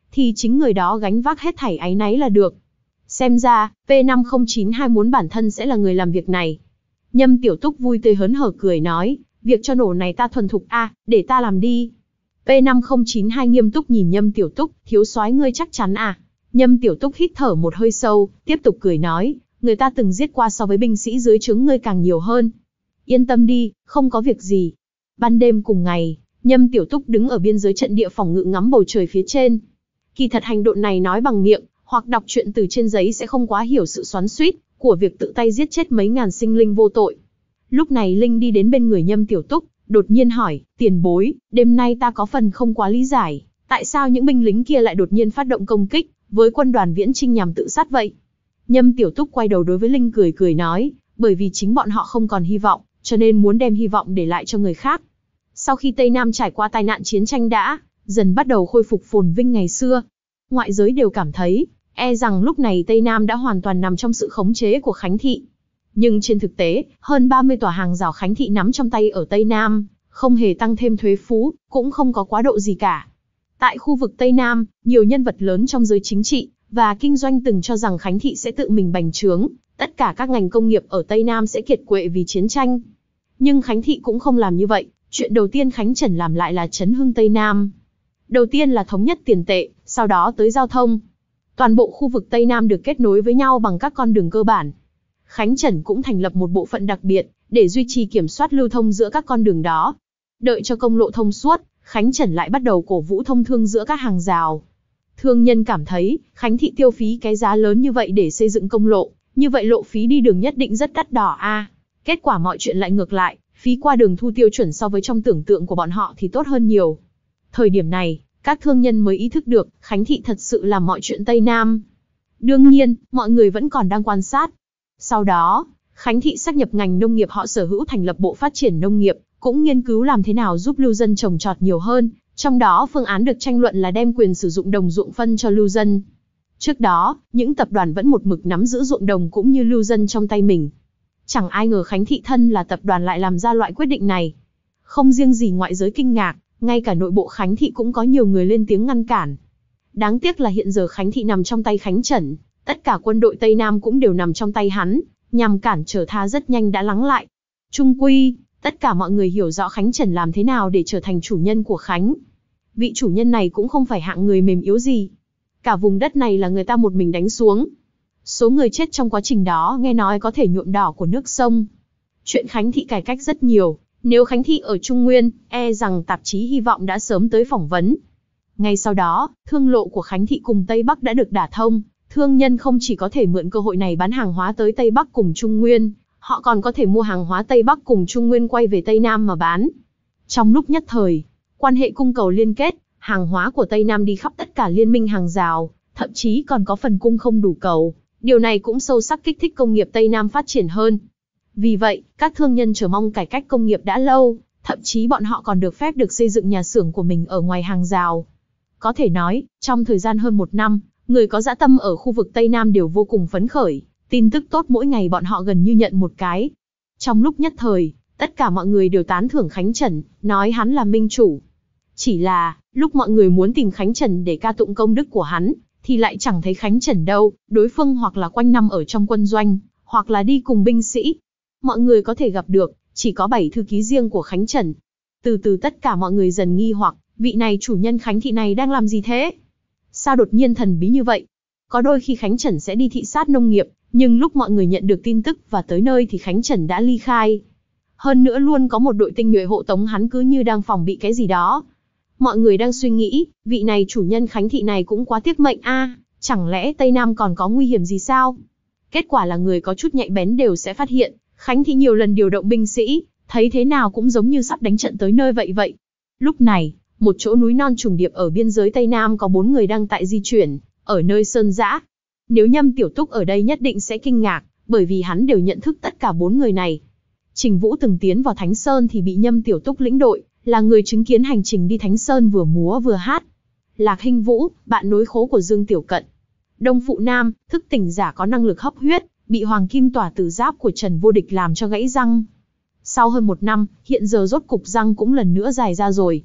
thì chính người đó gánh vác hết thảy áy náy là được. Xem ra, P năm không chín hai muốn bản thân sẽ là người làm việc này. Nhâm Tiểu Túc vui tươi hớn hở cười nói, việc cho nổ này ta thuần thục a, à, để ta làm đi. P năm không chín hai nghiêm túc nhìn Nhâm Tiểu Túc, thiếu soái ngươi chắc chắn à? Nhâm Tiểu Túc hít thở một hơi sâu, tiếp tục cười nói, người ta từng giết qua so với binh sĩ dưới trướng ngươi càng nhiều hơn. Yên tâm đi, không có việc gì. Ban đêm cùng ngày, Nhâm Tiểu Túc đứng ở biên giới trận địa phòng ngự ngắm bầu trời phía trên. Kỳ thật hành động này nói bằng miệng, hoặc đọc truyện từ trên giấy sẽ không quá hiểu sự xoắn xuýt của việc tự tay giết chết mấy ngàn sinh linh vô tội. Lúc này Linh đi đến bên người Nhâm Tiểu Túc, đột nhiên hỏi, tiền bối, đêm nay ta có phần không quá lý giải, tại sao những binh lính kia lại đột nhiên phát động công kích với quân đoàn Viễn Chinh nhằm tự sát vậy? Nhâm Tiểu Túc quay đầu đối với Linh cười cười nói, bởi vì chính bọn họ không còn hy vọng, cho nên muốn đem hy vọng để lại cho người khác. Sau khi Tây Nam trải qua tai nạn chiến tranh đã dần bắt đầu khôi phục phồn vinh ngày xưa, ngoại giới đều cảm thấy, e rằng lúc này Tây Nam đã hoàn toàn nằm trong sự khống chế của Khánh Thị. Nhưng trên thực tế, hơn ba mươi tòa hàng rào Khánh Thị nắm trong tay ở Tây Nam, không hề tăng thêm thuế phú, cũng không có quá độ gì cả. Tại khu vực Tây Nam, nhiều nhân vật lớn trong giới chính trị và kinh doanh từng cho rằng Khánh Thị sẽ tự mình bành trướng, tất cả các ngành công nghiệp ở Tây Nam sẽ kiệt quệ vì chiến tranh. Nhưng Khánh Thị cũng không làm như vậy, chuyện đầu tiên Khánh Trần làm lại là chấn hưng Tây Nam. Đầu tiên là thống nhất tiền tệ, sau đó tới giao thông. Toàn bộ khu vực Tây Nam được kết nối với nhau bằng các con đường cơ bản. Khánh Trần cũng thành lập một bộ phận đặc biệt, để duy trì kiểm soát lưu thông giữa các con đường đó. Đợi cho công lộ thông suốt, Khánh Trần lại bắt đầu cổ vũ thông thương giữa các hàng rào. Thương nhân cảm thấy, Khánh Thị tiêu phí cái giá lớn như vậy để xây dựng công lộ, như vậy lộ phí đi đường nhất định rất đắt đỏ a. À. Kết quả mọi chuyện lại ngược lại, phí qua đường thu tiêu chuẩn so với trong tưởng tượng của bọn họ thì tốt hơn nhiều. Thời điểm này, các thương nhân mới ý thức được, Khánh Thị thật sự làm mọi chuyện Tây Nam. Đương nhiên, mọi người vẫn còn đang quan sát. Sau đó, Khánh Thị sáp nhập ngành nông nghiệp họ sở hữu thành lập Bộ Phát triển Nông nghiệp, cũng nghiên cứu làm thế nào giúp lưu dân trồng trọt nhiều hơn, trong đó phương án được tranh luận là đem quyền sử dụng đồng ruộng phân cho lưu dân. Trước đó, những tập đoàn vẫn một mực nắm giữ ruộng đồng cũng như lưu dân trong tay mình. Chẳng ai ngờ Khánh Thị thân là tập đoàn lại làm ra loại quyết định này. Không riêng gì ngoại giới kinh ngạc, ngay cả nội bộ Khánh Thị cũng có nhiều người lên tiếng ngăn cản. Đáng tiếc là hiện giờ Khánh Thị nằm trong tay Khánh Trần, tất cả quân đội Tây Nam cũng đều nằm trong tay hắn, nhằm cản trở tha rất nhanh đã lắng lại. Chung quy, tất cả mọi người hiểu rõ Khánh Trần làm thế nào để trở thành chủ nhân của Khánh. Vị chủ nhân này cũng không phải hạng người mềm yếu gì. Cả vùng đất này là người ta một mình đánh xuống. Số người chết trong quá trình đó nghe nói có thể nhuộm đỏ của nước sông. Chuyện Khánh Thị cải cách rất nhiều. Nếu Khánh Thị ở Trung Nguyên, e rằng tạp chí Hy vọng đã sớm tới phỏng vấn. Ngay sau đó, thương lộ của Khánh Thị cùng Tây Bắc đã được đả thông. Thương nhân không chỉ có thể mượn cơ hội này bán hàng hóa tới Tây Bắc cùng Trung Nguyên, họ còn có thể mua hàng hóa Tây Bắc cùng Trung Nguyên quay về Tây Nam mà bán. Trong lúc nhất thời, quan hệ cung cầu liên kết, hàng hóa của Tây Nam đi khắp tất cả liên minh hàng rào, thậm chí còn có phần cung không đủ cầu. Điều này cũng sâu sắc kích thích công nghiệp Tây Nam phát triển hơn. Vì vậy, các thương nhân chờ mong cải cách công nghiệp đã lâu, thậm chí bọn họ còn được phép được xây dựng nhà xưởng của mình ở ngoài hàng rào. Có thể nói, trong thời gian hơn một năm, người có dã tâm ở khu vực Tây Nam đều vô cùng phấn khởi, tin tức tốt mỗi ngày bọn họ gần như nhận một cái. Trong lúc nhất thời, tất cả mọi người đều tán thưởng Khánh Trần, nói hắn là minh chủ. Chỉ là, lúc mọi người muốn tìm Khánh Trần để ca tụng công đức của hắn, thì lại chẳng thấy Khánh Trần đâu, đối phương hoặc là quanh năm ở trong quân doanh, hoặc là đi cùng binh sĩ. Mọi người có thể gặp được, chỉ có bảy thư ký riêng của Khánh Trần. Từ từ tất cả mọi người dần nghi hoặc, vị này chủ nhân Khánh Thị này đang làm gì thế? Sao đột nhiên thần bí như vậy? Có đôi khi Khánh Trần sẽ đi thị sát nông nghiệp, nhưng lúc mọi người nhận được tin tức và tới nơi thì Khánh Trần đã ly khai. Hơn nữa luôn có một đội tinh nhuệ hộ tống hắn cứ như đang phòng bị cái gì đó. Mọi người đang suy nghĩ, vị này chủ nhân Khánh Thị này cũng quá tiếc mệnh a, à, chẳng lẽ Tây Nam còn có nguy hiểm gì sao? Kết quả là người có chút nhạy bén đều sẽ phát hiện, Khánh Thị nhiều lần điều động binh sĩ, thấy thế nào cũng giống như sắp đánh trận tới nơi vậy vậy. Lúc này, một chỗ núi non trùng điệp ở biên giới Tây Nam có bốn người đang tại di chuyển, ở nơi sơn dã. Nếu Nhâm Tiểu Túc ở đây nhất định sẽ kinh ngạc, bởi vì hắn đều nhận thức tất cả bốn người này. Trình Vũ từng tiến vào Thánh Sơn thì bị Nhâm Tiểu Túc lĩnh đội, là người chứng kiến hành trình đi Thánh Sơn vừa múa vừa hát. Lạc Hinh Vũ, bạn nối khố của Dương Tiểu Cận. Đông Phụ Nam, thức tỉnh giả có năng lực hấp huyết, bị Hoàng Kim Tỏa Tử Giáp của Trần Vô Địch làm cho gãy răng. Sau hơn một năm, hiện giờ rốt cục răng cũng lần nữa dài ra rồi.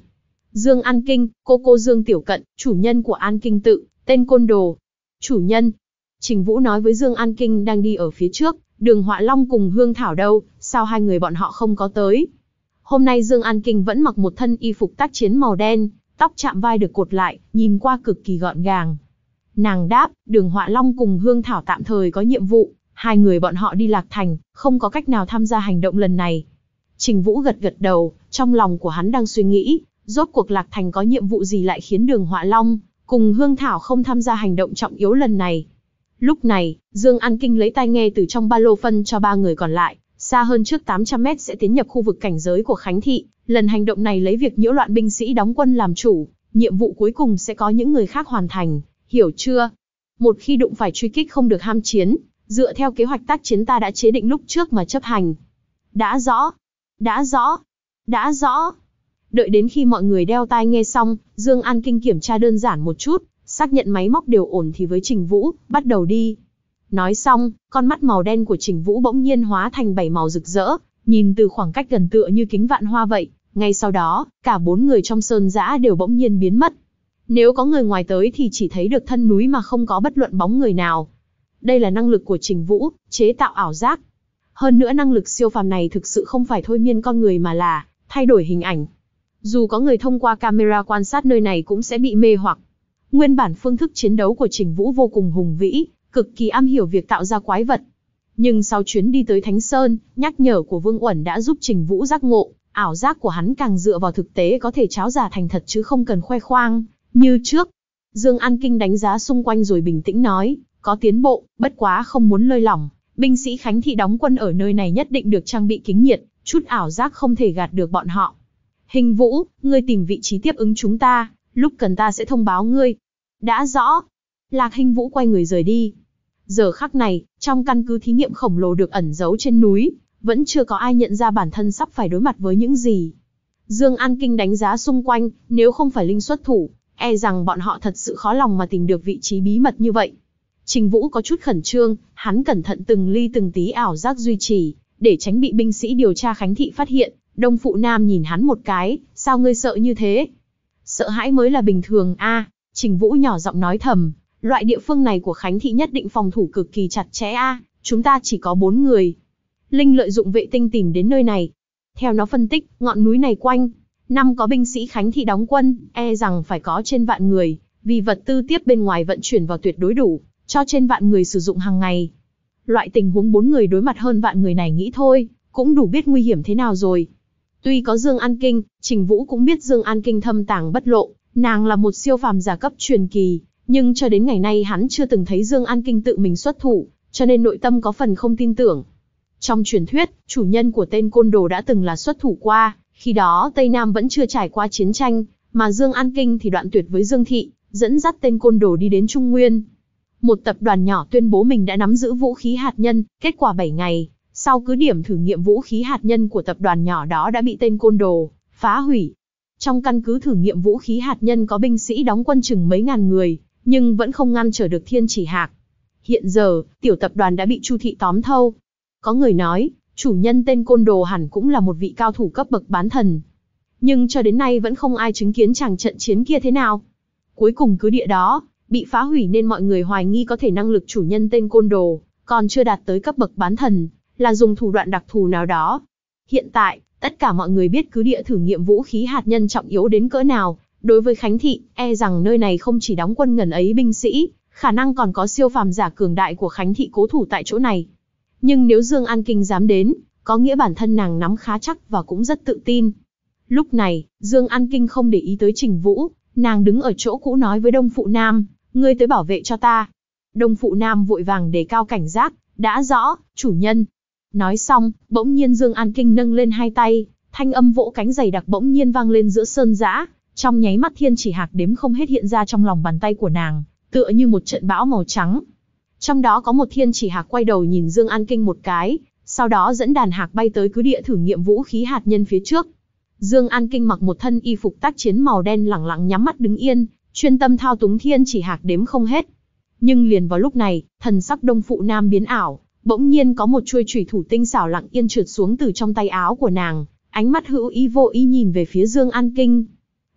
Dương An Kinh, cô cô Dương Tiểu Cận, chủ nhân của An Kinh tự, tên côn đồ. Chủ nhân. Trình Vũ nói với Dương An Kinh đang đi ở phía trước, Đường Họa Long cùng Hương Thảo đâu, sao hai người bọn họ không có tới. Hôm nay Dương An Kinh vẫn mặc một thân y phục tác chiến màu đen, tóc chạm vai được cột lại, nhìn qua cực kỳ gọn gàng. Nàng đáp, Đường Họa Long cùng Hương Thảo tạm thời có nhiệm vụ, hai người bọn họ đi Lạc Thành, không có cách nào tham gia hành động lần này. Trình Vũ gật gật đầu, trong lòng của hắn đang suy nghĩ, rốt cuộc Lạc Thành có nhiệm vụ gì lại khiến Đường Họa Long cùng Hương Thảo không tham gia hành động trọng yếu lần này. Lúc này, Dương An Kinh lấy tai nghe từ trong ba lô phân cho ba người còn lại, xa hơn trước tám trăm mét sẽ tiến nhập khu vực cảnh giới của Khánh thị, lần hành động này lấy việc nhiễu loạn binh sĩ đóng quân làm chủ, nhiệm vụ cuối cùng sẽ có những người khác hoàn thành, hiểu chưa? Một khi đụng phải truy kích không được ham chiến, dựa theo kế hoạch tác chiến ta đã chế định lúc trước mà chấp hành. Đã rõ, đã rõ, đã rõ. Đợi đến khi mọi người đeo tai nghe xong, Dương An Kinh kiểm tra đơn giản một chút, xác nhận máy móc đều ổn thì với Trình Vũ, bắt đầu đi. Nói xong, con mắt màu đen của Trình Vũ bỗng nhiên hóa thành bảy màu rực rỡ, nhìn từ khoảng cách gần tựa như kính vạn hoa vậy. Ngay sau đó, cả bốn người trong sơn dã đều bỗng nhiên biến mất. Nếu có người ngoài tới thì chỉ thấy được thân núi mà không có bất luận bóng người nào. Đây là năng lực của Trình Vũ, chế tạo ảo giác. Hơn nữa năng lực siêu phàm này thực sự không phải thôi miên con người mà là thay đổi hình ảnh. Dù có người thông qua camera quan sát nơi này cũng sẽ bị mê hoặc. Nguyên bản phương thức chiến đấu của Trình Vũ vô cùng hùng vĩ, cực kỳ am hiểu việc tạo ra quái vật. Nhưng sau chuyến đi tới Thánh Sơn, nhắc nhở của Vương Uẩn đã giúp Trình Vũ giác ngộ, ảo giác của hắn càng dựa vào thực tế có thể tráo giả thành thật chứ không cần khoe khoang, như trước. Dương An Kinh đánh giá xung quanh rồi bình tĩnh nói, có tiến bộ, bất quá không muốn lơi lỏng. Binh sĩ Khánh thị đóng quân ở nơi này nhất định được trang bị kính nhiệt, chút ảo giác không thể gạt được bọn họ. Hình Vũ, ngươi tìm vị trí tiếp ứng chúng ta, lúc cần ta sẽ thông báo ngươi. Đã rõ. Lạc Hình Vũ quay người rời đi. Giờ khắc này, trong căn cứ thí nghiệm khổng lồ được ẩn giấu trên núi, vẫn chưa có ai nhận ra bản thân sắp phải đối mặt với những gì. Dương An Kinh đánh giá xung quanh, nếu không phải linh xuất thủ, e rằng bọn họ thật sự khó lòng mà tìm được vị trí bí mật như vậy. Trình Vũ có chút khẩn trương, hắn cẩn thận từng ly từng tí ảo giác duy trì, để tránh bị binh sĩ điều tra Khánh thị phát hiện. Đông Phụ Nam nhìn hắn một cái, sao ngươi sợ như thế? Sợ hãi mới là bình thường a. À, Trình Vũ nhỏ giọng nói thầm, loại địa phương này của Khánh thị nhất định phòng thủ cực kỳ chặt chẽ a, à, chúng ta chỉ có bốn người. Linh lợi dụng vệ tinh tìm đến nơi này. Theo nó phân tích, ngọn núi này quanh năm có binh sĩ Khánh thị đóng quân, e rằng phải có trên vạn người, vì vật tư tiếp bên ngoài vận chuyển vào tuyệt đối đủ, cho trên vạn người sử dụng hàng ngày. Loại tình huống bốn người đối mặt hơn vạn người này nghĩ thôi, cũng đủ biết nguy hiểm thế nào rồi. Tuy có Dương An Kinh, Trình Vũ cũng biết Dương An Kinh thâm tàng bất lộ, nàng là một siêu phàm giả cấp truyền kỳ, nhưng cho đến ngày nay hắn chưa từng thấy Dương An Kinh tự mình xuất thủ, cho nên nội tâm có phần không tin tưởng. Trong truyền thuyết, chủ nhân của tên côn đồ đã từng là xuất thủ qua, khi đó Tây Nam vẫn chưa trải qua chiến tranh, mà Dương An Kinh thì đoạn tuyệt với Dương Thị, dẫn dắt tên côn đồ đi đến Trung Nguyên. Một tập đoàn nhỏ tuyên bố mình đã nắm giữ vũ khí hạt nhân, kết quả bảy ngày sau cứ điểm thử nghiệm vũ khí hạt nhân của tập đoàn nhỏ đó đã bị tên côn đồ phá hủy. Trong căn cứ thử nghiệm vũ khí hạt nhân có binh sĩ đóng quân chừng mấy ngàn người, nhưng vẫn không ngăn trở được Thiên Chỉ Hạc. Hiện giờ, tiểu tập đoàn đã bị Chu Thị tóm thâu. Có người nói, chủ nhân tên côn đồ hẳn cũng là một vị cao thủ cấp bậc bán thần. Nhưng cho đến nay vẫn không ai chứng kiến chàng trận chiến kia thế nào. Cuối cùng cứ địa đó bị phá hủy nên mọi người hoài nghi có thể năng lực chủ nhân tên côn đồ còn chưa đạt tới cấp bậc bán thần, là dùng thủ đoạn đặc thù nào đó. Hiện tại, tất cả mọi người biết cứ địa thử nghiệm vũ khí hạt nhân trọng yếu đến cỡ nào. Đối với Khánh thị, e rằng nơi này không chỉ đóng quân ngần ấy binh sĩ, khả năng còn có siêu phàm giả cường đại của Khánh thị cố thủ tại chỗ này. Nhưng nếu Dương An Kinh dám đến, có nghĩa bản thân nàng nắm khá chắc và cũng rất tự tin. Lúc này, Dương An Kinh không để ý tới Trình Vũ, nàng đứng ở chỗ cũ nói với Đông Phụ Nam, ngươi tới bảo vệ cho ta. Đông Phụ Nam vội vàng đề cao cảnh giác, đã rõ, chủ nhân. Nói xong, bỗng nhiên Dương An Kinh nâng lên hai tay, thanh âm vỗ cánh dày đặc bỗng nhiên vang lên giữa sơn dã, trong nháy mắt Thiên Chỉ Hạc đếm không hết hiện ra trong lòng bàn tay của nàng, tựa như một trận bão màu trắng. Trong đó có một Thiên Chỉ Hạc quay đầu nhìn Dương An Kinh một cái, sau đó dẫn đàn hạc bay tới cứ địa thử nghiệm vũ khí hạt nhân phía trước. Dương An Kinh mặc một thân y phục tác chiến màu đen lẳng lặng nhắm mắt đứng yên, chuyên tâm thao túng Thiên Chỉ Hạc đếm không hết. Nhưng liền vào lúc này, thần sắc Đông Phụ Nam biến ảo, bỗng nhiên có một chuôi chủy thủ tinh xảo lặng yên trượt xuống từ trong tay áo của nàng, ánh mắt hữu ý vô ý nhìn về phía Dương An Kinh.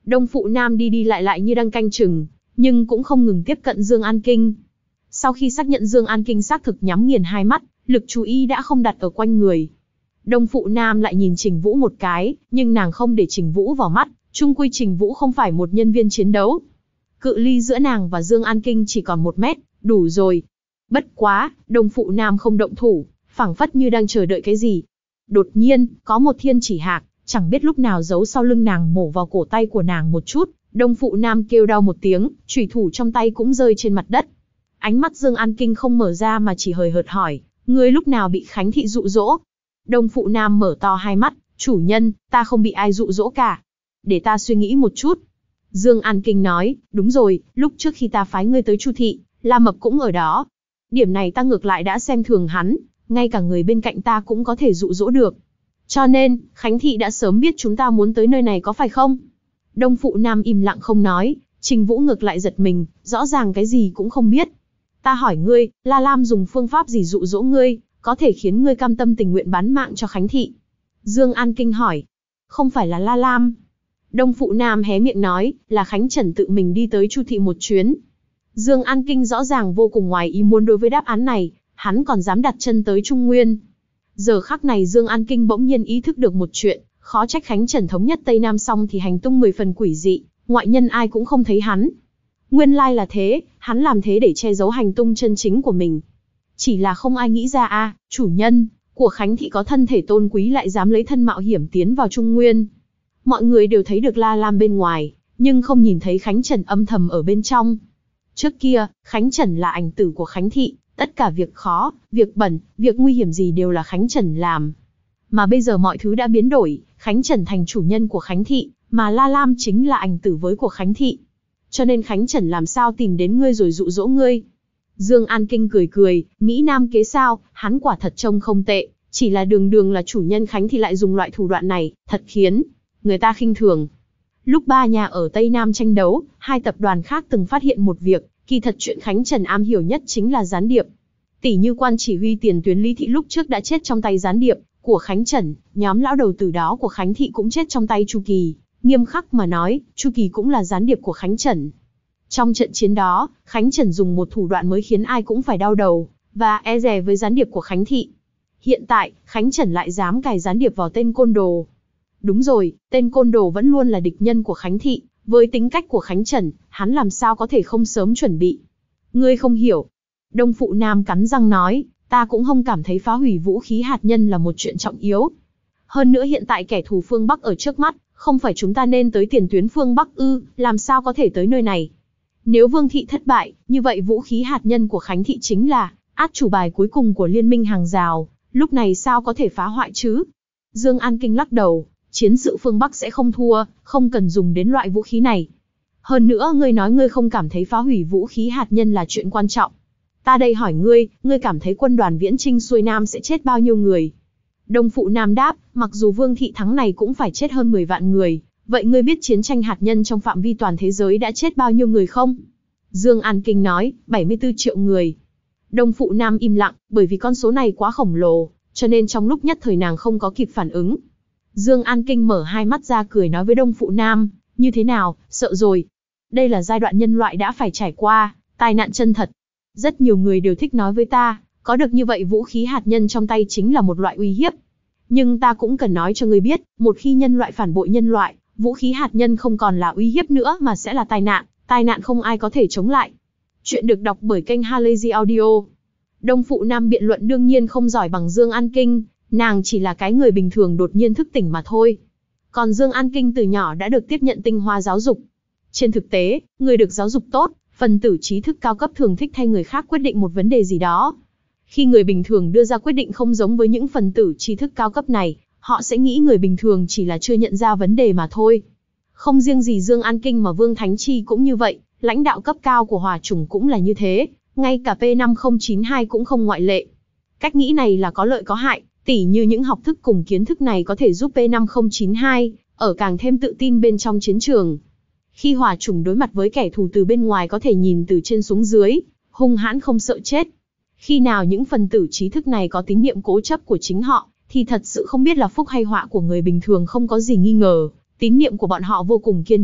Đông Phụ Nam đi đi lại lại như đang canh chừng, nhưng cũng không ngừng tiếp cận Dương An Kinh. Sau khi xác nhận Dương An Kinh xác thực nhắm nghiền hai mắt, lực chú ý đã không đặt ở quanh người. Đông Phụ Nam lại nhìn Trình Vũ một cái, nhưng nàng không để Trình Vũ vào mắt, chung quy Trình Vũ không phải một nhân viên chiến đấu. Cự ly giữa nàng và Dương An Kinh chỉ còn một mét, đủ rồi. Bất quá, Đông Phụ Nam không động thủ, phảng phất như đang chờ đợi cái gì. Đột nhiên, có một thiên chỉ hạc, chẳng biết lúc nào giấu sau lưng nàng mổ vào cổ tay của nàng một chút. Đông Phụ Nam kêu đau một tiếng, chủy thủ trong tay cũng rơi trên mặt đất. Ánh mắt Dương An Kinh không mở ra mà chỉ hời hợt hỏi, ngươi lúc nào bị Khánh thị dụ dỗ? Đông Phụ Nam mở to hai mắt, chủ nhân, ta không bị ai dụ dỗ cả. Để ta suy nghĩ một chút. Dương An Kinh nói, đúng rồi, lúc trước khi ta phái ngươi tới Chu thị, La Mập cũng ở đó. Điểm này ta ngược lại đã xem thường hắn, ngay cả người bên cạnh ta cũng có thể dụ dỗ được. Cho nên, Khánh thị đã sớm biết chúng ta muốn tới nơi này có phải không? Đông Phụ Nam im lặng không nói, Trình Vũ ngược lại giật mình, rõ ràng cái gì cũng không biết. Ta hỏi ngươi, La Lam dùng phương pháp gì dụ dỗ ngươi, có thể khiến ngươi cam tâm tình nguyện bán mạng cho Khánh thị? Dương An Kinh hỏi. Không phải là La Lam. Đông Phụ Nam hé miệng nói, là Khánh Trần tự mình đi tới Chu thị một chuyến. Dương An Kinh rõ ràng vô cùng ngoài ý muốn đối với đáp án này, hắn còn dám đặt chân tới Trung Nguyên. Giờ khắc này Dương An Kinh bỗng nhiên ý thức được một chuyện, khó trách Khánh Trần thống nhất Tây Nam xong thì hành tung mười phần quỷ dị, ngoại nhân ai cũng không thấy hắn. Nguyên lai là thế, hắn làm thế để che giấu hành tung chân chính của mình. Chỉ là không ai nghĩ ra a, chủ nhân của Khánh thị có thân thể tôn quý lại dám lấy thân mạo hiểm tiến vào Trung Nguyên. Mọi người đều thấy được La Lam bên ngoài, nhưng không nhìn thấy Khánh Trần âm thầm ở bên trong. Trước kia, Khánh Trần là ảnh tử của Khánh thị, tất cả việc khó, việc bẩn, việc nguy hiểm gì đều là Khánh Trần làm. Mà bây giờ mọi thứ đã biến đổi, Khánh Trần thành chủ nhân của Khánh thị, mà La Lam chính là ảnh tử với của Khánh thị. Cho nên Khánh Trần làm sao tìm đến ngươi rồi dụ dỗ ngươi? Dương An Kinh cười cười, Mỹ Nam kế sao, hắn quả thật trông không tệ, chỉ là đường đường là chủ nhân Khánh thị lại dùng loại thủ đoạn này, thật khiến người ta khinh thường. Lúc ba nhà ở Tây Nam tranh đấu, hai tập đoàn khác từng phát hiện một việc, kỳ thật chuyện Khánh Trần am hiểu nhất chính là gián điệp. Tỷ như quan chỉ huy tiền tuyến Lý thị lúc trước đã chết trong tay gián điệp của Khánh Trần, nhóm lão đầu tử đó của Khánh thị cũng chết trong tay Chu Kỳ, nghiêm khắc mà nói, Chu Kỳ cũng là gián điệp của Khánh Trần. Trong trận chiến đó, Khánh Trần dùng một thủ đoạn mới khiến ai cũng phải đau đầu, và e dè với gián điệp của Khánh thị. Hiện tại, Khánh Trần lại dám cài gián điệp vào tên côn đồ. Đúng rồi, tên côn đồ vẫn luôn là địch nhân của Khánh thị, với tính cách của Khánh Trần, hắn làm sao có thể không sớm chuẩn bị. Ngươi không hiểu. Đông Phụ Nam cắn răng nói, ta cũng không cảm thấy phá hủy vũ khí hạt nhân là một chuyện trọng yếu. Hơn nữa hiện tại kẻ thù phương Bắc ở trước mắt, không phải chúng ta nên tới tiền tuyến phương Bắc ư, làm sao có thể tới nơi này. Nếu Vương thị thất bại, như vậy vũ khí hạt nhân của Khánh thị chính là át chủ bài cuối cùng của liên minh hàng rào, lúc này sao có thể phá hoại chứ? Dương An Kinh lắc đầu, chiến sự phương Bắc sẽ không thua, không cần dùng đến loại vũ khí này. Hơn nữa ngươi nói ngươi không cảm thấy phá hủy vũ khí hạt nhân là chuyện quan trọng. Ta đây hỏi ngươi, ngươi cảm thấy quân đoàn viễn chinh xuôi Nam sẽ chết bao nhiêu người? Đông Phụ Nam đáp, mặc dù Vương thị thắng này cũng phải chết hơn mười vạn người, vậy ngươi biết chiến tranh hạt nhân trong phạm vi toàn thế giới đã chết bao nhiêu người không? Dương An Kinh nói, bảy mươi tư triệu người. Đông Phụ Nam im lặng, bởi vì con số này quá khổng lồ, cho nên trong lúc nhất thời nàng không có kịp phản ứng. Dương An Kinh mở hai mắt ra cười nói với Đông Phụ Nam, như thế nào, sợ rồi. Đây là giai đoạn nhân loại đã phải trải qua, tai nạn chân thật. Rất nhiều người đều thích nói với ta, có được như vậy vũ khí hạt nhân trong tay chính là một loại uy hiếp. Nhưng ta cũng cần nói cho ngươi biết, một khi nhân loại phản bội nhân loại, vũ khí hạt nhân không còn là uy hiếp nữa mà sẽ là tai nạn, tai nạn không ai có thể chống lại. Chuyện được đọc bởi kênh Halazy Audio. Đông Phụ Nam biện luận đương nhiên không giỏi bằng Dương An Kinh, nàng chỉ là cái người bình thường đột nhiên thức tỉnh mà thôi. Còn Dương An Kinh từ nhỏ đã được tiếp nhận tinh hoa giáo dục. Trên thực tế, người được giáo dục tốt, phần tử trí thức cao cấp thường thích thay người khác quyết định một vấn đề gì đó. Khi người bình thường đưa ra quyết định không giống với những phần tử trí thức cao cấp này, họ sẽ nghĩ người bình thường chỉ là chưa nhận ra vấn đề mà thôi. Không riêng gì Dương An Kinh mà Vương Thánh Chi cũng như vậy, lãnh đạo cấp cao của Hòa Chủng cũng là như thế, ngay cả P năm không chín hai cũng không ngoại lệ. Cách nghĩ này là có lợi có hại, tỉ như những học thức cùng kiến thức này có thể giúp P năm không chín hai ở càng thêm tự tin bên trong chiến trường. Khi Hòa Chủng đối mặt với kẻ thù từ bên ngoài có thể nhìn từ trên xuống dưới, hung hãn không sợ chết. Khi nào những phần tử trí thức này có tín niệm cố chấp của chính họ, thì thật sự không biết là phúc hay họa của người bình thường không có gì nghi ngờ, tín niệm của bọn họ vô cùng kiên định,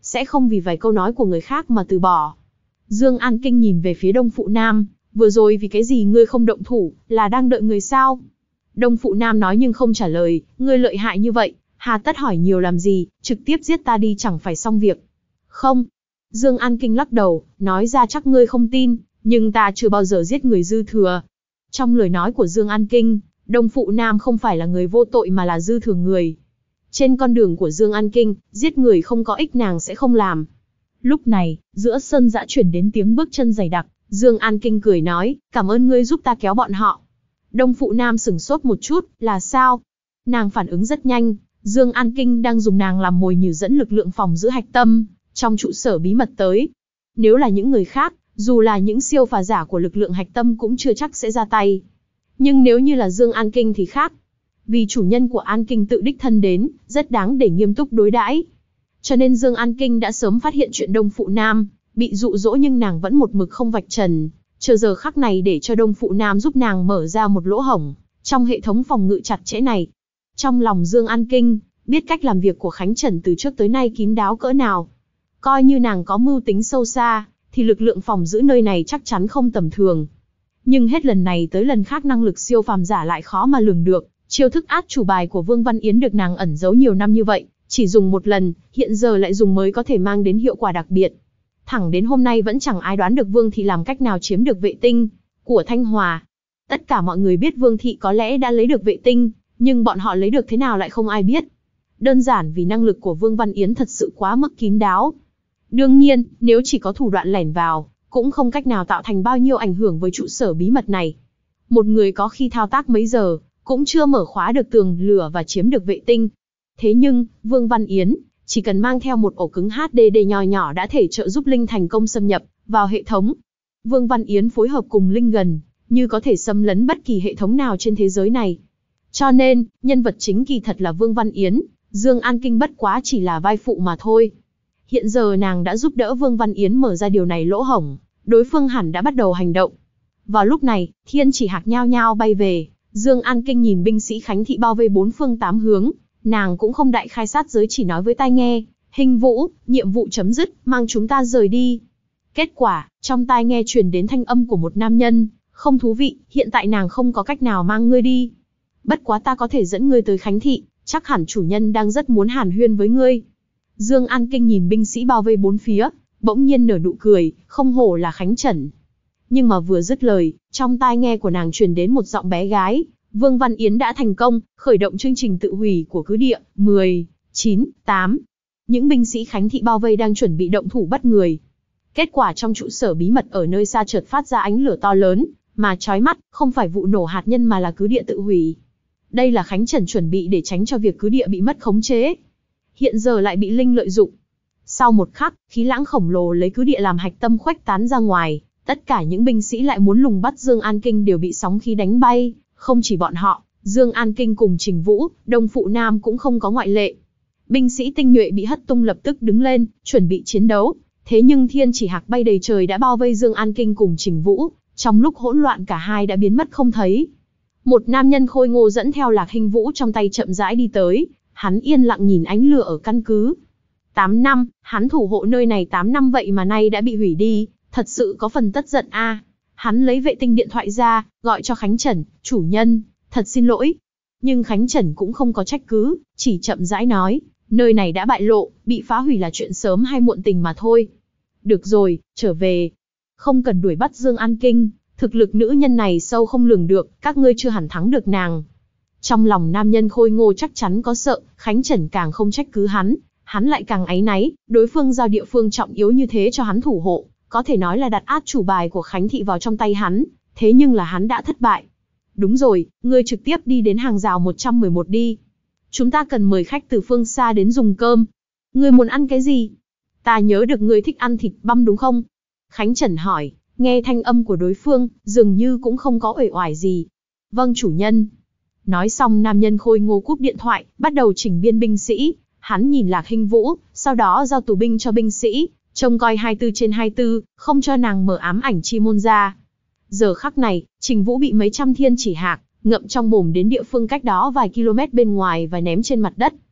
sẽ không vì vài câu nói của người khác mà từ bỏ. Dương An Kinh nhìn về phía Đông Phụ Nam, vừa rồi vì cái gì ngươi không động thủ, là đang đợi người sao? Đông Phụ Nam nói nhưng không trả lời, ngươi lợi hại như vậy, hà tất hỏi nhiều làm gì, trực tiếp giết ta đi chẳng phải xong việc. Không. Dương An Kinh lắc đầu, nói ra chắc ngươi không tin, nhưng ta chưa bao giờ giết người dư thừa. Trong lời nói của Dương An Kinh, Đông Phụ Nam không phải là người vô tội mà là dư thừa người. Trên con đường của Dương An Kinh, giết người không có ích nàng sẽ không làm. Lúc này, giữa sân dã truyền đến tiếng bước chân dày đặc, Dương An Kinh cười nói, cảm ơn ngươi giúp ta kéo bọn họ. Đông Phụ Nam sững sốt một chút, là sao? Nàng phản ứng rất nhanh, Dương An Kinh đang dùng nàng làm mồi nhử dẫn lực lượng phòng giữ hạch tâm, trong trụ sở bí mật tới. Nếu là những người khác, dù là những siêu phàm giả của lực lượng hạch tâm cũng chưa chắc sẽ ra tay. Nhưng nếu như là Dương An Kinh thì khác. Vì chủ nhân của An Kinh tự đích thân đến, rất đáng để nghiêm túc đối đãi. Cho nên Dương An Kinh đã sớm phát hiện chuyện Đông Phụ Nam bị dụ dỗ nhưng nàng vẫn một mực không vạch trần, chờ giờ khắc này để cho Đông Phụ Nam giúp nàng mở ra một lỗ hổng trong hệ thống phòng ngự chặt chẽ này. Trong lòng Dương An Kinh biết cách làm việc của Khánh Trần từ trước tới nay kín đáo cỡ nào. Coi như nàng có mưu tính sâu xa, thì lực lượng phòng giữ nơi này chắc chắn không tầm thường. Nhưng hết lần này tới lần khác năng lực siêu phàm giả lại khó mà lường được, chiêu thức át chủ bài của Vương Văn Yến được nàng ẩn giấu nhiều năm như vậy, chỉ dùng một lần, hiện giờ lại dùng mới có thể mang đến hiệu quả đặc biệt. Thẳng đến hôm nay vẫn chẳng ai đoán được Vương Thị làm cách nào chiếm được vệ tinh của Thanh Hòa. Tất cả mọi người biết Vương Thị có lẽ đã lấy được vệ tinh, nhưng bọn họ lấy được thế nào lại không ai biết. Đơn giản vì năng lực của Vương Văn Yến thật sự quá mức kín đáo. Đương nhiên, nếu chỉ có thủ đoạn lẻn vào, cũng không cách nào tạo thành bao nhiêu ảnh hưởng với trụ sở bí mật này. Một người có khi thao tác mấy giờ, cũng chưa mở khóa được tường lửa và chiếm được vệ tinh. Thế nhưng, Vương Văn Yến, chỉ cần mang theo một ổ cứng hát đê đê nhỏ nhỏ đã thể trợ giúp Linh thành công xâm nhập vào hệ thống. Vương Văn Yến phối hợp cùng Linh gần, như có thể xâm lấn bất kỳ hệ thống nào trên thế giới này. Cho nên, nhân vật chính kỳ thật là Vương Văn Yến, Dương An Kinh bất quá chỉ là vai phụ mà thôi. Hiện giờ nàng đã giúp đỡ Vương Văn Yến mở ra điều này lỗ hổng, đối phương hẳn đã bắt đầu hành động. Vào lúc này, thiên chỉ hạc nhao nhao bay về, Dương An Kinh nhìn binh sĩ Khánh Thị bao vây bốn phương tám hướng, nàng cũng không đại khai sát giới chỉ nói với tai nghe, Hình Vũ, nhiệm vụ chấm dứt, mang chúng ta rời đi. Kết quả, trong tai nghe truyền đến thanh âm của một nam nhân, không thú vị, hiện tại nàng không có cách nào mang ngươi đi. Bất quá ta có thể dẫn ngươi tới Khánh Thị, chắc hẳn chủ nhân đang rất muốn hàn huyên với ngươi. Dương An Kinh nhìn binh sĩ bao vây bốn phía, bỗng nhiên nở nụ cười, không hổ là Khánh Trần. Nhưng mà vừa dứt lời, trong tai nghe của nàng truyền đến một giọng bé gái, Vương Văn Yến đã thành công, khởi động chương trình tự hủy của cứ địa, mười, chín, tám. Những binh sĩ Khánh Thị bao vây đang chuẩn bị động thủ bắt người. Kết quả trong trụ sở bí mật ở nơi xa chợt phát ra ánh lửa to lớn, mà chói mắt, không phải vụ nổ hạt nhân mà là cứ địa tự hủy. Đây là Khánh Trần chuẩn bị để tránh cho việc cứ địa bị mất khống chế. Hiện giờ lại bị Linh lợi dụng. Sau một khắc, khí lãng khổng lồ lấy cứ địa làm hạch tâm khuếch tán ra ngoài, tất cả những binh sĩ lại muốn lùng bắt Dương An Kinh đều bị sóng khí đánh bay, không chỉ bọn họ, Dương An Kinh cùng Trình Vũ, Đông Phụ Nam cũng không có ngoại lệ. Binh sĩ tinh nhuệ bị hất tung lập tức đứng lên, chuẩn bị chiến đấu, thế nhưng thiên chỉ hạc bay đầy trời đã bao vây Dương An Kinh cùng Trình Vũ, trong lúc hỗn loạn cả hai đã biến mất không thấy. Một nam nhân khôi ngô dẫn theo Lạc Hình Vũ trong tay chậm rãi đi tới, hắn yên lặng nhìn ánh lửa ở căn cứ. tám năm, hắn thủ hộ nơi này tám năm vậy mà nay đã bị hủy đi, thật sự có phần tất giận a. À. Hắn lấy vệ tinh điện thoại ra, gọi cho Khánh Trần, chủ nhân, thật xin lỗi. Nhưng Khánh Trần cũng không có trách cứ, chỉ chậm rãi nói, nơi này đã bại lộ, bị phá hủy là chuyện sớm hay muộn tình mà thôi. Được rồi, trở về. Không cần đuổi bắt Dương An Kinh, thực lực nữ nhân này sâu không lường được, các ngươi chưa hẳn thắng được nàng. Trong lòng nam nhân khôi ngô chắc chắn có sợ, Khánh Trần càng không trách cứ hắn, hắn lại càng áy náy, đối phương giao địa phương trọng yếu như thế cho hắn thủ hộ, có thể nói là đặt át chủ bài của Khánh Thị vào trong tay hắn, thế nhưng là hắn đã thất bại. Đúng rồi, ngươi trực tiếp đi đến hàng rào một trăm mười một đi. Chúng ta cần mời khách từ phương xa đến dùng cơm. Ngươi muốn ăn cái gì? Ta nhớ được ngươi thích ăn thịt băm đúng không? Khánh Trần hỏi, nghe thanh âm của đối phương, dường như cũng không có uể oải gì. Vâng chủ nhân. Nói xong nam nhân khôi ngô cúp điện thoại, bắt đầu chỉnh biên binh sĩ. Hắn nhìn Lạc Hình Vũ, sau đó giao tù binh cho binh sĩ, trông coi hai mươi tư trên hai mươi tư, không cho nàng mở ám ảnh chi môn ra. Giờ khắc này, Trình Vũ bị mấy trăm thiên chỉ hạc ngậm trong mồm đến địa phương cách đó vài km bên ngoài và ném trên mặt đất.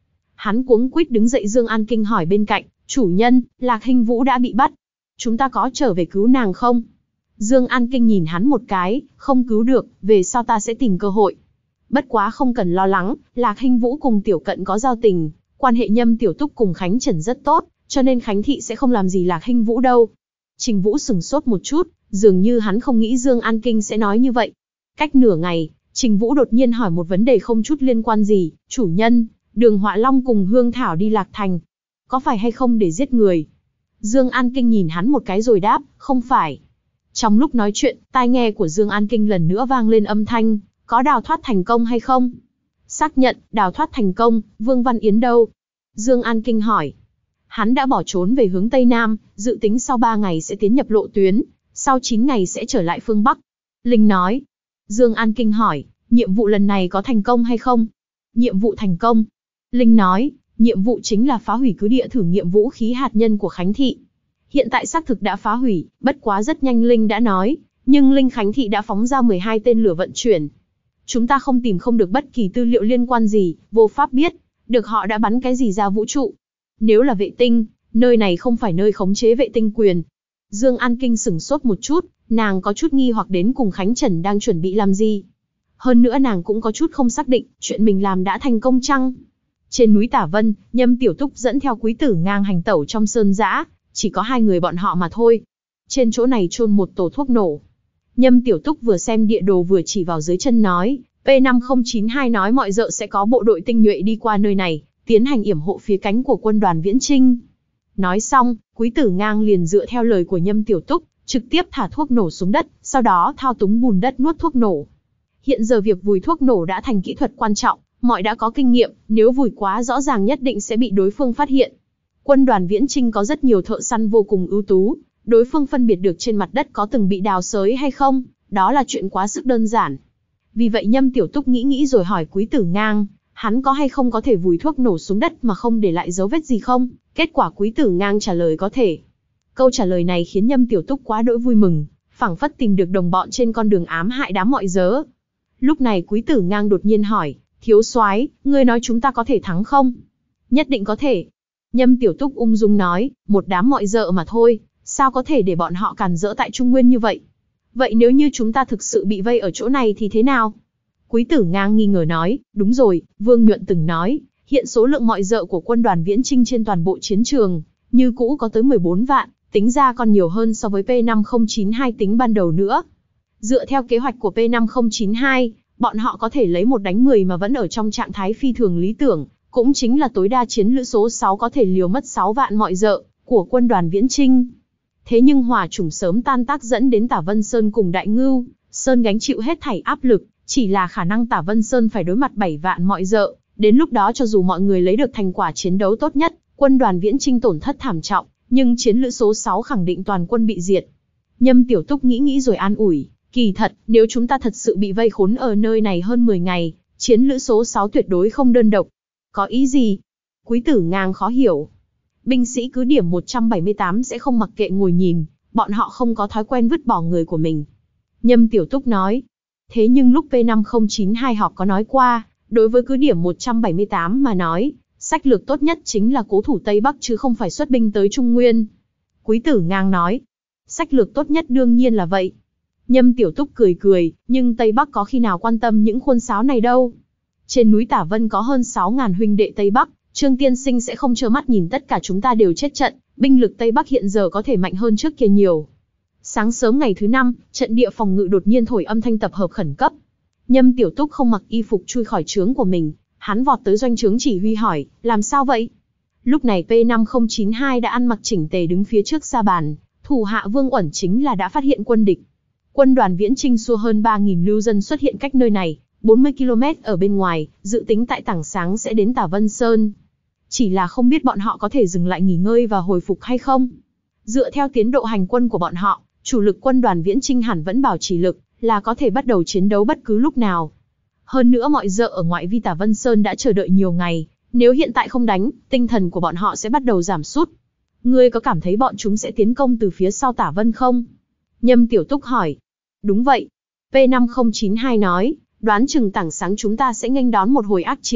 Hắn cuống quýt đứng dậy. Dương An Kinh hỏi bên cạnh, chủ nhân, Lạc Hinh Vũ đã bị bắt. Chúng ta có trở về cứu nàng không? Dương An Kinh nhìn hắn một cái, không cứu được, về sau ta sẽ tìm cơ hội. Bất quá không cần lo lắng, Lạc Hinh Vũ cùng Tiểu Cận có giao tình, quan hệ Nhâm Tiểu Túc cùng Khánh Trần rất tốt, cho nên Khánh thị sẽ không làm gì Lạc Hinh Vũ đâu. Trình Vũ sừng sốt một chút, dường như hắn không nghĩ Dương An Kinh sẽ nói như vậy. Cách nửa ngày, Trình Vũ đột nhiên hỏi một vấn đề không chút liên quan gì, chủ nhân, Đường Họa Long cùng Hương Thảo đi Lạc Thành, có phải hay không để giết người? Dương An Kinh nhìn hắn một cái rồi đáp, không phải. Trong lúc nói chuyện, tai nghe của Dương An Kinh lần nữa vang lên âm thanh, có đào thoát thành công hay không? Xác nhận, đào thoát thành công. Vương Văn Yến đâu? Dương An Kinh hỏi. Hắn đã bỏ trốn về hướng Tây Nam, dự tính sau ba ngày sẽ tiến nhập lộ tuyến, sau chín ngày sẽ trở lại phương Bắc. Linh nói. Dương An Kinh hỏi, nhiệm vụ lần này có thành công hay không? Nhiệm vụ thành công. Linh nói, nhiệm vụ chính là phá hủy cứ địa thử nghiệm vũ khí hạt nhân của Khánh thị. Hiện tại xác thực đã phá hủy, bất quá rất nhanh Linh đã nói, nhưng Linh Khánh thị đã phóng ra mười hai tên lửa vận chuyển. Chúng ta không tìm không được bất kỳ tư liệu liên quan gì, vô pháp biết được họ đã bắn cái gì ra vũ trụ. Nếu là vệ tinh, nơi này không phải nơi khống chế vệ tinh quyền. Dương An Kinh sửng sốt một chút, nàng có chút nghi hoặc đến cùng Khánh Trần đang chuẩn bị làm gì. Hơn nữa nàng cũng có chút không xác định, chuyện mình làm đã thành công chăng? Trên núi Tả Vân, Nhâm Tiểu Túc dẫn theo Quý Tử Ngang hành tẩu trong sơn dã, chỉ có hai người bọn họ mà thôi. Trên chỗ này chôn một tổ thuốc nổ. Nhâm Tiểu Túc vừa xem địa đồ vừa chỉ vào dưới chân nói, P năm không chín hai nói mọi dợ sẽ có bộ đội tinh nhuệ đi qua nơi này, tiến hành yểm hộ phía cánh của quân đoàn Viễn Chinh. Nói xong, Quý Tử Ngang liền dựa theo lời của Nhâm Tiểu Túc, trực tiếp thả thuốc nổ xuống đất, sau đó thao túng bùn đất nuốt thuốc nổ. Hiện giờ việc vùi thuốc nổ đã thành kỹ thuật quan trọng, mọi đã có kinh nghiệm, nếu vùi quá rõ ràng nhất định sẽ bị đối phương phát hiện. Quân đoàn Viễn Chinh có rất nhiều thợ săn vô cùng ưu tú, đối phương phân biệt được trên mặt đất có từng bị đào xới hay không, đó là chuyện quá sức đơn giản. Vì vậy Nhâm Tiểu Túc nghĩ nghĩ rồi hỏi Quý Tử Ngang, hắn có hay không có thể vùi thuốc nổ xuống đất mà không để lại dấu vết gì không? Kết quả Quý Tử Ngang trả lời có thể. Câu trả lời này khiến Nhâm Tiểu Túc quá đỗi vui mừng, phảng phất tìm được đồng bọn trên con đường ám hại đám mọi dớ. Lúc này Quý Tử Ngang đột nhiên hỏi, thiếu soái, ngươi nói chúng ta có thể thắng không? Nhất định có thể. Nhâm Tiểu Túc ung dung nói, một đám mọi dợ mà thôi, sao có thể để bọn họ càn rỡ tại Trung Nguyên như vậy? Vậy nếu như chúng ta thực sự bị vây ở chỗ này thì thế nào? Quý Tử Ngang nghi ngờ nói, đúng rồi, Vương Nhuận từng nói, hiện số lượng mọi dợ của quân đoàn Viễn Chinh trên toàn bộ chiến trường, như cũ có tới mười bốn vạn, tính ra còn nhiều hơn so với P năm không chín hai tính ban đầu nữa. Dựa theo kế hoạch của P năm không chín hai, bọn họ có thể lấy một đánh mười mà vẫn ở trong trạng thái phi thường lý tưởng, cũng chính là tối đa chiến lữ số sáu có thể liều mất sáu vạn mọi dợ của quân đoàn Viễn Chinh. Thế nhưng hỏa chủng sớm tan tác dẫn đến Tả Vân Sơn cùng Đại Ngưu Sơn gánh chịu hết thảy áp lực, chỉ là khả năng Tả Vân Sơn phải đối mặt bảy vạn mọi dợ, đến lúc đó cho dù mọi người lấy được thành quả chiến đấu tốt nhất, quân đoàn Viễn Chinh tổn thất thảm trọng, nhưng chiến lữ số sáu khẳng định toàn quân bị diệt. Nhâm Tiểu Túc nghĩ nghĩ rồi an ủi, kỳ thật, nếu chúng ta thật sự bị vây khốn ở nơi này hơn mười ngày, chiến lữ số sáu tuyệt đối không đơn độc. Có ý gì? Quý Tử Ngang khó hiểu. Binh sĩ cứ điểm một trăm bảy mươi tám sẽ không mặc kệ ngồi nhìn, bọn họ không có thói quen vứt bỏ người của mình. Nhâm Tiểu Túc nói. Thế nhưng lúc P năm không chín hai họ có nói qua, đối với cứ điểm một trăm bảy mươi tám mà nói, sách lược tốt nhất chính là cố thủ Tây Bắc chứ không phải xuất binh tới Trung Nguyên. Quý Tử Ngang nói. Sách lược tốt nhất đương nhiên là vậy. Nhâm Tiểu Túc cười cười, nhưng Tây Bắc có khi nào quan tâm những khuôn sáo này đâu. Trên núi Tả Vân có hơn sáu nghìn huynh đệ Tây Bắc, Trương Tiên Sinh sẽ không trơ mắt nhìn tất cả chúng ta đều chết trận, binh lực Tây Bắc hiện giờ có thể mạnh hơn trước kia nhiều. Sáng sớm ngày thứ năm, trận địa phòng ngự đột nhiên thổi âm thanh tập hợp khẩn cấp. Nhâm Tiểu Túc không mặc y phục chui khỏi trướng của mình, hắn vọt tới doanh trướng chỉ huy hỏi, làm sao vậy? Lúc này P năm không chín hai đã ăn mặc chỉnh tề đứng phía trước sa bàn, thủ hạ Vương Uẩn chính là đã phát hiện quân địch. Quân đoàn Viễn Chinh xua hơn ba nghìn lưu dân xuất hiện cách nơi này, bốn mươi ki lô mét ở bên ngoài, dự tính tại tảng sáng sẽ đến Tả Vân Sơn. Chỉ là không biết bọn họ có thể dừng lại nghỉ ngơi và hồi phục hay không. Dựa theo tiến độ hành quân của bọn họ, chủ lực quân đoàn Viễn Chinh hẳn vẫn bảo trì lực, là có thể bắt đầu chiến đấu bất cứ lúc nào. Hơn nữa mọi dợ ở ngoại vi Tả Vân Sơn đã chờ đợi nhiều ngày, nếu hiện tại không đánh, tinh thần của bọn họ sẽ bắt đầu giảm sút. Ngươi có cảm thấy bọn chúng sẽ tiến công từ phía sau Tả Vân không? Nhâm Tiểu Túc hỏi. Đúng vậy. P năm không chín hai nói, đoán chừng tảng sáng chúng ta sẽ nghênh đón một hồi ác chiến,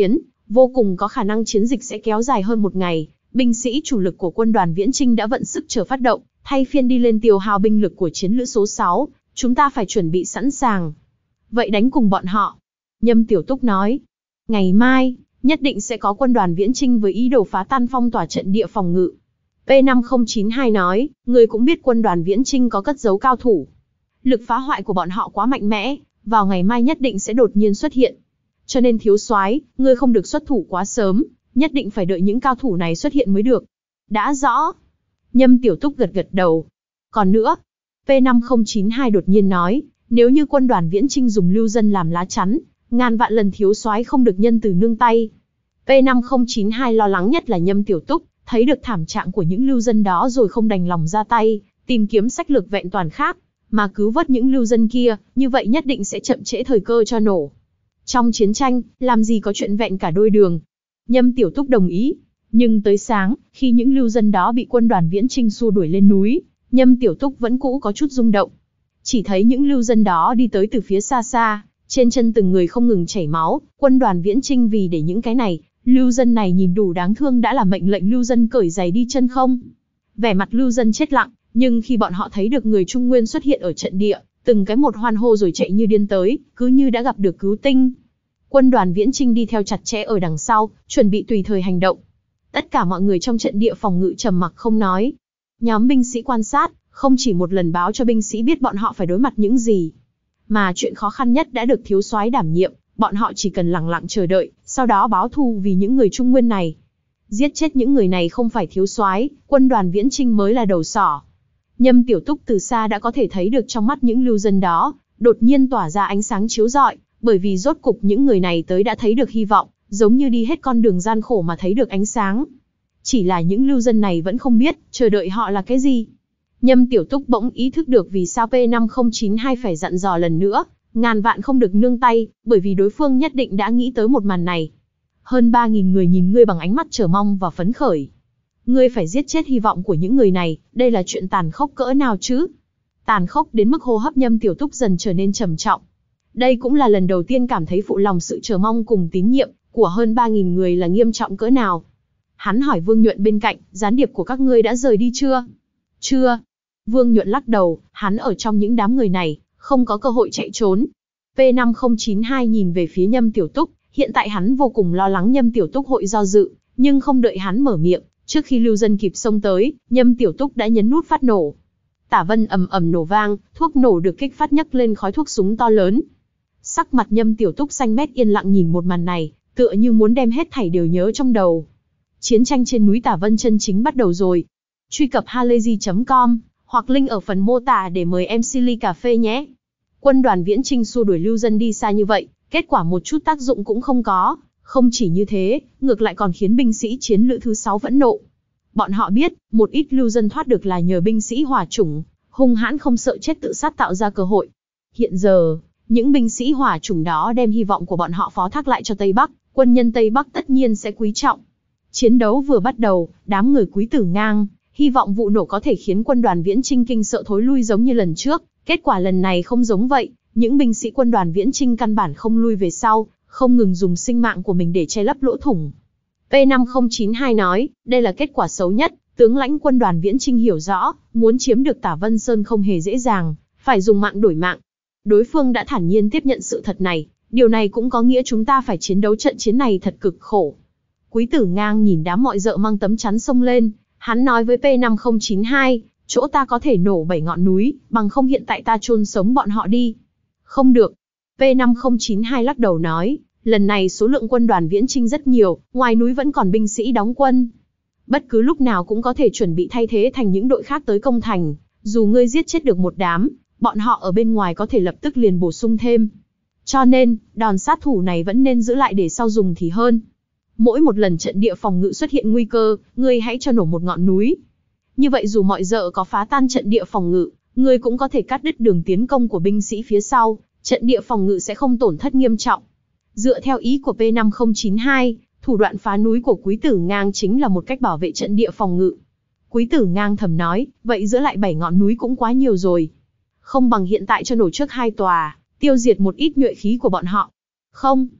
Vô cùng có khả năng chiến dịch sẽ kéo dài hơn một ngày, binh sĩ chủ lực của quân đoàn Viễn Chinh đã vận sức chờ phát động, thay phiên đi lên tiêu hao binh lực của chiến lữ số sáu, chúng ta phải chuẩn bị sẵn sàng. Vậy đánh cùng bọn họ. Nhâm Tiểu Túc nói, ngày mai, nhất định sẽ có quân đoàn Viễn Chinh với ý đồ phá tan phong tỏa trận địa phòng ngự. P năm không chín hai nói, người cũng biết quân đoàn Viễn Chinh có cất giấu cao thủ. Lực phá hoại của bọn họ quá mạnh mẽ, vào ngày mai nhất định sẽ đột nhiên xuất hiện. Cho nên thiếu soái, ngươi không được xuất thủ quá sớm, nhất định phải đợi những cao thủ này xuất hiện mới được. Đã rõ. Nhâm Tiểu Túc gật gật đầu. Còn nữa, P năm không chín hai đột nhiên nói, nếu như quân đoàn Viễn Chinh dùng lưu dân làm lá chắn, ngàn vạn lần thiếu soái không được nhân từ nương tay. P năm không chín hai lo lắng nhất là Nhâm Tiểu Túc, thấy được thảm trạng của những lưu dân đó rồi không đành lòng ra tay, tìm kiếm sách lược vẹn toàn khác, mà cứu vớt những lưu dân kia, như vậy nhất định sẽ chậm trễ thời cơ cho nổ. Trong chiến tranh, làm gì có chuyện vẹn cả đôi đường. Nhâm Tiểu Túc đồng ý, nhưng tới sáng, khi những lưu dân đó bị quân đoàn Viễn Chinh xua đuổi lên núi, Nhâm Tiểu Túc vẫn cũ có chút rung động. Chỉ thấy những lưu dân đó đi tới từ phía xa xa, trên chân từng người không ngừng chảy máu, quân đoàn Viễn Chinh vì để những cái này, lưu dân này nhìn đủ đáng thương đã là mệnh lệnh lưu dân cởi giày đi chân không. Vẻ mặt lưu dân chết lặng, nhưng khi bọn họ thấy được người Trung Nguyên xuất hiện ở trận địa, từng cái một hoan hô rồi chạy như điên tới, cứ như đã gặp được cứu tinh. Quân đoàn Viễn Chinh đi theo chặt chẽ ở đằng sau, chuẩn bị tùy thời hành động. Tất cả mọi người trong trận địa phòng ngự trầm mặc không nói. Nhóm binh sĩ quan sát, không chỉ một lần báo cho binh sĩ biết bọn họ phải đối mặt những gì. Mà chuyện khó khăn nhất đã được thiếu soái đảm nhiệm, bọn họ chỉ cần lặng lặng chờ đợi, sau đó báo thù vì những người Trung Nguyên này. Giết chết những người này không phải thiếu soái, quân đoàn Viễn Chinh mới là đầu sỏ. Nhâm Tiểu Túc từ xa đã có thể thấy được trong mắt những lưu dân đó, đột nhiên tỏa ra ánh sáng chiếu rọi, bởi vì rốt cục những người này tới đã thấy được hy vọng, giống như đi hết con đường gian khổ mà thấy được ánh sáng. Chỉ là những lưu dân này vẫn không biết, chờ đợi họ là cái gì. Nhâm Tiểu Túc bỗng ý thức được vì sao P năm không chín hai phải dặn dò lần nữa, ngàn vạn không được nương tay, bởi vì đối phương nhất định đã nghĩ tới một màn này. Hơn ba nghìn người nhìn ngươi bằng ánh mắt chờ mong và phấn khởi. Ngươi phải giết chết hy vọng của những người này, đây là chuyện tàn khốc cỡ nào chứ? Tàn khốc đến mức hô hấp Nhâm Tiểu Túc dần trở nên trầm trọng. Đây cũng là lần đầu tiên cảm thấy phụ lòng sự chờ mong cùng tín nhiệm của hơn ba nghìn người là nghiêm trọng cỡ nào. Hắn hỏi Vương Nhuận bên cạnh, gián điệp của các ngươi đã rời đi chưa? Chưa. Vương Nhuận lắc đầu, hắn ở trong những đám người này, không có cơ hội chạy trốn. P năm không chín hai nhìn về phía Nhâm Tiểu Túc, hiện tại hắn vô cùng lo lắng Nhâm Tiểu Túc hội do dự, nhưng không đợi hắn mở miệng, trước khi lưu dân kịp xông tới, Nhâm Tiểu Túc đã nhấn nút phát nổ. Tả vân ầm ầm nổ vang, thuốc nổ được kích phát nhấc lên khói thuốc súng to lớn. Sắc mặt Nhâm Tiểu Túc xanh mét yên lặng nhìn một màn này, tựa như muốn đem hết thảy đều nhớ trong đầu. Chiến tranh trên núi Tả Vân chân chính bắt đầu rồi. Truy cập halayzi chấm com hoặc link ở phần mô tả để mời em xê ly cà phê nhé. Quân đoàn Viễn Chinh xua đuổi lưu dân đi xa như vậy, kết quả một chút tác dụng cũng không có. Không chỉ như thế, ngược lại còn khiến binh sĩ chiến lữ thứ sáu phẫn nộ. Bọn họ biết, một ít lưu dân thoát được là nhờ binh sĩ hỏa chủng, hung hãn không sợ chết tự sát tạo ra cơ hội. Hiện giờ, những binh sĩ hỏa chủng đó đem hy vọng của bọn họ phó thác lại cho Tây Bắc, quân nhân Tây Bắc tất nhiên sẽ quý trọng. Chiến đấu vừa bắt đầu, đám người Quý Tử Ngang, hy vọng vụ nổ có thể khiến quân đoàn Viễn Chinh kinh sợ thối lui giống như lần trước, kết quả lần này không giống vậy, những binh sĩ quân đoàn Viễn Chinh căn bản không lui về sau, không ngừng dùng sinh mạng của mình để che lấp lỗ thủng. P năm không chín hai nói, đây là kết quả xấu nhất, tướng lãnh quân đoàn Viễn Chinh hiểu rõ, muốn chiếm được Tả Vân Sơn không hề dễ dàng, phải dùng mạng đổi mạng. Đối phương đã thản nhiên tiếp nhận sự thật này, điều này cũng có nghĩa chúng ta phải chiến đấu trận chiến này thật cực khổ. Quý Tử Ngang nhìn đám mọi dợ mang tấm chắn xông lên, hắn nói với P năm không chín hai, chỗ ta có thể nổ bảy ngọn núi, bằng không hiện tại ta chôn sống bọn họ đi. Không được. P năm không chín hai lắc đầu nói, lần này số lượng quân đoàn Viễn Chinh rất nhiều, ngoài núi vẫn còn binh sĩ đóng quân. Bất cứ lúc nào cũng có thể chuẩn bị thay thế thành những đội khác tới công thành, dù ngươi giết chết được một đám, bọn họ ở bên ngoài có thể lập tức liền bổ sung thêm. Cho nên, đòn sát thủ này vẫn nên giữ lại để sau dùng thì hơn. Mỗi một lần trận địa phòng ngự xuất hiện nguy cơ, ngươi hãy cho nổ một ngọn núi. Như vậy dù mọi dợ có phá tan trận địa phòng ngự, ngươi cũng có thể cắt đứt đường tiến công của binh sĩ phía sau, trận địa phòng ngự sẽ không tổn thất nghiêm trọng. Dựa theo ý của P năm không chín hai, thủ đoạn phá núi của Quý Tử Ngang chính là một cách bảo vệ trận địa phòng ngự. Quý Tử Ngang thầm nói, vậy giữ lại bảy ngọn núi cũng quá nhiều rồi. Không bằng hiện tại cho nổ trước hai tòa, tiêu diệt một ít nhuệ khí của bọn họ. Không. P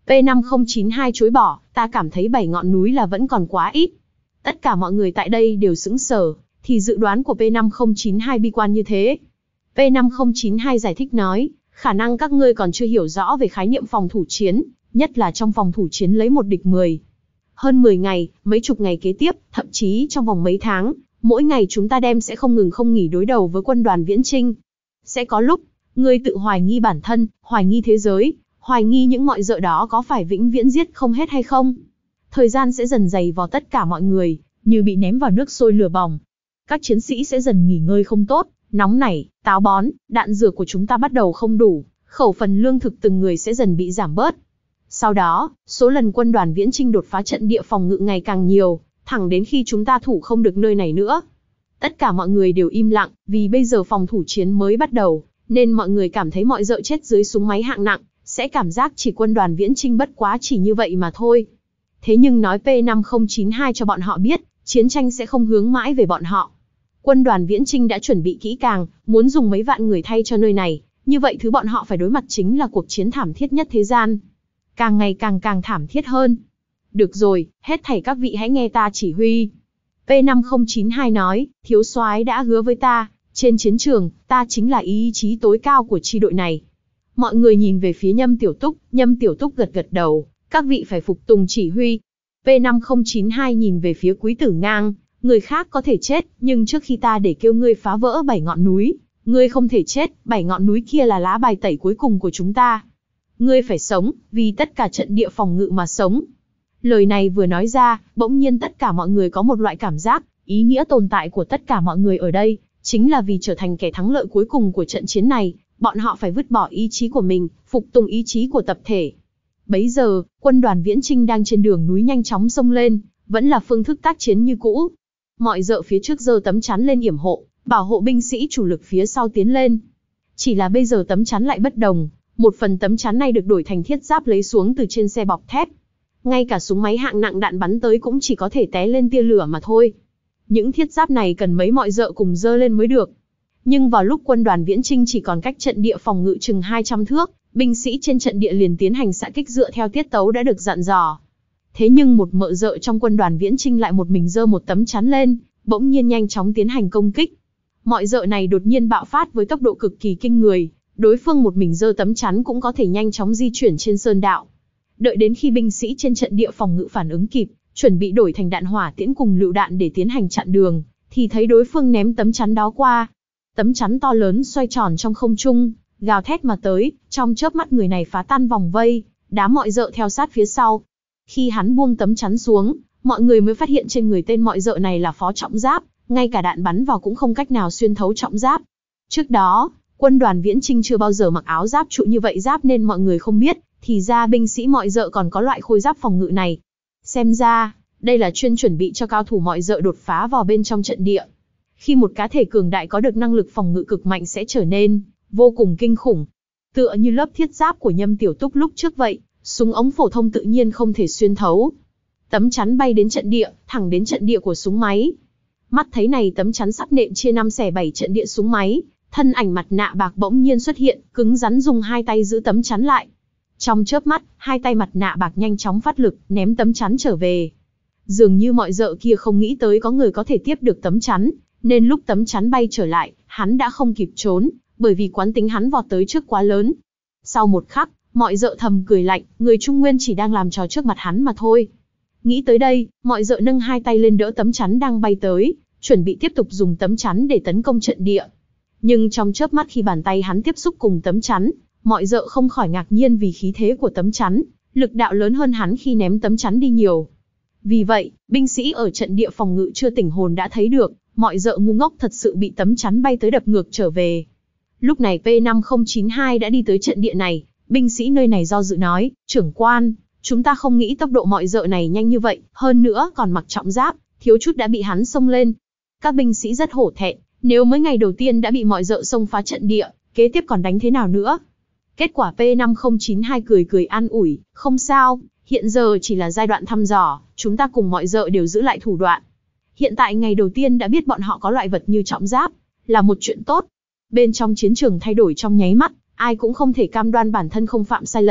P năm không chín hai chối bỏ, ta cảm thấy bảy ngọn núi là vẫn còn quá ít. Tất cả mọi người tại đây đều sững sờ, thì dự đoán của P năm không chín hai bi quan như thế. P năm không chín hai giải thích nói, khả năng các ngươi còn chưa hiểu rõ về khái niệm phòng thủ chiến, nhất là trong phòng thủ chiến lấy một địch mười. Hơn mười ngày, mấy chục ngày kế tiếp, thậm chí trong vòng mấy tháng, mỗi ngày chúng ta đem sẽ không ngừng không nghỉ đối đầu với quân đoàn Viễn Chinh. Sẽ có lúc, ngươi tự hoài nghi bản thân, hoài nghi thế giới, hoài nghi những mọi dợ đó có phải vĩnh viễn giết không hết hay không. Thời gian sẽ dần dày vào tất cả mọi người, như bị ném vào nước sôi lửa bỏng. Các chiến sĩ sẽ dần nghỉ ngơi không tốt, nóng nảy, táo bón, đạn dược của chúng ta bắt đầu không đủ, khẩu phần lương thực từng người sẽ dần bị giảm bớt. Sau đó, số lần quân đoàn Viễn Chinh đột phá trận địa phòng ngự ngày càng nhiều, thẳng đến khi chúng ta thủ không được nơi này nữa. Tất cả mọi người đều im lặng, vì bây giờ phòng thủ chiến mới bắt đầu, nên mọi người cảm thấy mọi dợ chết dưới súng máy hạng nặng, sẽ cảm giác chỉ quân đoàn Viễn Chinh bất quá chỉ như vậy mà thôi. Thế nhưng nói P năm không chín hai cho bọn họ biết, chiến tranh sẽ không hướng mãi về bọn họ. Quân đoàn Viễn Chinh đã chuẩn bị kỹ càng, muốn dùng mấy vạn người thay cho nơi này, như vậy thứ bọn họ phải đối mặt chính là cuộc chiến thảm thiết nhất thế gian. Càng ngày càng càng thảm thiết hơn. Được rồi, hết thảy các vị hãy nghe ta chỉ huy. P năm không chín hai nói, thiếu soái đã hứa với ta, trên chiến trường, ta chính là ý chí tối cao của chi đội này. Mọi người nhìn về phía Nhâm Tiểu Túc, Nhâm Tiểu Túc gật gật đầu, các vị phải phục tùng chỉ huy. P năm không chín hai nhìn về phía Quý Tử Ngang, người khác có thể chết, nhưng trước khi ta để kêu ngươi phá vỡ bảy ngọn núi, ngươi không thể chết, bảy ngọn núi kia là lá bài tẩy cuối cùng của chúng ta. Ngươi phải sống, vì tất cả trận địa phòng ngự mà sống. Lời này vừa nói ra, bỗng nhiên tất cả mọi người có một loại cảm giác, ý nghĩa tồn tại của tất cả mọi người ở đây, chính là vì trở thành kẻ thắng lợi cuối cùng của trận chiến này, bọn họ phải vứt bỏ ý chí của mình, phục tùng ý chí của tập thể. Bấy giờ, quân đoàn Viễn Chinh đang trên đường núi nhanh chóng xông lên, vẫn là phương thức tác chiến như cũ. Mọi dợ phía trước giơ tấm chắn lên yểm hộ, bảo hộ binh sĩ chủ lực phía sau tiến lên. Chỉ là bây giờ tấm chắn lại bất đồng, một phần tấm chắn này được đổi thành thiết giáp lấy xuống từ trên xe bọc thép. Ngay cả súng máy hạng nặng đạn bắn tới cũng chỉ có thể té lên tia lửa mà thôi. Những thiết giáp này cần mấy mọi dợ cùng dơ lên mới được. Nhưng vào lúc quân đoàn Viễn Chinh chỉ còn cách trận địa phòng ngự chừng hai trăm thước, binh sĩ trên trận địa liền tiến hành xạ kích dựa theo tiết tấu đã được dặn dò. Thế nhưng một mợ dợ trong quân đoàn Viễn Chinh lại một mình dơ một tấm chắn lên, bỗng nhiên nhanh chóng tiến hành công kích. Mọi dợ này đột nhiên bạo phát với tốc độ cực kỳ kinh người, đối phương một mình dơ tấm chắn cũng có thể nhanh chóng di chuyển trên sơn đạo. Đợi đến khi binh sĩ trên trận địa phòng ngự phản ứng kịp, chuẩn bị đổi thành đạn hỏa tiễn cùng lựu đạn để tiến hành chặn đường, thì thấy đối phương ném tấm chắn đó qua. Tấm chắn to lớn xoay tròn trong không trung, gào thét mà tới, trong chớp mắt người này phá tan vòng vây, đám mọi dợ theo sát phía sau. Khi hắn buông tấm chắn xuống, mọi người mới phát hiện trên người tên mọi dợ này là phó trọng giáp, ngay cả đạn bắn vào cũng không cách nào xuyên thấu trọng giáp. Trước đó, quân đoàn Viễn Chinh chưa bao giờ mặc áo giáp trụ như vậy giáp nên mọi người không biết, thì ra binh sĩ mọi dợ còn có loại khôi giáp phòng ngự này. Xem ra, đây là chuyên chuẩn bị cho cao thủ mọi dợ đột phá vào bên trong trận địa. Khi một cá thể cường đại có được năng lực phòng ngự cực mạnh sẽ trở nên vô cùng kinh khủng. Tựa như lớp thiết giáp của Nhâm Tiểu Túc lúc trước vậy, súng ống phổ thông tự nhiên không thể xuyên thấu. Tấm chắn bay đến trận địa, thẳng đến trận địa của súng máy. Mắt thấy này tấm chắn sắp nện chia năm xẻ bảy trận địa súng máy, thân ảnh mặt nạ bạc bỗng nhiên xuất hiện, cứng rắn dùng hai tay giữ tấm chắn lại. Trong chớp mắt, hai tay mặt nạ bạc nhanh chóng phát lực, ném tấm chắn trở về. Dường như mọi dợ kia không nghĩ tới có người có thể tiếp được tấm chắn, nên lúc tấm chắn bay trở lại, hắn đã không kịp trốn, bởi vì quán tính hắn vọt tới trước quá lớn. Sau một khắc, mọi dợ thầm cười lạnh, người Trung Nguyên chỉ đang làm trò trước mặt hắn mà thôi. Nghĩ tới đây, mọi dợ nâng hai tay lên đỡ tấm chắn đang bay tới, chuẩn bị tiếp tục dùng tấm chắn để tấn công trận địa. Nhưng trong chớp mắt khi bàn tay hắn tiếp xúc cùng tấm chắn, mọi dợ không khỏi ngạc nhiên vì khí thế của tấm chắn, lực đạo lớn hơn hắn khi ném tấm chắn đi nhiều. Vì vậy, binh sĩ ở trận địa phòng ngự chưa tỉnh hồn đã thấy được, mọi dợ ngu ngốc thật sự bị tấm chắn bay tới đập ngược trở về. Lúc này P năm không chín hai đã đi tới trận địa này, binh sĩ nơi này do dự nói, trưởng quan, chúng ta không nghĩ tốc độ mọi dợ này nhanh như vậy, hơn nữa còn mặc trọng giáp, thiếu chút đã bị hắn xông lên. Các binh sĩ rất hổ thẹn, nếu mới ngày đầu tiên đã bị mọi dợ xông phá trận địa, kế tiếp còn đánh thế nào nữa? Kết quả P năm không chín hai cười cười an ủi, không sao, hiện giờ chỉ là giai đoạn thăm dò, chúng ta cùng mọi dợ đều giữ lại thủ đoạn. Hiện tại ngày đầu tiên đã biết bọn họ có loại vật như trọng giáp, là một chuyện tốt. Bên trong chiến trường thay đổi trong nháy mắt, ai cũng không thể cam đoan bản thân không phạm sai lầm,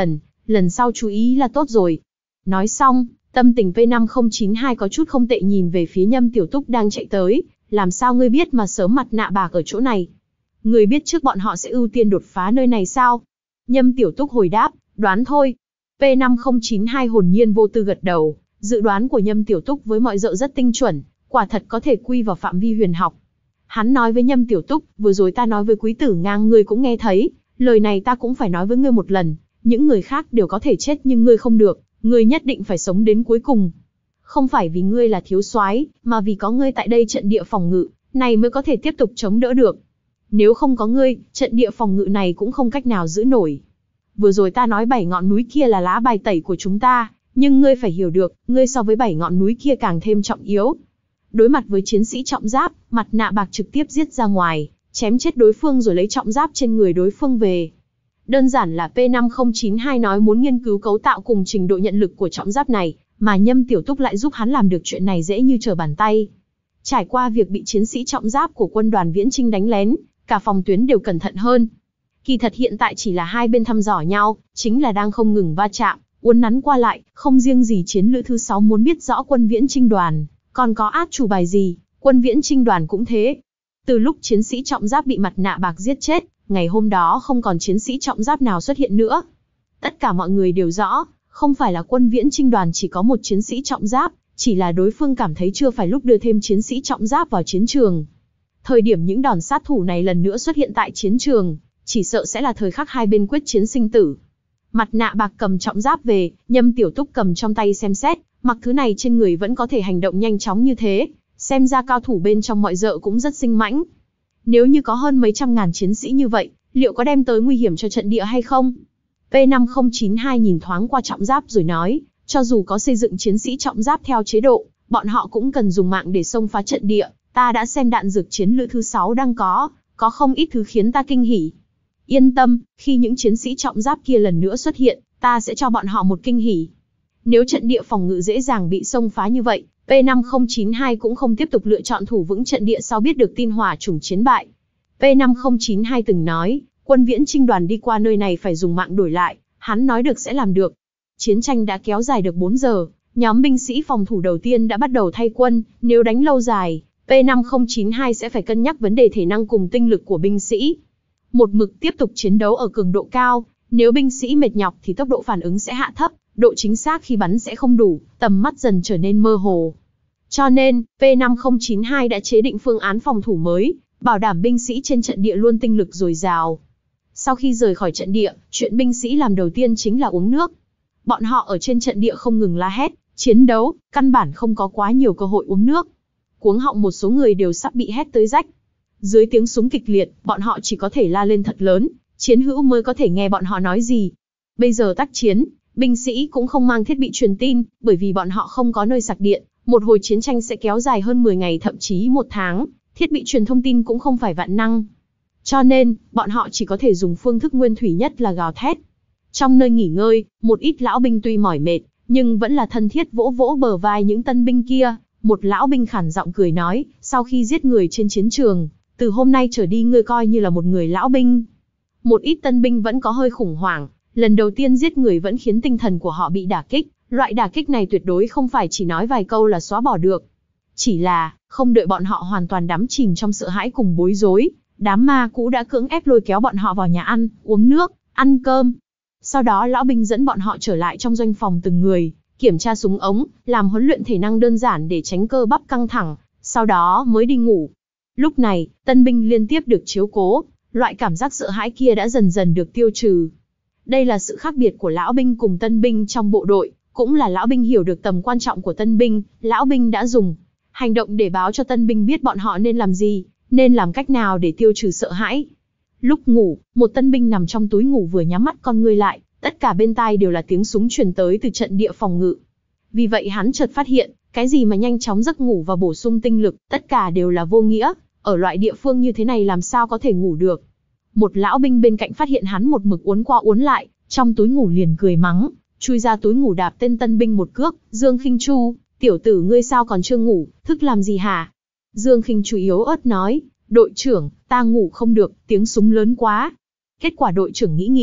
lần sau chú ý là tốt rồi. Nói xong, tâm tình P năm không chín hai có chút không tệ nhìn về phía Nhâm Tiểu Túc đang chạy tới, làm sao ngươi biết mà sớm mặt nạ bạc ở chỗ này? Ngươi biết trước bọn họ sẽ ưu tiên đột phá nơi này sao? Nhâm Tiểu Túc hồi đáp, đoán thôi. P năm không chín hai hồn nhiên vô tư gật đầu, dự đoán của Nhâm Tiểu Túc với mọi dợ rất tinh chuẩn, quả thật có thể quy vào phạm vi huyền học. Hắn nói với Nhâm Tiểu Túc, vừa rồi ta nói với Quý Tử Ngang ngươi cũng nghe thấy, lời này ta cũng phải nói với ngươi một lần, những người khác đều có thể chết nhưng ngươi không được, ngươi nhất định phải sống đến cuối cùng. Không phải vì ngươi là thiếu soái, mà vì có ngươi tại đây trận địa phòng ngự, này mới có thể tiếp tục chống đỡ được. Nếu không có ngươi, trận địa phòng ngự này cũng không cách nào giữ nổi. Vừa rồi ta nói bảy ngọn núi kia là lá bài tẩy của chúng ta, nhưng ngươi phải hiểu được, ngươi so với bảy ngọn núi kia càng thêm trọng yếu. Đối mặt với chiến sĩ trọng giáp, mặt nạ bạc trực tiếp giết ra ngoài, chém chết đối phương rồi lấy trọng giáp trên người đối phương về. Đơn giản là P năm không chín hai nói muốn nghiên cứu cấu tạo cùng trình độ nhận lực của trọng giáp này, mà Nhâm Tiểu Túc lại giúp hắn làm được chuyện này dễ như trở bàn tay. Trải qua việc bị chiến sĩ trọng giáp của quân đoàn Viễn Chinh đánh lén, cả phòng tuyến đều cẩn thận hơn. Kỳ thật hiện tại chỉ là hai bên thăm dò nhau, chính là đang không ngừng va chạm, uốn nắn qua lại, không riêng gì chiến lữ thứ sáu muốn biết rõ quân Viễn Chinh đoàn, còn có át chủ bài gì, quân Viễn Chinh đoàn cũng thế. Từ lúc chiến sĩ trọng giáp bị mặt nạ bạc giết chết, ngày hôm đó không còn chiến sĩ trọng giáp nào xuất hiện nữa. Tất cả mọi người đều rõ, không phải là quân Viễn Chinh đoàn chỉ có một chiến sĩ trọng giáp, chỉ là đối phương cảm thấy chưa phải lúc đưa thêm chiến sĩ trọng giáp vào chiến trường. Thời điểm những đòn sát thủ này lần nữa xuất hiện tại chiến trường, chỉ sợ sẽ là thời khắc hai bên quyết chiến sinh tử. Mặt nạ bạc cầm trọng giáp về, Nhâm Tiểu Túc cầm trong tay xem xét, mặc thứ này trên người vẫn có thể hành động nhanh chóng như thế, xem ra cao thủ bên trong mọi dợ cũng rất sinh mãnh. Nếu như có hơn mấy trăm ngàn chiến sĩ như vậy, liệu có đem tới nguy hiểm cho trận địa hay không? P năm không chín hai nhìn thoáng qua trọng giáp rồi nói, cho dù có xây dựng chiến sĩ trọng giáp theo chế độ, bọn họ cũng cần dùng mạng để xông phá trận địa. Ta đã xem đạn dược chiến lữ thứ sáu đang có, có không ít thứ khiến ta kinh hỉ. Yên tâm, khi những chiến sĩ trọng giáp kia lần nữa xuất hiện, ta sẽ cho bọn họ một kinh hỉ. Nếu trận địa phòng ngự dễ dàng bị xông phá như vậy, P năm không chín hai cũng không tiếp tục lựa chọn thủ vững trận địa sau biết được tin hỏa chủng chiến bại. P năm không chín hai từng nói, quân Viễn Chinh đoàn đi qua nơi này phải dùng mạng đổi lại, hắn nói được sẽ làm được. Chiến tranh đã kéo dài được bốn giờ, nhóm binh sĩ phòng thủ đầu tiên đã bắt đầu thay quân, nếu đánh lâu dài, P năm không chín hai sẽ phải cân nhắc vấn đề thể năng cùng tinh lực của binh sĩ. Một mực tiếp tục chiến đấu ở cường độ cao, nếu binh sĩ mệt nhọc thì tốc độ phản ứng sẽ hạ thấp, độ chính xác khi bắn sẽ không đủ, tầm mắt dần trở nên mơ hồ. Cho nên, P năm không chín hai đã chế định phương án phòng thủ mới, bảo đảm binh sĩ trên trận địa luôn tinh lực dồi dào. Sau khi rời khỏi trận địa, chuyện binh sĩ làm đầu tiên chính là uống nước. Bọn họ ở trên trận địa không ngừng la hét, chiến đấu, căn bản không có quá nhiều cơ hội uống nước. Cuống họng một số người đều sắp bị hét tới rách. Dưới tiếng súng kịch liệt, bọn họ chỉ có thể la lên thật lớn, chiến hữu mới có thể nghe bọn họ nói gì. Bây giờ tác chiến, binh sĩ cũng không mang thiết bị truyền tin, bởi vì bọn họ không có nơi sạc điện. Một hồi chiến tranh sẽ kéo dài hơn mười ngày thậm chí một tháng, thiết bị truyền thông tin cũng không phải vạn năng. Cho nên, bọn họ chỉ có thể dùng phương thức nguyên thủy nhất là gào thét. Trong nơi nghỉ ngơi, một ít lão binh tuy mỏi mệt, nhưng vẫn là thân thiết vỗ vỗ bờ vai những tân binh kia. Một lão binh khản giọng cười nói, sau khi giết người trên chiến trường, từ hôm nay trở đi ngươi coi như là một người lão binh. Một ít tân binh vẫn có hơi khủng hoảng, lần đầu tiên giết người vẫn khiến tinh thần của họ bị đả kích. Loại đả kích này tuyệt đối không phải chỉ nói vài câu là xóa bỏ được. Chỉ là, không đợi bọn họ hoàn toàn đắm chìm trong sợ hãi cùng bối rối, đám ma cũ đã cưỡng ép lôi kéo bọn họ vào nhà ăn, uống nước, ăn cơm. Sau đó lão binh dẫn bọn họ trở lại trong doanh phòng từng người, kiểm tra súng ống, làm huấn luyện thể năng đơn giản để tránh cơ bắp căng thẳng, sau đó mới đi ngủ. Lúc này, tân binh liên tiếp được chiếu cố, loại cảm giác sợ hãi kia đã dần dần được tiêu trừ. Đây là sự khác biệt của lão binh cùng tân binh trong bộ đội, cũng là lão binh hiểu được tầm quan trọng của tân binh, lão binh đã dùng hành động để báo cho tân binh biết bọn họ nên làm gì, nên làm cách nào để tiêu trừ sợ hãi. Lúc ngủ, một tân binh nằm trong túi ngủ vừa nhắm mắt con ngươi lại, tất cả bên tai đều là tiếng súng truyền tới từ trận địa phòng ngự. Vì vậy hắn chợt phát hiện, cái gì mà nhanh chóng giấc ngủ và bổ sung tinh lực, tất cả đều là vô nghĩa, ở loại địa phương như thế này làm sao có thể ngủ được. Một lão binh bên cạnh phát hiện hắn một mực uốn qua uốn lại, trong túi ngủ liền cười mắng, chui ra túi ngủ đạp tên tân binh một cước. Dương Khinh Chu, tiểu tử ngươi sao còn chưa ngủ, thức làm gì hả? Dương Khinh Chu yếu ớt nói, đội trưởng, ta ngủ không được, tiếng súng lớn quá. Kết quả đội trưởng nghĩ nghĩ,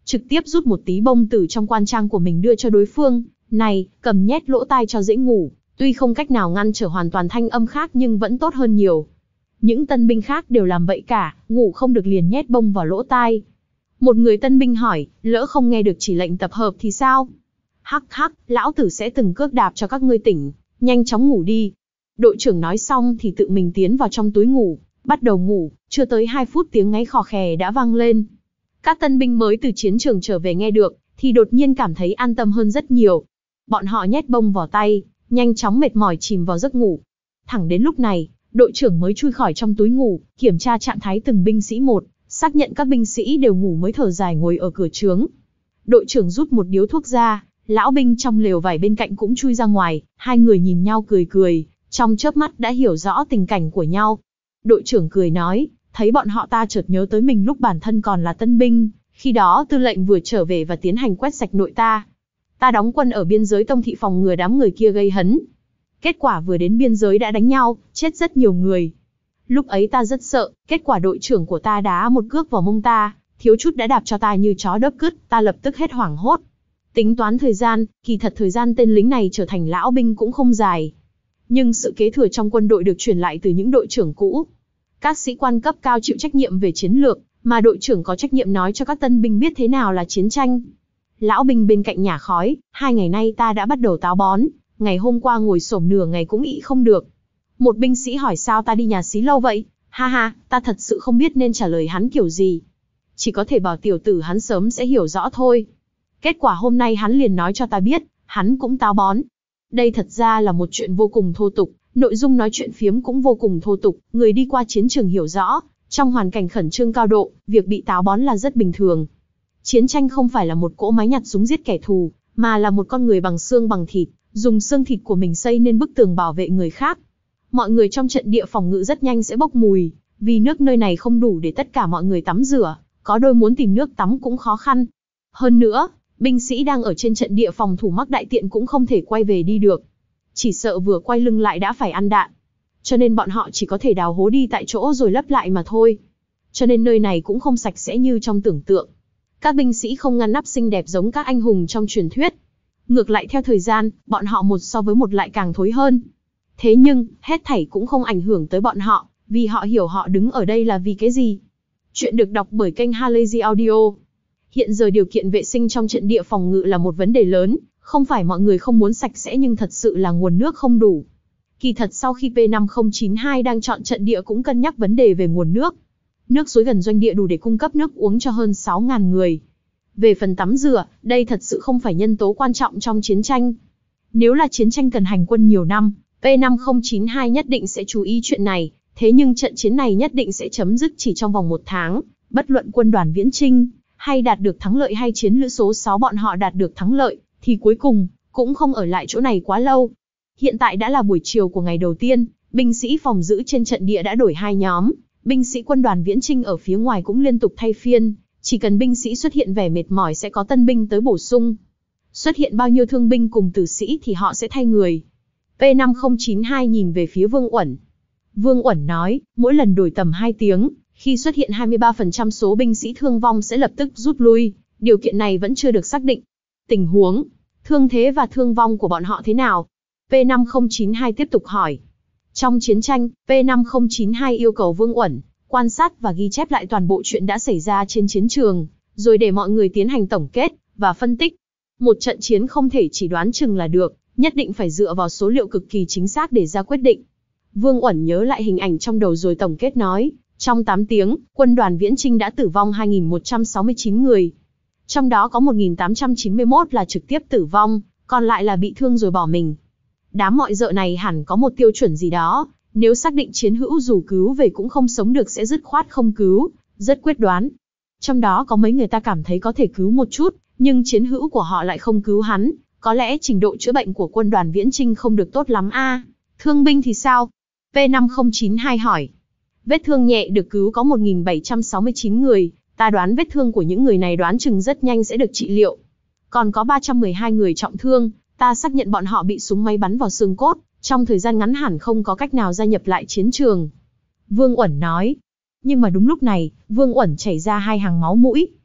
trực tiếp rút một tí bông từ trong quan trang của mình đưa cho đối phương. Này, cầm nhét lỗ tai cho dễ ngủ, tuy không cách nào ngăn trở hoàn toàn thanh âm khác nhưng vẫn tốt hơn nhiều. Những tân binh khác đều làm vậy cả, ngủ không được liền nhét bông vào lỗ tai. Một người tân binh hỏi, lỡ không nghe được chỉ lệnh tập hợp thì sao? Hắc hắc, lão tử sẽ từng cước đạp cho các ngươi tỉnh, nhanh chóng ngủ đi. Đội trưởng nói xong thì tự mình tiến vào trong túi ngủ, bắt đầu ngủ, chưa tới hai phút tiếng ngáy khò khè đã vang lên. Các tân binh mới từ chiến trường trở về nghe được, thì đột nhiên cảm thấy an tâm hơn rất nhiều. Bọn họ nhét bông vào tay, nhanh chóng mệt mỏi chìm vào giấc ngủ. Thẳng đến lúc này, đội trưởng mới chui khỏi trong túi ngủ, kiểm tra trạng thái từng binh sĩ một, xác nhận các binh sĩ đều ngủ mới thở dài ngồi ở cửa trướng. Đội trưởng rút một điếu thuốc ra, lão binh trong lều vải bên cạnh cũng chui ra ngoài, hai người nhìn nhau cười cười, trong chớp mắt đã hiểu rõ tình cảnh của nhau. Đội trưởng cười nói, thấy bọn họ ta chợt nhớ tới mình lúc bản thân còn là tân binh, khi đó tư lệnh vừa trở về và tiến hành quét sạch nội ta. Ta đóng quân ở biên giới Tông Thị phòng ngừa đám người kia gây hấn. Kết quả vừa đến biên giới đã đánh nhau, chết rất nhiều người. Lúc ấy ta rất sợ, kết quả đội trưởng của ta đá một cước vào mông ta, thiếu chút đã đạp cho ta như chó đớp cứt, ta lập tức hết hoảng hốt. Tính toán thời gian, kỳ thật thời gian tên lính này trở thành lão binh cũng không dài. Nhưng sự kế thừa trong quân đội được truyền lại từ những đội trưởng cũ. Các sĩ quan cấp cao chịu trách nhiệm về chiến lược, mà đội trưởng có trách nhiệm nói cho các tân binh biết thế nào là chiến tranh. Lão binh bên cạnh nhả khói, hai ngày nay ta đã bắt đầu táo bón, ngày hôm qua ngồi xổm nửa ngày cũng ị không được. Một binh sĩ hỏi sao ta đi nhà xí lâu vậy, ha ha, ta thật sự không biết nên trả lời hắn kiểu gì. Chỉ có thể bảo tiểu tử hắn sớm sẽ hiểu rõ thôi. Kết quả hôm nay hắn liền nói cho ta biết, hắn cũng táo bón. Đây thật ra là một chuyện vô cùng thô tục, nội dung nói chuyện phiếm cũng vô cùng thô tục, người đi qua chiến trường hiểu rõ, trong hoàn cảnh khẩn trương cao độ, việc bị táo bón là rất bình thường. Chiến tranh không phải là một cỗ máy nhặt súng giết kẻ thù, mà là một con người bằng xương bằng thịt, dùng xương thịt của mình xây nên bức tường bảo vệ người khác. Mọi người trong trận địa phòng ngự rất nhanh sẽ bốc mùi, vì nước nơi này không đủ để tất cả mọi người tắm rửa, có đôi muốn tìm nước tắm cũng khó khăn. Hơn nữa, binh sĩ đang ở trên trận địa phòng thủ mắc đại tiện cũng không thể quay về đi được. Chỉ sợ vừa quay lưng lại đã phải ăn đạn. Cho nên bọn họ chỉ có thể đào hố đi tại chỗ rồi lấp lại mà thôi. Cho nên nơi này cũng không sạch sẽ như trong tưởng tượng. Các binh sĩ không ngăn nắp xinh đẹp giống các anh hùng trong truyền thuyết. Ngược lại theo thời gian, bọn họ một so với một lại càng thối hơn. Thế nhưng, hết thảy cũng không ảnh hưởng tới bọn họ, vì họ hiểu họ đứng ở đây là vì cái gì. Chuyện được đọc bởi kênh Halazy Audio. Hiện giờ điều kiện vệ sinh trong trận địa phòng ngự là một vấn đề lớn, không phải mọi người không muốn sạch sẽ nhưng thật sự là nguồn nước không đủ. Kỳ thật sau khi P năm không chín hai đang chọn trận địa cũng cân nhắc vấn đề về nguồn nước. Nước suối gần doanh địa đủ để cung cấp nước uống cho hơn sáu nghìn người. Về phần tắm rửa, đây thật sự không phải nhân tố quan trọng trong chiến tranh. Nếu là chiến tranh cần hành quân nhiều năm, P năm không chín hai nhất định sẽ chú ý chuyện này, thế nhưng trận chiến này nhất định sẽ chấm dứt chỉ trong vòng một tháng, bất luận quân đoàn viễn chinh, hay đạt được thắng lợi hay chiến lữ số sáu bọn họ đạt được thắng lợi, thì cuối cùng, cũng không ở lại chỗ này quá lâu. Hiện tại đã là buổi chiều của ngày đầu tiên, binh sĩ phòng giữ trên trận địa đã đổi hai nhóm, binh sĩ quân đoàn viễn chinh ở phía ngoài cũng liên tục thay phiên, chỉ cần binh sĩ xuất hiện vẻ mệt mỏi sẽ có tân binh tới bổ sung. Xuất hiện bao nhiêu thương binh cùng tử sĩ thì họ sẽ thay người. P năm không chín hai nhìn về phía Vương Uẩn. Vương Uẩn nói, mỗi lần đổi tầm hai tiếng, khi xuất hiện hai mươi ba phần trăm số binh sĩ thương vong sẽ lập tức rút lui, điều kiện này vẫn chưa được xác định. Tình huống, thương thế và thương vong của bọn họ thế nào? P năm không chín hai tiếp tục hỏi. Trong chiến tranh, P năm không chín hai yêu cầu Vương Uẩn quan sát và ghi chép lại toàn bộ chuyện đã xảy ra trên chiến trường, rồi để mọi người tiến hành tổng kết và phân tích. Một trận chiến không thể chỉ đoán chừng là được, nhất định phải dựa vào số liệu cực kỳ chính xác để ra quyết định. Vương Uẩn nhớ lại hình ảnh trong đầu rồi tổng kết nói, trong tám tiếng, quân đoàn viễn chinh đã tử vong hai nghìn một trăm sáu mươi chín người. Trong đó có một nghìn tám trăm chín mươi mốt là trực tiếp tử vong, còn lại là bị thương rồi bỏ mình. Đám mọi dợ này hẳn có một tiêu chuẩn gì đó, nếu xác định chiến hữu dù cứu về cũng không sống được sẽ dứt khoát không cứu, rất quyết đoán. Trong đó có mấy người ta cảm thấy có thể cứu một chút, nhưng chiến hữu của họ lại không cứu hắn, có lẽ trình độ chữa bệnh của quân đoàn viễn chinh không được tốt lắm a. À, thương binh thì sao? P năm không chín hai hỏi. Vết thương nhẹ được cứu có một nghìn bảy trăm sáu mươi chín người, ta đoán vết thương của những người này đoán chừng rất nhanh sẽ được trị liệu. Còn có ba trăm mười hai người trọng thương, ta xác nhận bọn họ bị súng máy bắn vào xương cốt, trong thời gian ngắn hẳn không có cách nào gia nhập lại chiến trường. Vương Uẩn nói. Nhưng mà đúng lúc này, Vương Uẩn chảy ra hai hàng máu mũi. P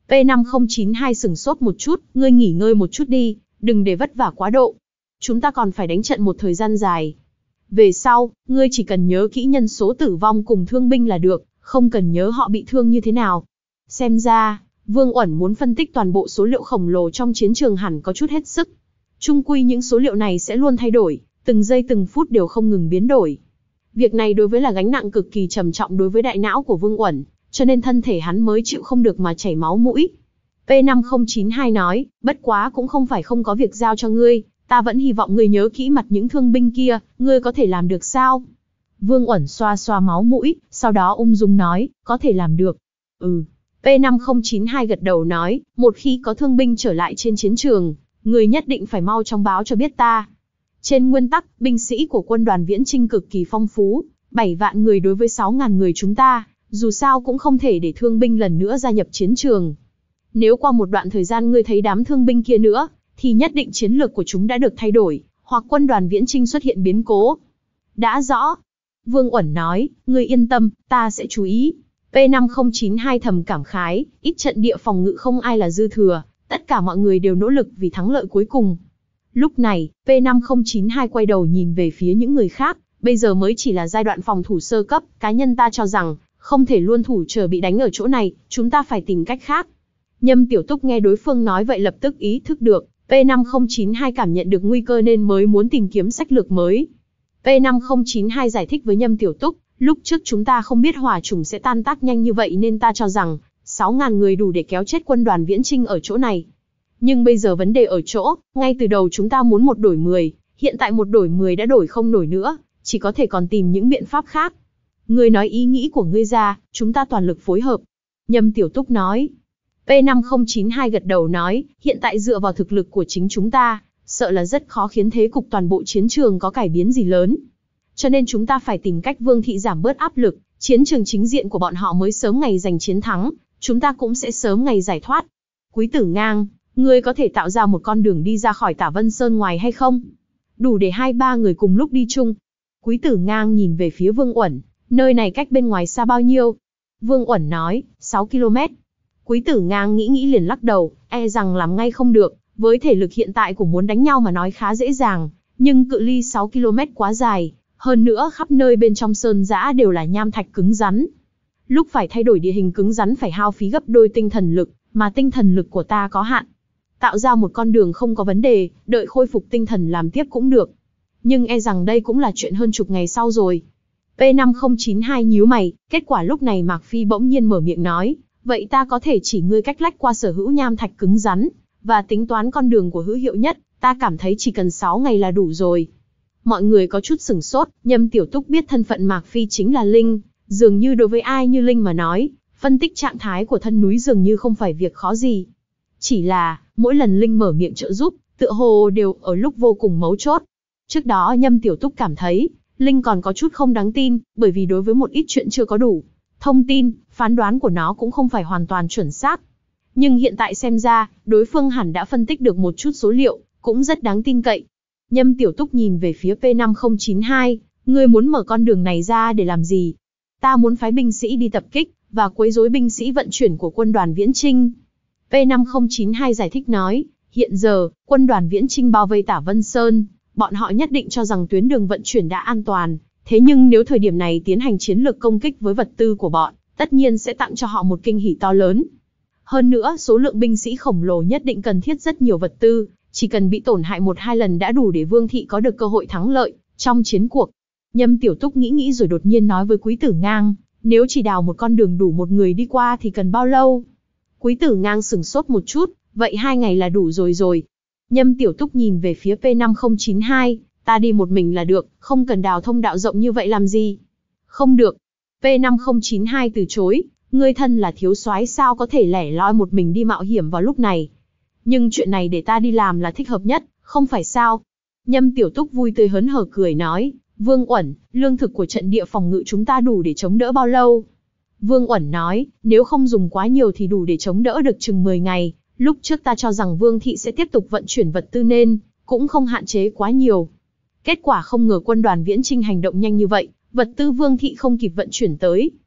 P năm không chín hai sửng sốt một chút, ngươi nghỉ ngơi một chút đi, đừng để vất vả quá độ. Chúng ta còn phải đánh trận một thời gian dài. Về sau, ngươi chỉ cần nhớ kỹ nhân số tử vong cùng thương binh là được, không cần nhớ họ bị thương như thế nào. Xem ra, Vương Uẩn muốn phân tích toàn bộ số liệu khổng lồ trong chiến trường hẳn có chút hết sức. Chung quy những số liệu này sẽ luôn thay đổi, từng giây từng phút đều không ngừng biến đổi. Việc này đối với là gánh nặng cực kỳ trầm trọng đối với đại não của Vương Uẩn, cho nên thân thể hắn mới chịu không được mà chảy máu mũi. P năm không chín hai nói, bất quá cũng không phải không có việc giao cho ngươi, ta vẫn hy vọng ngươi nhớ kỹ mặt những thương binh kia, ngươi có thể làm được sao? Vương Uẩn xoa xoa máu mũi, sau đó ung dung nói, có thể làm được. Ừ. P năm không chín hai gật đầu nói, một khi có thương binh trở lại trên chiến trường, ngươi nhất định phải mau chóng báo cho biết ta. Trên nguyên tắc, binh sĩ của quân đoàn Viễn Chinh cực kỳ phong phú, bảy vạn người đối với sáu ngàn người chúng ta, dù sao cũng không thể để thương binh lần nữa gia nhập chiến trường. Nếu qua một đoạn thời gian ngươi thấy đám thương binh kia nữa, thì nhất định chiến lược của chúng đã được thay đổi, hoặc quân đoàn Viễn Chinh xuất hiện biến cố. Đã rõ. Vương Uẩn nói, ngươi yên tâm, ta sẽ chú ý. P năm không chín hai thầm cảm khái, ít trận địa phòng ngự không ai là dư thừa, tất cả mọi người đều nỗ lực vì thắng lợi cuối cùng. Lúc này, P năm không chín hai quay đầu nhìn về phía những người khác, bây giờ mới chỉ là giai đoạn phòng thủ sơ cấp, cá nhân ta cho rằng, không thể luôn thủ chờ bị đánh ở chỗ này, chúng ta phải tìm cách khác. Nhâm Tiểu Túc nghe đối phương nói vậy lập tức ý thức được, P năm không chín hai cảm nhận được nguy cơ nên mới muốn tìm kiếm sách lược mới. P năm không chín hai giải thích với Nhâm Tiểu Túc, lúc trước chúng ta không biết hỏa chủng sẽ tan tác nhanh như vậy nên ta cho rằng, sáu ngàn người đủ để kéo chết quân đoàn Viễn Chinh ở chỗ này. Nhưng bây giờ vấn đề ở chỗ, ngay từ đầu chúng ta muốn một đổi mười, hiện tại một đổi mười đã đổi không nổi nữa, chỉ có thể còn tìm những biện pháp khác. Ngươi nói ý nghĩ của ngươi ra, chúng ta toàn lực phối hợp. Nhâm Tiểu Túc nói. P năm không chín hai gật đầu nói, hiện tại dựa vào thực lực của chính chúng ta, sợ là rất khó khiến thế cục toàn bộ chiến trường có cải biến gì lớn. Cho nên chúng ta phải tìm cách Vương thị giảm bớt áp lực, chiến trường chính diện của bọn họ mới sớm ngày giành chiến thắng, chúng ta cũng sẽ sớm ngày giải thoát. Quý Tử Ngang, ngươi có thể tạo ra một con đường đi ra khỏi Tả Vân Sơn ngoài hay không? Đủ để hai ba người cùng lúc đi chung. Quý Tử Ngang nhìn về phía Vương Uẩn, nơi này cách bên ngoài xa bao nhiêu? Vương Uẩn nói, sáu ki lô mét. Quý Tử Ngang nghĩ nghĩ liền lắc đầu, e rằng làm ngay không được, với thể lực hiện tại của muốn đánh nhau mà nói khá dễ dàng, nhưng cự ly sáu ki lô mét quá dài, hơn nữa khắp nơi bên trong sơn dã đều là nham thạch cứng rắn. Lúc phải thay đổi địa hình cứng rắn phải hao phí gấp đôi tinh thần lực, mà tinh thần lực của ta có hạn. Tạo ra một con đường không có vấn đề, đợi khôi phục tinh thần làm tiếp cũng được. Nhưng e rằng đây cũng là chuyện hơn chục ngày sau rồi. P năm không chín hai nhíu mày, kết quả lúc này Mạc Phi bỗng nhiên mở miệng nói, vậy ta có thể chỉ ngươi cách lách qua sở hữu nham thạch cứng rắn, và tính toán con đường của hữu hiệu nhất, ta cảm thấy chỉ cần sáu ngày là đủ rồi. Mọi người có chút sửng sốt, Nhâm Tiểu Túc biết thân phận Mạc Phi chính là Linh, dường như đối với ai như Linh mà nói, phân tích trạng thái của thân núi dường như không phải việc khó gì. Chỉ là, mỗi lần Linh mở miệng trợ giúp, tựa hồ đều ở lúc vô cùng mấu chốt. Trước đó Nhâm Tiểu Túc cảm thấy, Linh còn có chút không đáng tin, bởi vì đối với một ít chuyện chưa có đủ thông tin, phán đoán của nó cũng không phải hoàn toàn chuẩn xác. Nhưng hiện tại xem ra, đối phương hẳn đã phân tích được một chút số liệu, cũng rất đáng tin cậy. Nhâm Tiểu Túc nhìn về phía P năm không chín hai, ngươi muốn mở con đường này ra để làm gì? Ta muốn phái binh sĩ đi tập kích, và quấy rối binh sĩ vận chuyển của quân đoàn Viễn Chinh. P năm không chín hai giải thích nói, hiện giờ, quân đoàn Viễn Chinh bao vây Tả Vân Sơn, bọn họ nhất định cho rằng tuyến đường vận chuyển đã an toàn, thế nhưng nếu thời điểm này tiến hành chiến lược công kích với vật tư của bọn, tất nhiên sẽ tặng cho họ một kinh hỉ to lớn. Hơn nữa, số lượng binh sĩ khổng lồ nhất định cần thiết rất nhiều vật tư, chỉ cần bị tổn hại một hai lần đã đủ để Vương thị có được cơ hội thắng lợi trong chiến cuộc. Nhâm Tiểu Túc nghĩ nghĩ rồi đột nhiên nói với Quý Tử Ngang, nếu chỉ đào một con đường đủ một người đi qua thì cần bao lâu? Quý Tử Ngang sửng sốt một chút, vậy hai ngày là đủ rồi rồi. Nhâm Tiểu Túc nhìn về phía P năm không chín hai, ta đi một mình là được, không cần đào thông đạo rộng như vậy làm gì? Không được. P năm không chín hai từ chối, ngươi thân là thiếu soái sao có thể lẻ loi một mình đi mạo hiểm vào lúc này? Nhưng chuyện này để ta đi làm là thích hợp nhất, không phải sao? Nhâm Tiểu Túc vui tươi hớn hở cười nói, Vương Uẩn, lương thực của trận địa phòng ngự chúng ta đủ để chống đỡ bao lâu? Vương Uẩn nói, nếu không dùng quá nhiều thì đủ để chống đỡ được chừng mười ngày, lúc trước ta cho rằng Vương thị sẽ tiếp tục vận chuyển vật tư nên, cũng không hạn chế quá nhiều. Kết quả không ngờ quân đoàn Viễn Chinh hành động nhanh như vậy, vật tư Vương thị không kịp vận chuyển tới.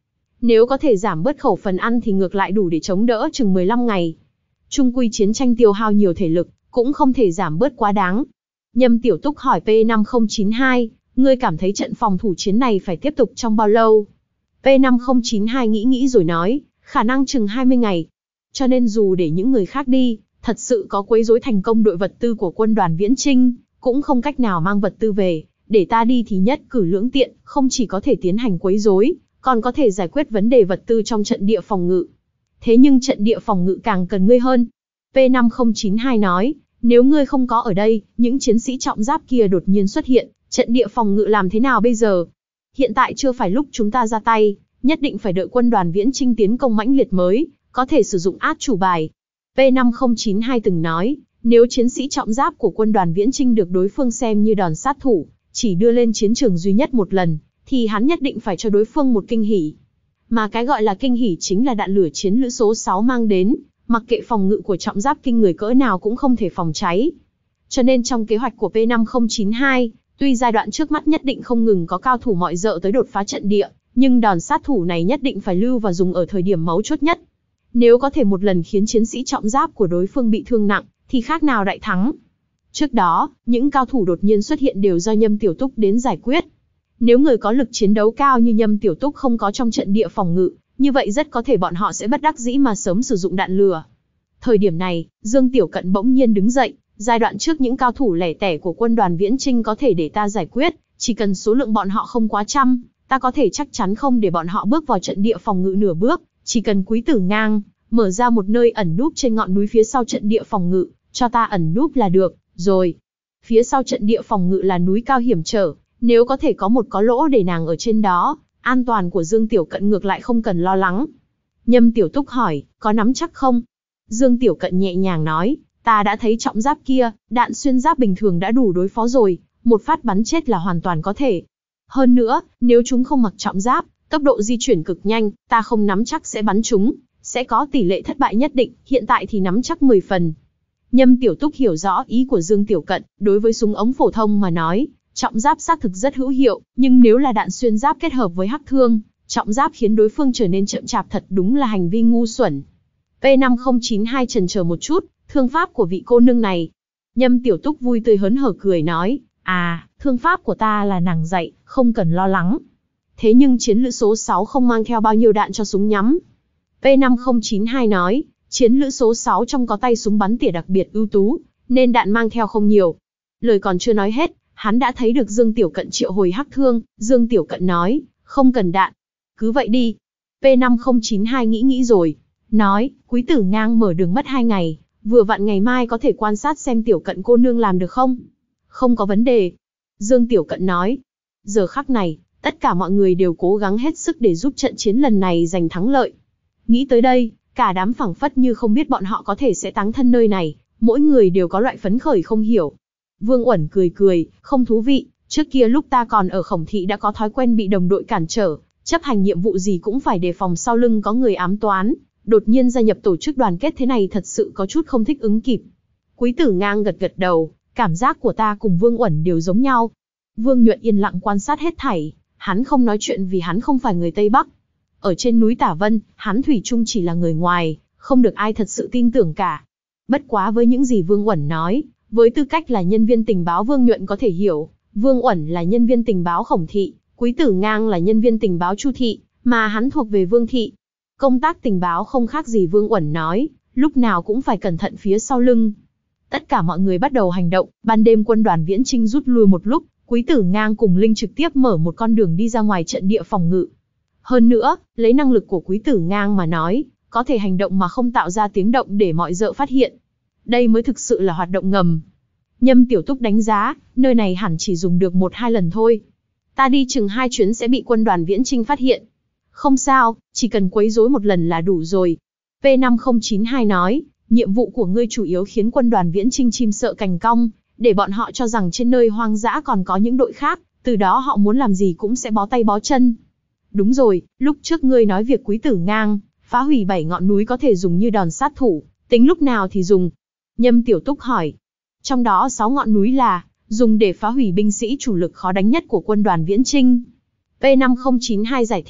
Nếu có thể giảm bớt khẩu phần ăn thì ngược lại đủ để chống đỡ chừng mười lăm ngày. Chung quy chiến tranh tiêu hao nhiều thể lực, cũng không thể giảm bớt quá đáng. Nhâm Tiểu Túc hỏi P năm không chín hai, ngươi cảm thấy trận phòng thủ chiến này phải tiếp tục trong bao lâu? P năm không chín hai nghĩ nghĩ rồi nói, khả năng chừng hai mươi ngày. Cho nên dù để những người khác đi, thật sự có quấy rối thành công đội vật tư của quân đoàn Viễn Chinh, cũng không cách nào mang vật tư về, để ta đi thì nhất cử lưỡng tiện, không chỉ có thể tiến hành quấy rối, còn có thể giải quyết vấn đề vật tư trong trận địa phòng ngự. Thế nhưng trận địa phòng ngự càng cần ngươi hơn. P năm không chín hai nói, nếu ngươi không có ở đây, những chiến sĩ trọng giáp kia đột nhiên xuất hiện, trận địa phòng ngự làm thế nào bây giờ? Hiện tại chưa phải lúc chúng ta ra tay, nhất định phải đợi quân đoàn Viễn Chinh tiến công mãnh liệt mới, có thể sử dụng át chủ bài. P năm không chín hai từng nói, nếu chiến sĩ trọng giáp của quân đoàn Viễn Chinh được đối phương xem như đòn sát thủ, chỉ đưa lên chiến trường duy nhất một lần, thì hắn nhất định phải cho đối phương một kinh hỉ. Mà cái gọi là kinh hỉ chính là đạn lửa chiến lữ số sáu mang đến, mặc kệ phòng ngự của trọng giáp kinh người cỡ nào cũng không thể phòng cháy. Cho nên trong kế hoạch của P năm không chín hai, tuy giai đoạn trước mắt nhất định không ngừng có cao thủ mọi dợ tới đột phá trận địa, nhưng đòn sát thủ này nhất định phải lưu và dùng ở thời điểm mấu chốt nhất. Nếu có thể một lần khiến chiến sĩ trọng giáp của đối phương bị thương nặng, thì khác nào đại thắng. Trước đó, những cao thủ đột nhiên xuất hiện đều do Nhâm Tiểu Túc đến giải quyết. Nếu người có lực chiến đấu cao như Nhâm Tiểu Túc không có trong trận địa phòng ngự, như vậy rất có thể bọn họ sẽ bất đắc dĩ mà sớm sử dụng đạn lửa. Thời điểm này, Dương Tiểu Cận bỗng nhiên đứng dậy, giai đoạn trước những cao thủ lẻ tẻ của quân đoàn Viễn Chinh có thể để ta giải quyết, chỉ cần số lượng bọn họ không quá trăm, ta có thể chắc chắn không để bọn họ bước vào trận địa phòng ngự nửa bước, chỉ cần Quý Tử Ngang mở ra một nơi ẩn núp trên ngọn núi phía sau trận địa phòng ngự, cho ta ẩn núp là được, rồi. Phía sau trận địa phòng ngự là núi cao hiểm trở, nếu có thể có một có lỗ để nàng ở trên đó, an toàn của Dương Tiểu Cận ngược lại không cần lo lắng. Nhâm Tiểu Túc hỏi, có nắm chắc không? Dương Tiểu Cận nhẹ nhàng nói, ta đã thấy trọng giáp kia, đạn xuyên giáp bình thường đã đủ đối phó rồi, một phát bắn chết là hoàn toàn có thể. Hơn nữa, nếu chúng không mặc trọng giáp, tốc độ di chuyển cực nhanh, ta không nắm chắc sẽ bắn chúng, sẽ có tỷ lệ thất bại nhất định, hiện tại thì nắm chắc mười phần. Nhâm Tiểu Túc hiểu rõ ý của Dương Tiểu Cận, đối với súng ống phổ thông mà nói, trọng giáp xác thực rất hữu hiệu, nhưng nếu là đạn xuyên giáp kết hợp với hắc thương, trọng giáp khiến đối phương trở nên chậm chạp thật đúng là hành vi ngu xuẩn. P năm không chín hai chần chờ một chút, thương pháp của vị cô nương này. Nhâm Tiểu Túc vui tươi hớn hở cười nói, à, thương pháp của ta là nàng dạy, không cần lo lắng. Thế nhưng chiến lữ số sáu không mang theo bao nhiêu đạn cho súng nhắm. P năm không chín hai nói, chiến lữ số sáu trong có tay súng bắn tỉa đặc biệt ưu tú, nên đạn mang theo không nhiều. Lời còn chưa nói hết, hắn đã thấy được Dương Tiểu Cận triệu hồi hắc thương. Dương Tiểu Cận nói, không cần đạn, cứ vậy đi. P năm không chín hai nghĩ nghĩ rồi, nói, Quý Tử Ngang mở đường mất hai ngày, vừa vặn ngày mai có thể quan sát xem Tiểu Cận cô nương làm được không? Không có vấn đề. Dương Tiểu Cận nói, giờ khắc này, tất cả mọi người đều cố gắng hết sức để giúp trận chiến lần này giành thắng lợi. Nghĩ tới đây, cả đám phảng phất như không biết bọn họ có thể sẽ táng thân nơi này, mỗi người đều có loại phấn khởi không hiểu. Vương Uẩn cười cười, không thú vị, trước kia lúc ta còn ở Khổng Thị đã có thói quen bị đồng đội cản trở, chấp hành nhiệm vụ gì cũng phải đề phòng sau lưng có người ám toán, đột nhiên gia nhập tổ chức đoàn kết thế này thật sự có chút không thích ứng kịp. Quý Tử Ngang gật gật đầu, cảm giác của ta cùng Vương Uẩn đều giống nhau. Vương Nhuận yên lặng quan sát hết thảy, hắn không nói chuyện vì hắn không phải người Tây Bắc. Ở trên núi Tả Vân, hắn thủy chung chỉ là người ngoài, không được ai thật sự tin tưởng cả. Bất quá với những gì Vương Uẩn nói, với tư cách là nhân viên tình báo Vương Nhuận có thể hiểu, Vương Uẩn là nhân viên tình báo Khổng Thị, Quý Tử Ngang là nhân viên tình báo Chu Thị, mà hắn thuộc về Vương Thị. Công tác tình báo không khác gì Vương Uẩn nói, lúc nào cũng phải cẩn thận phía sau lưng. Tất cả mọi người bắt đầu hành động, ban đêm quân đoàn Viễn Chinh rút lui một lúc, Quý Tử Ngang cùng Linh trực tiếp mở một con đường đi ra ngoài trận địa phòng ngự. Hơn nữa, lấy năng lực của Quý Tử Ngang mà nói, có thể hành động mà không tạo ra tiếng động để mọi dợ phát hiện. Đây mới thực sự là hoạt động ngầm. Nhâm Tiểu Túc đánh giá, nơi này hẳn chỉ dùng được một hai lần thôi. Ta đi chừng hai chuyến sẽ bị quân đoàn Viễn Chinh phát hiện. Không sao, chỉ cần quấy rối một lần là đủ rồi. P năm không chín hai nói, nhiệm vụ của ngươi chủ yếu khiến quân đoàn Viễn Chinh chim sợ cành cong, để bọn họ cho rằng trên nơi hoang dã còn có những đội khác, từ đó họ muốn làm gì cũng sẽ bó tay bó chân. Đúng rồi, lúc trước ngươi nói việc Quý Tử Ngang phá hủy bảy ngọn núi có thể dùng như đòn sát thủ, tính lúc nào thì dùng? Nhâm Tiểu Túc hỏi. Trong đó sáu ngọn núi là dùng để phá hủy binh sĩ chủ lực khó đánh nhất của quân đoàn Viễn Chinh. P năm không chín hai giải thích,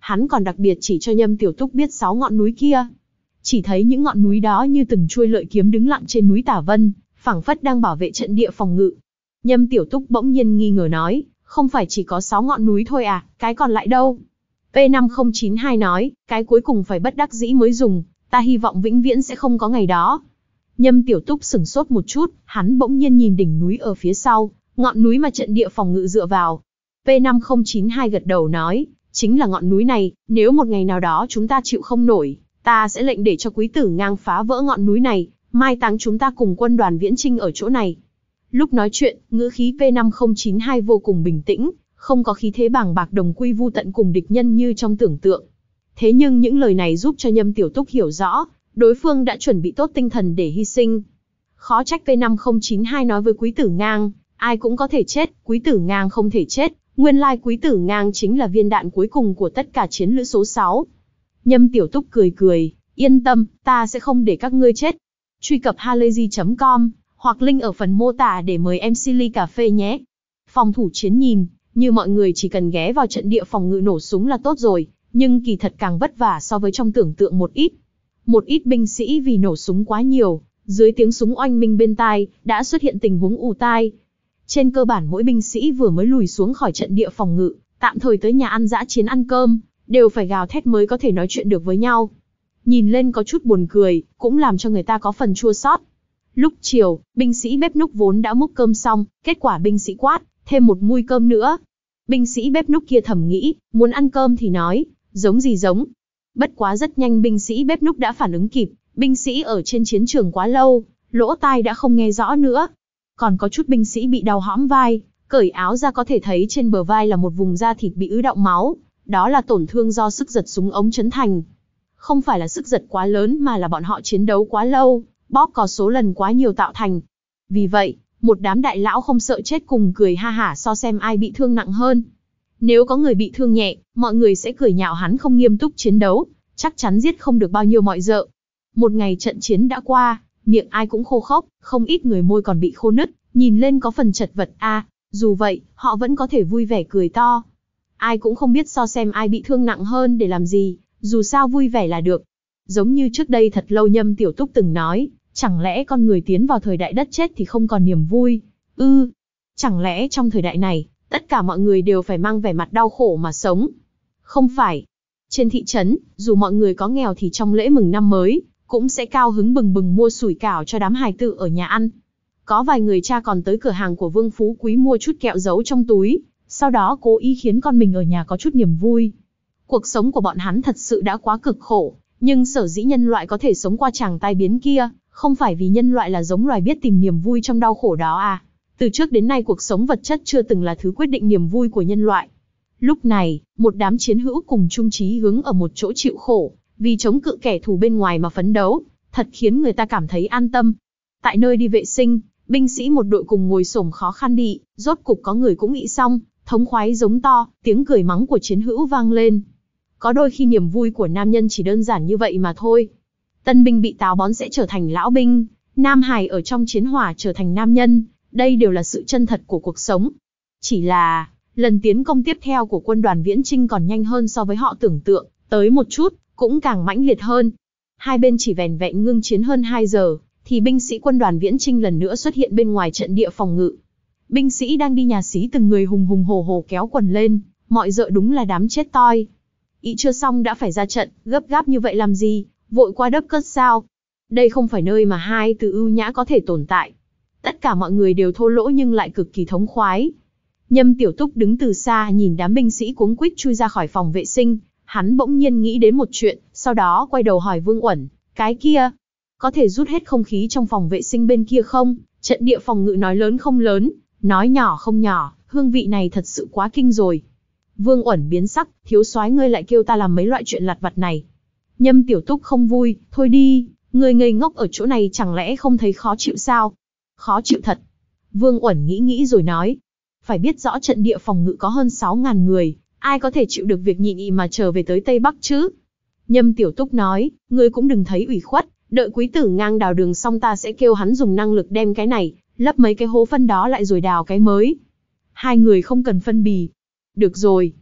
hắn còn đặc biệt chỉ cho Nhâm Tiểu Túc biết sáu ngọn núi kia. Chỉ thấy những ngọn núi đó như từng chuôi lợi kiếm đứng lặng trên núi Tả Vân, phảng phất đang bảo vệ trận địa phòng ngự. Nhâm Tiểu Túc bỗng nhiên nghi ngờ nói, không phải chỉ có sáu ngọn núi thôi à, cái còn lại đâu? P năm không chín hai nói, cái cuối cùng phải bất đắc dĩ mới dùng, ta hy vọng vĩnh viễn sẽ không có ngày đó. Nhâm Tiểu Túc sửng sốt một chút, hắn bỗng nhiên nhìn đỉnh núi ở phía sau, ngọn núi mà trận địa phòng ngự dựa vào. P năm không chín hai gật đầu nói, chính là ngọn núi này, nếu một ngày nào đó chúng ta chịu không nổi, ta sẽ lệnh để cho Quý Tử Ngang phá vỡ ngọn núi này, mai táng chúng ta cùng quân đoàn Viễn Chinh ở chỗ này. Lúc nói chuyện, ngữ khí P năm không chín hai vô cùng bình tĩnh, không có khí thế bàng bạc đồng quy vu tận cùng địch nhân như trong tưởng tượng. Thế nhưng những lời này giúp cho Nhâm Tiểu Túc hiểu rõ, đối phương đã chuẩn bị tốt tinh thần để hy sinh. Khó trách P năm không chín hai nói với Quý Tử Ngang, ai cũng có thể chết, Quý Tử Ngang không thể chết, nguyên lai Quý Tử Ngang chính là viên đạn cuối cùng của tất cả chiến lữ số sáu. Nhâm Tiểu Túc cười cười, yên tâm, ta sẽ không để các ngươi chết. Truy cập halayzi chấm com, hoặc link ở phần mô tả để mời em xê ly cà phê nhé. Phòng thủ chiến nhìn, như mọi người chỉ cần ghé vào trận địa phòng ngự nổ súng là tốt rồi, nhưng kỳ thật càng vất vả so với trong tưởng tượng một ít. Một ít binh sĩ vì nổ súng quá nhiều, dưới tiếng súng oanh minh bên tai, đã xuất hiện tình huống ù tai. Trên cơ bản mỗi binh sĩ vừa mới lùi xuống khỏi trận địa phòng ngự, tạm thời tới nhà ăn dã chiến ăn cơm, đều phải gào thét mới có thể nói chuyện được với nhau. Nhìn lên có chút buồn cười, cũng làm cho người ta có phần chua xót. Lúc chiều, binh sĩ bếp núc vốn đã múc cơm xong, kết quả binh sĩ quát, thêm một muôi cơm nữa. Binh sĩ bếp núc kia thầm nghĩ, muốn ăn cơm thì nói, giống gì giống. Bất quá rất nhanh binh sĩ bếp núc đã phản ứng kịp, binh sĩ ở trên chiến trường quá lâu, lỗ tai đã không nghe rõ nữa. Còn có chút binh sĩ bị đau hõm vai, cởi áo ra có thể thấy trên bờ vai là một vùng da thịt bị ứ đọng máu, đó là tổn thương do sức giật súng ống chấn thành. Không phải là sức giật quá lớn mà là bọn họ chiến đấu quá lâu, bóp cò số lần quá nhiều tạo thành. Vì vậy, một đám đại lão không sợ chết cùng cười ha hả so xem ai bị thương nặng hơn. Nếu có người bị thương nhẹ, mọi người sẽ cười nhạo hắn không nghiêm túc chiến đấu, chắc chắn giết không được bao nhiêu mọi dợ. Một ngày trận chiến đã qua, miệng ai cũng khô khốc, không ít người môi còn bị khô nứt, nhìn lên có phần chật vật a. À, dù vậy, họ vẫn có thể vui vẻ cười to. Ai cũng không biết so xem ai bị thương nặng hơn để làm gì, dù sao vui vẻ là được. Giống như trước đây thật lâu Nhâm Tiểu Túc từng nói, chẳng lẽ con người tiến vào thời đại đất chết thì không còn niềm vui? Ư, ừ, chẳng lẽ trong thời đại này, tất cả mọi người đều phải mang vẻ mặt đau khổ mà sống? Không phải. Trên thị trấn, dù mọi người có nghèo thì trong lễ mừng năm mới, cũng sẽ cao hứng bừng bừng mua sủi cảo cho đám hài tử ở nhà ăn. Có vài người cha còn tới cửa hàng của Vương Phú Quý mua chút kẹo giấu trong túi, sau đó cố ý khiến con mình ở nhà có chút niềm vui. Cuộc sống của bọn hắn thật sự đã quá cực khổ, nhưng sở dĩ nhân loại có thể sống qua tràng tai biến kia, không phải vì nhân loại là giống loài biết tìm niềm vui trong đau khổ đó à. Từ trước đến nay cuộc sống vật chất chưa từng là thứ quyết định niềm vui của nhân loại. Lúc này, một đám chiến hữu cùng chung chí hướng ở một chỗ chịu khổ, vì chống cự kẻ thù bên ngoài mà phấn đấu, thật khiến người ta cảm thấy an tâm. Tại nơi đi vệ sinh, binh sĩ một đội cùng ngồi xổm khó khăn đi, rốt cục có người cũng nghĩ xong, thống khoái giống to, tiếng cười mắng của chiến hữu vang lên. Có đôi khi niềm vui của nam nhân chỉ đơn giản như vậy mà thôi. Tân binh bị táo bón sẽ trở thành lão binh, nam hài ở trong chiến hỏa trở thành nam nhân, đây đều là sự chân thật của cuộc sống. Chỉ là, lần tiến công tiếp theo của quân đoàn Viễn Chinh còn nhanh hơn so với họ tưởng tượng, tới một chút, cũng càng mãnh liệt hơn. Hai bên chỉ vẻn vẹn ngưng chiến hơn hai giờ, thì binh sĩ quân đoàn Viễn Chinh lần nữa xuất hiện bên ngoài trận địa phòng ngự. Binh sĩ đang đi nhà xí từng người hùng hùng hổ hổ kéo quần lên, mọi dợ đúng là đám chết toi. Ý chưa xong đã phải ra trận, gấp gáp như vậy làm gì, vội qua đất cất sao? Đây không phải nơi mà hai từ ưu nhã có thể tồn tại. Tất cả mọi người đều thô lỗ nhưng lại cực kỳ thống khoái. Nhâm Tiểu Túc đứng từ xa nhìn đám binh sĩ cuống quýt chui ra khỏi phòng vệ sinh, hắn bỗng nhiên nghĩ đến một chuyện, sau đó quay đầu hỏi Vương Uẩn, cái kia, có thể rút hết không khí trong phòng vệ sinh bên kia không? Trận địa phòng ngự nói lớn không lớn, nói nhỏ không nhỏ, hương vị này thật sự quá kinh rồi. Vương Uẩn biến sắc, thiếu soái ngươi lại kêu ta làm mấy loại chuyện lặt vặt này. Nhâm Tiểu Túc không vui, thôi đi, ngươi ngây ngốc ở chỗ này chẳng lẽ không thấy khó chịu sao? Khó chịu thật. Vương Uẩn nghĩ nghĩ rồi nói, phải biết rõ trận địa phòng ngự có hơn sáu ngàn người, ai có thể chịu được việc nhịn ị mà trở về tới Tây Bắc chứ? Nhâm Tiểu Túc nói, ngươi cũng đừng thấy ủy khuất, đợi Quý Tử Ngang đào đường xong ta sẽ kêu hắn dùng năng lực đem cái này, lấp mấy cái hố phân đó lại rồi đào cái mới. Hai người không cần phân bì. Được rồi.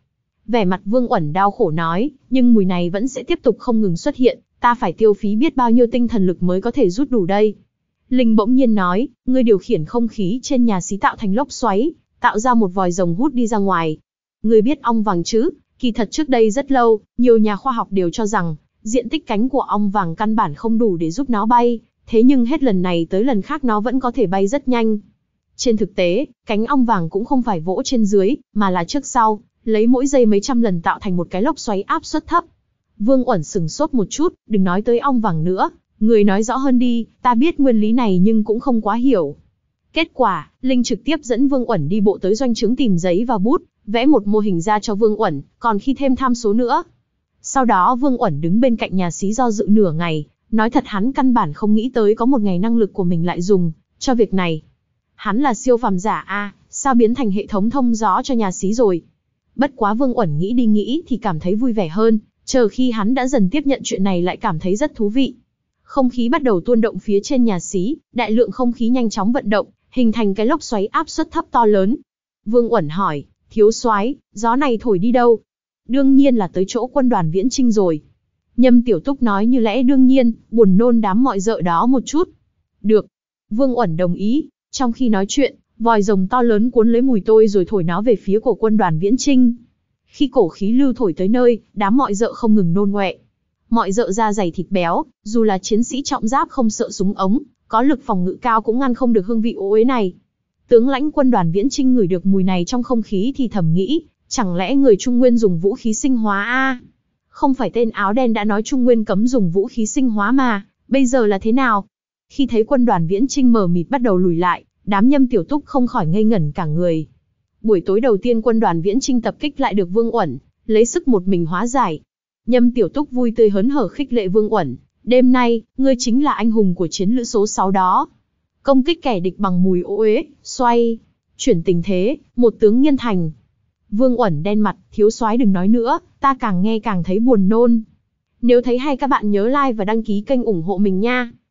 Vẻ mặt Vương Uẩn đau khổ nói, nhưng mùi này vẫn sẽ tiếp tục không ngừng xuất hiện, ta phải tiêu phí biết bao nhiêu tinh thần lực mới có thể rút đủ đây. Linh bỗng nhiên nói, ngươi điều khiển không khí trên nhà xí tạo thành lốc xoáy, tạo ra một vòi rồng hút đi ra ngoài. Ngươi biết ong vàng chứ? Kỳ thật trước đây rất lâu, nhiều nhà khoa học đều cho rằng, diện tích cánh của ong vàng căn bản không đủ để giúp nó bay, thế nhưng hết lần này tới lần khác nó vẫn có thể bay rất nhanh. Trên thực tế, cánh ong vàng cũng không phải vỗ trên dưới, mà là trước sau, lấy mỗi giây mấy trăm lần tạo thành một cái lốc xoáy áp suất thấp. Vương Uẩn sừng sốt một chút, đừng nói tới ong vàng nữa, người nói rõ hơn đi, ta biết nguyên lý này nhưng cũng không quá hiểu. Kết quả, Linh trực tiếp dẫn Vương Uẩn đi bộ tới doanh trướng tìm giấy và bút, vẽ một mô hình ra cho Vương Uẩn, còn khi thêm tham số nữa. Sau đó Vương Uẩn đứng bên cạnh nhà xí do dự nửa ngày, nói thật hắn căn bản không nghĩ tới có một ngày năng lực của mình lại dùng cho việc này. Hắn là siêu phàm giả a, sao biến thành hệ thống thông gió cho nhà xí rồi? Bất quá Vương Uẩn nghĩ đi nghĩ thì cảm thấy vui vẻ hơn, chờ khi hắn đã dần tiếp nhận chuyện này lại cảm thấy rất thú vị. Không khí bắt đầu tuôn động phía trên nhà xí, đại lượng không khí nhanh chóng vận động, hình thành cái lốc xoáy áp suất thấp to lớn. Vương Uẩn hỏi, thiếu soái, gió này thổi đi đâu? Đương nhiên là tới chỗ quân đoàn Viễn Chinh rồi. Nhâm Tiểu Túc nói như lẽ đương nhiên, buồn nôn đám mọi dợ đó một chút. Được. Vương Uẩn đồng ý. Trong khi nói chuyện, vòi rồng to lớn cuốn lấy mùi tôi rồi thổi nó về phía của quân đoàn Viễn Chinh. Khi cổ khí lưu thổi tới nơi, đám mọi dợ không ngừng nôn ngoẹ. Mọi dợ da dày thịt béo, dù là chiến sĩ trọng giáp không sợ súng ống, có lực phòng ngự cao cũng ngăn không được hương vị ô uế này. Tướng lãnh quân đoàn Viễn Chinh ngửi được mùi này trong không khí thì thầm nghĩ, chẳng lẽ người Trung Nguyên dùng vũ khí sinh hóa a? Không phải tên áo đen đã nói Trung Nguyên cấm dùng vũ khí sinh hóa mà, bây giờ là thế nào? Khi thấy quân đoàn Viễn Chinh mờ mịt bắt đầu lùi lại, đám Nhâm Tiểu Túc không khỏi ngây ngẩn cả người. Buổi tối đầu tiên quân đoàn Viễn Chinh tập kích lại được Vương Uẩn, lấy sức một mình hóa giải. Nhâm Tiểu Túc vui tươi hớn hở khích lệ Vương Uẩn, đêm nay, ngươi chính là anh hùng của chiến lữ số sáu đó. Công kích kẻ địch bằng mùi ô uế, xoay, chuyển tình thế, một tướng nghiên thành. Vương Uẩn đen mặt, thiếu soái đừng nói nữa, ta càng nghe càng thấy buồn nôn. Nếu thấy hay các bạn nhớ like và đăng ký kênh ủng hộ mình nha.